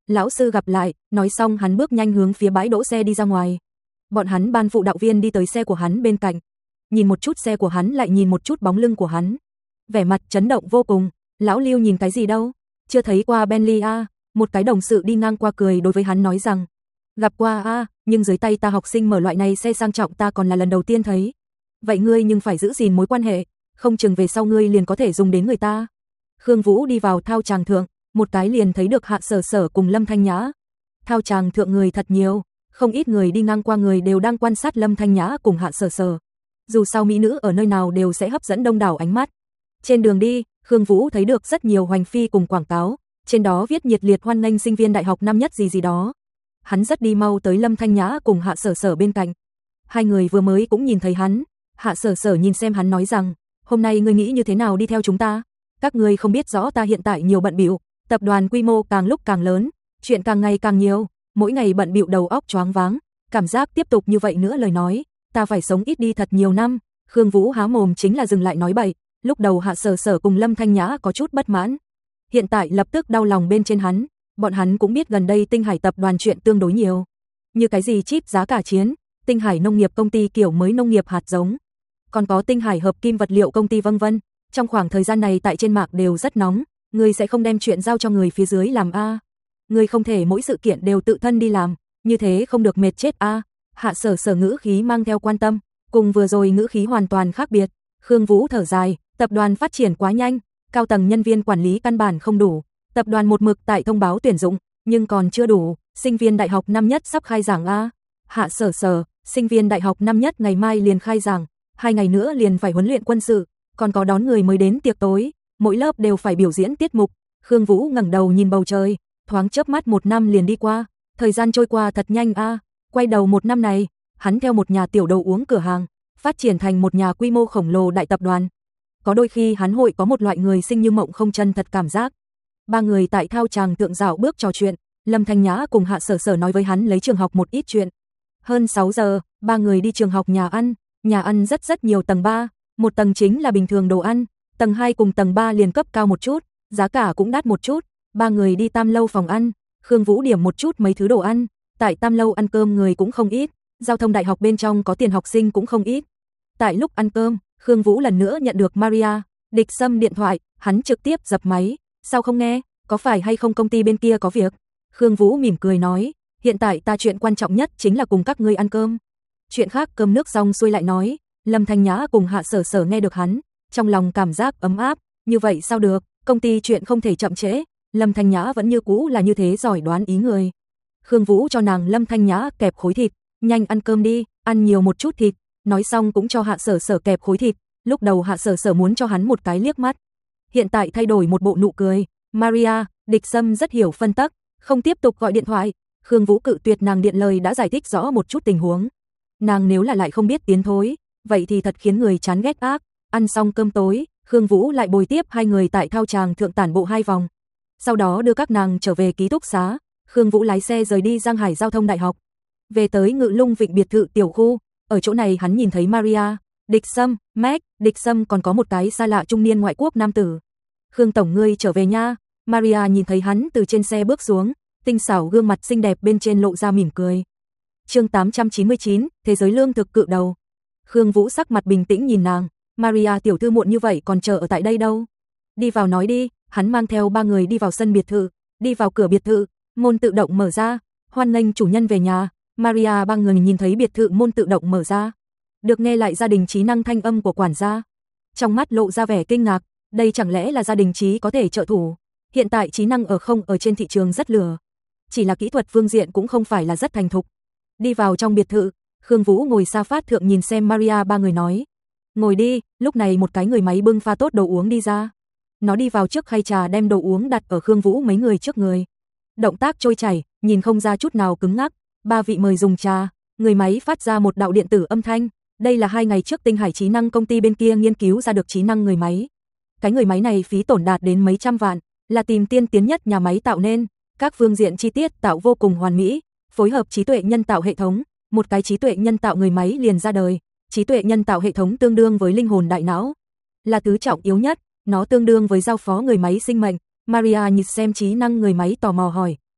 Lão sư gặp lại, nói xong hắn bước nhanh hướng phía bãi đỗ xe đi ra ngoài. Bọn hắn ban phụ đạo viên đi tới xe của hắn bên cạnh. Nhìn một chút xe của hắn lại nhìn một chút bóng lưng của hắn. Vẻ mặt chấn động vô cùng, lão Lưu nhìn cái gì đâu, chưa thấy qua Bentley a, một cái đồng sự đi ngang qua cười đối với hắn nói rằng, gặp qua a, nhưng dưới tay ta học sinh mở loại này xe sang trọng ta còn là lần đầu tiên thấy. Vậy ngươi nhưng phải giữ gìn mối quan hệ, không chừng về sau ngươi liền có thể dùng đến người ta. Khương Vũ đi vào thao tràng thượng, một cái liền thấy được Hạ Sở Sở cùng Lâm Thanh Nhã. Thao tràng thượng người thật nhiều, không ít người đi ngang qua người đều đang quan sát Lâm Thanh Nhã cùng Hạ Sở Sở. Dù sao mỹ nữ ở nơi nào đều sẽ hấp dẫn đông đảo ánh mắt. Trên đường đi, Khương Vũ thấy được rất nhiều hoành phi cùng quảng cáo, trên đó viết nhiệt liệt hoan nghênh sinh viên đại học năm nhất gì gì đó. Hắn rất đi mau tới Lâm Thanh Nhã cùng Hạ Sở Sở bên cạnh. Hai người vừa mới cũng nhìn thấy hắn, Hạ Sở Sở nhìn xem hắn nói rằng, hôm nay ngươi nghĩ như thế nào đi theo chúng ta? Các ngươi không biết rõ ta hiện tại nhiều bận bịu, tập đoàn quy mô càng lúc càng lớn, chuyện càng ngày càng nhiều, mỗi ngày bận bịu đầu óc choáng váng, cảm giác tiếp tục như vậy nữa lời nói, ta phải sống ít đi thật nhiều năm. Khương Vũ há mồm chính là dừng lại nói bậy, lúc đầu Hạ Sở Sở cùng Lâm Thanh Nhã có chút bất mãn, hiện tại lập tức đau lòng bên trên hắn, bọn hắn cũng biết gần đây Tinh Hải tập đoàn chuyện tương đối nhiều, như cái gì chip giá cả chiến, Tinh Hải nông nghiệp công ty kiểu mới nông nghiệp hạt giống, còn có Tinh Hải hợp kim vật liệu công ty vân vân. Trong khoảng thời gian này tại trên mạng đều rất nóng, ngươi sẽ không đem chuyện giao cho người phía dưới làm a? Ngươi không thể mỗi sự kiện đều tự thân đi làm, như thế không được mệt chết a. Hạ Sở Sở ngữ khí mang theo quan tâm, cùng vừa rồi ngữ khí hoàn toàn khác biệt. Khương Vũ thở dài, tập đoàn phát triển quá nhanh, cao tầng nhân viên quản lý căn bản không đủ, tập đoàn một mực tại thông báo tuyển dụng, nhưng còn chưa đủ, sinh viên đại học năm nhất sắp khai giảng a. Hạ Sở Sở, sinh viên đại học năm nhất ngày mai liền khai giảng, hai ngày nữa liền phải huấn luyện quân sự, còn có đón người mới đến tiệc tối, mỗi lớp đều phải biểu diễn tiết mục. Khương Vũ ngẩng đầu nhìn bầu trời, thoáng chớp mắt một năm liền đi qua, thời gian trôi qua thật nhanh a. Quay đầu một năm này, hắn theo một nhà tiểu đồ uống cửa hàng, phát triển thành một nhà quy mô khổng lồ đại tập đoàn. Có đôi khi hắn hội có một loại người sinh như mộng không chân thật cảm giác. Ba người tại thao tràng thượng dạo bước trò chuyện, Lâm Thanh Nhã cùng Hạ Sở Sở nói với hắn lấy trường học một ít chuyện. Hơn sáu giờ, ba người đi trường học nhà ăn, nhà ăn rất rất nhiều tầng ba, một tầng chính là bình thường đồ ăn, tầng hai cùng tầng ba liền cấp cao một chút, giá cả cũng đắt một chút. Ba người đi Tam lâu phòng ăn, Khương Vũ điểm một chút mấy thứ đồ ăn, tại Tam lâu ăn cơm người cũng không ít, giao thông đại học bên trong có tiền học sinh cũng không ít. Tại lúc ăn cơm, Khương Vũ lần nữa nhận được Maria Địch Sâm điện thoại, hắn trực tiếp dập máy, sao không nghe, có phải hay không công ty bên kia có việc? Khương Vũ mỉm cười nói, hiện tại ta chuyện quan trọng nhất chính là cùng các ngươi ăn cơm. Chuyện khác cơm nước xong xuôi lại nói. Lâm Thanh Nhã cùng Hạ Sở Sở nghe được hắn, trong lòng cảm giác ấm áp, như vậy sao được, công ty chuyện không thể chậm trễ. Lâm Thanh Nhã vẫn như cũ là như thế giỏi đoán ý người. Khương Vũ cho nàng Lâm Thanh Nhã kẹp khối thịt, nhanh ăn cơm đi, ăn nhiều một chút thịt, nói xong cũng cho Hạ Sở Sở kẹp khối thịt. Lúc đầu Hạ Sở Sở muốn cho hắn một cái liếc mắt, hiện tại thay đổi một bộ nụ cười. Maria Địch Sâm rất hiểu phân tắc, không tiếp tục gọi điện thoại. Khương Vũ cự tuyệt nàng điện lời đã giải thích rõ một chút tình huống. Nàng nếu là lại không biết tiến thối, vậy thì thật khiến người chán ghét ác. Ăn xong cơm tối, Khương Vũ lại bồi tiếp hai người tại thao tràng thượng tản bộ hai vòng, sau đó đưa các nàng trở về ký túc xá. Khương Vũ lái xe rời đi Giang Hải Giao thông Đại học, về tới Ngự Lung Vịnh biệt thự tiểu khu. Ở chỗ này hắn nhìn thấy Maria Địch Sâm, Mac Địch Sâm, còn có một cái xa lạ trung niên ngoại quốc nam tử. Khương tổng ngươi trở về nha. Maria nhìn thấy hắn từ trên xe bước xuống, tinh xảo gương mặt xinh đẹp bên trên lộ ra mỉm cười. Chương tám trăm chín mươi chín, thế giới lương thực cự đầu. Khương Vũ sắc mặt bình tĩnh nhìn nàng, Maria tiểu thư muộn như vậy còn chờ ở tại đây đâu? Đi vào nói đi. Hắn mang theo ba người đi vào sân biệt thự, đi vào cửa biệt thự, môn tự động mở ra, hoan nghênh chủ nhân về nhà. Maria ba người nhìn thấy biệt thự môn tự động mở ra, được nghe lại gia đình trí năng thanh âm của quản gia, trong mắt lộ ra vẻ kinh ngạc, đây chẳng lẽ là gia đình trí có thể trợ thủ? Hiện tại trí năng ở không ở trên thị trường rất lừa, chỉ là kỹ thuật phương diện cũng không phải là rất thành thục. Đi vào trong biệt thự, Khương Vũ ngồi xa phát thượng nhìn xem Maria ba người nói, ngồi đi. Lúc này một cái người máy bưng pha tốt đồ uống đi ra, nó đi vào trước khay trà đem đồ uống đặt ở Khương Vũ mấy người trước người, động tác trôi chảy, nhìn không ra chút nào cứng ngắc. Ba vị mời dùng trà. Người máy phát ra một đạo điện tử âm thanh, đây là hai ngày trước Tinh Hải trí năng công ty bên kia nghiên cứu ra được trí năng người máy. Cái người máy này phí tổn đạt đến mấy trăm vạn, là tìm tiên tiến nhất nhà máy tạo nên, các phương diện chi tiết tạo vô cùng hoàn mỹ, phối hợp trí tuệ nhân tạo hệ thống, một cái trí tuệ nhân tạo người máy liền ra đời. Trí tuệ nhân tạo hệ thống tương đương với linh hồn đại não, là thứ trọng yếu nhất, nó tương đương với giao phó người máy sinh mệnh. Maria nhìn xem trí năng người máy tò mò hỏi,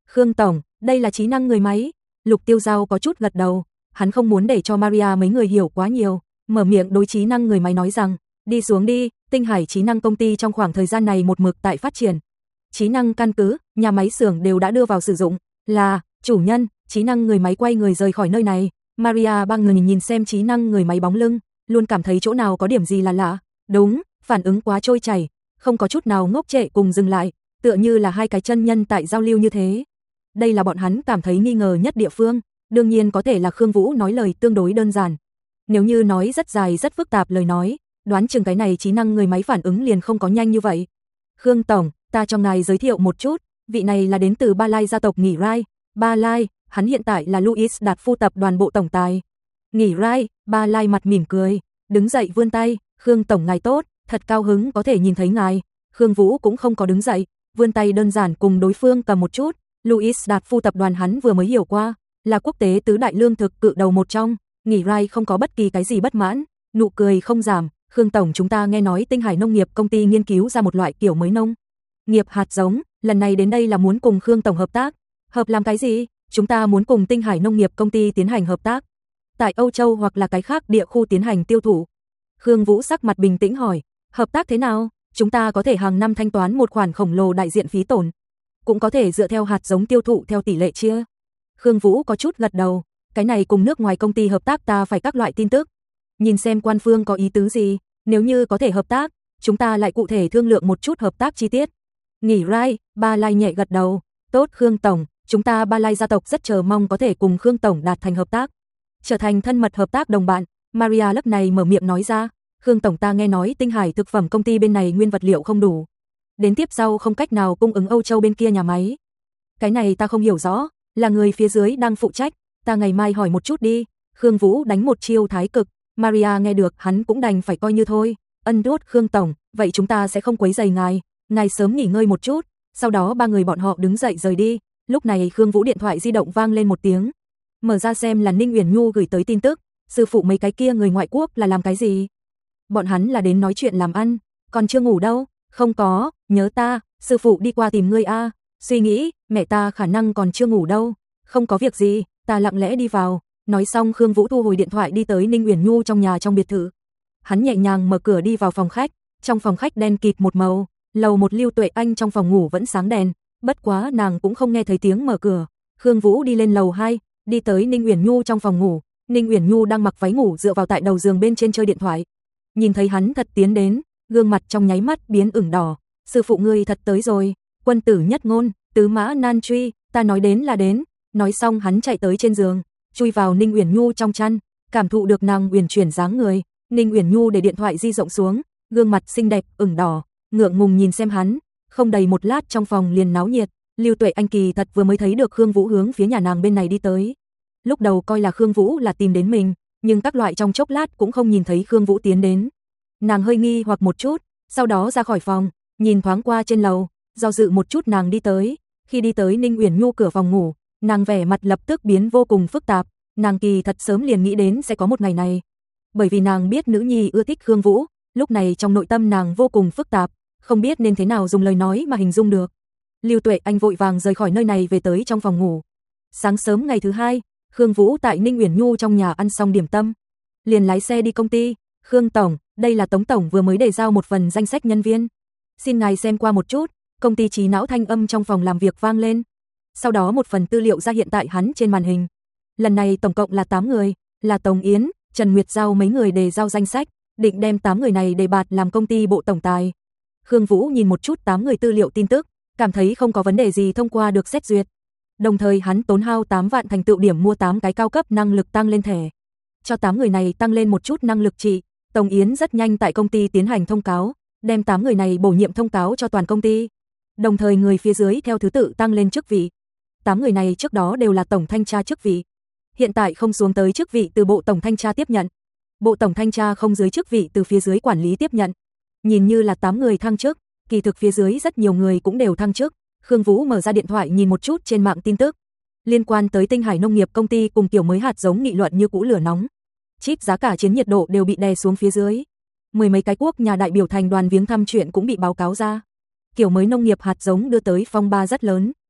Khương tổng, đây là trí năng người máy. Lục Tiêu Giao có chút gật đầu, hắn không muốn để cho Maria mấy người hiểu quá nhiều, mở miệng đối trí năng người máy nói rằng, đi xuống đi, Tinh Hải trí năng công ty trong khoảng thời gian này một mực tại phát triển. Trí năng căn cứ, nhà máy xưởng đều đã đưa vào sử dụng, là, chủ nhân, trí năng người máy quay người rời khỏi nơi này. Maria ba người nhìn xem trí năng người máy bóng lưng, luôn cảm thấy chỗ nào có điểm gì là lạ. Đúng, phản ứng quá trôi chảy, không có chút nào ngốc trệ cùng dừng lại, tựa như là hai cái chân nhân tại giao lưu như thế. Đây là bọn hắn cảm thấy nghi ngờ nhất địa phương, đương nhiên có thể là Khương Vũ nói lời tương đối đơn giản. Nếu như nói rất dài rất phức tạp lời nói, đoán chừng cái này trí năng người máy phản ứng liền không có nhanh như vậy. Khương tổng, ta cho ngài giới thiệu một chút, vị này là đến từ Ba Lai gia tộc Nghỉ Rai. Ba Lai, hắn hiện tại là Louis Đạt Phu tập đoàn bộ tổng tài. Nghỉ Rai, Ba Lai mặt mỉm cười, đứng dậy vươn tay, Khương tổng ngài tốt, thật cao hứng có thể nhìn thấy ngài. Khương Vũ cũng không có đứng dậy, vươn tay đơn giản cùng đối phương cầm một chút. Louis Đạt Phu tập đoàn hắn vừa mới hiểu qua, là quốc tế tứ đại lương thực cự đầu một trong. Nghỉ Rai không có bất kỳ cái gì bất mãn, nụ cười không giảm. Khương tổng, chúng ta nghe nói Tinh Hải nông nghiệp công ty nghiên cứu ra một loại kiểu mới nông nghiệp hạt giống, lần này đến đây là muốn cùng Khương tổng hợp tác. Hợp làm cái gì? Chúng ta muốn cùng Tinh Hải nông nghiệp công ty tiến hành hợp tác, tại Âu Châu hoặc là cái khác địa khu tiến hành tiêu thụ. Khương Vũ sắc mặt bình tĩnh hỏi, hợp tác thế nào? Chúng ta có thể hàng năm thanh toán một khoản khổng lồ đại diện phí tổn, cũng có thể dựa theo hạt giống tiêu thụ theo tỷ lệ chia. Khương Vũ có chút gật đầu, cái này cùng nước ngoài công ty hợp tác ta phải các loại tin tức, nhìn xem quan phương có ý tứ gì, nếu như có thể hợp tác, chúng ta lại cụ thể thương lượng một chút hợp tác chi tiết. Nghỉ Rai, Ba Lai nhẹ gật đầu, tốt Khương tổng, chúng ta Ba Lai gia tộc rất chờ mong có thể cùng Khương tổng đạt thành hợp tác, trở thành thân mật hợp tác đồng bạn. Maria lúc này mở miệng nói ra, Khương tổng, ta nghe nói Tinh Hải thực phẩm công ty bên này nguyên vật liệu không đủ, đến tiếp sau không cách nào cung ứng Âu Châu bên kia nhà máy. Cái này ta không hiểu rõ, là người phía dưới đang phụ trách, ta ngày mai hỏi một chút đi. Khương Vũ đánh một chiêu thái cực, Maria nghe được hắn cũng đành phải coi như thôi. Ân đốt Khương tổng, vậy chúng ta sẽ không quấy rầy ngài, ngài sớm nghỉ ngơi một chút. Sau đó ba người bọn họ đứng dậy rời đi. Lúc này Khương Vũ điện thoại di động vang lên một tiếng, mở ra xem là Ninh Uyển Nhu gửi tới tin tức. Sư phụ mấy cái kia người ngoại quốc là làm cái gì? Bọn hắn là đến nói chuyện làm ăn, còn chưa ngủ đâu. Không có, nhớ ta, sư phụ đi qua tìm ngươi a. Suy nghĩ, mẹ ta khả năng còn chưa ngủ đâu. Không có việc gì, ta lặng lẽ đi vào. Nói xong Khương Vũ thu hồi điện thoại đi tới Ninh Uyển Nhu trong nhà trong biệt thự. Hắn nhẹ nhàng mở cửa đi vào phòng khách, trong phòng khách đen kịt một màu, lầu một Lưu Tuệ Anh trong phòng ngủ vẫn sáng đèn, bất quá nàng cũng không nghe thấy tiếng mở cửa. Khương Vũ đi lên lầu hai, đi tới Ninh Uyển Nhu trong phòng ngủ. Ninh Uyển Nhu đang mặc váy ngủ dựa vào tại đầu giường bên trên chơi điện thoại. Nhìn thấy hắn thật tiến đến, gương mặt trong nháy mắt biến ửng đỏ. Sư phụ ngươi thật tới rồi, quân tử nhất ngôn, tứ mã nan truy, ta nói đến là đến. Nói xong hắn chạy tới trên giường, chui vào Ninh Uyển Nhu trong chăn, cảm thụ được nàng uyển chuyển dáng người. Ninh Uyển Nhu để điện thoại di rộng xuống, gương mặt xinh đẹp ửng đỏ, ngượng ngùng nhìn xem hắn. Không đầy một lát trong phòng liền náo nhiệt. Lưu Tuệ Anh kỳ thật vừa mới thấy được Khương Vũ hướng phía nhà nàng bên này đi tới. Lúc đầu coi là Khương Vũ là tìm đến mình, nhưng các loại trong chốc lát cũng không nhìn thấy Khương Vũ tiến đến. Nàng hơi nghi hoặc một chút, sau đó ra khỏi phòng, nhìn thoáng qua trên lầu, do dự một chút nàng đi tới. Khi đi tới Ninh Uyển Nhu cửa phòng ngủ, nàng vẻ mặt lập tức biến vô cùng phức tạp. Nàng kỳ thật sớm liền nghĩ đến sẽ có một ngày này, bởi vì nàng biết nữ nhi ưa thích Khương Vũ, lúc này trong nội tâm nàng vô cùng phức tạp, không biết nên thế nào dùng lời nói mà hình dung được. Lưu Tuệ Anh vội vàng rời khỏi nơi này về tới trong phòng ngủ. Sáng sớm ngày thứ hai, Khương Vũ tại Ninh Uyển Nhu trong nhà ăn xong điểm tâm, liền lái xe đi công ty. Khương tổng, đây là Tống tổng vừa mới đề giao một phần danh sách nhân viên, xin ngài xem qua một chút. Công ty trí não thanh âm trong phòng làm việc vang lên. Sau đó một phần tư liệu ra hiện tại hắn trên màn hình. Lần này tổng cộng là tám người, là Tống Yến, Trần Nguyệt Giao mấy người đề giao danh sách, định đem tám người này đề bạt làm công ty bộ tổng tài. Khương Vũ nhìn một chút tám người tư liệu tin tức, cảm thấy không có vấn đề gì thông qua được xét duyệt. Đồng thời hắn tốn hao tám vạn thành tựu điểm mua tám cái cao cấp năng lực tăng lên thẻ, cho tám người này tăng lên một chút năng lực trị. Tống Yến rất nhanh tại công ty tiến hành thông cáo, đem tám người này bổ nhiệm thông cáo cho toàn công ty. Đồng thời người phía dưới theo thứ tự tăng lên chức vị. tám người này trước đó đều là tổng thanh tra chức vị, hiện tại không xuống tới chức vị từ bộ tổng thanh tra tiếp nhận. Bộ tổng thanh tra không dưới chức vị từ phía dưới quản lý tiếp nhận. Nhìn như là tám người thăng chức, kỳ thực phía dưới rất nhiều người cũng đều thăng chức. Khương Vũ mở ra điện thoại nhìn một chút trên mạng tin tức liên quan tới Tinh Hải nông nghiệp công ty cùng kiểu mới hạt giống nghị luận như cũ lửa nóng. Chip giá cả chiến nhiệt độ đều bị đè xuống phía dưới. Mười mấy cái quốc nhà đại biểu thành đoàn viếng thăm chuyện cũng bị báo cáo ra. Kiểu mới nông nghiệp hạt giống đưa tới phong ba rất lớn.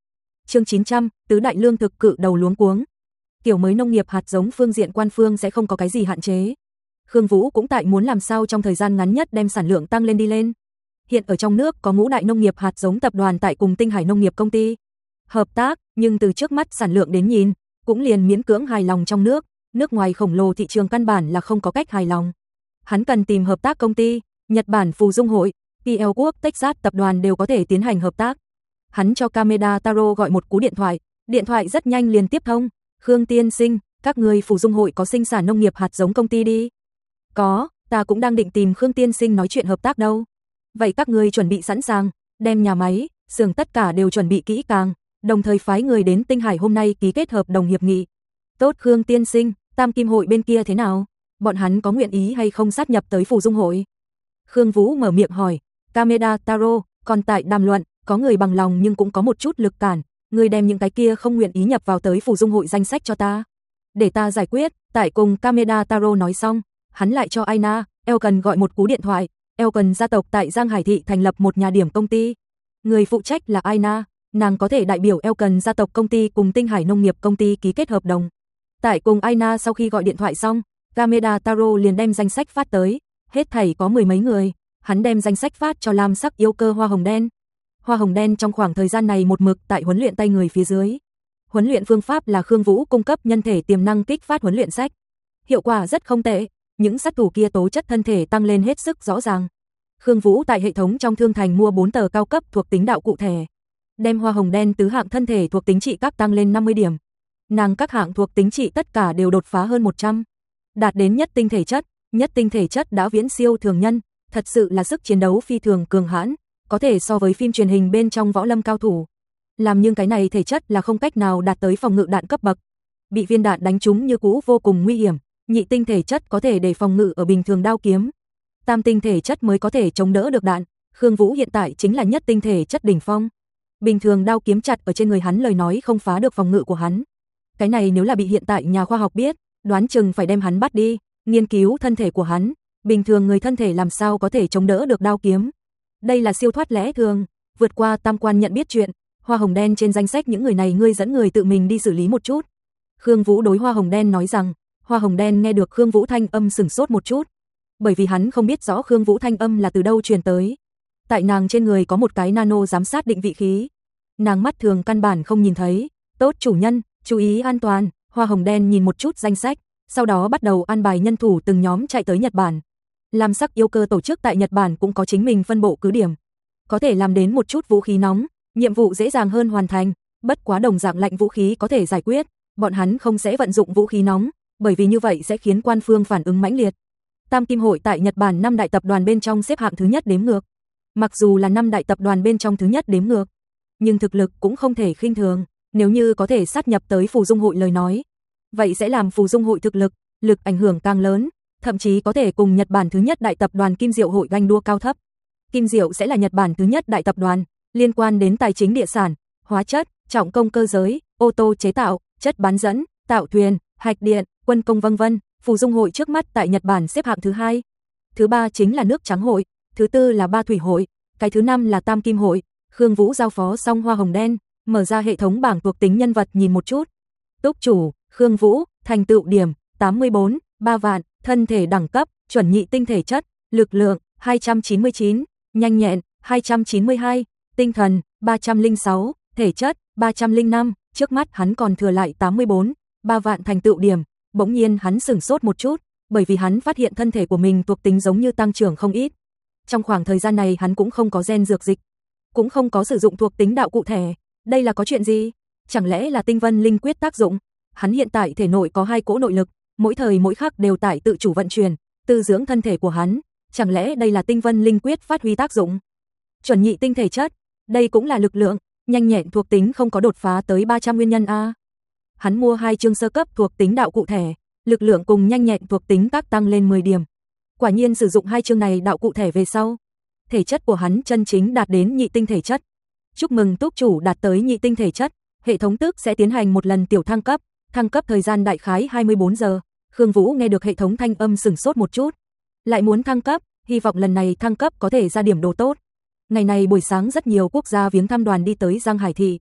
Chương chín trăm, tứ đại lương thực cự đầu luống cuống. Kiểu mới nông nghiệp hạt giống phương diện quan phương sẽ không có cái gì hạn chế. Khương Vũ cũng tại muốn làm sao trong thời gian ngắn nhất đem sản lượng tăng lên đi lên. Hiện ở trong nước có ngũ đại nông nghiệp hạt giống tập đoàn tại cùng Tinh Hải nông nghiệp công ty hợp tác, nhưng từ trước mắt sản lượng đến nhìn, cũng liền miễn cưỡng hài lòng trong nước, nước ngoài khổng lồ thị trường căn bản là không có cách hài lòng. Hắn cần tìm hợp tác công ty, Nhật Bản Phù Dung Hội, pê lờ Quốc, Texas tập đoàn đều có thể tiến hành hợp tác. Hắn cho Kameda Taro gọi một cú điện thoại, điện thoại rất nhanh liền tiếp thông. Khương tiên sinh, các người Phù Dung Hội có sinh sản nông nghiệp hạt giống công ty đi? Có, ta cũng đang định tìm Khương tiên sinh nói chuyện hợp tác đâu. Vậy các người chuẩn bị sẵn sàng, đem nhà máy, xưởng tất cả đều chuẩn bị kỹ càng, đồng thời phái người đến Tinh Hải hôm nay ký kết hợp đồng hiệp nghị. Tốt Khương tiên sinh, Tam Kim Hội bên kia thế nào? Bọn hắn có nguyện ý hay không sát nhập tới Phù Dung Hội? Khương Vũ mở miệng hỏi. Kameda Taro, còn tại đàm luận, có người bằng lòng nhưng cũng có một chút lực cản, người đem những cái kia không nguyện ý nhập vào tới Phù Dung Hội danh sách cho ta. Để ta giải quyết. Tại cùng Kameda Taro nói xong, hắn lại cho Aina, Elkan gọi một cú điện thoại. Elkan gia tộc tại Giang Hải thị thành lập một nhà điểm công ty. Người phụ trách là Aina, nàng có thể đại biểu Elkan gia tộc công ty cùng Tinh Hải nông nghiệp công ty ký kết hợp đồng. Tại cùng Aina sau khi gọi điện thoại xong, Kameda Taro liền đem danh sách phát tới, hết thảy có mười mấy người, hắn đem danh sách phát cho Lam Sắc yêu cơ Hoa Hồng Đen. Hoa Hồng Đen trong khoảng thời gian này một mực tại huấn luyện tay người phía dưới. Huấn luyện phương pháp là Khương Vũ cung cấp nhân thể tiềm năng kích phát huấn luyện sách. Hiệu quả rất không tệ, những sát thủ kia tố chất thân thể tăng lên hết sức rõ ràng. Khương Vũ tại hệ thống trong thương thành mua bốn tờ cao cấp thuộc tính đạo cụ thể, đem Hoa Hồng Đen tứ hạng thân thể thuộc tính trị các tăng lên năm mươi điểm. Nàng các hạng thuộc tính trị tất cả đều đột phá hơn một trăm, đạt đến nhất tinh thể chất, nhất tinh thể chất đã viễn siêu thường nhân, thật sự là sức chiến đấu phi thường cường hãn, có thể so với phim truyền hình bên trong võ lâm cao thủ. Làm nhưng cái này thể chất là không cách nào đạt tới phòng ngự đạn cấp bậc. Bị viên đạn đánh trúng như cũ vô cùng nguy hiểm, nhị tinh thể chất có thể để phòng ngự ở bình thường đao kiếm. Tam tinh thể chất mới có thể chống đỡ được đạn, Khương Vũ hiện tại chính là nhất tinh thể chất đỉnh phong. Bình thường đao kiếm chặt ở trên người hắn lời nói không phá được phòng ngự của hắn. Cái này nếu là bị hiện tại nhà khoa học biết, đoán chừng phải đem hắn bắt đi, nghiên cứu thân thể của hắn, bình thường người thân thể làm sao có thể chống đỡ được đao kiếm. Đây là siêu thoát lẽ thường, vượt qua tam quan nhận biết chuyện. Hoa Hồng Đen trên danh sách những người này ngươi dẫn người tự mình đi xử lý một chút. Khương Vũ đối Hoa Hồng Đen nói rằng. Hoa Hồng Đen nghe được Khương Vũ thanh âm sửng sốt một chút, bởi vì hắn không biết rõ Khương Vũ thanh âm là từ đâu truyền tới. Tại nàng trên người có một cái nano giám sát định vị khí, nàng mắt thường căn bản không nhìn thấy. Tốt chủ nhân, chú ý an toàn. Hoa Hồng Đen nhìn một chút danh sách, sau đó bắt đầu an bài nhân thủ từng nhóm chạy tới Nhật Bản. Lam Sắc yêu cơ tổ chức tại Nhật Bản cũng có chính mình phân bộ cứ điểm, có thể làm đến một chút vũ khí nóng, nhiệm vụ dễ dàng hơn hoàn thành, bất quá đồng dạng lạnh vũ khí có thể giải quyết, bọn hắn không sẽ vận dụng vũ khí nóng, bởi vì như vậy sẽ khiến quan phương phản ứng mãnh liệt. Tam Kim Hội tại Nhật Bản năm đại tập đoàn bên trong xếp hạng thứ nhất đếm ngược. Mặc dù là năm đại tập đoàn bên trong thứ nhất đếm ngược, nhưng thực lực cũng không thể khinh thường, nếu như có thể sát nhập tới Phù Dung Hội lời nói, vậy sẽ làm Phù Dung Hội thực lực, lực ảnh hưởng càng lớn, thậm chí có thể cùng Nhật Bản thứ nhất đại tập đoàn Kim Diệu Hội ganh đua cao thấp. Kim Diệu sẽ là Nhật Bản thứ nhất đại tập đoàn, liên quan đến tài chính địa sản, hóa chất, trọng công cơ giới, ô tô chế tạo, chất bán dẫn, tạo thuyền, hạch điện, quân công vân vân. Phù Dung Hội trước mắt tại Nhật Bản xếp hạng thứ hai, thứ ba chính là Nước Trắng Hội, thứ tư là Ba Thủy Hội, cái thứ năm là Tam Kim Hội. Khương Vũ giao phó xong Hoa Hồng Đen, mở ra hệ thống bảng thuộc tính nhân vật nhìn một chút. Túc chủ, Khương Vũ, thành tựu điểm tám mươi bốn, ba vạn, thân thể đẳng cấp, chuẩn nhị tinh thể chất, lực lượng hai trăm chín mươi chín, nhanh nhẹn hai trăm chín mươi hai, tinh thần ba trăm lẻ sáu, thể chất ba trăm lẻ năm, trước mắt hắn còn thừa lại tám mươi bốn, ba vạn thành tựu điểm. Bỗng nhiên hắn sửng sốt một chút, bởi vì hắn phát hiện thân thể của mình thuộc tính giống như tăng trưởng không ít. Trong khoảng thời gian này hắn cũng không có gen dược dịch, cũng không có sử dụng thuộc tính đạo cụ thể, đây là có chuyện gì? Chẳng lẽ là tinh vân linh quyết tác dụng? Hắn hiện tại thể nội có hai cỗ nội lực, mỗi thời mỗi khắc đều tại tự chủ vận chuyển, tư dưỡng thân thể của hắn, chẳng lẽ đây là tinh vân linh quyết phát huy tác dụng? Chuẩn nhị tinh thể chất, đây cũng là lực lượng, nhanh nhẹn thuộc tính không có đột phá tới ba trăm nguyên nhân a. Hắn mua hai chương sơ cấp thuộc tính đạo cụ thể, lực lượng cùng nhanh nhẹn thuộc tính các tăng lên mười điểm. Quả nhiên sử dụng hai chương này đạo cụ thể về sau, thể chất của hắn chân chính đạt đến nhị tinh thể chất. Chúc mừng túc chủ đạt tới nhị tinh thể chất, hệ thống tức sẽ tiến hành một lần tiểu thăng cấp, thăng cấp thời gian đại khái hai mươi bốn giờ. Khương Vũ nghe được hệ thống thanh âm sửng sốt một chút, lại muốn thăng cấp, hy vọng lần này thăng cấp có thể ra điểm đồ tốt. Ngày này buổi sáng rất nhiều quốc gia viếng thăm đoàn đi tới Giang Hải thị.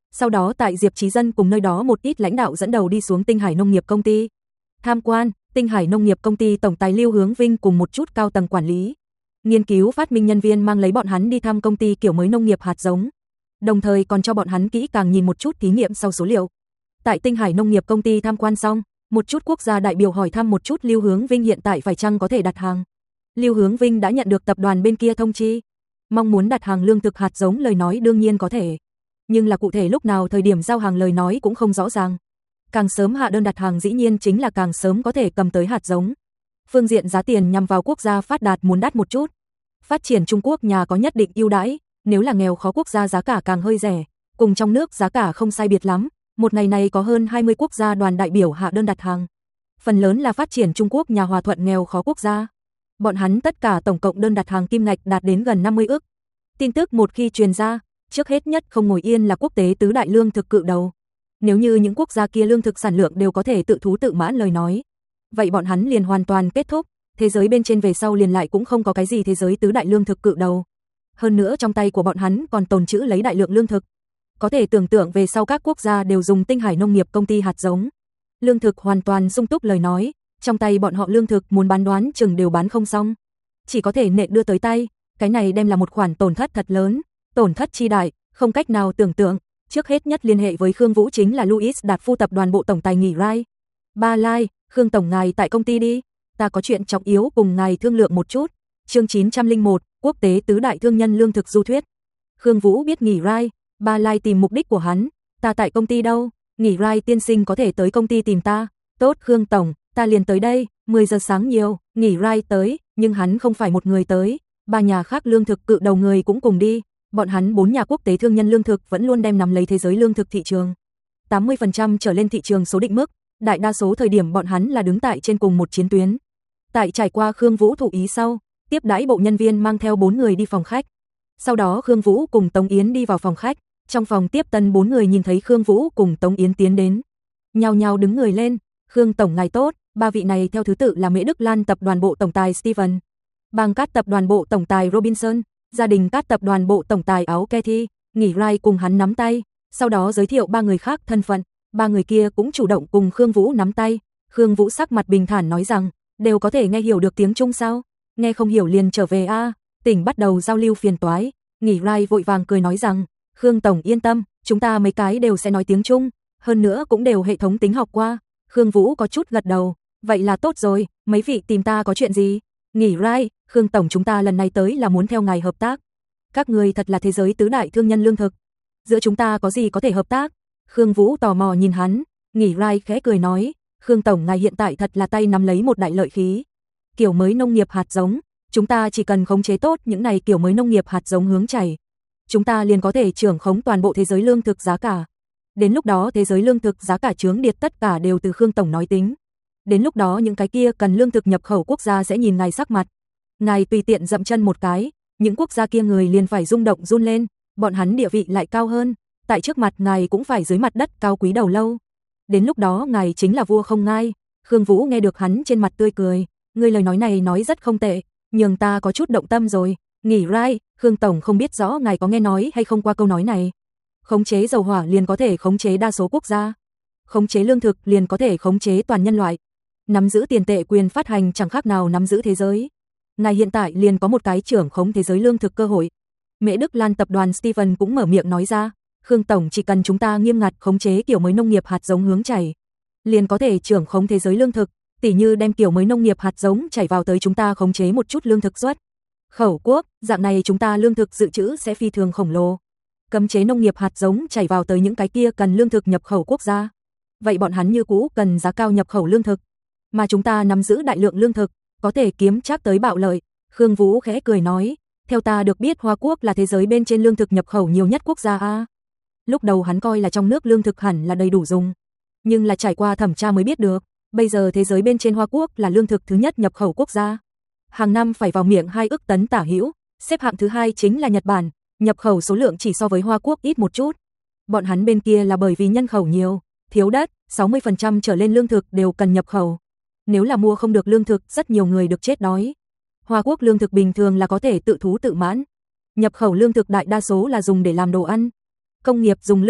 Sau đó tại Diệp Chí Dân cùng nơi đó một ít lãnh đạo dẫn đầu đi xuống Tinh Hải Nông nghiệp Công ty. Tham quan, Tinh Hải Nông nghiệp Công ty tổng tài Lưu Hướng Vinh cùng một chút cao tầng quản lý, nghiên cứu phát minh nhân viên mang lấy bọn hắn đi thăm công ty kiểu mới nông nghiệp hạt giống. Đồng thời còn cho bọn hắn kỹ càng nhìn một chút thí nghiệm sau số liệu. Tại Tinh Hải Nông nghiệp Công ty tham quan xong, một chút quốc gia đại biểu hỏi thăm một chút Lưu Hướng Vinh hiện tại phải chăng có thể đặt hàng. Lưu Hướng Vinh đã nhận được tập đoàn bên kia thông chi, mong muốn đặt hàng lương thực hạt giống lời nói đương nhiên có thể, nhưng là cụ thể lúc nào thời điểm giao hàng lời nói cũng không rõ ràng. Càng sớm hạ đơn đặt hàng dĩ nhiên chính là càng sớm có thể cầm tới hạt giống. Phương diện giá tiền nhằm vào quốc gia phát đạt muốn đắt một chút. Phát triển Trung Quốc nhà có nhất định ưu đãi, nếu là nghèo khó quốc gia giá cả càng hơi rẻ, cùng trong nước giá cả không sai biệt lắm. Một ngày này có hơn hai mươi quốc gia đoàn đại biểu hạ đơn đặt hàng. Phần lớn là phát triển Trung Quốc nhà hòa thuận nghèo khó quốc gia. Bọn hắn tất cả tổng cộng đơn đặt hàng kim ngạch đạt đến gần năm mươi ức. Tin tức một khi truyền ra, trước hết nhất không ngồi yên là quốc tế tứ đại lương thực cự đầu. Nếu như những quốc gia kia lương thực sản lượng đều có thể tự thú tự mãn lời nói, vậy bọn hắn liền hoàn toàn kết thúc, thế giới bên trên về sau liền lại cũng không có cái gì thế giới tứ đại lương thực cự đầu. Hơn nữa trong tay của bọn hắn còn tồn trữ lấy đại lượng lương thực. Có thể tưởng tượng về sau các quốc gia đều dùng Tinh Hải Nông nghiệp Công ty hạt giống. Lương thực hoàn toàn sung túc lời nói, trong tay bọn họ lương thực muốn bán đoán chừng đều bán không xong. Chỉ có thể nện đưa tới tay, cái này đem là một khoản tổn thất thật lớn, tổn thất chi đại, không cách nào tưởng tượng. Trước hết nhất liên hệ với Khương Vũ chính là Louis Đạt Phu tập đoàn bộ tổng tài nghỉ Rai. Ba Lai, Khương tổng ngài tại công ty đi, ta có chuyện trọng yếu cùng ngài thương lượng một chút. Chương chín trăm lẻ một, quốc tế tứ đại thương nhân lương thực du thuyết. Khương Vũ biết nghỉ Rai, Ba Lai tìm mục đích của hắn, ta tại công ty đâu, nghỉ Rai tiên sinh có thể tới công ty tìm ta. Tốt Khương tổng, ta liền tới đây. Mười giờ sáng nhiều, nghỉ Rai tới, nhưng hắn không phải một người tới, ba nhà khác lương thực cự đầu người cũng cùng đi. Bọn hắn bốn nhà quốc tế thương nhân lương thực vẫn luôn đem nắm lấy thế giới lương thực thị trường. tám mươi phần trăm trở lên thị trường số định mức, đại đa số thời điểm bọn hắn là đứng tại trên cùng một chiến tuyến. Tại trải qua Khương Vũ thụ ý sau, tiếp đãi bộ nhân viên mang theo bốn người đi phòng khách. Sau đó Khương Vũ cùng Tống Yến đi vào phòng khách, trong phòng tiếp tân bốn người nhìn thấy Khương Vũ cùng Tống Yến tiến đến, nhao nhao đứng người lên. Khương tổng ngài tốt, ba vị này theo thứ tự là Mễ Đức Lan tập đoàn bộ tổng tài Steven, Bang Cát tập đoàn bộ tổng tài Robinson, gia đình Cát tập đoàn bộ tổng tài áo Cathy. Nghỉ Rai cùng hắn nắm tay, sau đó giới thiệu ba người khác thân phận, ba người kia cũng chủ động cùng Khương Vũ nắm tay. Khương Vũ sắc mặt bình thản nói rằng, đều có thể nghe hiểu được tiếng Trung sao? Nghe không hiểu liền trở về a. À. Tỉnh bắt đầu giao lưu phiền toái. Nghỉ Rai vội vàng cười nói rằng, Khương tổng yên tâm, chúng ta mấy cái đều sẽ nói tiếng Trung, hơn nữa cũng đều hệ thống tính học qua. Khương Vũ có chút gật đầu, vậy là tốt rồi, mấy vị tìm ta có chuyện gì? Nghỉ Rai, Khương tổng chúng ta lần này tới là muốn theo ngài hợp tác. Các người thật là thế giới tứ đại thương nhân lương thực, giữa chúng ta có gì có thể hợp tác? Khương Vũ tò mò nhìn hắn. Nghỉ Rai khẽ cười nói, Khương tổng ngài hiện tại thật là tay nắm lấy một đại lợi khí. Kiểu mới nông nghiệp hạt giống, chúng ta chỉ cần khống chế tốt những này kiểu mới nông nghiệp hạt giống hướng chảy, chúng ta liền có thể trưởng khống toàn bộ thế giới lương thực giá cả. Đến lúc đó thế giới lương thực giá cả chướng điệt tất cả đều từ Khương tổng nói tính. Đến lúc đó những cái kia cần lương thực nhập khẩu quốc gia sẽ nhìn ngài sắc mặt. Ngài tùy tiện dậm chân một cái, những quốc gia kia người liền phải rung động run lên, bọn hắn địa vị lại cao hơn, tại trước mặt ngài cũng phải dưới mặt đất cao quý đầu lâu. Đến lúc đó ngài chính là vua không ngai. Khương Vũ nghe được hắn trên mặt tươi cười, ngươi lời nói này nói rất không tệ, nhưng ta có chút động tâm rồi. Nghỉ Rai, Khương tổng không biết rõ ngài có nghe nói hay không qua câu nói này. Khống chế dầu hỏa liền có thể khống chế đa số quốc gia, khống chế lương thực liền có thể khống chế toàn nhân loại. Nắm giữ tiền tệ quyền phát hành chẳng khác nào nắm giữ thế giới. Ngài hiện tại liền có một cái trưởng khống thế giới lương thực cơ hội. Mễ Đức Lan tập đoàn Steven cũng mở miệng nói ra, Khương tổng chỉ cần chúng ta nghiêm ngặt khống chế kiểu mới nông nghiệp hạt giống hướng chảy, liền có thể trưởng khống thế giới lương thực, tỉ như đem kiểu mới nông nghiệp hạt giống chảy vào tới chúng ta khống chế một chút lương thực xuất khẩu quốc, dạng này chúng ta lương thực dự trữ sẽ phi thường khổng lồ. Cấm chế nông nghiệp hạt giống chảy vào tới những cái kia cần lương thực nhập khẩu quốc gia, vậy bọn hắn như cũ cần giá cao nhập khẩu lương thực, mà chúng ta nắm giữ đại lượng lương thực, có thể kiếm chắc tới bạo lợi. Khương Vũ khẽ cười nói, theo ta được biết Hoa Quốc là thế giới bên trên lương thực nhập khẩu nhiều nhất quốc gia a. Lúc đầu hắn coi là trong nước lương thực hẳn là đầy đủ dùng, nhưng là trải qua thẩm tra mới biết được, bây giờ thế giới bên trên Hoa Quốc là lương thực thứ nhất nhập khẩu quốc gia. Hàng năm phải vào miệng hai ức tấn tả hữu, xếp hạng thứ hai chính là Nhật Bản, nhập khẩu số lượng chỉ so với Hoa Quốc ít một chút. Bọn hắn bên kia là bởi vì nhân khẩu nhiều, thiếu đất, sáu mươi phần trăm trở lên lương thực đều cần nhập khẩu. Nếu là mua không được lương thực, rất nhiều người được chết đói. Hoa Quốc lương thực bình thường là có thể tự thú tự mãn. Nhập khẩu lương thực đại đa số là dùng để làm đồ ăn. Công nghiệp dùng lương thực,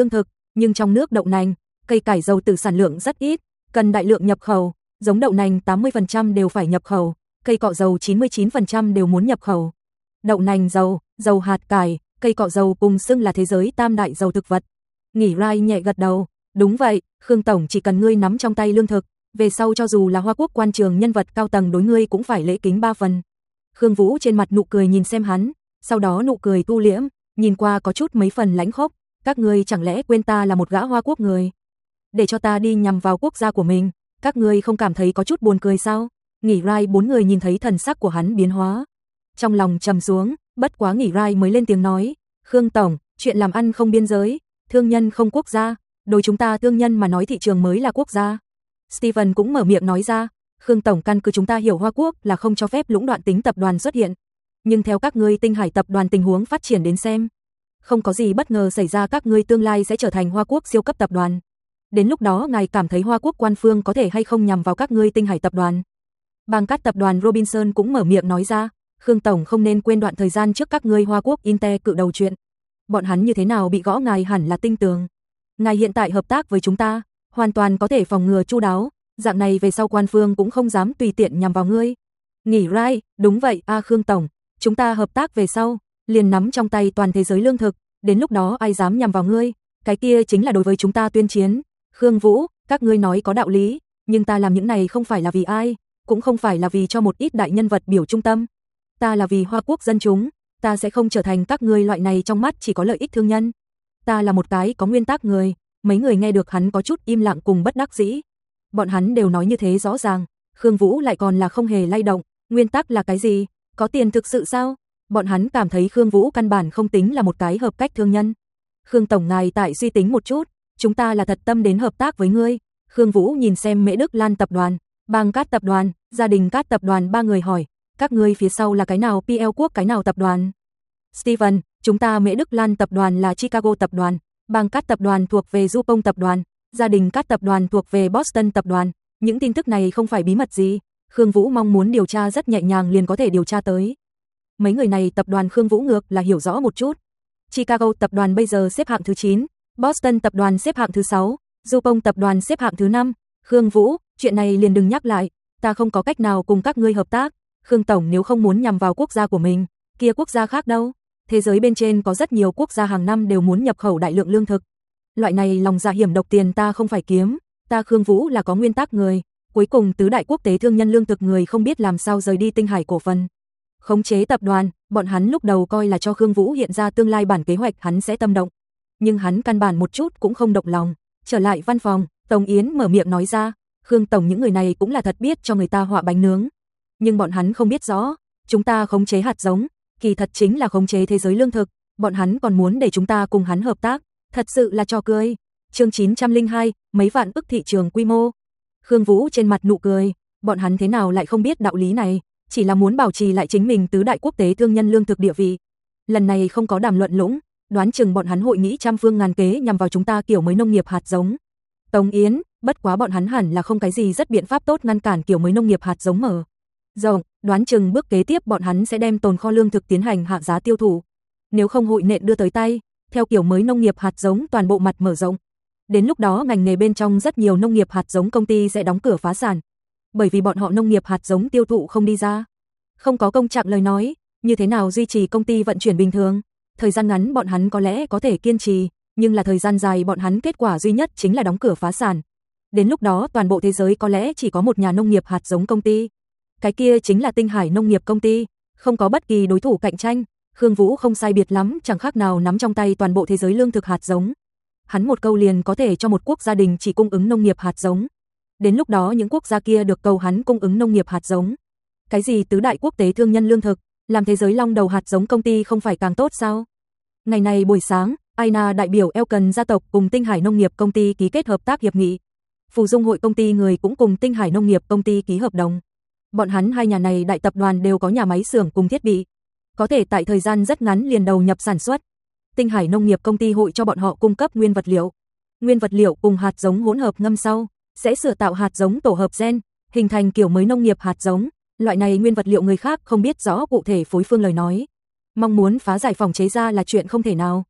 Nhưng trong nước đậu nành, cây cải dầu tử sản lượng rất ít, cần đại lượng nhập khẩu, giống đậu nành tám mươi phần trăm đều phải nhập khẩu, cây cọ dầu chín mươi chín phần trăm đều muốn nhập khẩu. Đậu nành dầu, dầu hạt cải, cây cọ dầu cùng xưng là thế giới tam đại dầu thực vật. Nghỉ Rai nhẹ gật đầu, đúng vậy, Khương Tổng chỉ cần ngươi nắm trong tay lương thực, về sau cho dù là Hoa Quốc quan trường nhân vật cao tầng đối ngươi cũng phải lễ kính ba phần. Khương Vũ trên mặt nụ cười nhìn xem hắn, sau đó nụ cười tu liễm, nhìn qua có chút mấy phần lãnh khốc, các ngươi chẳng lẽ quên ta là một gã Hoa Quốc người? Để cho ta đi nhằm vào quốc gia của mình, các ngươi không cảm thấy có chút buồn cười sao? Nghỉ Rai bốn người nhìn thấy thần sắc của hắn biến hóa, trong lòng trầm xuống, bất quá Nghỉ Rai mới lên tiếng nói, Khương Tổng, chuyện làm ăn không biên giới, thương nhân không quốc gia, đối chúng ta thương nhân mà nói thị trường mới là quốc gia. Steven cũng mở miệng nói ra, Khương Tổng, căn cứ chúng ta hiểu Hoa Quốc là không cho phép lũng đoạn tính tập đoàn xuất hiện. Nhưng theo các ngươi Tinh Hải tập đoàn tình huống phát triển đến xem, không có gì bất ngờ xảy ra, các ngươi tương lai sẽ trở thành Hoa Quốc siêu cấp tập đoàn. Đến lúc đó ngài cảm thấy Hoa Quốc quan phương có thể hay không nhằm vào các ngươi Tinh Hải tập đoàn? Bang Cát tập đoàn Robinson cũng mở miệng nói ra, Khương Tổng không nên quên đoạn thời gian trước các ngươi Hoa Quốc Inter cự đầu chuyện. Bọn hắn như thế nào bị gõ ngài hẳn là tinh tường. Ngài hiện tại hợp tác với chúng ta, hoàn toàn có thể phòng ngừa chu đáo, dạng này về sau quan phương cũng không dám tùy tiện nhằm vào ngươi. Nghỉ Rai, đúng vậy a Khương Tổng, chúng ta hợp tác về sau, liền nắm trong tay toàn thế giới lương thực, đến lúc đó ai dám nhằm vào ngươi, cái kia chính là đối với chúng ta tuyên chiến. Khương Vũ, các ngươi nói có đạo lý, nhưng ta làm những này không phải là vì ai, cũng không phải là vì cho một ít đại nhân vật biểu trung tâm. Ta là vì Hoa Quốc dân chúng, ta sẽ không trở thành các ngươi loại này trong mắt chỉ có lợi ích thương nhân. Ta là một cái có nguyên tắc người. Mấy người nghe được hắn có chút im lặng cùng bất đắc dĩ. Bọn hắn đều nói như thế rõ ràng, Khương Vũ lại còn là không hề lay động, nguyên tắc là cái gì? Có tiền thực sự sao? Bọn hắn cảm thấy Khương Vũ căn bản không tính là một cái hợp cách thương nhân. Khương Tổng, ngài tại suy tính một chút, chúng ta là thật tâm đến hợp tác với ngươi. Khương Vũ nhìn xem Mễ Đức Lan tập đoàn, Bang Cát tập đoàn, Gia đình Cát tập đoàn, ba người hỏi, các ngươi phía sau là cái nào pê lờ Quốc cái nào tập đoàn? Steven, chúng ta Mễ Đức Lan tập đoàn là Chicago tập đoàn, Bang Cát tập đoàn thuộc về Dupont tập đoàn, Gia đình Cát tập đoàn thuộc về Boston tập đoàn. Những tin tức này không phải bí mật gì, Khương Vũ mong muốn điều tra rất nhẹ nhàng liền có thể điều tra tới. Mấy người này tập đoàn Khương Vũ ngược là hiểu rõ một chút. Chicago tập đoàn bây giờ xếp hạng thứ chín, Boston tập đoàn xếp hạng thứ sáu, Dupont tập đoàn xếp hạng thứ năm. Khương Vũ, chuyện này liền đừng nhắc lại, ta không có cách nào cùng các ngươi hợp tác. Khương Tổng, nếu không muốn nhằm vào quốc gia của mình, kia quốc gia khác đâu? Thế giới bên trên có rất nhiều quốc gia hàng năm đều muốn nhập khẩu đại lượng lương thực. Loại này lòng dạ hiểm độc tiền ta không phải kiếm, ta Khương Vũ là có nguyên tắc người. Cuối cùng tứ đại quốc tế thương nhân lương thực người không biết làm sao rời đi Tinh Hải cổ phần. Khống chế tập đoàn, bọn hắn lúc đầu coi là cho Khương Vũ hiện ra tương lai bản kế hoạch hắn sẽ tâm động. Nhưng hắn căn bản một chút cũng không động lòng. Trở lại văn phòng, Tống Yến mở miệng nói ra, Khương Tổng, những người này cũng là thật biết cho người ta họa bánh nướng. Nhưng bọn hắn không biết rõ, chúng ta khống chế hạt giống, kỳ thật chính là khống chế thế giới lương thực, bọn hắn còn muốn để chúng ta cùng hắn hợp tác, thật sự là trò cười. Chương chín trăm lẻ hai, mấy vạn ức thị trường quy mô. Khương Vũ trên mặt nụ cười, bọn hắn thế nào lại không biết đạo lý này, chỉ là muốn bảo trì lại chính mình tứ đại quốc tế thương nhân lương thực địa vị. Lần này không có đàm luận lũng, đoán chừng bọn hắn hội nghĩ trăm phương ngàn kế nhằm vào chúng ta kiểu mới nông nghiệp hạt giống. Tống Yến, bất quá bọn hắn hẳn là không cái gì rất biện pháp tốt ngăn cản kiểu mới nông nghiệp hạt giống mở rộng, đoán chừng bước kế tiếp bọn hắn sẽ đem tồn kho lương thực tiến hành hạ giá tiêu thụ. Nếu không hội nện đưa tới tay, theo kiểu mới nông nghiệp hạt giống toàn bộ mặt mở rộng. Đến lúc đó ngành nghề bên trong rất nhiều nông nghiệp hạt giống công ty sẽ đóng cửa phá sản, bởi vì bọn họ nông nghiệp hạt giống tiêu thụ không đi ra. Không có công trạng lời nói, như thế nào duy trì công ty vận chuyển bình thường? Thời gian ngắn bọn hắn có lẽ có thể kiên trì, nhưng là thời gian dài bọn hắn kết quả duy nhất chính là đóng cửa phá sản. Đến lúc đó toàn bộ thế giới có lẽ chỉ có một nhà nông nghiệp hạt giống công ty. Cái kia chính là Tinh Hải nông nghiệp công ty, không có bất kỳ đối thủ cạnh tranh. Khương Vũ không sai biệt lắm, chẳng khác nào nắm trong tay toàn bộ thế giới lương thực hạt giống. Hắn một câu liền có thể cho một quốc gia đình chỉ cung ứng nông nghiệp hạt giống. Đến lúc đó những quốc gia kia được cầu hắn cung ứng nông nghiệp hạt giống. Cái gì tứ đại quốc tế thương nhân lương thực, làm thế giới long đầu hạt giống công ty không phải càng tốt sao? Ngày này buổi sáng, Aina đại biểu Elkan gia tộc cùng Tinh Hải nông nghiệp công ty ký kết hợp tác hiệp nghị. Phù Dung hội công ty người cũng cùng Tinh Hải nông nghiệp công ty ký hợp đồng. Bọn hắn hai nhà này đại tập đoàn đều có nhà máy xưởng cùng thiết bị, có thể tại thời gian rất ngắn liền đầu nhập sản xuất. Tinh Hải nông nghiệp công ty hội cho bọn họ cung cấp nguyên vật liệu. Nguyên vật liệu cùng hạt giống hỗn hợp ngâm sau, sẽ sửa tạo hạt giống tổ hợp gen, hình thành kiểu mới nông nghiệp hạt giống. Loại này nguyên vật liệu người khác không biết rõ cụ thể phối phương lời nói, mong muốn phá giải phòng chế ra là chuyện không thể nào.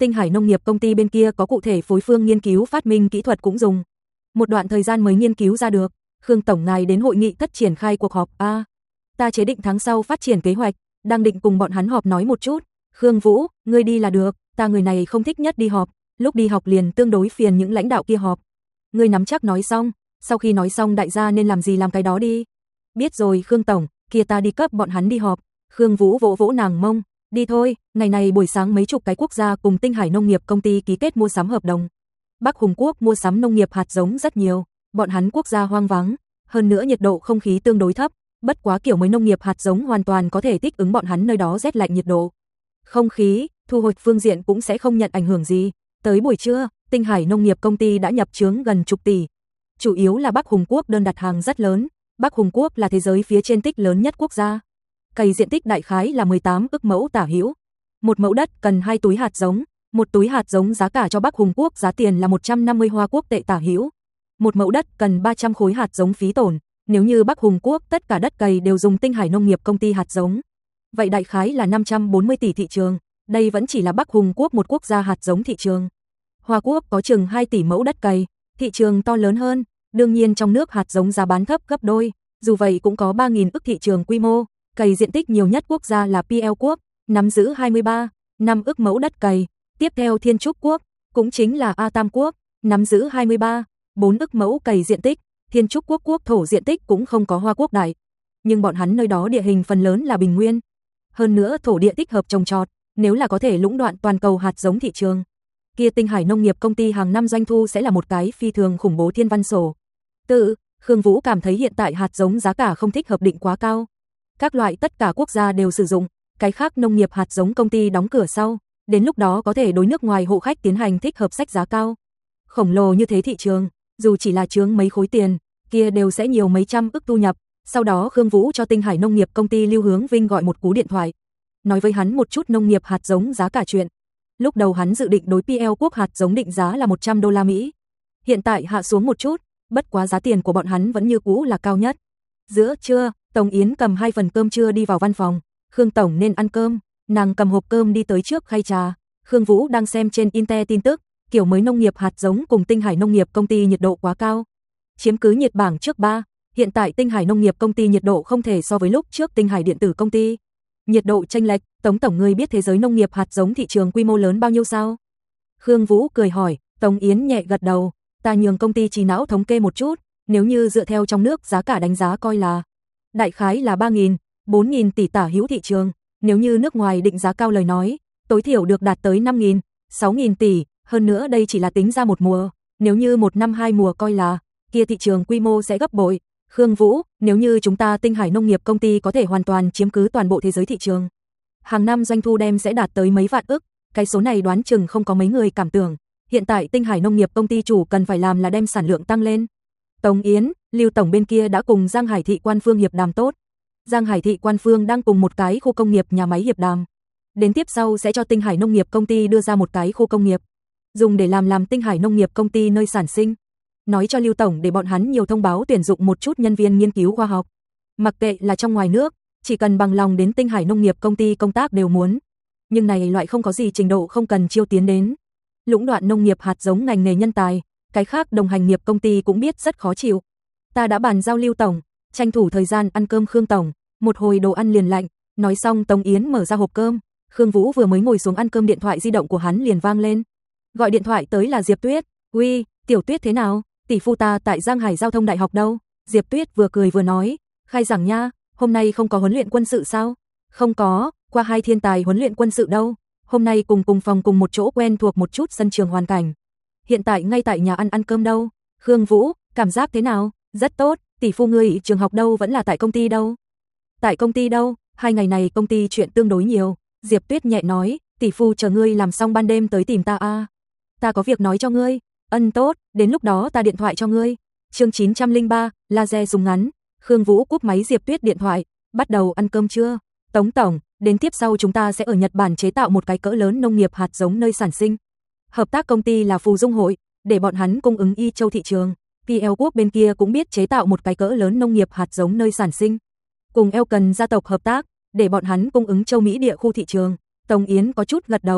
Tinh Hải Nông nghiệp công ty bên kia có cụ thể phối phương nghiên cứu phát minh kỹ thuật cũng dùng một đoạn thời gian mới nghiên cứu ra được. Khương tổng ngài đến hội nghị thất triển khai cuộc họp a? À, ta chế định tháng sau phát triển kế hoạch, đang định cùng bọn hắn họp nói một chút. Khương Vũ, ngươi đi là được, ta người này không thích nhất đi họp, lúc đi họp liền tương đối phiền những lãnh đạo kia họp. Ngươi nắm chắc nói xong, sau khi nói xong đại gia nên làm gì làm cái đó đi. Biết rồi Khương tổng, kia ta đi cấp bọn hắn đi họp. Khương Vũ vỗ vỗ nàng mông, đi thôi, ngày này buổi sáng mấy chục cái quốc gia cùng Tinh Hải Nông nghiệp công ty ký kết mua sắm hợp đồng. Bắc Hùng Quốc mua sắm nông nghiệp hạt giống rất nhiều, bọn hắn quốc gia hoang vắng, hơn nữa nhiệt độ không khí tương đối thấp, bất quá kiểu mới nông nghiệp hạt giống hoàn toàn có thể thích ứng bọn hắn nơi đó rét lạnh nhiệt độ. Không khí, thu hoạch phương diện cũng sẽ không nhận ảnh hưởng gì. Tới buổi trưa, Tinh Hải Nông nghiệp công ty đã nhập chướng gần chục tỷ. Chủ yếu là Bắc Hùng Quốc đơn đặt hàng rất lớn, Bắc Hùng Quốc là thế giới phía trên tích lớn nhất quốc gia. Cày diện tích đại khái là mười tám ức mẫu tả hữu. Một mẫu đất cần hai túi hạt giống, một túi hạt giống giá cả cho Bắc Hùng Quốc giá tiền là một trăm năm mươi Hoa Quốc tệ tả hữu. Một mẫu đất cần ba trăm khối hạt giống phí tổn, nếu như Bắc Hùng Quốc tất cả đất cày đều dùng Tinh Hải Nông nghiệp công ty hạt giống, vậy đại khái là năm trăm bốn mươi tỷ thị trường, đây vẫn chỉ là Bắc Hùng Quốc một quốc gia hạt giống thị trường. Hoa Quốc có chừng hai tỷ mẫu đất cày, thị trường to lớn hơn, đương nhiên trong nước hạt giống giá bán thấp gấp đôi, dù vậy cũng có ba nghìn ức thị trường quy mô, cày diện tích nhiều nhất quốc gia là pê lờ Quốc, nắm giữ hai mươi ba, năm ức mẫu đất cày, tiếp theo Thiên Trúc Quốc, cũng chính là A Tam Quốc, nắm giữ hai mươi ba, bốn ức mẫu cày diện tích, Thiên Trúc Quốc quốc thổ diện tích cũng không có Hoa Quốc đại, nhưng bọn hắn nơi đó địa hình phần lớn là bình nguyên, hơn nữa thổ địa thích hợp trồng trọt, nếu là có thể lũng đoạn toàn cầu hạt giống thị trường, kia Tinh Hải Nông nghiệp công ty hàng năm doanh thu sẽ là một cái phi thường khủng bố thiên văn sổ. Tự, Khương Vũ cảm thấy hiện tại hạt giống giá cả không thích hợp định quá cao. Các loại tất cả quốc gia đều sử dụng, cái khác nông nghiệp hạt giống công ty đóng cửa sau, đến lúc đó có thể đối nước ngoài hộ khách tiến hành thích hợp sách giá cao. Khổng lồ như thế thị trường, dù chỉ là chướng mấy khối tiền, kia đều sẽ nhiều mấy trăm ức thu nhập. Sau đó Khương Vũ cho Tinh Hải Nông nghiệp công ty Lưu Hướng Vinh gọi một cú điện thoại, nói với hắn một chút nông nghiệp hạt giống giá cả chuyện. Lúc đầu hắn dự định đối pê lờ Quốc hạt giống định giá là một trăm đô la Mỹ. Hiện tại hạ xuống một chút, bất quá giá tiền của bọn hắn vẫn như cũ là cao nhất. Giữa trưa, Tống Yến cầm hai phần cơm trưa đi vào văn phòng, Khương tổng nên ăn cơm, nàng cầm hộp cơm đi tới trước khay trà. Khương Vũ đang xem trên Inter tin tức, kiểu mới nông nghiệp hạt giống cùng Tinh Hải Nông nghiệp công ty nhiệt độ quá cao, chiếm cứ nhiệt bảng trước ba. Hiện tại Tinh Hải Nông nghiệp công ty nhiệt độ không thể so với lúc trước Tinh Hải điện tử công ty. Nhiệt độ chênh lệch, Tống tổng ngươi biết thế giới nông nghiệp hạt giống thị trường quy mô lớn bao nhiêu sao? Khương Vũ cười hỏi, Tống Yến nhẹ gật đầu, ta nhường công ty trí não thống kê một chút, nếu như dựa theo trong nước giá cả đánh giá coi là đại khái là ba nghìn, bốn nghìn tỷ tả hữu thị trường, nếu như nước ngoài định giá cao lời nói, tối thiểu được đạt tới năm nghìn, sáu nghìn tỷ, hơn nữa đây chỉ là tính ra một mùa, nếu như một năm hai mùa coi là, kia thị trường quy mô sẽ gấp bội. Khương Vũ, nếu như chúng ta Tinh Hải Nông nghiệp công ty có thể hoàn toàn chiếm cứ toàn bộ thế giới thị trường, hàng năm doanh thu đem sẽ đạt tới mấy vạn ức, cái số này đoán chừng không có mấy người cảm tưởng. Hiện tại Tinh Hải Nông nghiệp công ty chủ cần phải làm là đem sản lượng tăng lên. Tống Yến, Lưu tổng bên kia đã cùng Giang Hải thị quan phương hiệp đàm tốt. Giang Hải thị quan phương đang cùng một cái khu công nghiệp nhà máy hiệp đàm. Đến tiếp sau sẽ cho Tinh Hải Nông nghiệp công ty đưa ra một cái khu công nghiệp, dùng để làm làm Tinh Hải Nông nghiệp công ty nơi sản sinh. Nói cho Lưu tổng để bọn hắn nhiều thông báo tuyển dụng một chút nhân viên nghiên cứu khoa học. Mặc kệ là trong ngoài nước, chỉ cần bằng lòng đến Tinh Hải Nông nghiệp công ty công tác đều muốn. Nhưng này loại không có gì trình độ không cần chiêu tiến đến. Lũng đoạn nông nghiệp hạt giống ngành nghề nhân tài, cái khác đồng hành nghiệp công ty cũng biết rất khó chịu. Ta đã bàn giao Lưu tổng, tranh thủ thời gian ăn cơm Khương tổng, một hồi đồ ăn liền lạnh. Nói xong Tống Yến mở ra hộp cơm, Khương Vũ vừa mới ngồi xuống ăn cơm điện thoại di động của hắn liền vang lên. Gọi điện thoại tới là Diệp Tuyết. Uy, Tiểu Tuyết thế nào? Tỷ phu ta tại Giang Hải Giao thông Đại học đâu? Diệp Tuyết vừa cười vừa nói, khai giảng nha, hôm nay không có huấn luyện quân sự sao? Không có, qua hai thiên tài huấn luyện quân sự đâu. Hôm nay cùng cùng phòng cùng một chỗ quen thuộc một chút sân trường hoàn cảnh. Hiện tại ngay tại nhà ăn ăn cơm đâu. Khương Vũ, cảm giác thế nào? Rất tốt, tỷ phu ngươi trường học đâu vẫn là tại công ty đâu? Tại công ty đâu? Hai ngày này công ty chuyện tương đối nhiều. Diệp Tuyết nhẹ nói, tỷ phu chờ ngươi làm xong ban đêm tới tìm ta a. À. Ta có việc nói cho ngươi. Ân tốt, đến lúc đó ta điện thoại cho ngươi. Chương chín trăm lẻ ba, laser súng ngắn. Khương Vũ cúp máy Diệp Tuyết điện thoại, bắt đầu ăn cơm trưa. Tống tổng, đến tiếp sau chúng ta sẽ ở Nhật Bản chế tạo một cái cỡ lớn nông nghiệp hạt giống nơi sản sinh. Hợp tác công ty là Phù Dung Hội, để bọn hắn cung ứng Y Châu thị trường. pê lờ Quốc bên kia cũng biết chế tạo một cái cỡ lớn nông nghiệp hạt giống nơi sản sinh. Cùng Elkan gia tộc hợp tác, để bọn hắn cung ứng châu Mỹ địa khu thị trường. Tống Yến có chút gật đầu,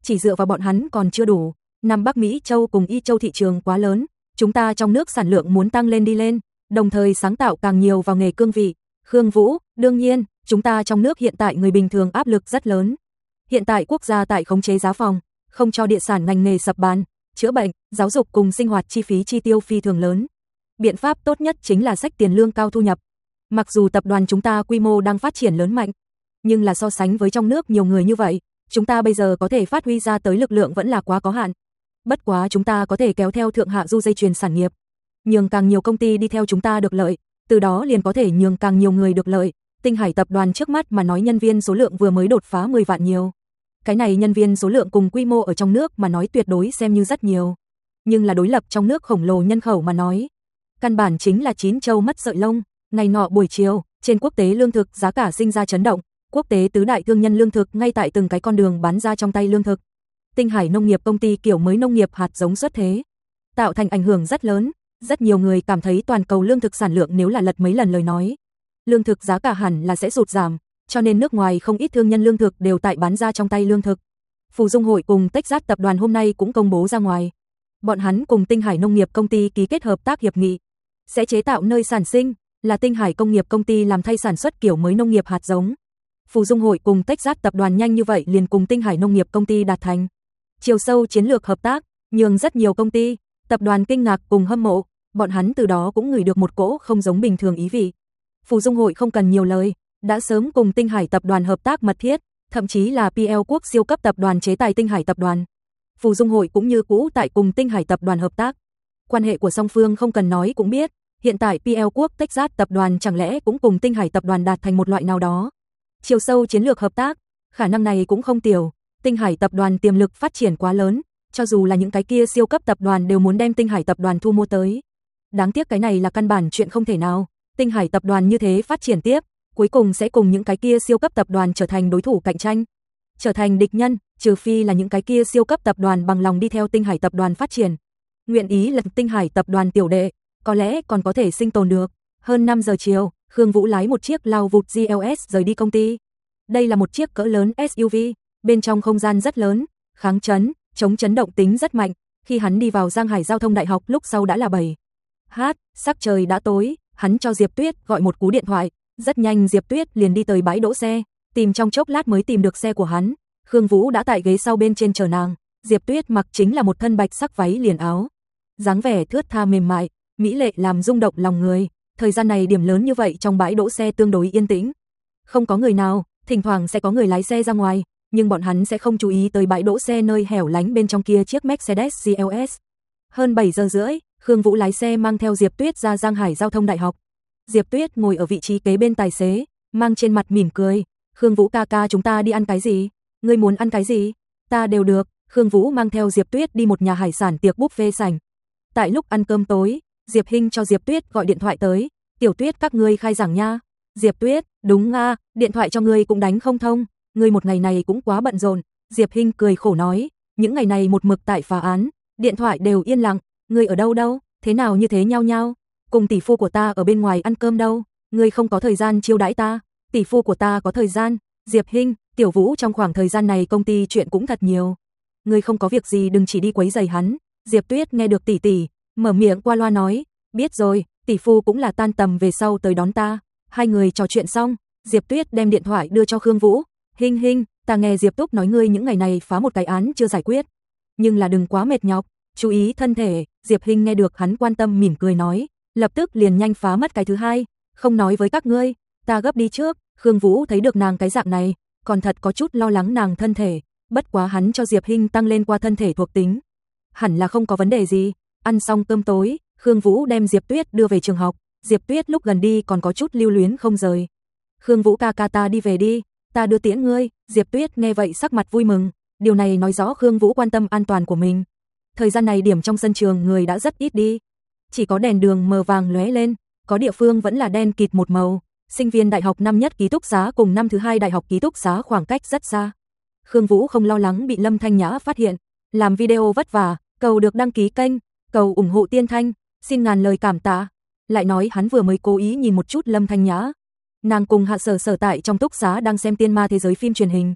chỉ dựa vào bọn hắn còn chưa đủ. Nam Bắc Mỹ châu cùng Y châu thị trường quá lớn, chúng ta trong nước sản lượng muốn tăng lên đi lên, đồng thời sáng tạo càng nhiều vào nghề cương vị. Khương Vũ, đương nhiên, chúng ta trong nước hiện tại người bình thường áp lực rất lớn. Hiện tại quốc gia tại khống chế giá phòng, không cho địa sản ngành nghề sập bàn, chữa bệnh, giáo dục cùng sinh hoạt chi phí chi tiêu phi thường lớn. Biện pháp tốt nhất chính là xách tiền lương cao thu nhập. Mặc dù tập đoàn chúng ta quy mô đang phát triển lớn mạnh, nhưng là so sánh với trong nước nhiều người như vậy, chúng ta bây giờ có thể phát huy ra tới lực lượng vẫn là quá có hạn. Bất quá chúng ta có thể kéo theo thượng hạ du dây chuyền sản nghiệp, nhường càng nhiều công ty đi theo chúng ta được lợi, từ đó liền có thể nhường càng nhiều người được lợi. Tinh Hải tập đoàn trước mắt mà nói nhân viên số lượng vừa mới đột phá mười vạn nhiều. Cái này nhân viên số lượng cùng quy mô ở trong nước mà nói tuyệt đối xem như rất nhiều. Nhưng là đối lập trong nước khổng lồ nhân khẩu mà nói, căn bản chính là chín châu mất sợi lông. Ngày nọ buổi chiều, trên quốc tế lương thực giá cả sinh ra chấn động, quốc tế tứ đại thương nhân lương thực ngay tại từng cái con đường bán ra trong tay lương thực. Tinh Hải nông nghiệp công ty kiểu mới nông nghiệp hạt giống xuất thế, tạo thành ảnh hưởng rất lớn, rất nhiều người cảm thấy toàn cầu lương thực sản lượng nếu là lật mấy lần lời nói, lương thực giá cả hẳn là sẽ sụt giảm, cho nên nước ngoài không ít thương nhân lương thực đều tại bán ra trong tay lương thực. Phù Dung Hội cùng Texas tập đoàn hôm nay cũng công bố ra ngoài, bọn hắn cùng Tinh Hải nông nghiệp công ty ký kết hợp tác hiệp nghị, sẽ chế tạo nơi sản sinh, là Tinh Hải công nghiệp công ty làm thay sản xuất kiểu mới nông nghiệp hạt giống. Phù Dung Hội cùng Texas tập đoàn nhanh như vậy liền cùng Tinh Hải nông nghiệp công ty đạt thành chiều sâu chiến lược hợp tác, nhường rất nhiều công ty, tập đoàn kinh ngạc cùng hâm mộ, bọn hắn từ đó cũng ngửi được một cỗ không giống bình thường ý vị. Phù Dung Hội không cần nhiều lời, đã sớm cùng Tinh Hải tập đoàn hợp tác mật thiết, thậm chí là pê lờ quốc siêu cấp tập đoàn chế tài Tinh Hải tập đoàn. Phù Dung Hội cũng như cũ tại cùng Tinh Hải tập đoàn hợp tác. Quan hệ của song phương không cần nói cũng biết, hiện tại pê lờ quốc Texas tập đoàn chẳng lẽ cũng cùng Tinh Hải tập đoàn đạt thành một loại nào đó chiều sâu chiến lược hợp tác, khả năng này cũng không tiểu. Tinh Hải tập đoàn tiềm lực phát triển quá lớn, cho dù là những cái kia siêu cấp tập đoàn đều muốn đem Tinh Hải tập đoàn thu mua tới. Đáng tiếc cái này là căn bản chuyện không thể nào. Tinh Hải tập đoàn như thế phát triển tiếp, cuối cùng sẽ cùng những cái kia siêu cấp tập đoàn trở thành đối thủ cạnh tranh, trở thành địch nhân, trừ phi là những cái kia siêu cấp tập đoàn bằng lòng đi theo Tinh Hải tập đoàn phát triển, nguyện ý lật Tinh Hải tập đoàn tiểu đệ, có lẽ còn có thể sinh tồn được. Hơn năm giờ chiều, Khương Vũ lái một chiếc lao vụt giê lờ ét rời đi công ty. Đây là một chiếc cỡ lớn ét u vê, bên trong không gian rất lớn, kháng chấn, chống chấn động tính rất mạnh. Khi hắn đi vào Giang Hải Giao thông Đại học lúc sau đã là bảy h, sắc trời đã tối, hắn cho Diệp Tuyết gọi một cú điện thoại, rất nhanh Diệp Tuyết liền đi tới bãi đỗ xe, tìm trong chốc lát mới tìm được xe của hắn. Khương Vũ đã tại ghế sau bên trên chờ nàng, Diệp Tuyết mặc chính là một thân bạch sắc váy liền áo, dáng vẻ thướt tha mềm mại, mỹ lệ làm rung động lòng người. Thời gian này điểm lớn như vậy trong bãi đỗ xe tương đối yên tĩnh, không có người nào, thỉnh thoảng sẽ có người lái xe ra ngoài, nhưng bọn hắn sẽ không chú ý tới bãi đỗ xe nơi hẻo lánh bên trong kia chiếc Mercedes giê lờ ét. Hơn bảy giờ rưỡi, Khương Vũ lái xe mang theo Diệp Tuyết ra Giang Hải Giao thông Đại học. Diệp Tuyết ngồi ở vị trí kế bên tài xế, mang trên mặt mỉm cười. Khương Vũ ca ca, chúng ta đi ăn cái gì? Ngươi muốn ăn cái gì? Ta đều được. Khương Vũ mang theo Diệp Tuyết đi một nhà hải sản tiệc buffet sảnh. Tại lúc ăn cơm tối, Diệp Hinh cho Diệp Tuyết gọi điện thoại tới. Tiểu Tuyết, các ngươi khai giảng nha. Diệp Tuyết, đúng nga, điện thoại cho ngươi cũng đánh không thông. Ngươi một ngày này cũng quá bận rộn. Diệp Hinh cười khổ nói, những ngày này một mực tại phá án, điện thoại đều yên lặng. Ngươi ở đâu đâu? Thế nào như thế nhau nhau? Cùng tỷ phu của ta ở bên ngoài ăn cơm đâu? Ngươi không có thời gian chiêu đãi ta? Tỷ phu của ta có thời gian. Diệp Hinh, Tiểu Vũ trong khoảng thời gian này công ty chuyện cũng thật nhiều. Ngươi không có việc gì đừng chỉ đi quấy rầy hắn. Diệp Tuyết nghe được tỷ tỷ, mở miệng qua loa nói, biết rồi, tỷ phu cũng là tan tầm về sau tới đón ta. Hai người trò chuyện xong, Diệp Tuyết đem điện thoại đưa cho Khương Vũ. Hinh Hinh, ta nghe Diệp Túc nói ngươi những ngày này phá một cái án chưa giải quyết, nhưng là đừng quá mệt nhọc, chú ý thân thể. Diệp Hinh nghe được hắn quan tâm mỉm cười nói, lập tức liền nhanh phá mất cái thứ hai, không nói với các ngươi, ta gấp đi trước. Khương Vũ thấy được nàng cái dạng này, còn thật có chút lo lắng nàng thân thể, bất quá hắn cho Diệp Hinh tăng lên qua thân thể thuộc tính, hẳn là không có vấn đề gì. Ăn xong cơm tối, Khương Vũ đem Diệp Tuyết đưa về trường học. Diệp Tuyết lúc gần đi còn có chút lưu luyến không rời. Khương Vũ ca ca, ta đi về đi, ta đưa tiễn ngươi. Diệp Tuyết nghe vậy sắc mặt vui mừng, điều này nói rõ Khương Vũ quan tâm an toàn của mình. Thời gian này điểm trong sân trường người đã rất ít đi, chỉ có đèn đường mờ vàng lóe lên, có địa phương vẫn là đen kịt một màu. Sinh viên đại học năm nhất ký túc xá cùng năm thứ hai đại học ký túc xá khoảng cách rất xa. Khương Vũ không lo lắng bị Lâm Thanh Nhã phát hiện, làm video vất vả, cầu được đăng ký kênh, cầu ủng hộ Tiên Thanh, xin ngàn lời cảm tạ. Lại nói hắn vừa mới cố ý nhìn một chút Lâm Thanh Nhã, nàng cùng Hạ Sở Sở tại trong túc xá đang xem Tiên Ma thế giới phim truyền hình.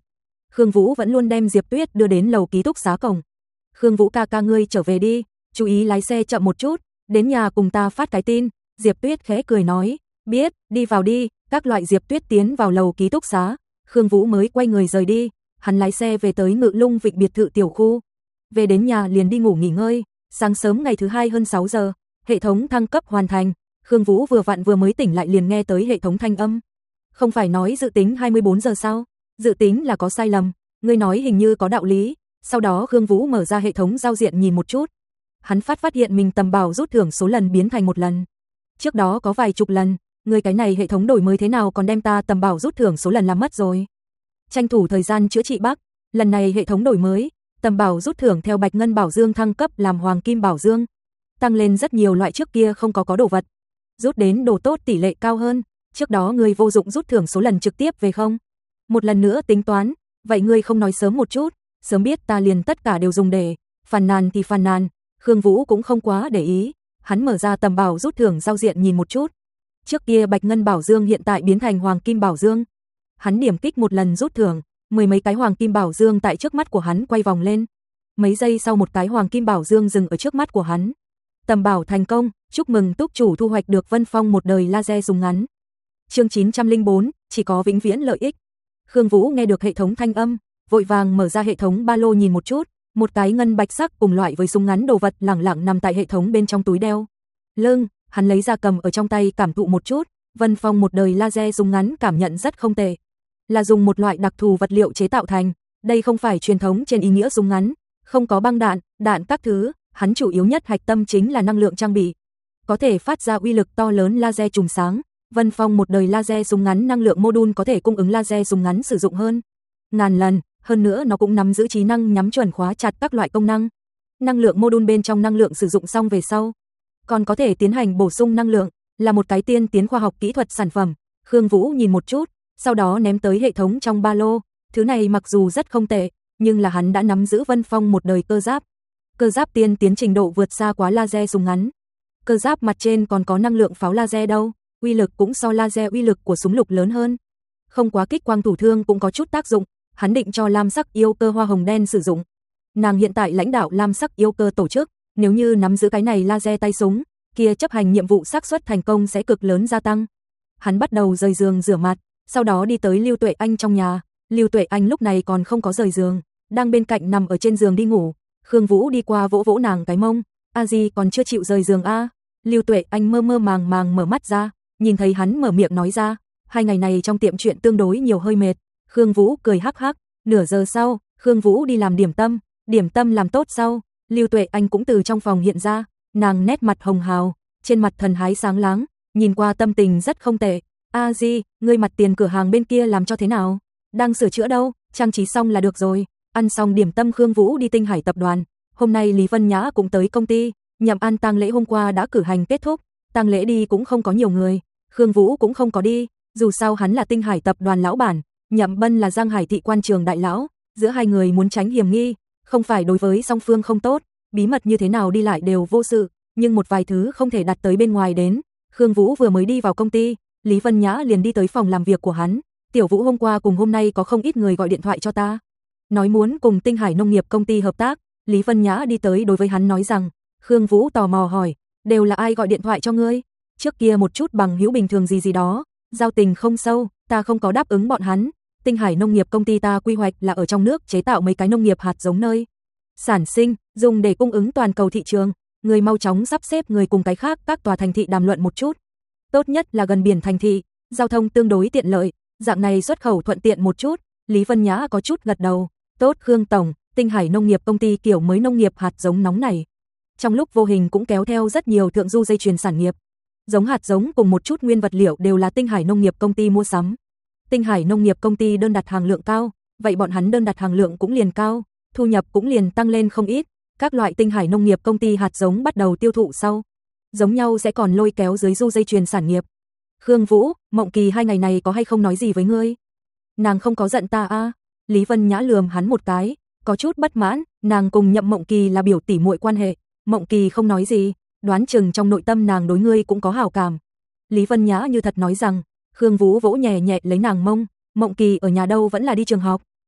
Khương Vũ vẫn luôn đem Diệp Tuyết đưa đến lầu ký túc xá cổng. Khương Vũ ca ca ngươi trở về đi, chú ý lái xe chậm một chút, đến nhà cùng ta phát cái tin. Diệp Tuyết khẽ cười nói, biết, đi vào đi. Các loại Diệp Tuyết tiến vào lầu ký túc xá, Khương Vũ mới quay người rời đi. Hắn lái xe về tới Ngự Lung Vịnh biệt thự tiểu khu. Về đến nhà liền đi ngủ nghỉ ngơi. Sáng sớm ngày thứ hai hơn sáu giờ, hệ thống thăng cấp hoàn thành. Khương Vũ vừa vặn vừa mới tỉnh lại liền nghe tới hệ thống thanh âm. Không phải nói dự tính hai mươi bốn giờ sao? Dự tính là có sai lầm, ngươi nói hình như có đạo lý. Sau đó Khương Vũ mở ra hệ thống giao diện nhìn một chút. Hắn phát phát hiện mình tầm bảo rút thưởng số lần biến thành một lần. Trước đó có vài chục lần, người cái này hệ thống đổi mới thế nào còn đem ta tầm bảo rút thưởng số lần làm mất rồi. Tranh thủ thời gian chữa trị bug, lần này hệ thống đổi mới, tầm bảo rút thưởng theo Bạch Ngân Bảo Dương thăng cấp làm Hoàng Kim Bảo Dương, tăng lên rất nhiều loại trước kia không có có đồ vật. Rút đến đồ tốt tỷ lệ cao hơn, trước đó người vô dụng rút thưởng số lần trực tiếp về không. Một lần nữa tính toán, vậy ngươi không nói sớm một chút, sớm biết ta liền tất cả đều dùng để phàn nàn thì phàn nàn. Khương Vũ cũng không quá để ý, hắn mở ra tầm bảo rút thưởng giao diện nhìn một chút. Trước kia Bạch Ngân Bảo Dương hiện tại biến thành Hoàng Kim Bảo Dương. Hắn điểm kích một lần rút thưởng, mười mấy cái Hoàng Kim Bảo Dương tại trước mắt của hắn quay vòng lên. Mấy giây sau một cái Hoàng Kim Bảo Dương dừng ở trước mắt của hắn. Tầm bảo thành công, chúc mừng túc chủ thu hoạch được Vân Phong một đời laser súng ngắn. Chương chín trăm lẻ bốn, chỉ có vĩnh viễn lợi ích. Khương Vũ nghe được hệ thống thanh âm, vội vàng mở ra hệ thống ba lô nhìn một chút, một cái ngân bạch sắc cùng loại với súng ngắn đồ vật lẳng lặng nằm tại hệ thống bên trong túi đeo. Lưng, hắn lấy ra cầm ở trong tay cảm thụ một chút, Vân Phong một đời laser súng ngắn cảm nhận rất không tệ. Là dùng một loại đặc thù vật liệu chế tạo thành, đây không phải truyền thống trên ý nghĩa súng ngắn, không có băng đạn, đạn các thứ, hắn chủ yếu nhất hạch tâm chính là năng lượng trang bị. Có thể phát ra uy lực to lớn laser trùng sáng. Vân Phong một đời laser súng ngắn năng lượng module có thể cung ứng laser súng ngắn sử dụng hơn ngàn lần, hơn nữa nó cũng nắm giữ trí năng nhắm chuẩn khóa chặt các loại công năng. Năng lượng module bên trong năng lượng sử dụng xong về sau, còn có thể tiến hành bổ sung năng lượng, là một cái tiên tiến khoa học kỹ thuật sản phẩm. Khương Vũ nhìn một chút, sau đó ném tới hệ thống trong ba lô, thứ này mặc dù rất không tệ, nhưng là hắn đã nắm giữ Vân Phong một đời cơ giáp. Cơ giáp tiên tiến trình độ vượt xa quá laser súng ngắn. Cơ giáp mặt trên còn có năng lượng pháo laser đâu, uy lực cũng so laser uy lực của súng lục lớn hơn. Không quá kích quang thủ thương cũng có chút tác dụng, hắn định cho Lam Sắc Yêu Cơ Hoa Hồng Đen sử dụng. Nàng hiện tại lãnh đạo Lam Sắc Yêu Cơ tổ chức, nếu như nắm giữ cái này laser tay súng, kia chấp hành nhiệm vụ xác suất thành công sẽ cực lớn gia tăng. Hắn bắt đầu rời giường rửa mặt, sau đó đi tới Lưu Tuệ Anh trong nhà. Lưu Tuệ Anh lúc này còn không có rời giường, đang bên cạnh nằm ở trên giường đi ngủ. Khương Vũ đi qua vỗ vỗ nàng cái mông, "A Di còn chưa chịu rời giường a?" Lưu Tuệ Anh mơ mơ màng màng mở mắt ra, nhìn thấy hắn mở miệng nói ra, "Hai ngày này trong tiệm chuyện tương đối nhiều hơi mệt." Khương Vũ cười hắc hắc. Nửa giờ sau, Khương Vũ đi làm điểm tâm, điểm tâm làm tốt sau, Lưu Tuệ Anh cũng từ trong phòng hiện ra, nàng nét mặt hồng hào, trên mặt thần thái sáng láng, nhìn qua tâm tình rất không tệ. "A Di, ngươi mặt tiền cửa hàng bên kia làm cho thế nào? Đang sửa chữa đâu, trang trí xong là được rồi." Ăn xong điểm tâm Khương Vũ đi Tinh Hải tập đoàn, hôm nay Lý Vân Nhã cũng tới công ty, nhậm an tang lễ hôm qua đã cử hành kết thúc, tang lễ đi cũng không có nhiều người, Khương Vũ cũng không có đi, dù sao hắn là Tinh Hải tập đoàn lão bản, Nhậm Bân là Giang Hải thị quan trường đại lão, giữa hai người muốn tránh hiểm nghi, không phải đối với song phương không tốt, bí mật như thế nào đi lại đều vô sự, nhưng một vài thứ không thể đặt tới bên ngoài đến. Khương Vũ vừa mới đi vào công ty, Lý Vân Nhã liền đi tới phòng làm việc của hắn, "Tiểu Vũ hôm qua cùng hôm nay có không ít người gọi điện thoại cho ta, nói muốn cùng Tinh Hải nông nghiệp công ty hợp tác." Lý Vân Nhã đi tới đối với hắn nói rằng. Khương Vũ tò mò hỏi, "Đều là ai gọi điện thoại cho ngươi?" "Trước kia một chút bằng hữu bình thường gì gì đó, giao tình không sâu, ta không có đáp ứng bọn hắn. Tinh Hải nông nghiệp công ty ta quy hoạch là ở trong nước chế tạo mấy cái nông nghiệp hạt giống nơi sản sinh, dùng để cung ứng toàn cầu thị trường, người mau chóng sắp xếp người cùng cái khác các tòa thành thị đàm luận một chút. Tốt nhất là gần biển thành thị, giao thông tương đối tiện lợi, dạng này xuất khẩu thuận tiện một chút." Lý Vân Nhã có chút gật đầu, "Tốt Khương tổng, Tinh Hải nông nghiệp công ty kiểu mới nông nghiệp hạt giống nóng này, trong lúc vô hình cũng kéo theo rất nhiều thượng du dây chuyền sản nghiệp. Giống hạt giống cùng một chút nguyên vật liệu đều là Tinh Hải nông nghiệp công ty mua sắm. Tinh Hải nông nghiệp công ty đơn đặt hàng lượng cao, vậy bọn hắn đơn đặt hàng lượng cũng liền cao, thu nhập cũng liền tăng lên không ít. Các loại Tinh Hải nông nghiệp công ty hạt giống bắt đầu tiêu thụ sau, giống nhau sẽ còn lôi kéo dưới du dây chuyền sản nghiệp." "Khương Vũ, Mộng Kỳ hai ngày này có hay không nói gì với ngươi?" "Nàng không có giận ta a." À? Lý Vân Nhã lườm hắn một cái, có chút bất mãn, nàng cùng Nhậm Mộng Kỳ là biểu tỷ muội quan hệ, Mộng Kỳ không nói gì, đoán chừng trong nội tâm nàng đối ngươi cũng có hảo cảm. Lý Vân Nhã như thật nói rằng. Khương Vũ vỗ nhẹ nhẹ lấy nàng mông, "Mộng Kỳ ở nhà đâu vẫn là đi trường học?"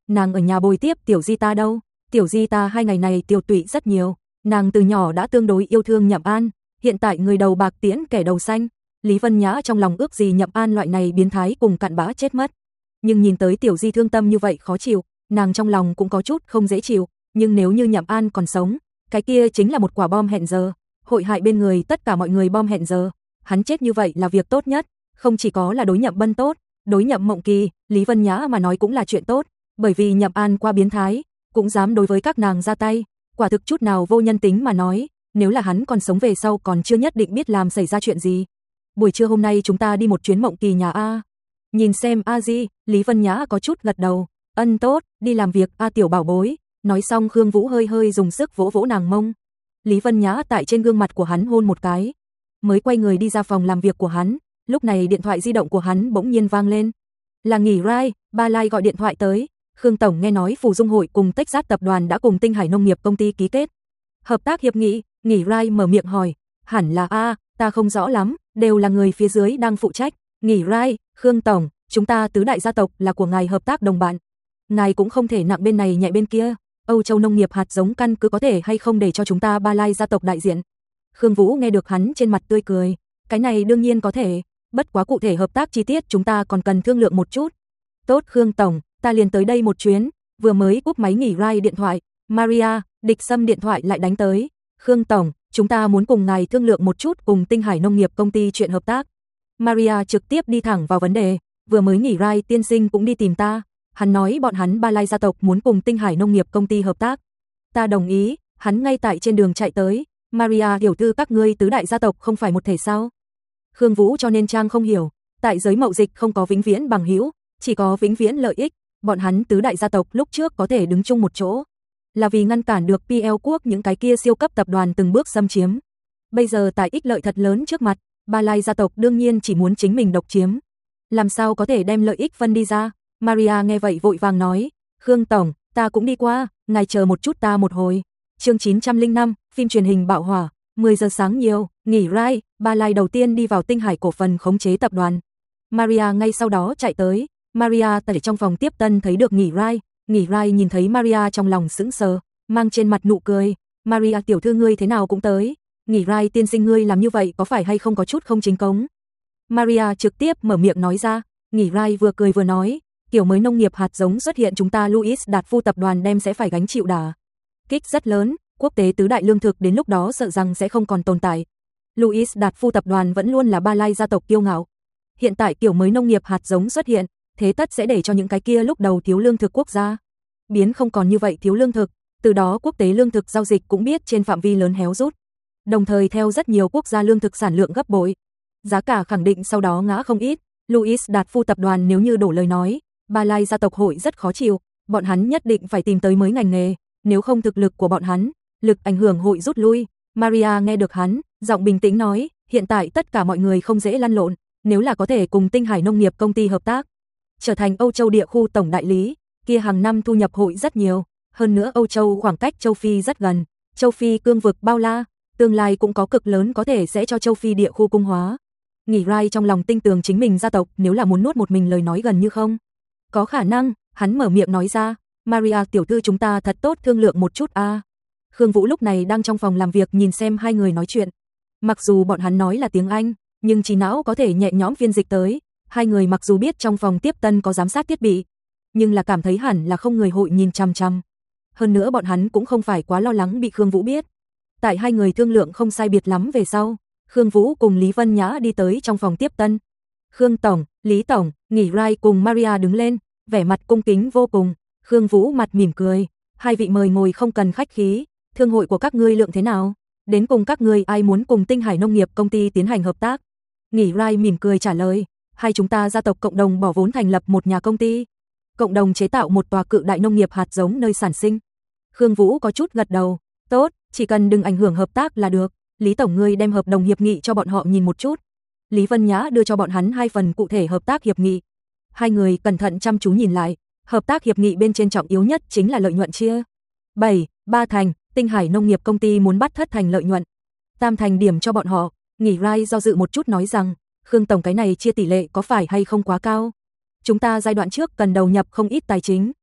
nàng ở nhà bồi tiếp Tiểu Di ta đâu? Tiểu Di ta hai ngày này tiêu tụy rất nhiều, nàng từ nhỏ đã tương đối yêu thương Nhậm An, hiện tại người đầu bạc tiễn kẻ đầu xanh. Lý Vân Nhã trong lòng ước gì Nhậm An loại này biến thái cùng cặn bã chết mất. Nhưng nhìn tới Tiểu Di thương tâm như vậy khó chịu, nàng trong lòng cũng có chút không dễ chịu, nhưng nếu như Nhậm An còn sống, cái kia chính là một quả bom hẹn giờ, hội hại bên người tất cả mọi người bom hẹn giờ. Hắn chết như vậy là việc tốt nhất, không chỉ có là đối Nhậm Bân tốt, đối Nhậm Mộng Kỳ, Lý Vân Nhã mà nói cũng là chuyện tốt, bởi vì Nhậm An qua biến thái, cũng dám đối với các nàng ra tay, quả thực chút nào vô nhân tính mà nói, nếu là hắn còn sống về sau còn chưa nhất định biết làm xảy ra chuyện gì. Buổi trưa hôm nay chúng ta đi một chuyến Mộng Kỳ nhà a. Nhìn xem a Di, Lý Vân Nhã có chút gật đầu, ân tốt, đi làm việc a tiểu bảo bối. Nói xong Khương Vũ hơi hơi dùng sức vỗ vỗ nàng mông. Lý Vân Nhã tại trên gương mặt của hắn hôn một cái, mới quay người đi ra phòng làm việc của hắn, lúc này điện thoại di động của hắn bỗng nhiên vang lên. Là Nghỉ Rai, Ba Lai gọi điện thoại tới, Khương tổng nghe nói Phù Dung hội cùng Texas tập đoàn đã cùng Tinh Hải Nông nghiệp công ty ký kết hợp tác hiệp nghị. Nghỉ Rai mở miệng hỏi, hẳn là a, ta không rõ lắm, đều là người phía dưới đang phụ trách. Nghỉ Rai, Khương tổng, chúng ta tứ đại gia tộc là của ngài hợp tác đồng bạn, ngài cũng không thể nặng bên này nhẹ bên kia. Âu Châu nông nghiệp hạt giống căn cứ có thể hay không để cho chúng ta Ba Lai gia tộc đại diện? Khương Vũ nghe được hắn trên mặt tươi cười, cái này đương nhiên có thể, bất quá cụ thể hợp tác chi tiết chúng ta còn cần thương lượng một chút. Tốt Khương tổng, ta liền tới đây một chuyến. Vừa mới cúp máy Nghỉ Rai điện thoại, Maria, Địch Sâm điện thoại lại đánh tới. Khương tổng, chúng ta muốn cùng ngài thương lượng một chút cùng Tinh Hải Nông nghiệp công ty chuyện hợp tác. Maria trực tiếp đi thẳng vào vấn đề, vừa mới Nghỉ Rai tiên sinh cũng đi tìm ta. Hắn nói bọn hắn Ba Lai gia tộc muốn cùng Tinh Hải Nông nghiệp công ty hợp tác. Ta đồng ý, hắn ngay tại trên đường chạy tới. Maria hiểu thư các ngươi tứ đại gia tộc không phải một thể sao? Khương Vũ cho nên trang không hiểu, tại giới mậu dịch không có vĩnh viễn bằng hữu, chỉ có vĩnh viễn lợi ích. Bọn hắn tứ đại gia tộc lúc trước có thể đứng chung một chỗ, là vì ngăn cản được pê lờ quốc những cái kia siêu cấp tập đoàn từng bước xâm chiếm. Bây giờ tại ích lợi thật lớn trước mặt, Ba Lai gia tộc đương nhiên chỉ muốn chính mình độc chiếm. Làm sao có thể đem lợi ích phân đi ra? Maria nghe vậy vội vàng nói, Khương tổng, ta cũng đi qua, ngài chờ một chút ta một hồi. Chương chín trăm lẻ năm, phim truyền hình bạo hỏa, mười giờ sáng nhiều, Nghỉ Rai, Ba Lai đầu tiên đi vào Tinh Hải cổ phần khống chế tập đoàn. Maria ngay sau đó chạy tới, Maria tại trong phòng tiếp tân thấy được Nghỉ Rai, Nghỉ Rai nhìn thấy Maria trong lòng sững sờ, mang trên mặt nụ cười, Maria tiểu thư ngươi thế nào cũng tới, Nghỉ Rai tiên sinh ngươi làm như vậy có phải hay không có chút không chính cống? Maria trực tiếp mở miệng nói ra, Nghỉ Rai vừa cười vừa nói, kiểu mới nông nghiệp hạt giống xuất hiện chúng ta Louis Đạt Phu tập đoàn đem sẽ phải gánh chịu đả kích rất lớn, quốc tế tứ đại lương thực đến lúc đó sợ rằng sẽ không còn tồn tại. Louis Đạt Phu tập đoàn vẫn luôn là Ba Lai gia tộc kiêu ngạo. Hiện tại kiểu mới nông nghiệp hạt giống xuất hiện, thế tất sẽ để cho những cái kia lúc đầu thiếu lương thực quốc gia biến không còn như vậy thiếu lương thực, từ đó quốc tế lương thực giao dịch cũng biết trên phạm vi lớn héo rút. Đồng thời theo rất nhiều quốc gia lương thực sản lượng gấp bội, giá cả khẳng định sau đó ngã không ít. Louis Đạt Phu tập đoàn nếu như đổ lời nói, Ba Lai gia tộc hội rất khó chịu, bọn hắn nhất định phải tìm tới mới ngành nghề, nếu không thực lực của bọn hắn, lực ảnh hưởng hội rút lui. Maria nghe được hắn, giọng bình tĩnh nói, hiện tại tất cả mọi người không dễ lăn lộn, nếu là có thể cùng Tinh Hải Nông nghiệp công ty hợp tác, trở thành Âu Châu địa khu tổng đại lý, kia hàng năm thu nhập hội rất nhiều, hơn nữa Âu Châu khoảng cách Châu Phi rất gần, Châu Phi cương vực bao la, tương lai cũng có cực lớn có thể sẽ cho Châu Phi địa khu cung hóa. Nghỉ Rai trong lòng tin tưởng chính mình gia tộc nếu là muốn nuốt một mình lời nói gần như không có khả năng, hắn mở miệng nói ra, Maria tiểu thư chúng ta thật tốt thương lượng một chút a. À. Khương Vũ lúc này đang trong phòng làm việc nhìn xem hai người nói chuyện. Mặc dù bọn hắn nói là tiếng Anh, nhưng trí não có thể nhẹ nhõm phiên dịch tới. Hai người mặc dù biết trong phòng tiếp tân có giám sát thiết bị, nhưng là cảm thấy hẳn là không người hội nhìn chằm chằm. Hơn nữa bọn hắn cũng không phải quá lo lắng bị Khương Vũ biết. Tại hai người thương lượng không sai biệt lắm về sau, Khương Vũ cùng Lý Vân Nhã đi tới trong phòng tiếp tân. Khương tổng, Lý tổng, Nghỉ Rai cùng Maria đứng lên, vẻ mặt cung kính vô cùng. Khương Vũ mặt mỉm cười, hai vị mời ngồi không cần khách khí, thương hội của các ngươi lượng thế nào? Đến cùng các ngươi ai muốn cùng Tinh Hải Nông nghiệp công ty tiến hành hợp tác? Nghỉ Rai mỉm cười trả lời, hai chúng ta gia tộc cộng đồng bỏ vốn thành lập một nhà công ty, cộng đồng chế tạo một tòa cự đại nông nghiệp hạt giống nơi sản sinh. Khương Vũ có chút gật đầu, tốt, chỉ cần đừng ảnh hưởng hợp tác là được. Lý tổng ngươi đem hợp đồng hiệp nghị cho bọn họ nhìn một chút. Lý Vân Nhã đưa cho bọn hắn hai phần cụ thể hợp tác hiệp nghị. Hai người cẩn thận chăm chú nhìn lại, hợp tác hiệp nghị bên trên trọng yếu nhất chính là lợi nhuận chia. bảy, ba thành, Tinh Hải Nông nghiệp công ty muốn bắt thất thành lợi nhuận. Tam thành điểm cho bọn họ. Nghỉ Rai do dự một chút nói rằng, Khương tổng cái này chia tỷ lệ có phải hay không quá cao? Chúng ta giai đoạn trước cần đầu nhập không ít tài chính.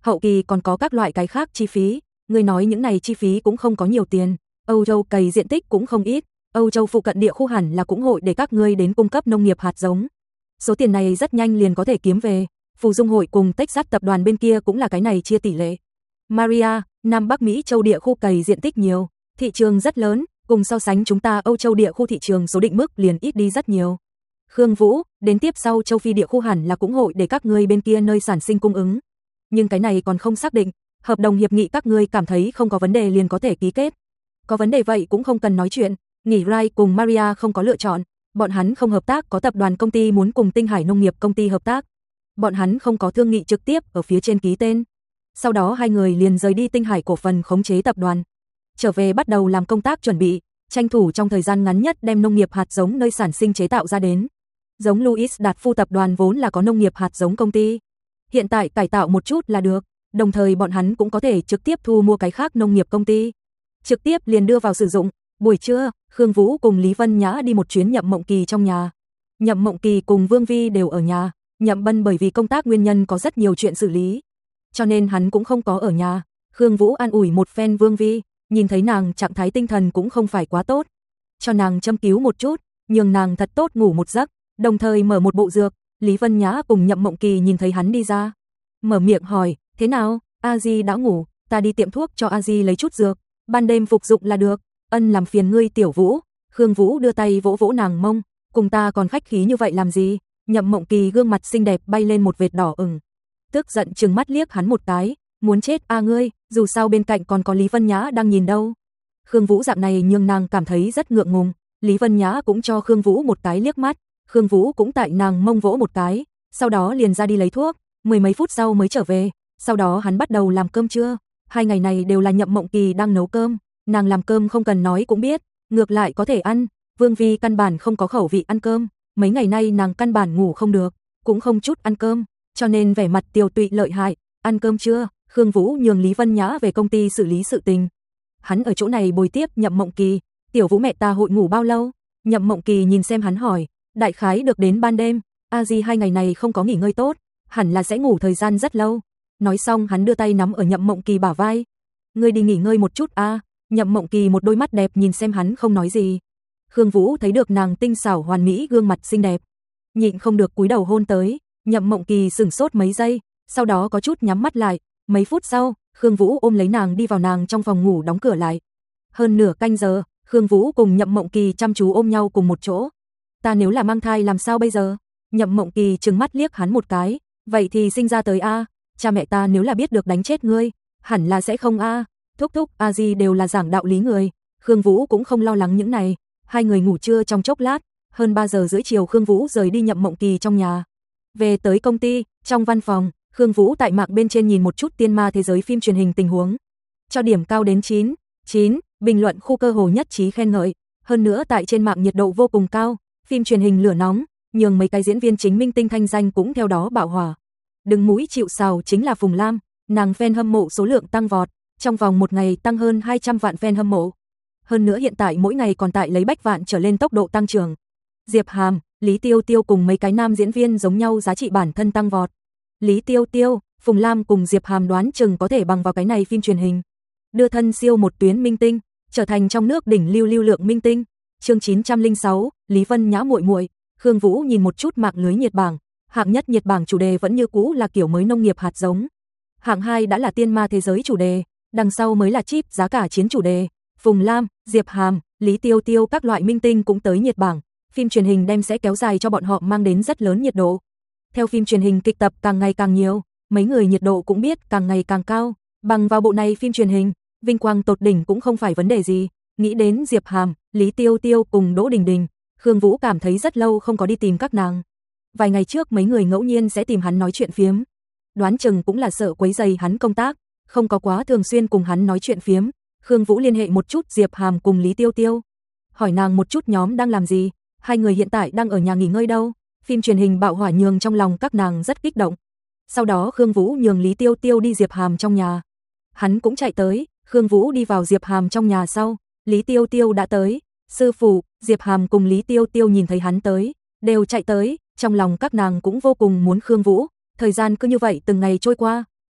hậu kỳ còn có các loại cái khác chi phí, người nói những này chi phí cũng không có nhiều tiền, Âu Châu cày diện tích cũng không ít, Âu Châu phụ cận địa khu hẳn là cũng hội để các ngươi đến cung cấp nông nghiệp hạt giống. Số tiền này rất nhanh liền có thể kiếm về, Phù Dung hội cùng Texas tập đoàn bên kia cũng là cái này chia tỷ lệ. Maria, Nam Bắc Mỹ châu địa khu cày diện tích nhiều, thị trường rất lớn, cùng so sánh chúng ta Âu Châu địa khu thị trường số định mức liền ít đi rất nhiều. Khương Vũ, đến tiếp sau châu Phi địa khu hẳn là cũng hội để các ngươi bên kia nơi sản sinh cung ứng. Nhưng cái này còn không xác định, hợp đồng hiệp nghị các ngươi cảm thấy không có vấn đề liền có thể ký kết. Có vấn đề vậy cũng không cần nói chuyện, nghỉ Rai cùng Maria không có lựa chọn, bọn hắn không hợp tác, có tập đoàn công ty muốn cùng Tinh Hải Nông nghiệp công ty hợp tác. Bọn hắn không có thương nghị trực tiếp ở phía trên ký tên. Sau đó hai người liền rời đi Tinh Hải cổ phần khống chế tập đoàn. Trở về bắt đầu làm công tác chuẩn bị, tranh thủ trong thời gian ngắn nhất đem nông nghiệp hạt giống nơi sản sinh chế tạo ra đến. Giống Louis Đạt Phu tập đoàn vốn là có nông nghiệp hạt giống công ty. Hiện tại cải tạo một chút là được, đồng thời bọn hắn cũng có thể trực tiếp thu mua cái khác nông nghiệp công ty. Trực tiếp liền đưa vào sử dụng. Buổi trưa, Khương Vũ cùng Lý Vân Nhã đi một chuyến Nhậm Mộng Kỳ trong nhà. Nhậm Mộng Kỳ cùng Vương Vi đều ở nhà, Nhậm Bân bởi vì công tác nguyên nhân có rất nhiều chuyện xử lý, cho nên hắn cũng không có ở nhà. Khương Vũ an ủi một phen Vương Vi, nhìn thấy nàng trạng thái tinh thần cũng không phải quá tốt, cho nàng châm cứu một chút, nhường nàng thật tốt ngủ một giấc, đồng thời mở một bộ dược. Lý Vân Nhã cùng Nhậm Mộng Kỳ nhìn thấy hắn đi ra, mở miệng hỏi, thế nào, A Di đã ngủ, ta đi tiệm thuốc cho A Di lấy chút dược, ban đêm phục dụng là được. Ân, làm phiền ngươi Tiểu Vũ. Khương Vũ đưa tay vỗ vỗ nàng mông, cùng ta còn khách khí như vậy làm gì? Nhậm Mộng Kỳ gương mặt xinh đẹp bay lên một vệt đỏ ửng, tức giận trừng mắt liếc hắn một cái, muốn chết a ngươi, dù sao bên cạnh còn có Lý Vân Nhã đang nhìn đâu. Khương Vũ dạng này nhưng nàng cảm thấy rất ngượng ngùng, Lý Vân Nhã cũng cho Khương Vũ một cái liếc mắt, Khương Vũ cũng tại nàng mông vỗ một cái, sau đó liền ra đi lấy thuốc, mười mấy phút sau mới trở về, sau đó hắn bắt đầu làm cơm trưa, hai ngày này đều là Nhậm Mộng Kỳ đang nấu cơm, nàng làm cơm không cần nói cũng biết, ngược lại có thể ăn, Vương Vi căn bản không có khẩu vị ăn cơm, mấy ngày nay nàng căn bản ngủ không được, cũng không chút ăn cơm, cho nên vẻ mặt tiều tụy lợi hại. Ăn cơm trưa, Khương Vũ nhường Lý Vân Nhã về công ty xử lý sự tình. Hắn ở chỗ này bồi tiếp Nhậm Mộng Kỳ, Tiểu Vũ mẹ ta hội ngủ bao lâu? Nhậm Mộng Kỳ nhìn xem hắn hỏi, đại khái được đến ban đêm, A Di hai ngày này không có nghỉ ngơi tốt, hẳn là sẽ ngủ thời gian rất lâu. Nói xong hắn đưa tay nắm ở Nhậm Mộng Kỳ bả vai. Ngươi đi nghỉ ngơi một chút a. À. Nhậm Mộng Kỳ một đôi mắt đẹp nhìn xem hắn không nói gì. Khương Vũ thấy được nàng tinh xảo hoàn mỹ gương mặt xinh đẹp, nhịn không được cúi đầu hôn tới. Nhậm Mộng Kỳ sững sốt mấy giây, sau đó có chút nhắm mắt lại. Mấy phút sau, Khương Vũ ôm lấy nàng đi vào nàng trong phòng ngủ đóng cửa lại. Hơn nửa canh giờ, Khương Vũ cùng Nhậm Mộng Kỳ chăm chú ôm nhau cùng một chỗ. Ta nếu là mang thai làm sao bây giờ? Nhậm Mộng Kỳ trừng mắt liếc hắn một cái, vậy thì sinh ra tới a, cha mẹ ta nếu là biết được đánh chết ngươi, hẳn là sẽ không a. Thúc thúc A Di đều là giảng đạo lý người. Khương Vũ cũng không lo lắng những này. Hai người ngủ trưa trong chốc lát, hơn ba giờ rưỡi chiều Khương Vũ rời đi Nhậm Mộng Kỳ trong nhà. Về tới công ty, trong văn phòng, Khương Vũ tại mạng bên trên nhìn một chút tiên ma thế giới phim truyền hình tình huống. Cho điểm cao đến chín, chín, bình luận khu cơ hồ nhất trí khen ngợi. Hơn nữa tại trên mạng nhiệt độ vô cùng cao, phim truyền hình lửa nóng, nhường mấy cái diễn viên chính minh tinh thanh danh cũng theo đó bạo hỏa. Đứng mũi chịu sào chính là Phùng Lam, nàng fan hâm mộ số lượng tăng vọt, trong vòng một ngày tăng hơn hai trăm vạn fan hâm mộ. Hơn nữa hiện tại mỗi ngày còn tại lấy bách vạn trở lên tốc độ tăng trưởng. Diệp Hàm, Lý Tiêu Tiêu cùng mấy cái nam diễn viên giống nhau giá trị bản thân tăng vọt. Lý Tiêu Tiêu, Phùng Lam cùng Diệp Hàm đoán chừng có thể bằng vào cái này phim truyền hình, đưa thân siêu một tuyến minh tinh, trở thành trong nước đỉnh lưu lưu lượng minh tinh. Chương chín trăm lẻ sáu, Lý Vân Nhã muội muội. Khương Vũ nhìn một chút mạng lưới nhiệt bảng, hạng nhất nhiệt bảng chủ đề vẫn như cũ là kiểu mới nông nghiệp hạt giống. Hạng hai đã là tiên ma thế giới chủ đề, đằng sau mới là chip giá cả chiến chủ đề. Phùng Lam, Diệp Hàm, Lý Tiêu Tiêu các loại minh tinh cũng tới nhiệt bảng, phim truyền hình đem sẽ kéo dài cho bọn họ mang đến rất lớn nhiệt độ. Theo phim truyền hình kịch tập càng ngày càng nhiều, mấy người nhiệt độ cũng biết càng ngày càng cao, bằng vào bộ này phim truyền hình, vinh quang tột đỉnh cũng không phải vấn đề gì. Nghĩ đến Diệp Hàm, Lý Tiêu Tiêu cùng Đỗ Đình Đình, Khương Vũ cảm thấy rất lâu không có đi tìm các nàng. Vài ngày trước mấy người ngẫu nhiên sẽ tìm hắn nói chuyện phiếm, đoán chừng cũng là sợ quấy rầy hắn công tác, không có quá thường xuyên cùng hắn nói chuyện phiếm. Khương Vũ liên hệ một chút Diệp Hàm cùng Lý Tiêu Tiêu, hỏi nàng một chút nhóm đang làm gì, hai người hiện tại đang ở nhà nghỉ ngơi đâu. Phim truyền hình bạo hỏa nhường trong lòng các nàng rất kích động. Sau đó Khương Vũ nhường Lý Tiêu Tiêu đi Diệp Hàm trong nhà, hắn cũng chạy tới. Khương Vũ đi vào Diệp Hàm trong nhà sau, Lý Tiêu Tiêu đã tới. Sư phụ, Diệp Hàm cùng Lý Tiêu Tiêu nhìn thấy hắn tới, đều chạy tới, trong lòng các nàng cũng vô cùng muốn Khương Vũ. Thời gian cứ như vậy từng ngày trôi qua,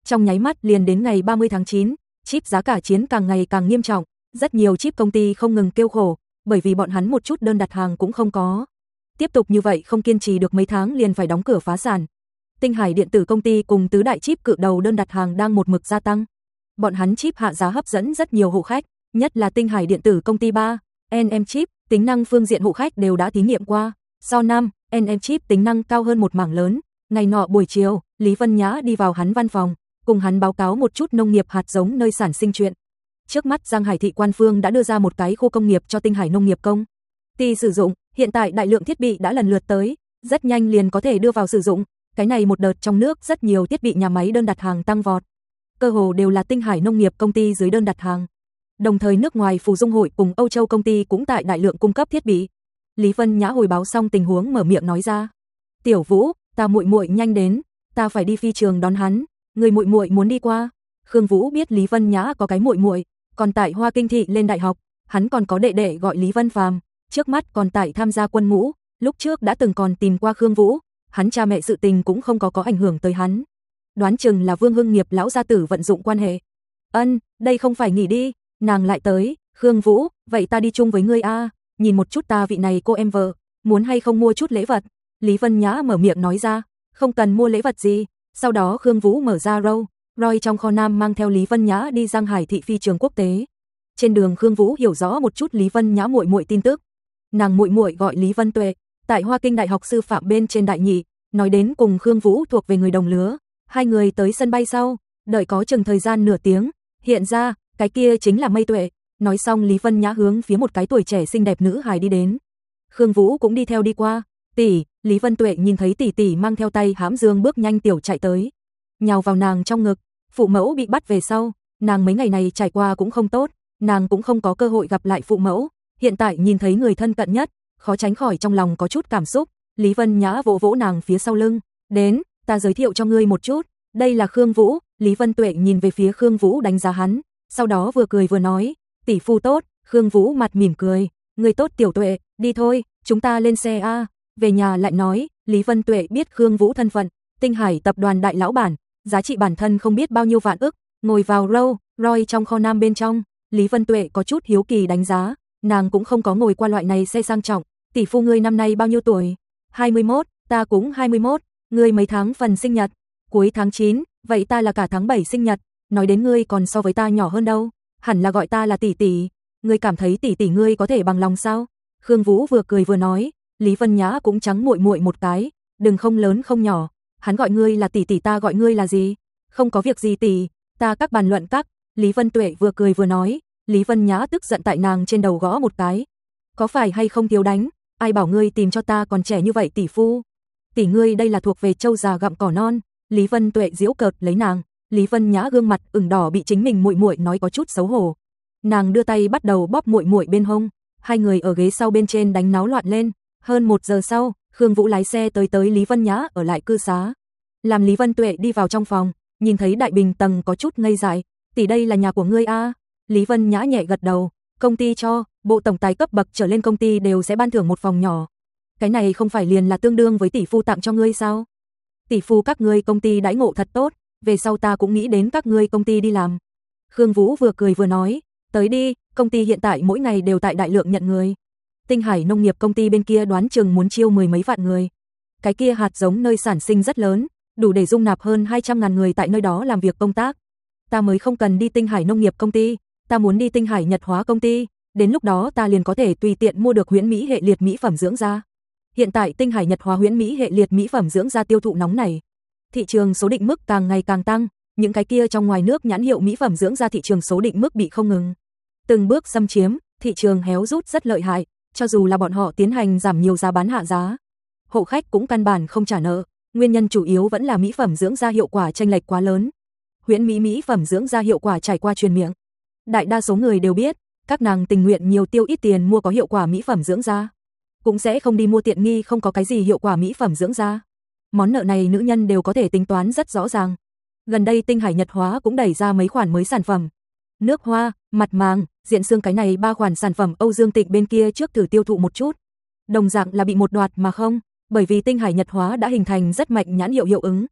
Trong nháy mắt liền đến ngày ba mươi tháng chín, chip giá cả chiến càng ngày càng nghiêm trọng, rất nhiều chip công ty không ngừng kêu khổ, bởi vì bọn hắn một chút đơn đặt hàng cũng không có. Tiếp tục như vậy không kiên trì được mấy tháng liền phải đóng cửa phá sản. Tinh Hải điện tử công ty cùng tứ đại chip cự đầu đơn đặt hàng đang một mực gia tăng. Bọn hắn chip hạ giá hấp dẫn rất nhiều hộ khách, nhất là Tinh Hải điện tử công ty ba, en em chip, tính năng phương diện hộ khách đều đã thí nghiệm qua. So năm, en em chip tính năng cao hơn một mảng lớn. Ngày nọ buổi chiều, Lý Vân Nhã đi vào hắn văn phòng, cùng hắn báo cáo một chút nông nghiệp hạt giống nơi sản sinh chuyện. Trước mắt Giang Hải thị quan phương đã đưa ra một cái khu công nghiệp cho Tinh Hải nông nghiệp công ty sử dụng, hiện tại đại lượng thiết bị đã lần lượt tới, rất nhanh liền có thể đưa vào sử dụng. Cái này một đợt trong nước rất nhiều thiết bị nhà máy đơn đặt hàng tăng vọt. Cơ hồ đều là Tinh Hải nông nghiệp công ty dưới đơn đặt hàng. Đồng thời nước ngoài Phù Dung hội cùng Âu Châu công ty cũng tại đại lượng cung cấp thiết bị. Lý Vân Nhã hồi báo xong tình huống mở miệng nói ra: "Tiểu Vũ, ta muội muội nhanh đến, ta phải đi phi trường đón hắn, người muội muội muốn đi qua." Khương Vũ biết Lý Vân Nhã có cái muội muội, còn tại Hoa Kinh thị lên đại học, hắn còn có đệ đệ gọi Lý Vân Phàm, trước mắt còn tại tham gia quân ngũ, lúc trước đã từng còn tìm qua Khương Vũ, hắn cha mẹ sự tình cũng không có có ảnh hưởng tới hắn. Đoán chừng là Vương Hưng Nghiệp lão gia tử vận dụng quan hệ. "Ân, đây không phải nghỉ đi." Nàng lại tới, "Khương Vũ, vậy ta đi chung với ngươi a, nhìn một chút ta vị này cô em vợ, muốn hay không mua chút lễ vật?" Lý Vân Nhã mở miệng nói ra, "Không cần mua lễ vật gì." Sau đó Khương Vũ mở ra Rolls Royce trong kho nam mang theo Lý Vân Nhã đi Giang Hải thị phi trường quốc tế. Trên đường Khương Vũ hiểu rõ một chút Lý Vân Nhã muội muội tin tức. Nàng muội muội gọi Lý Vân Tuệ, tại Hoa Kinh Đại học sư phạm bên trên đại nhị, nói đến cùng Khương Vũ thuộc về người đồng lứa. Hai người tới sân bay sau, đợi có chừng thời gian nửa tiếng, hiện ra, cái kia chính là Mây Tuệ. Nói xong Lý Vân Nhã hướng phía một cái tuổi trẻ xinh đẹp nữ hài đi đến. Khương Vũ cũng đi theo đi qua. "Tỷ." Lý Vân Tuệ nhìn thấy tỷ tỷ mang theo tay hãm dương bước nhanh tiểu chạy tới, nhào vào nàng trong ngực. Phụ mẫu bị bắt về sau, nàng mấy ngày này trải qua cũng không tốt, nàng cũng không có cơ hội gặp lại phụ mẫu, hiện tại nhìn thấy người thân cận nhất, khó tránh khỏi trong lòng có chút cảm xúc. Lý Vân Nhã vỗ vỗ nàng phía sau lưng, "Đến, ta giới thiệu cho ngươi một chút, đây là Khương Vũ." Lý Vân Tuệ nhìn về phía Khương Vũ đánh giá hắn, sau đó vừa cười vừa nói, "Tỷ phu tốt." Khương Vũ mặt mỉm cười, "Người tốt Tiểu Tuệ, đi thôi, chúng ta lên xe a." Về nhà lại nói, Lý Vân Tuệ biết Khương Vũ thân phận, Tinh Hải tập đoàn đại lão bản, giá trị bản thân không biết bao nhiêu vạn ức, ngồi vào Rolls Royce trong kho nam bên trong, Lý Vân Tuệ có chút hiếu kỳ đánh giá, nàng cũng không có ngồi qua loại này xe sang trọng. "Tỷ phu ngươi năm nay bao nhiêu tuổi?" hai mươi mốt, "Ta cũng hai mươi mốt, ngươi mấy tháng phần sinh nhật?" "Cuối tháng chín, vậy ta là cả tháng bảy sinh nhật." "Nói đến ngươi còn so với ta nhỏ hơn đâu, hẳn là gọi ta là tỷ tỷ, ngươi cảm thấy tỷ tỷ ngươi có thể bằng lòng sao?" Khương Vũ vừa cười vừa nói. Lý Vân Nhã cũng trắng muội muội một cái, "Đừng không lớn không nhỏ, hắn gọi ngươi là tỷ tỷ ta gọi ngươi là gì?" "Không có việc gì tỷ, ta các bàn luận các." Lý Vân Tuệ vừa cười vừa nói. Lý Vân Nhã tức giận tại nàng trên đầu gõ một cái, "Có phải hay không thiếu đánh, ai bảo ngươi tìm cho ta còn trẻ như vậy tỷ phu? Tỷ ngươi đây là thuộc về trâu già gặm cỏ non." Lý Vân Tuệ giễu cợt lấy nàng. Lý Vân Nhã gương mặt ửng đỏ bị chính mình muội muội nói có chút xấu hổ. Nàng đưa tay bắt đầu bóp muội muội bên hông, hai người ở ghế sau bên trên đánh náo loạn lên. Hơn một giờ sau, Khương Vũ lái xe tới tới Lý Vân Nhã ở lại cư xá. Làm Lý Vân Tuệ đi vào trong phòng, nhìn thấy đại bình tầng có chút ngây dại, "Tỷ đây là nhà của ngươi a?" Lý Vân Nhã nhẹ gật đầu, "Công ty cho, bộ tổng tài cấp bậc trở lên công ty đều sẽ ban thưởng một phòng nhỏ. Cái này không phải liền là tương đương với tỷ phu tặng cho ngươi sao? Tỷ phu các ngươi công ty đãi ngộ thật tốt, về sau ta cũng nghĩ đến các ngươi công ty đi làm." Khương Vũ vừa cười vừa nói, "Tới đi, công ty hiện tại mỗi ngày đều tại đại lượng nhận người. Tinh Hải nông nghiệp công ty bên kia đoán chừng muốn chiêu mười mấy vạn người. Cái kia hạt giống nơi sản sinh rất lớn, đủ để dung nạp hơn hai trăm ngàn người tại nơi đó làm việc công tác. Ta mới không cần đi Tinh Hải nông nghiệp công ty, ta muốn đi Tinh Hải Nhật Hóa công ty, đến lúc đó ta liền có thể tùy tiện mua được huyễn mỹ hệ liệt mỹ phẩm dưỡng da." Hiện tại Tinh Hải Nhật Hóa huyễn mỹ hệ liệt mỹ phẩm dưỡng da tiêu thụ nóng này, thị trường số định mức càng ngày càng tăng, những cái kia trong ngoài nước nhãn hiệu mỹ phẩm dưỡng da thị trường số định mức bị không ngừng từng bước xâm chiếm, thị trường héo rút rất lợi hại, cho dù là bọn họ tiến hành giảm nhiều giá bán hạ giá, hộ khách cũng căn bản không trả nợ, nguyên nhân chủ yếu vẫn là mỹ phẩm dưỡng da hiệu quả chênh lệch quá lớn. Huyễn mỹ mỹ phẩm dưỡng da hiệu quả trải qua truyền miệng, đại đa số người đều biết, các nàng tình nguyện nhiều tiêu ít tiền mua có hiệu quả mỹ phẩm dưỡng da, cũng sẽ không đi mua tiện nghi không có cái gì hiệu quả mỹ phẩm dưỡng da. Món nợ này nữ nhân đều có thể tính toán rất rõ ràng. Gần đây Tinh Hải Nhật Hóa cũng đẩy ra mấy khoản mới sản phẩm. Nước hoa, mặt màng, diện xương cái này ba khoản sản phẩm Âu Dương Tịnh bên kia trước thử tiêu thụ một chút. Đồng dạng là bị một đoạt mà không, bởi vì Tinh Hải Nhật Hóa đã hình thành rất mạnh nhãn hiệu hiệu ứng.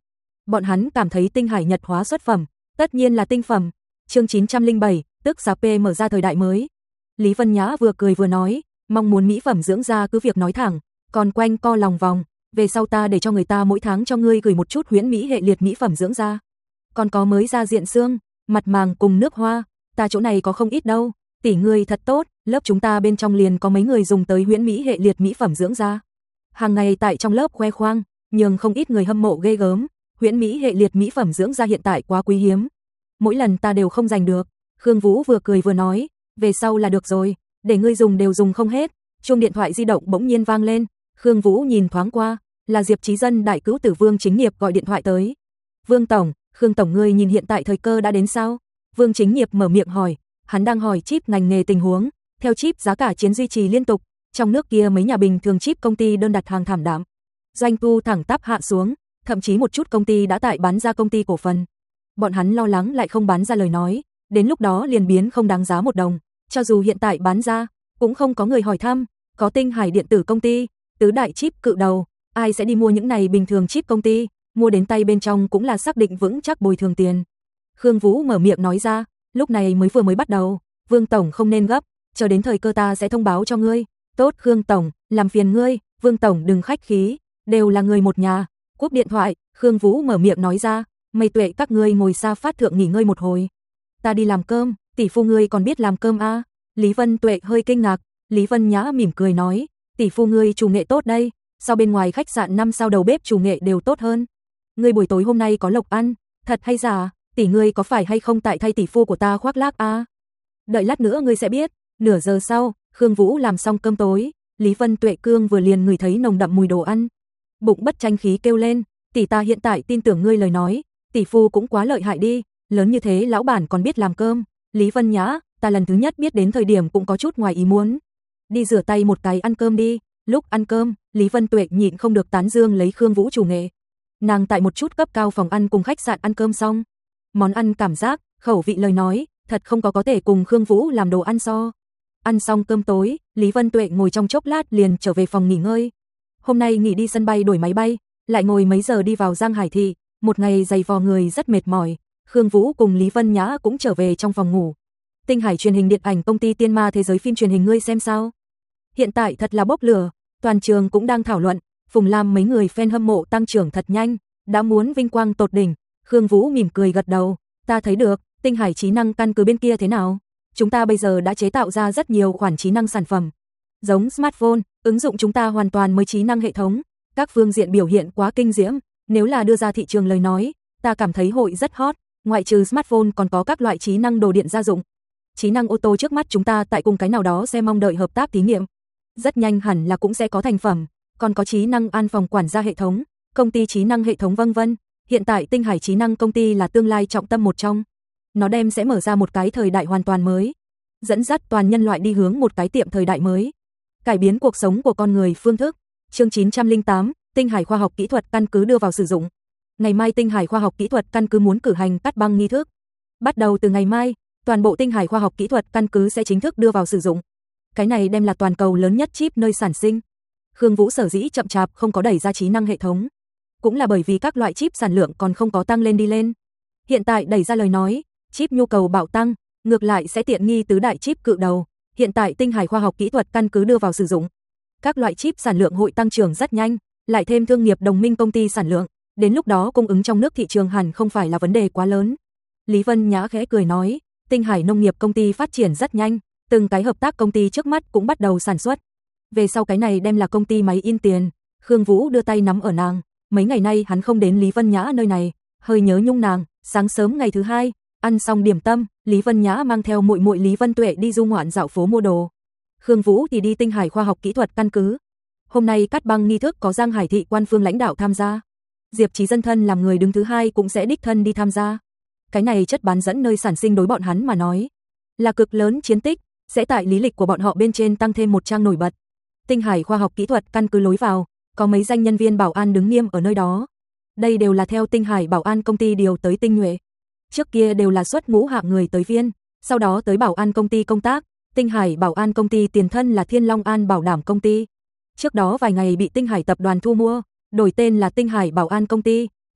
Bọn hắn cảm thấy tinh hải nhật hóa xuất phẩm, tất nhiên là tinh phẩm. Chương chín trăm lẻ bảy, tức giá P mở ra thời đại mới. Lý Vân Nhã vừa cười vừa nói, mong muốn mỹ phẩm dưỡng da cứ việc nói thẳng, còn quanh co lòng vòng, về sau ta để cho người ta mỗi tháng cho ngươi gửi một chút huyễn mỹ hệ liệt mỹ phẩm dưỡng da. Còn có mới da diện xương, mặt màng cùng nước hoa, ta chỗ này có không ít đâu, tỷ ngươi thật tốt, lớp chúng ta bên trong liền có mấy người dùng tới huyễn mỹ hệ liệt mỹ phẩm dưỡng da. Hàng ngày tại trong lớp khoe khoang, nhưng không ít người hâm mộ ghê gớm, huyễn mỹ hệ liệt mỹ phẩm dưỡng da hiện tại quá quý hiếm. Mỗi lần ta đều không giành được. Khương Vũ vừa cười vừa nói, về sau là được rồi, để ngươi dùng đều dùng không hết. Chuông điện thoại di động bỗng nhiên vang lên, Khương Vũ nhìn thoáng qua, là Diệp Chí Dân đại cứu tử Vương Chính Nghiệp gọi điện thoại tới. Vương tổng, Khương tổng ngươi nhìn hiện tại thời cơ đã đến sao? Vương Chính Nghiệp mở miệng hỏi, hắn đang hỏi chip ngành nghề tình huống, theo chip giá cả chiến duy trì liên tục, trong nước kia mấy nhà bình thường chip công ty đơn đặt hàng thảm đạm. Doanh thu thẳng tắp hạ xuống, thậm chí một chút công ty đã tại bán ra công ty cổ phần. Bọn hắn lo lắng lại không bán ra lời nói, đến lúc đó liền biến không đáng giá một đồng, cho dù hiện tại bán ra, cũng không có người hỏi thăm, có Tinh Hải điện tử công ty, tứ đại chip cự đầu, ai sẽ đi mua những này bình thường chip công ty, mua đến tay bên trong cũng là xác định vững chắc bồi thường tiền. Khương Vũ mở miệng nói ra, lúc này mới vừa mới bắt đầu, Vương tổng không nên gấp, chờ đến thời cơ ta sẽ thông báo cho ngươi. Tốt Khương tổng, làm phiền ngươi, Vương tổng đừng khách khí, đều là người một nhà. Cúp điện thoại, Khương Vũ mở miệng nói ra, Mây Tuệ các ngươi ngồi xa phát thượng nghỉ ngơi một hồi. Ta đi làm cơm, tỷ phu ngươi còn biết làm cơm à? Lý Vân Tuệ hơi kinh ngạc, Lý Vân Nhã mỉm cười nói, tỷ phu ngươi chủ nghệ tốt đây, sau bên ngoài khách sạn năm sao đầu bếp chủ nghệ đều tốt hơn. Ngươi buổi tối hôm nay có lộc ăn, thật hay giả, tỷ ngươi có phải hay không tại thay tỷ phu của ta khoác lác à? Đợi lát nữa ngươi sẽ biết. Nửa giờ sau, Khương Vũ làm xong cơm tối, Lý Vân Tuệ cương vừa liền ngửi thấy nồng đậm mùi đồ ăn. Bụng bất tranh khí kêu lên, tỷ ta hiện tại tin tưởng ngươi lời nói, tỷ phu cũng quá lợi hại đi, lớn như thế lão bản còn biết làm cơm. Lý Vân Nhã, ta lần thứ nhất biết đến thời điểm cũng có chút ngoài ý muốn. Đi rửa tay một cái ăn cơm đi. Lúc ăn cơm, Lý Vân Tuệ nhịn không được tán dương lấy Khương Vũ chủ nghệ. Nàng tại một chút cấp cao phòng ăn cùng khách sạn ăn cơm xong, món ăn cảm giác, khẩu vị lời nói, thật không có có thể cùng Khương Vũ làm đồ ăn so. Ăn xong cơm tối, Lý Vân Tuệ ngồi trong chốc lát liền trở về phòng nghỉ ngơi. Hôm nay nghỉ đi sân bay đổi máy bay, lại ngồi mấy giờ đi vào Giang Hải thị, một ngày dày vò người rất mệt mỏi. Khương Vũ cùng Lý Vân Nhã cũng trở về trong phòng ngủ. Tinh Hải truyền hình điện ảnh công ty Tiên Ma thế giới phim truyền hình ngươi xem sao? Hiện tại thật là bốc lửa, toàn trường cũng đang thảo luận, Phùng Lam mấy người fan hâm mộ tăng trưởng thật nhanh, đã muốn vinh quang tột đỉnh. Khương Vũ mỉm cười gật đầu, ta thấy được, Tinh Hải trí năng căn cứ bên kia thế nào? Chúng ta bây giờ đã chế tạo ra rất nhiều khoản trí năng sản phẩm. Giống smartphone, ứng dụng chúng ta hoàn toàn mới trí năng hệ thống, các phương diện biểu hiện quá kinh diễm, nếu là đưa ra thị trường lời nói, ta cảm thấy hội rất hot, ngoại trừ smartphone còn có các loại trí năng đồ điện gia dụng. Trí năng ô tô trước mắt chúng ta tại cùng cái nào đó sẽ mong đợi hợp tác thí nghiệm. Rất nhanh hẳn là cũng sẽ có thành phẩm, còn có trí năng an phòng quản gia hệ thống, công ty trí năng hệ thống vân vân. Hiện tại Tinh Hải trí năng công ty là tương lai trọng tâm một trong. Nó đem sẽ mở ra một cái thời đại hoàn toàn mới, dẫn dắt toàn nhân loại đi hướng một cái tiệm thời đại mới, cải biến cuộc sống của con người phương thức. Chương chín trăm lẻ tám, Tinh Hải khoa học kỹ thuật căn cứ đưa vào sử dụng. Ngày mai Tinh Hải khoa học kỹ thuật căn cứ muốn cử hành cắt băng nghi thức. Bắt đầu từ ngày mai, toàn bộ Tinh Hải khoa học kỹ thuật căn cứ sẽ chính thức đưa vào sử dụng. Cái này đem là toàn cầu lớn nhất chip nơi sản sinh. Khương Vũ sở dĩ chậm chạp không có đẩy ra trí năng hệ thống, cũng là bởi vì các loại chip sản lượng còn không có tăng lên đi lên. Hiện tại đẩy ra lời nói, chip nhu cầu bạo tăng, ngược lại sẽ tiện nghi tứ đại chip cự đầu. Hiện tại Tinh Hải khoa học kỹ thuật căn cứ đưa vào sử dụng, các loại chip sản lượng hội tăng trưởng rất nhanh, lại thêm thương nghiệp đồng minh công ty sản lượng, đến lúc đó cung ứng trong nước thị trường hẳn không phải là vấn đề quá lớn. Lý Vân Nhã khẽ cười nói, Tinh Hải nông nghiệp công ty phát triển rất nhanh, từng cái hợp tác công ty trước mắt cũng bắt đầu sản xuất. Về sau cái này đem là công ty máy in tiền. Khương Vũ đưa tay nắm ở nàng, mấy ngày nay hắn không đến Lý Vân Nhã nơi này, hơi nhớ nhung nàng. Sáng sớm ngày thứ hai, ăn xong điểm tâm, Lý Vân Nhã mang theo muội muội Lý Vân Tuệ đi du ngoạn dạo phố mua đồ. Khương Vũ thì đi Tinh Hải khoa học kỹ thuật căn cứ. Hôm nay cắt băng nghi thức có Giang Hải thị quan phương lãnh đạo tham gia. Diệp Chí Dân thân làm người đứng thứ hai cũng sẽ đích thân đi tham gia. Cái này chất bán dẫn nơi sản sinh đối bọn hắn mà nói là cực lớn chiến tích, sẽ tại lý lịch của bọn họ bên trên tăng thêm một trang nổi bật. Tinh Hải khoa học kỹ thuật căn cứ lối vào, có mấy danh nhân viên bảo an đứng nghiêm ở nơi đó. Đây đều là theo Tinh Hải bảo an công ty điều tới tinh nhuệ. Trước kia đều là xuất ngũ hạng người tới viên, sau đó tới bảo an công ty công tác. Tinh Hải bảo an công ty tiền thân là Thiên Long An bảo đảm công ty. Trước đó vài ngày bị Tinh Hải tập đoàn thu mua, đổi tên là Tinh Hải bảo an công ty.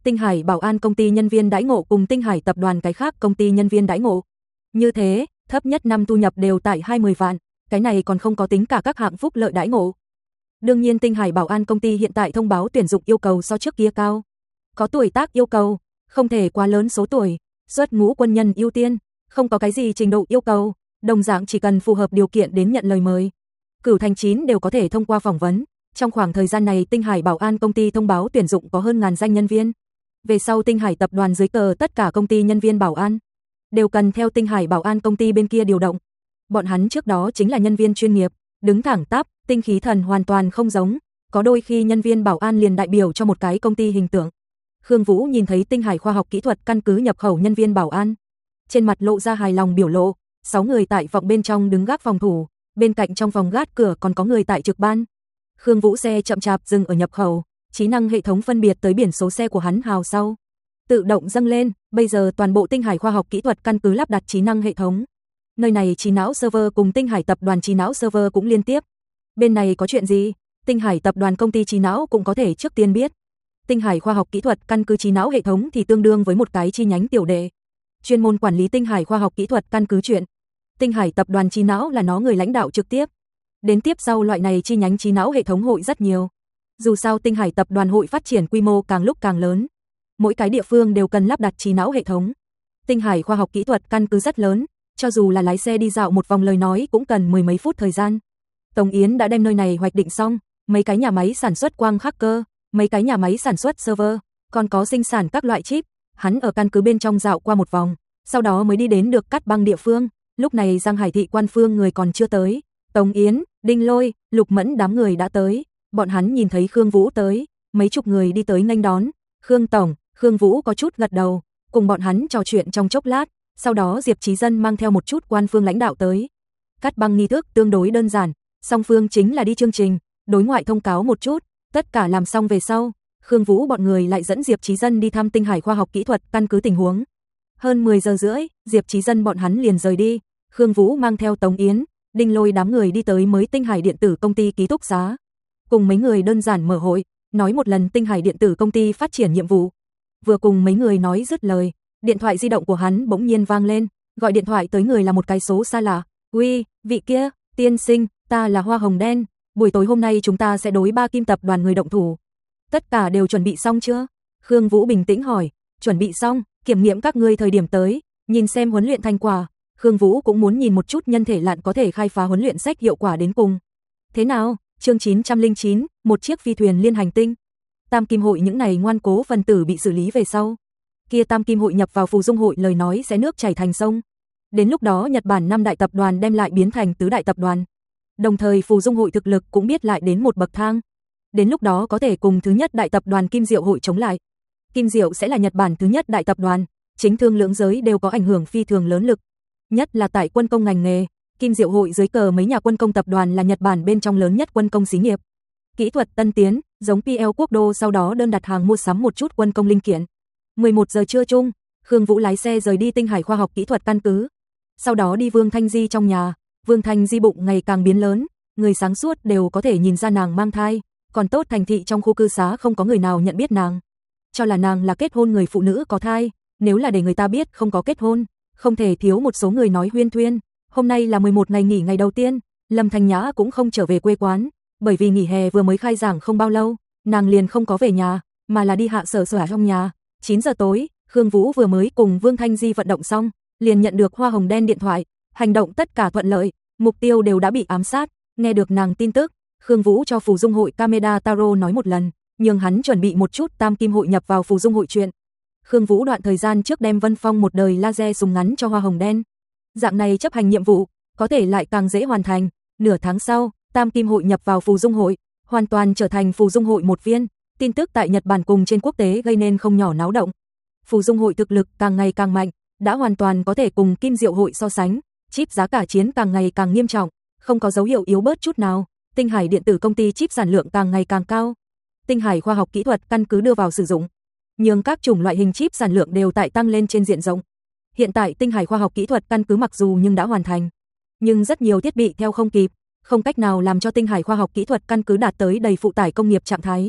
Tinh Hải Bảo An công ty nhân viên đãi ngộ cùng Tinh Hải tập đoàn cái khác công ty nhân viên đãi ngộ. Như thế, thấp nhất năm thu nhập đều tại hai mươi vạn, cái này còn không có tính cả các hạng phúc lợi đãi ngộ. Đương nhiên Tinh Hải Bảo An công ty hiện tại thông báo tuyển dụng yêu cầu so trước kia cao. Có tuổi tác yêu cầu, không thể quá lớn số tuổi, xuất ngũ quân nhân ưu tiên, không có cái gì trình độ yêu cầu, đồng dạng chỉ cần phù hợp điều kiện đến nhận lời mời. Cửu thành chín đều có thể thông qua phỏng vấn. Trong khoảng thời gian này Tinh Hải Bảo An công ty thông báo tuyển dụng có hơn ngàn danh nhân viên. Về sau Tinh Hải tập đoàn dưới cờ tất cả công ty nhân viên bảo an đều cần theo Tinh Hải Bảo An công ty bên kia điều động. Bọn hắn trước đó chính là nhân viên chuyên nghiệp, đứng thẳng tắp, tinh khí thần hoàn toàn không giống, có đôi khi nhân viên bảo an liền đại biểu cho một cái công ty hình tượng. Khương Vũ nhìn thấy Tinh Hải khoa học kỹ thuật căn cứ nhập khẩu nhân viên bảo an, trên mặt lộ ra hài lòng biểu lộ, sáu người tại vọng bên trong đứng gác phòng thủ, bên cạnh trong phòng gác cửa còn có người tại trực ban. Khương Vũ xe chậm chạp dừng ở nhập khẩu, trí năng hệ thống phân biệt tới biển số xe của hắn hào sau, tự động dâng lên, bây giờ toàn bộ Tinh Hải khoa học kỹ thuật căn cứ lắp đặt trí năng hệ thống. Nơi này trí não server cùng Tinh Hải tập đoàn trí não server cũng liên tiếp. Bên này có chuyện gì? Tinh Hải tập đoàn công ty trí não cũng có thể trước tiên biết. Tinh Hải khoa học kỹ thuật căn cứ trí não hệ thống thì tương đương với một cái chi nhánh tiểu đệ, chuyên môn quản lý Tinh Hải khoa học kỹ thuật căn cứ chuyện. Tinh Hải tập đoàn trí não là nó người lãnh đạo trực tiếp. Đến tiếp sau loại này chi nhánh trí não hệ thống hội rất nhiều. Dù sao Tinh Hải tập đoàn hội phát triển quy mô càng lúc càng lớn, mỗi cái địa phương đều cần lắp đặt trí não hệ thống. Tinh Hải khoa học kỹ thuật căn cứ rất lớn, cho dù là lái xe đi dạo một vòng lời nói cũng cần mười mấy phút thời gian. Tống Yến đã đem nơi này hoạch định xong, mấy cái nhà máy sản xuất quang khắc cơ, mấy cái nhà máy sản xuất server, còn có sinh sản các loại chip. Hắn ở căn cứ bên trong dạo qua một vòng, sau đó mới đi đến được cắt băng địa phương. Lúc này Giang Hải thị quan phương người còn chưa tới. Tống Yến, Đinh Lôi, Lục Mẫn đám người đã tới. Bọn hắn nhìn thấy Khương Vũ tới, mấy chục người đi tới nghênh đón. Khương tổng, Khương Vũ có chút gật đầu, cùng bọn hắn trò chuyện trong chốc lát. Sau đó Diệp Chí Dân mang theo một chút quan phương lãnh đạo tới. Cắt băng nghi thức tương đối đơn giản, song phương chính là đi chương trình, đối ngoại thông cáo một chút, tất cả làm xong về sau, Khương Vũ bọn người lại dẫn Diệp Chí Dân đi thăm Tinh Hải khoa học kỹ thuật căn cứ tình huống. Hơn mười giờ rưỡi, Diệp Chí Dân bọn hắn liền rời đi, Khương Vũ mang theo Tống Yến, Đinh Lôi đám người đi tới mới Tinh Hải điện tử công ty ký túc xá. Cùng mấy người đơn giản mở hội, nói một lần Tinh Hải điện tử công ty phát triển nhiệm vụ. Vừa cùng mấy người nói dứt lời, điện thoại di động của hắn bỗng nhiên vang lên, gọi điện thoại tới người là một cái số xa lạ. "Uy, vị kia, tiên sinh, ta là Hoa Hồng Đen, buổi tối hôm nay chúng ta sẽ đối ba kim tập đoàn người động thủ. Tất cả đều chuẩn bị xong chưa?" Khương Vũ bình tĩnh hỏi. "Chuẩn bị xong, kiểm nghiệm các ngươi thời điểm tới, nhìn xem huấn luyện thành quả." Khương Vũ cũng muốn nhìn một chút nhân thể lạn có thể khai phá huấn luyện sách hiệu quả đến cùng. Thế nào? Chương chín trăm lẻ chín, một chiếc phi thuyền liên hành tinh. Tam Kim hội những này ngoan cố phần tử bị xử lý về sau, kia Tam Kim hội nhập vào Phù Dung hội lời nói sẽ nước chảy thành sông. Đến lúc đó Nhật Bản năm đại tập đoàn đem lại biến thành tứ đại tập đoàn. Đồng thời Phù Dung hội thực lực cũng biết lại đến một bậc thang. Đến lúc đó có thể cùng thứ nhất đại tập đoàn Kim Diệu hội chống lại. Kim Diệu sẽ là Nhật Bản thứ nhất đại tập đoàn, chính thương lưỡng giới đều có ảnh hưởng phi thường lớn lực. Nhất là tại quân công ngành nghề, Kim Diệu hội dưới cờ mấy nhà quân công tập đoàn là Nhật Bản bên trong lớn nhất quân công xí nghiệp. Kỹ thuật tân tiến, giống pê lờ Quốc đô sau đó đơn đặt hàng mua sắm một chút quân công linh kiện. mười một giờ trưa chung, Khương Vũ lái xe rời đi Tinh Hải khoa học kỹ thuật căn cứ. Sau đó đi Vương Thanh Di trong nhà, Vương Thanh Di bụng ngày càng biến lớn, người sáng suốt đều có thể nhìn ra nàng mang thai, còn tốt thành thị trong khu cư xá không có người nào nhận biết nàng. Cho là nàng là kết hôn người phụ nữ có thai, nếu là để người ta biết không có kết hôn, không thể thiếu một số người nói huyên thuyên. Hôm nay là mười một ngày nghỉ ngày đầu tiên, Lâm Thanh Nhã cũng không trở về quê quán, bởi vì nghỉ hè vừa mới khai giảng không bao lâu, nàng liền không có về nhà, mà là đi hạ sở sở trong nhà. chín giờ tối, Khương Vũ vừa mới cùng Vương Thanh Di vận động xong, liền nhận được Hoa Hồng Đen điện thoại, hành động tất cả thuận lợi, mục tiêu đều đã bị ám sát. Nghe được nàng tin tức, Khương Vũ cho Phù Dung hội Kameda Taro nói một lần, nhưng hắn chuẩn bị một chút Tam Kim hội nhập vào Phù Dung hội chuyện. Khương Vũ đoạn thời gian trước đem Vân Phong một đời laser súng ngắn cho Hoa Hồng Đen. Dạng này chấp hành nhiệm vụ, có thể lại càng dễ hoàn thành. Nửa tháng sau, Tam Kim hội nhập vào Phù Dung hội, hoàn toàn trở thành Phù Dung hội một viên. Tin tức tại Nhật Bản cùng trên quốc tế gây nên không nhỏ náo động. Phù Dung hội thực lực càng ngày càng mạnh, đã hoàn toàn có thể cùng Kim Diệu hội so sánh. Chip giá cả chiến càng ngày càng nghiêm trọng, không có dấu hiệu yếu bớt chút nào. Tinh Hải điện tử công ty chip sản lượng càng ngày càng cao. Tinh Hải khoa học kỹ thuật căn cứ đưa vào sử dụng, nhưng các chủng loại hình chip sản lượng đều tại tăng lên trên diện rộng. Hiện tại Tinh Hải khoa học kỹ thuật căn cứ mặc dù nhưng đã hoàn thành, nhưng rất nhiều thiết bị theo không kịp, không cách nào làm cho Tinh Hải khoa học kỹ thuật căn cứ đạt tới đầy phụ tải công nghiệp trạng thái.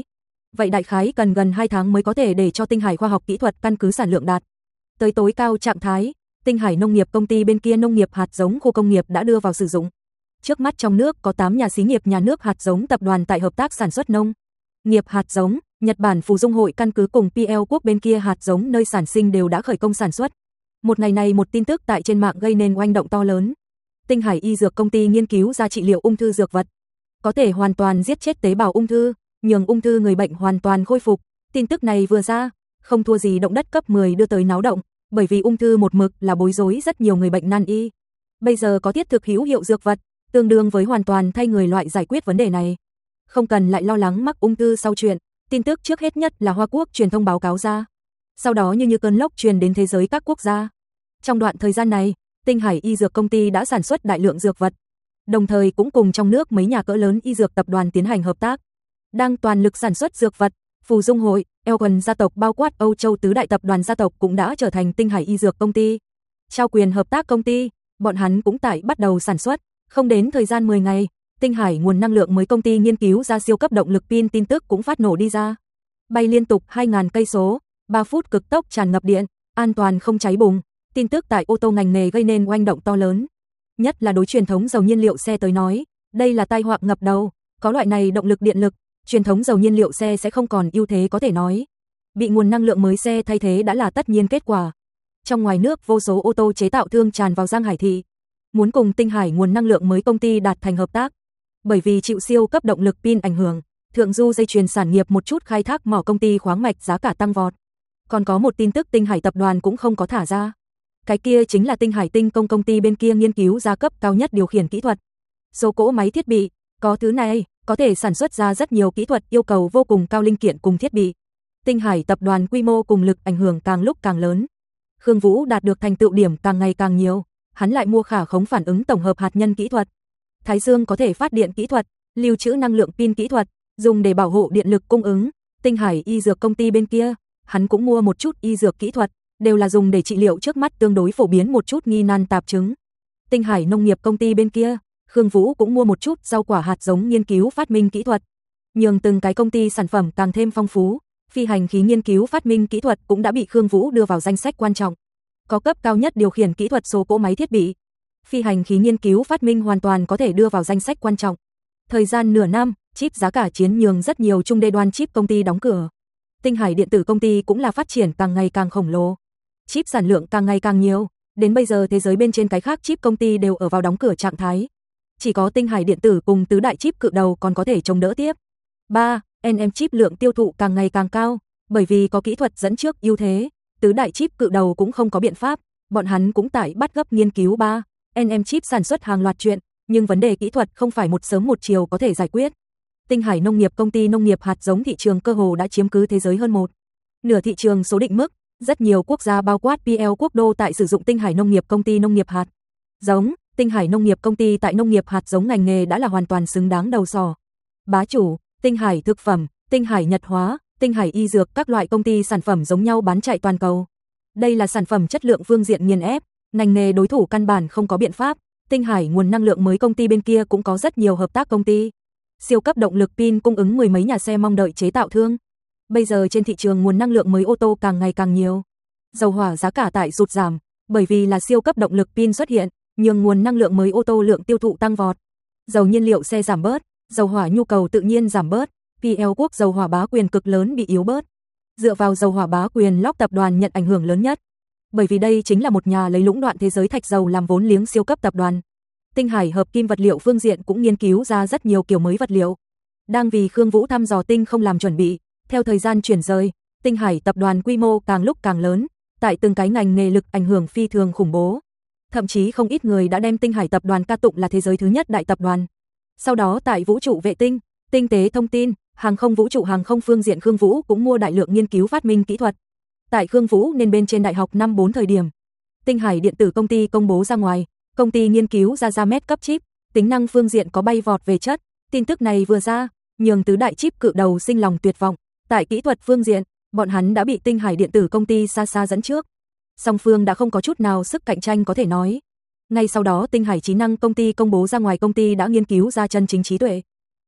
vậy đại khái cần gần hai tháng mới có thể để cho Tinh Hải khoa học kỹ thuật căn cứ sản lượng đạt tới tối cao trạng thái. Tinh Hải nông nghiệp công ty bên kia nông nghiệp hạt giống khu công nghiệp đã đưa vào sử dụng. Trước mắt trong nước có tám nhà xí nghiệp nhà nước hạt giống tập đoàn tại hợp tác sản xuất nông nghiệp hạt giống. Nhật Bản Phù Dung Hội căn cứ cùng pê lờ quốc bên kia hạt giống nơi sản sinh đều đã khởi công sản xuất. Một ngày này một tin tức tại trên mạng gây nên oanh động to lớn. Tinh Hải y dược công ty nghiên cứu ra trị liệu ung thư dược vật, có thể hoàn toàn giết chết tế bào ung thư, nhường ung thư người bệnh hoàn toàn khôi phục. Tin tức này vừa ra, không thua gì động đất cấp mười đưa tới náo động, bởi vì ung thư một mực là bối rối rất nhiều người bệnh nan y. Bây giờ có thiết thực hữu hiệu dược vật, tương đương với hoàn toàn thay người loại giải quyết vấn đề này. Không cần lại lo lắng mắc ung thư sau chuyện. Tin tức trước hết nhất là Hoa Quốc truyền thông báo cáo ra. Sau đó như như cơn lốc truyền đến thế giới các quốc gia. Trong đoạn thời gian này, Tinh Hải y dược công ty đã sản xuất đại lượng dược vật, đồng thời cũng cùng trong nước mấy nhà cỡ lớn y dược tập đoàn tiến hành hợp tác, đang toàn lực sản xuất dược vật. Phù Dung Hội, Elgon gia tộc bao quát Âu Châu tứ đại tập đoàn gia tộc cũng đã trở thành Tinh Hải y dược công ty, trao quyền hợp tác công ty, bọn hắn cũng tại bắt đầu sản xuất. Không đến thời gian mười ngày, Tinh Hải nguồn năng lượng mới công ty nghiên cứu ra siêu cấp động lực pin tin tức cũng phát nổ đi ra. Bay liên tục hai nghìn cây số, ba phút cực tốc tràn ngập điện, an toàn không cháy bùng. Tin tức tại ô tô ngành nghề gây nên oanh động to lớn. Nhất là đối truyền thống dầu nhiên liệu xe tới nói, đây là tai họa ngập đầu, có loại này động lực điện lực, truyền thống dầu nhiên liệu xe sẽ không còn ưu thế có thể nói. Bị nguồn năng lượng mới xe thay thế đã là tất nhiên kết quả. Trong ngoài nước vô số ô tô chế tạo thương tràn vào Giang Hải thị, muốn cùng Tinh Hải nguồn năng lượng mới công ty đạt thành hợp tác. Bởi vì chịu siêu cấp động lực pin ảnh hưởng, thượng du dây chuyền sản nghiệp một chút khai thác mỏ công ty khoáng mạch giá cả tăng vọt. Còn có một tin tức Tinh Hải tập đoàn cũng không có thả ra. Cái kia chính là Tinh Hải Tinh công công ty bên kia nghiên cứu ra cấp cao nhất điều khiển kỹ thuật. Số cỗ máy thiết bị, có thứ này, có thể sản xuất ra rất nhiều kỹ thuật yêu cầu vô cùng cao linh kiện cùng thiết bị. Tinh Hải tập đoàn quy mô cùng lực ảnh hưởng càng lúc càng lớn. Khương Vũ đạt được thành tựu điểm càng ngày càng nhiều, hắn lại mua khả khống phản ứng tổng hợp hạt nhân kỹ thuật. Thái Dương có thể phát điện kỹ thuật, lưu trữ năng lượng pin kỹ thuật, dùng để bảo hộ điện lực cung ứng. Tinh Hải y dược công ty bên kia, hắn cũng mua một chút y dược kỹ thuật, đều là dùng để trị liệu trước mắt tương đối phổ biến một chút nghi nan tạp chứng. Tinh Hải nông nghiệp công ty bên kia, Khương Vũ cũng mua một chút rau quả hạt giống nghiên cứu phát minh kỹ thuật, nhường từng cái công ty sản phẩm càng thêm phong phú. Phi hành khí nghiên cứu phát minh kỹ thuật cũng đã bị Khương Vũ đưa vào danh sách quan trọng. Có cấp cao nhất điều khiển kỹ thuật số cỗ máy thiết bị. Phi hành khí nghiên cứu phát minh hoàn toàn có thể đưa vào danh sách quan trọng. Thời gian nửa năm, chip giá cả chiến nhường rất nhiều trung đê đoan chip công ty đóng cửa. Tinh Hải điện tử công ty cũng là phát triển càng ngày càng khổng lồ. Chip sản lượng càng ngày càng nhiều, đến bây giờ thế giới bên trên cái khác chip công ty đều ở vào đóng cửa trạng thái. Chỉ có Tinh Hải điện tử cùng tứ đại chip cự đầu còn có thể chống đỡ tiếp. ba. en em chip lượng tiêu thụ càng ngày càng cao, bởi vì có kỹ thuật dẫn trước ưu thế, tứ đại chip cự đầu cũng không có biện pháp, bọn hắn cũng tại bắt gấp nghiên cứu ba. en em chip sản xuất hàng loạt chuyện, nhưng vấn đề kỹ thuật không phải một sớm một chiều có thể giải quyết. Tinh Hải nông nghiệp công ty nông nghiệp hạt giống thị trường cơ hồ đã chiếm cứ thế giới hơn một nửa thị trường số định mức, rất nhiều quốc gia bao quát pê lờ quốc đô tại sử dụng Tinh Hải nông nghiệp công ty nông nghiệp hạt giống. Tinh Hải nông nghiệp công ty tại nông nghiệp hạt giống ngành nghề đã là hoàn toàn xứng đáng đầu sỏ. Bá chủ, Tinh Hải thực phẩm, Tinh Hải nhật hóa, Tinh Hải y dược, các loại công ty sản phẩm giống nhau bán chạy toàn cầu. Đây là sản phẩm chất lượng phương diện nghiền ép, ngành nghề đối thủ căn bản không có biện pháp. Tinh Hải nguồn năng lượng mới công ty bên kia cũng có rất nhiều hợp tác công ty. Siêu cấp động lực pin cung ứng mười mấy nhà xe mong đợi chế tạo thương. Bây giờ trên thị trường nguồn năng lượng mới ô tô càng ngày càng nhiều. Dầu hỏa giá cả tại sụt giảm, bởi vì là siêu cấp động lực pin xuất hiện, nhưng nguồn năng lượng mới ô tô lượng tiêu thụ tăng vọt. Dầu nhiên liệu xe giảm bớt, dầu hỏa nhu cầu tự nhiên giảm bớt, pê lờ quốc dầu hỏa bá quyền cực lớn bị yếu bớt. Dựa vào dầu hỏa bá quyền Lock tập đoàn nhận ảnh hưởng lớn nhất. Bởi vì đây chính là một nhà lấy lũng đoạn thế giới thạch dầu làm vốn liếng siêu cấp tập đoàn. Tinh Hải hợp kim vật liệu phương diện cũng nghiên cứu ra rất nhiều kiểu mới vật liệu. Đang vì Khương Vũ thăm dò tinh không làm chuẩn bị, theo thời gian chuyển rời, Tinh Hải tập đoàn quy mô càng lúc càng lớn, tại từng cái ngành nghề lực ảnh hưởng phi thường khủng bố. Thậm chí không ít người đã đem Tinh Hải tập đoàn ca tụng là thế giới thứ nhất đại tập đoàn. Sau đó tại vũ trụ vệ tinh, tinh tế thông tin, hàng không vũ trụ hàng không phương diện Khương Vũ cũng mua đại lượng nghiên cứu phát minh kỹ thuật. Tại Khương Vũ nên bên trên đại học năm bốn thời điểm, Tinh Hải điện tử công ty công bố ra ngoài, công ty nghiên cứu ra ra mét cấp chip, tính năng phương diện có bay vọt về chất. Tin tức này vừa ra, nhường tứ đại chip cự đầu sinh lòng tuyệt vọng. Tại kỹ thuật phương diện, bọn hắn đã bị Tinh Hải điện tử công ty xa xa dẫn trước. Song phương đã không có chút nào sức cạnh tranh có thể nói. Ngay sau đó Tinh Hải trí năng công ty công bố ra ngoài công ty đã nghiên cứu ra chân chính trí tuệ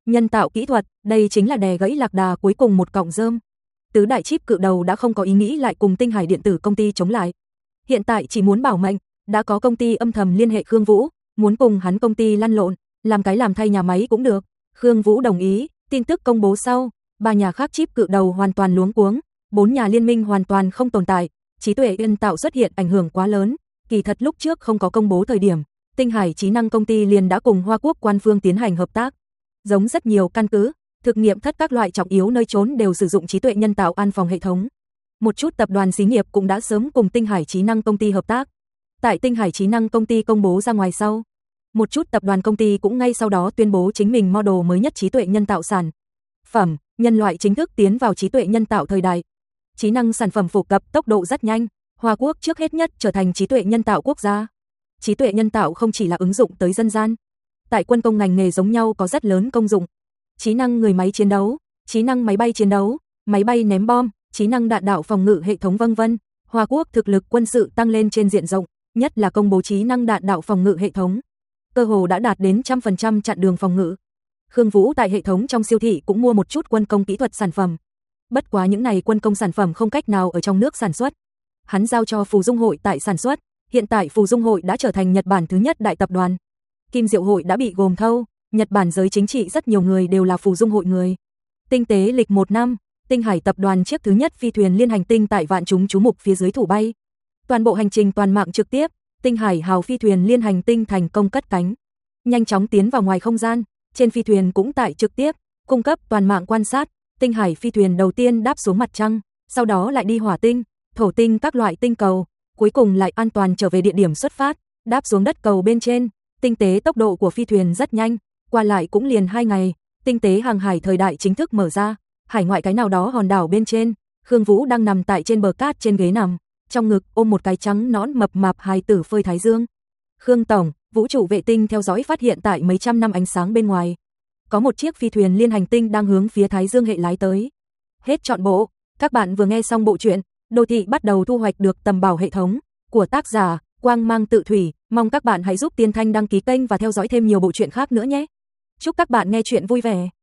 Nhân tạo kỹ thuật, đây chính là đè gãy lạc đà cuối cùng một cọng rơm. Tứ đại chip cự đầu đã không có ý nghĩ lại cùng Tinh Hải Điện tử công ty chống lại. Hiện tại chỉ muốn bảo mệnh, đã có công ty âm thầm liên hệ Khương Vũ, muốn cùng hắn công ty lăn lộn, làm cái làm thay nhà máy cũng được. Khương Vũ đồng ý, tin tức công bố sau, ba nhà khác chip cự đầu hoàn toàn luống cuống, bốn nhà liên minh hoàn toàn không tồn tại, trí tuệ nhân tạo xuất hiện ảnh hưởng quá lớn, kỳ thật lúc trước không có công bố thời điểm, Tinh Hải trí năng công ty liền đã cùng Hoa Quốc quan phương tiến hành hợp tác. Giống rất nhiều căn cứ, thực nghiệm thất các loại trọng yếu nơi trốn đều sử dụng trí tuệ nhân tạo an phòng hệ thống. Một chút tập đoàn xí nghiệp cũng đã sớm cùng Tinh Hải trí năng công ty hợp tác. Tại Tinh Hải trí năng công ty công bố ra ngoài sau, một chút tập đoàn công ty cũng ngay sau đó tuyên bố chính mình model mới nhất trí tuệ nhân tạo sản phẩm, nhân loại chính thức tiến vào trí tuệ nhân tạo thời đại. Trí năng sản phẩm phổ cập tốc độ rất nhanh, Hoa Quốc trước hết nhất trở thành trí tuệ nhân tạo quốc gia. Trí tuệ nhân tạo không chỉ là ứng dụng tới dân gian, tại quân công ngành nghề giống nhau có rất lớn công dụng. Trí năng người máy chiến đấu, trí năng máy bay chiến đấu, máy bay ném bom, trí năng đạn đạo phòng ngự hệ thống vân vân. Hoa Quốc thực lực quân sự tăng lên trên diện rộng, nhất là công bố trí năng đạn đạo phòng ngự hệ thống, cơ hồ đã đạt đến một trăm phần trăm chặn đường phòng ngự. Khương Vũ tại hệ thống trong siêu thị cũng mua một chút quân công kỹ thuật sản phẩm. Bất quá những này quân công sản phẩm không cách nào ở trong nước sản xuất. Hắn giao cho Phù Dung Hội tại sản xuất, hiện tại Phù Dung Hội đã trở thành Nhật Bản thứ nhất đại tập đoàn. Kim Diệu Hội đã bị gồm thâu, Nhật Bản giới chính trị rất nhiều người đều là Phù Dung Hội người. Tinh tế lịch một năm, Tinh Hải tập đoàn chiếc thứ nhất phi thuyền liên hành tinh tại vạn chúng chú mục phía dưới thủ bay. Toàn bộ hành trình toàn mạng trực tiếp, Tinh Hải hào phi thuyền liên hành tinh thành công cất cánh, nhanh chóng tiến vào ngoài không gian, trên phi thuyền cũng tại trực tiếp cung cấp toàn mạng quan sát. Tinh Hải phi thuyền đầu tiên đáp xuống mặt trăng, sau đó lại đi hỏa tinh, thổ tinh các loại tinh cầu, cuối cùng lại an toàn trở về địa điểm xuất phát, đáp xuống đất cầu bên trên. Tinh tế tốc độ của phi thuyền rất nhanh, qua lại cũng liền hai ngày, tinh tế hàng hải thời đại chính thức mở ra. Hải ngoại cái nào đó hòn đảo bên trên, Khương Vũ đang nằm tại trên bờ cát trên ghế nằm, trong ngực ôm một cái trắng nõn mập mạp hài tử phơi thái dương. Khương tổng, vũ trụ vệ tinh theo dõi phát hiện tại mấy trăm năm ánh sáng bên ngoài, có một chiếc phi thuyền liên hành tinh đang hướng phía Thái Dương hệ lái tới. Hết trọn bộ, các bạn vừa nghe xong bộ truyện Đô thị bắt đầu thu hoạch được tầm bảo hệ thống của tác giả Quang Mang Tự Thủy, mong các bạn hãy giúp Tiên Thanh đăng ký kênh và theo dõi thêm nhiều bộ truyện khác nữa nhé. Chúc các bạn nghe truyện vui vẻ.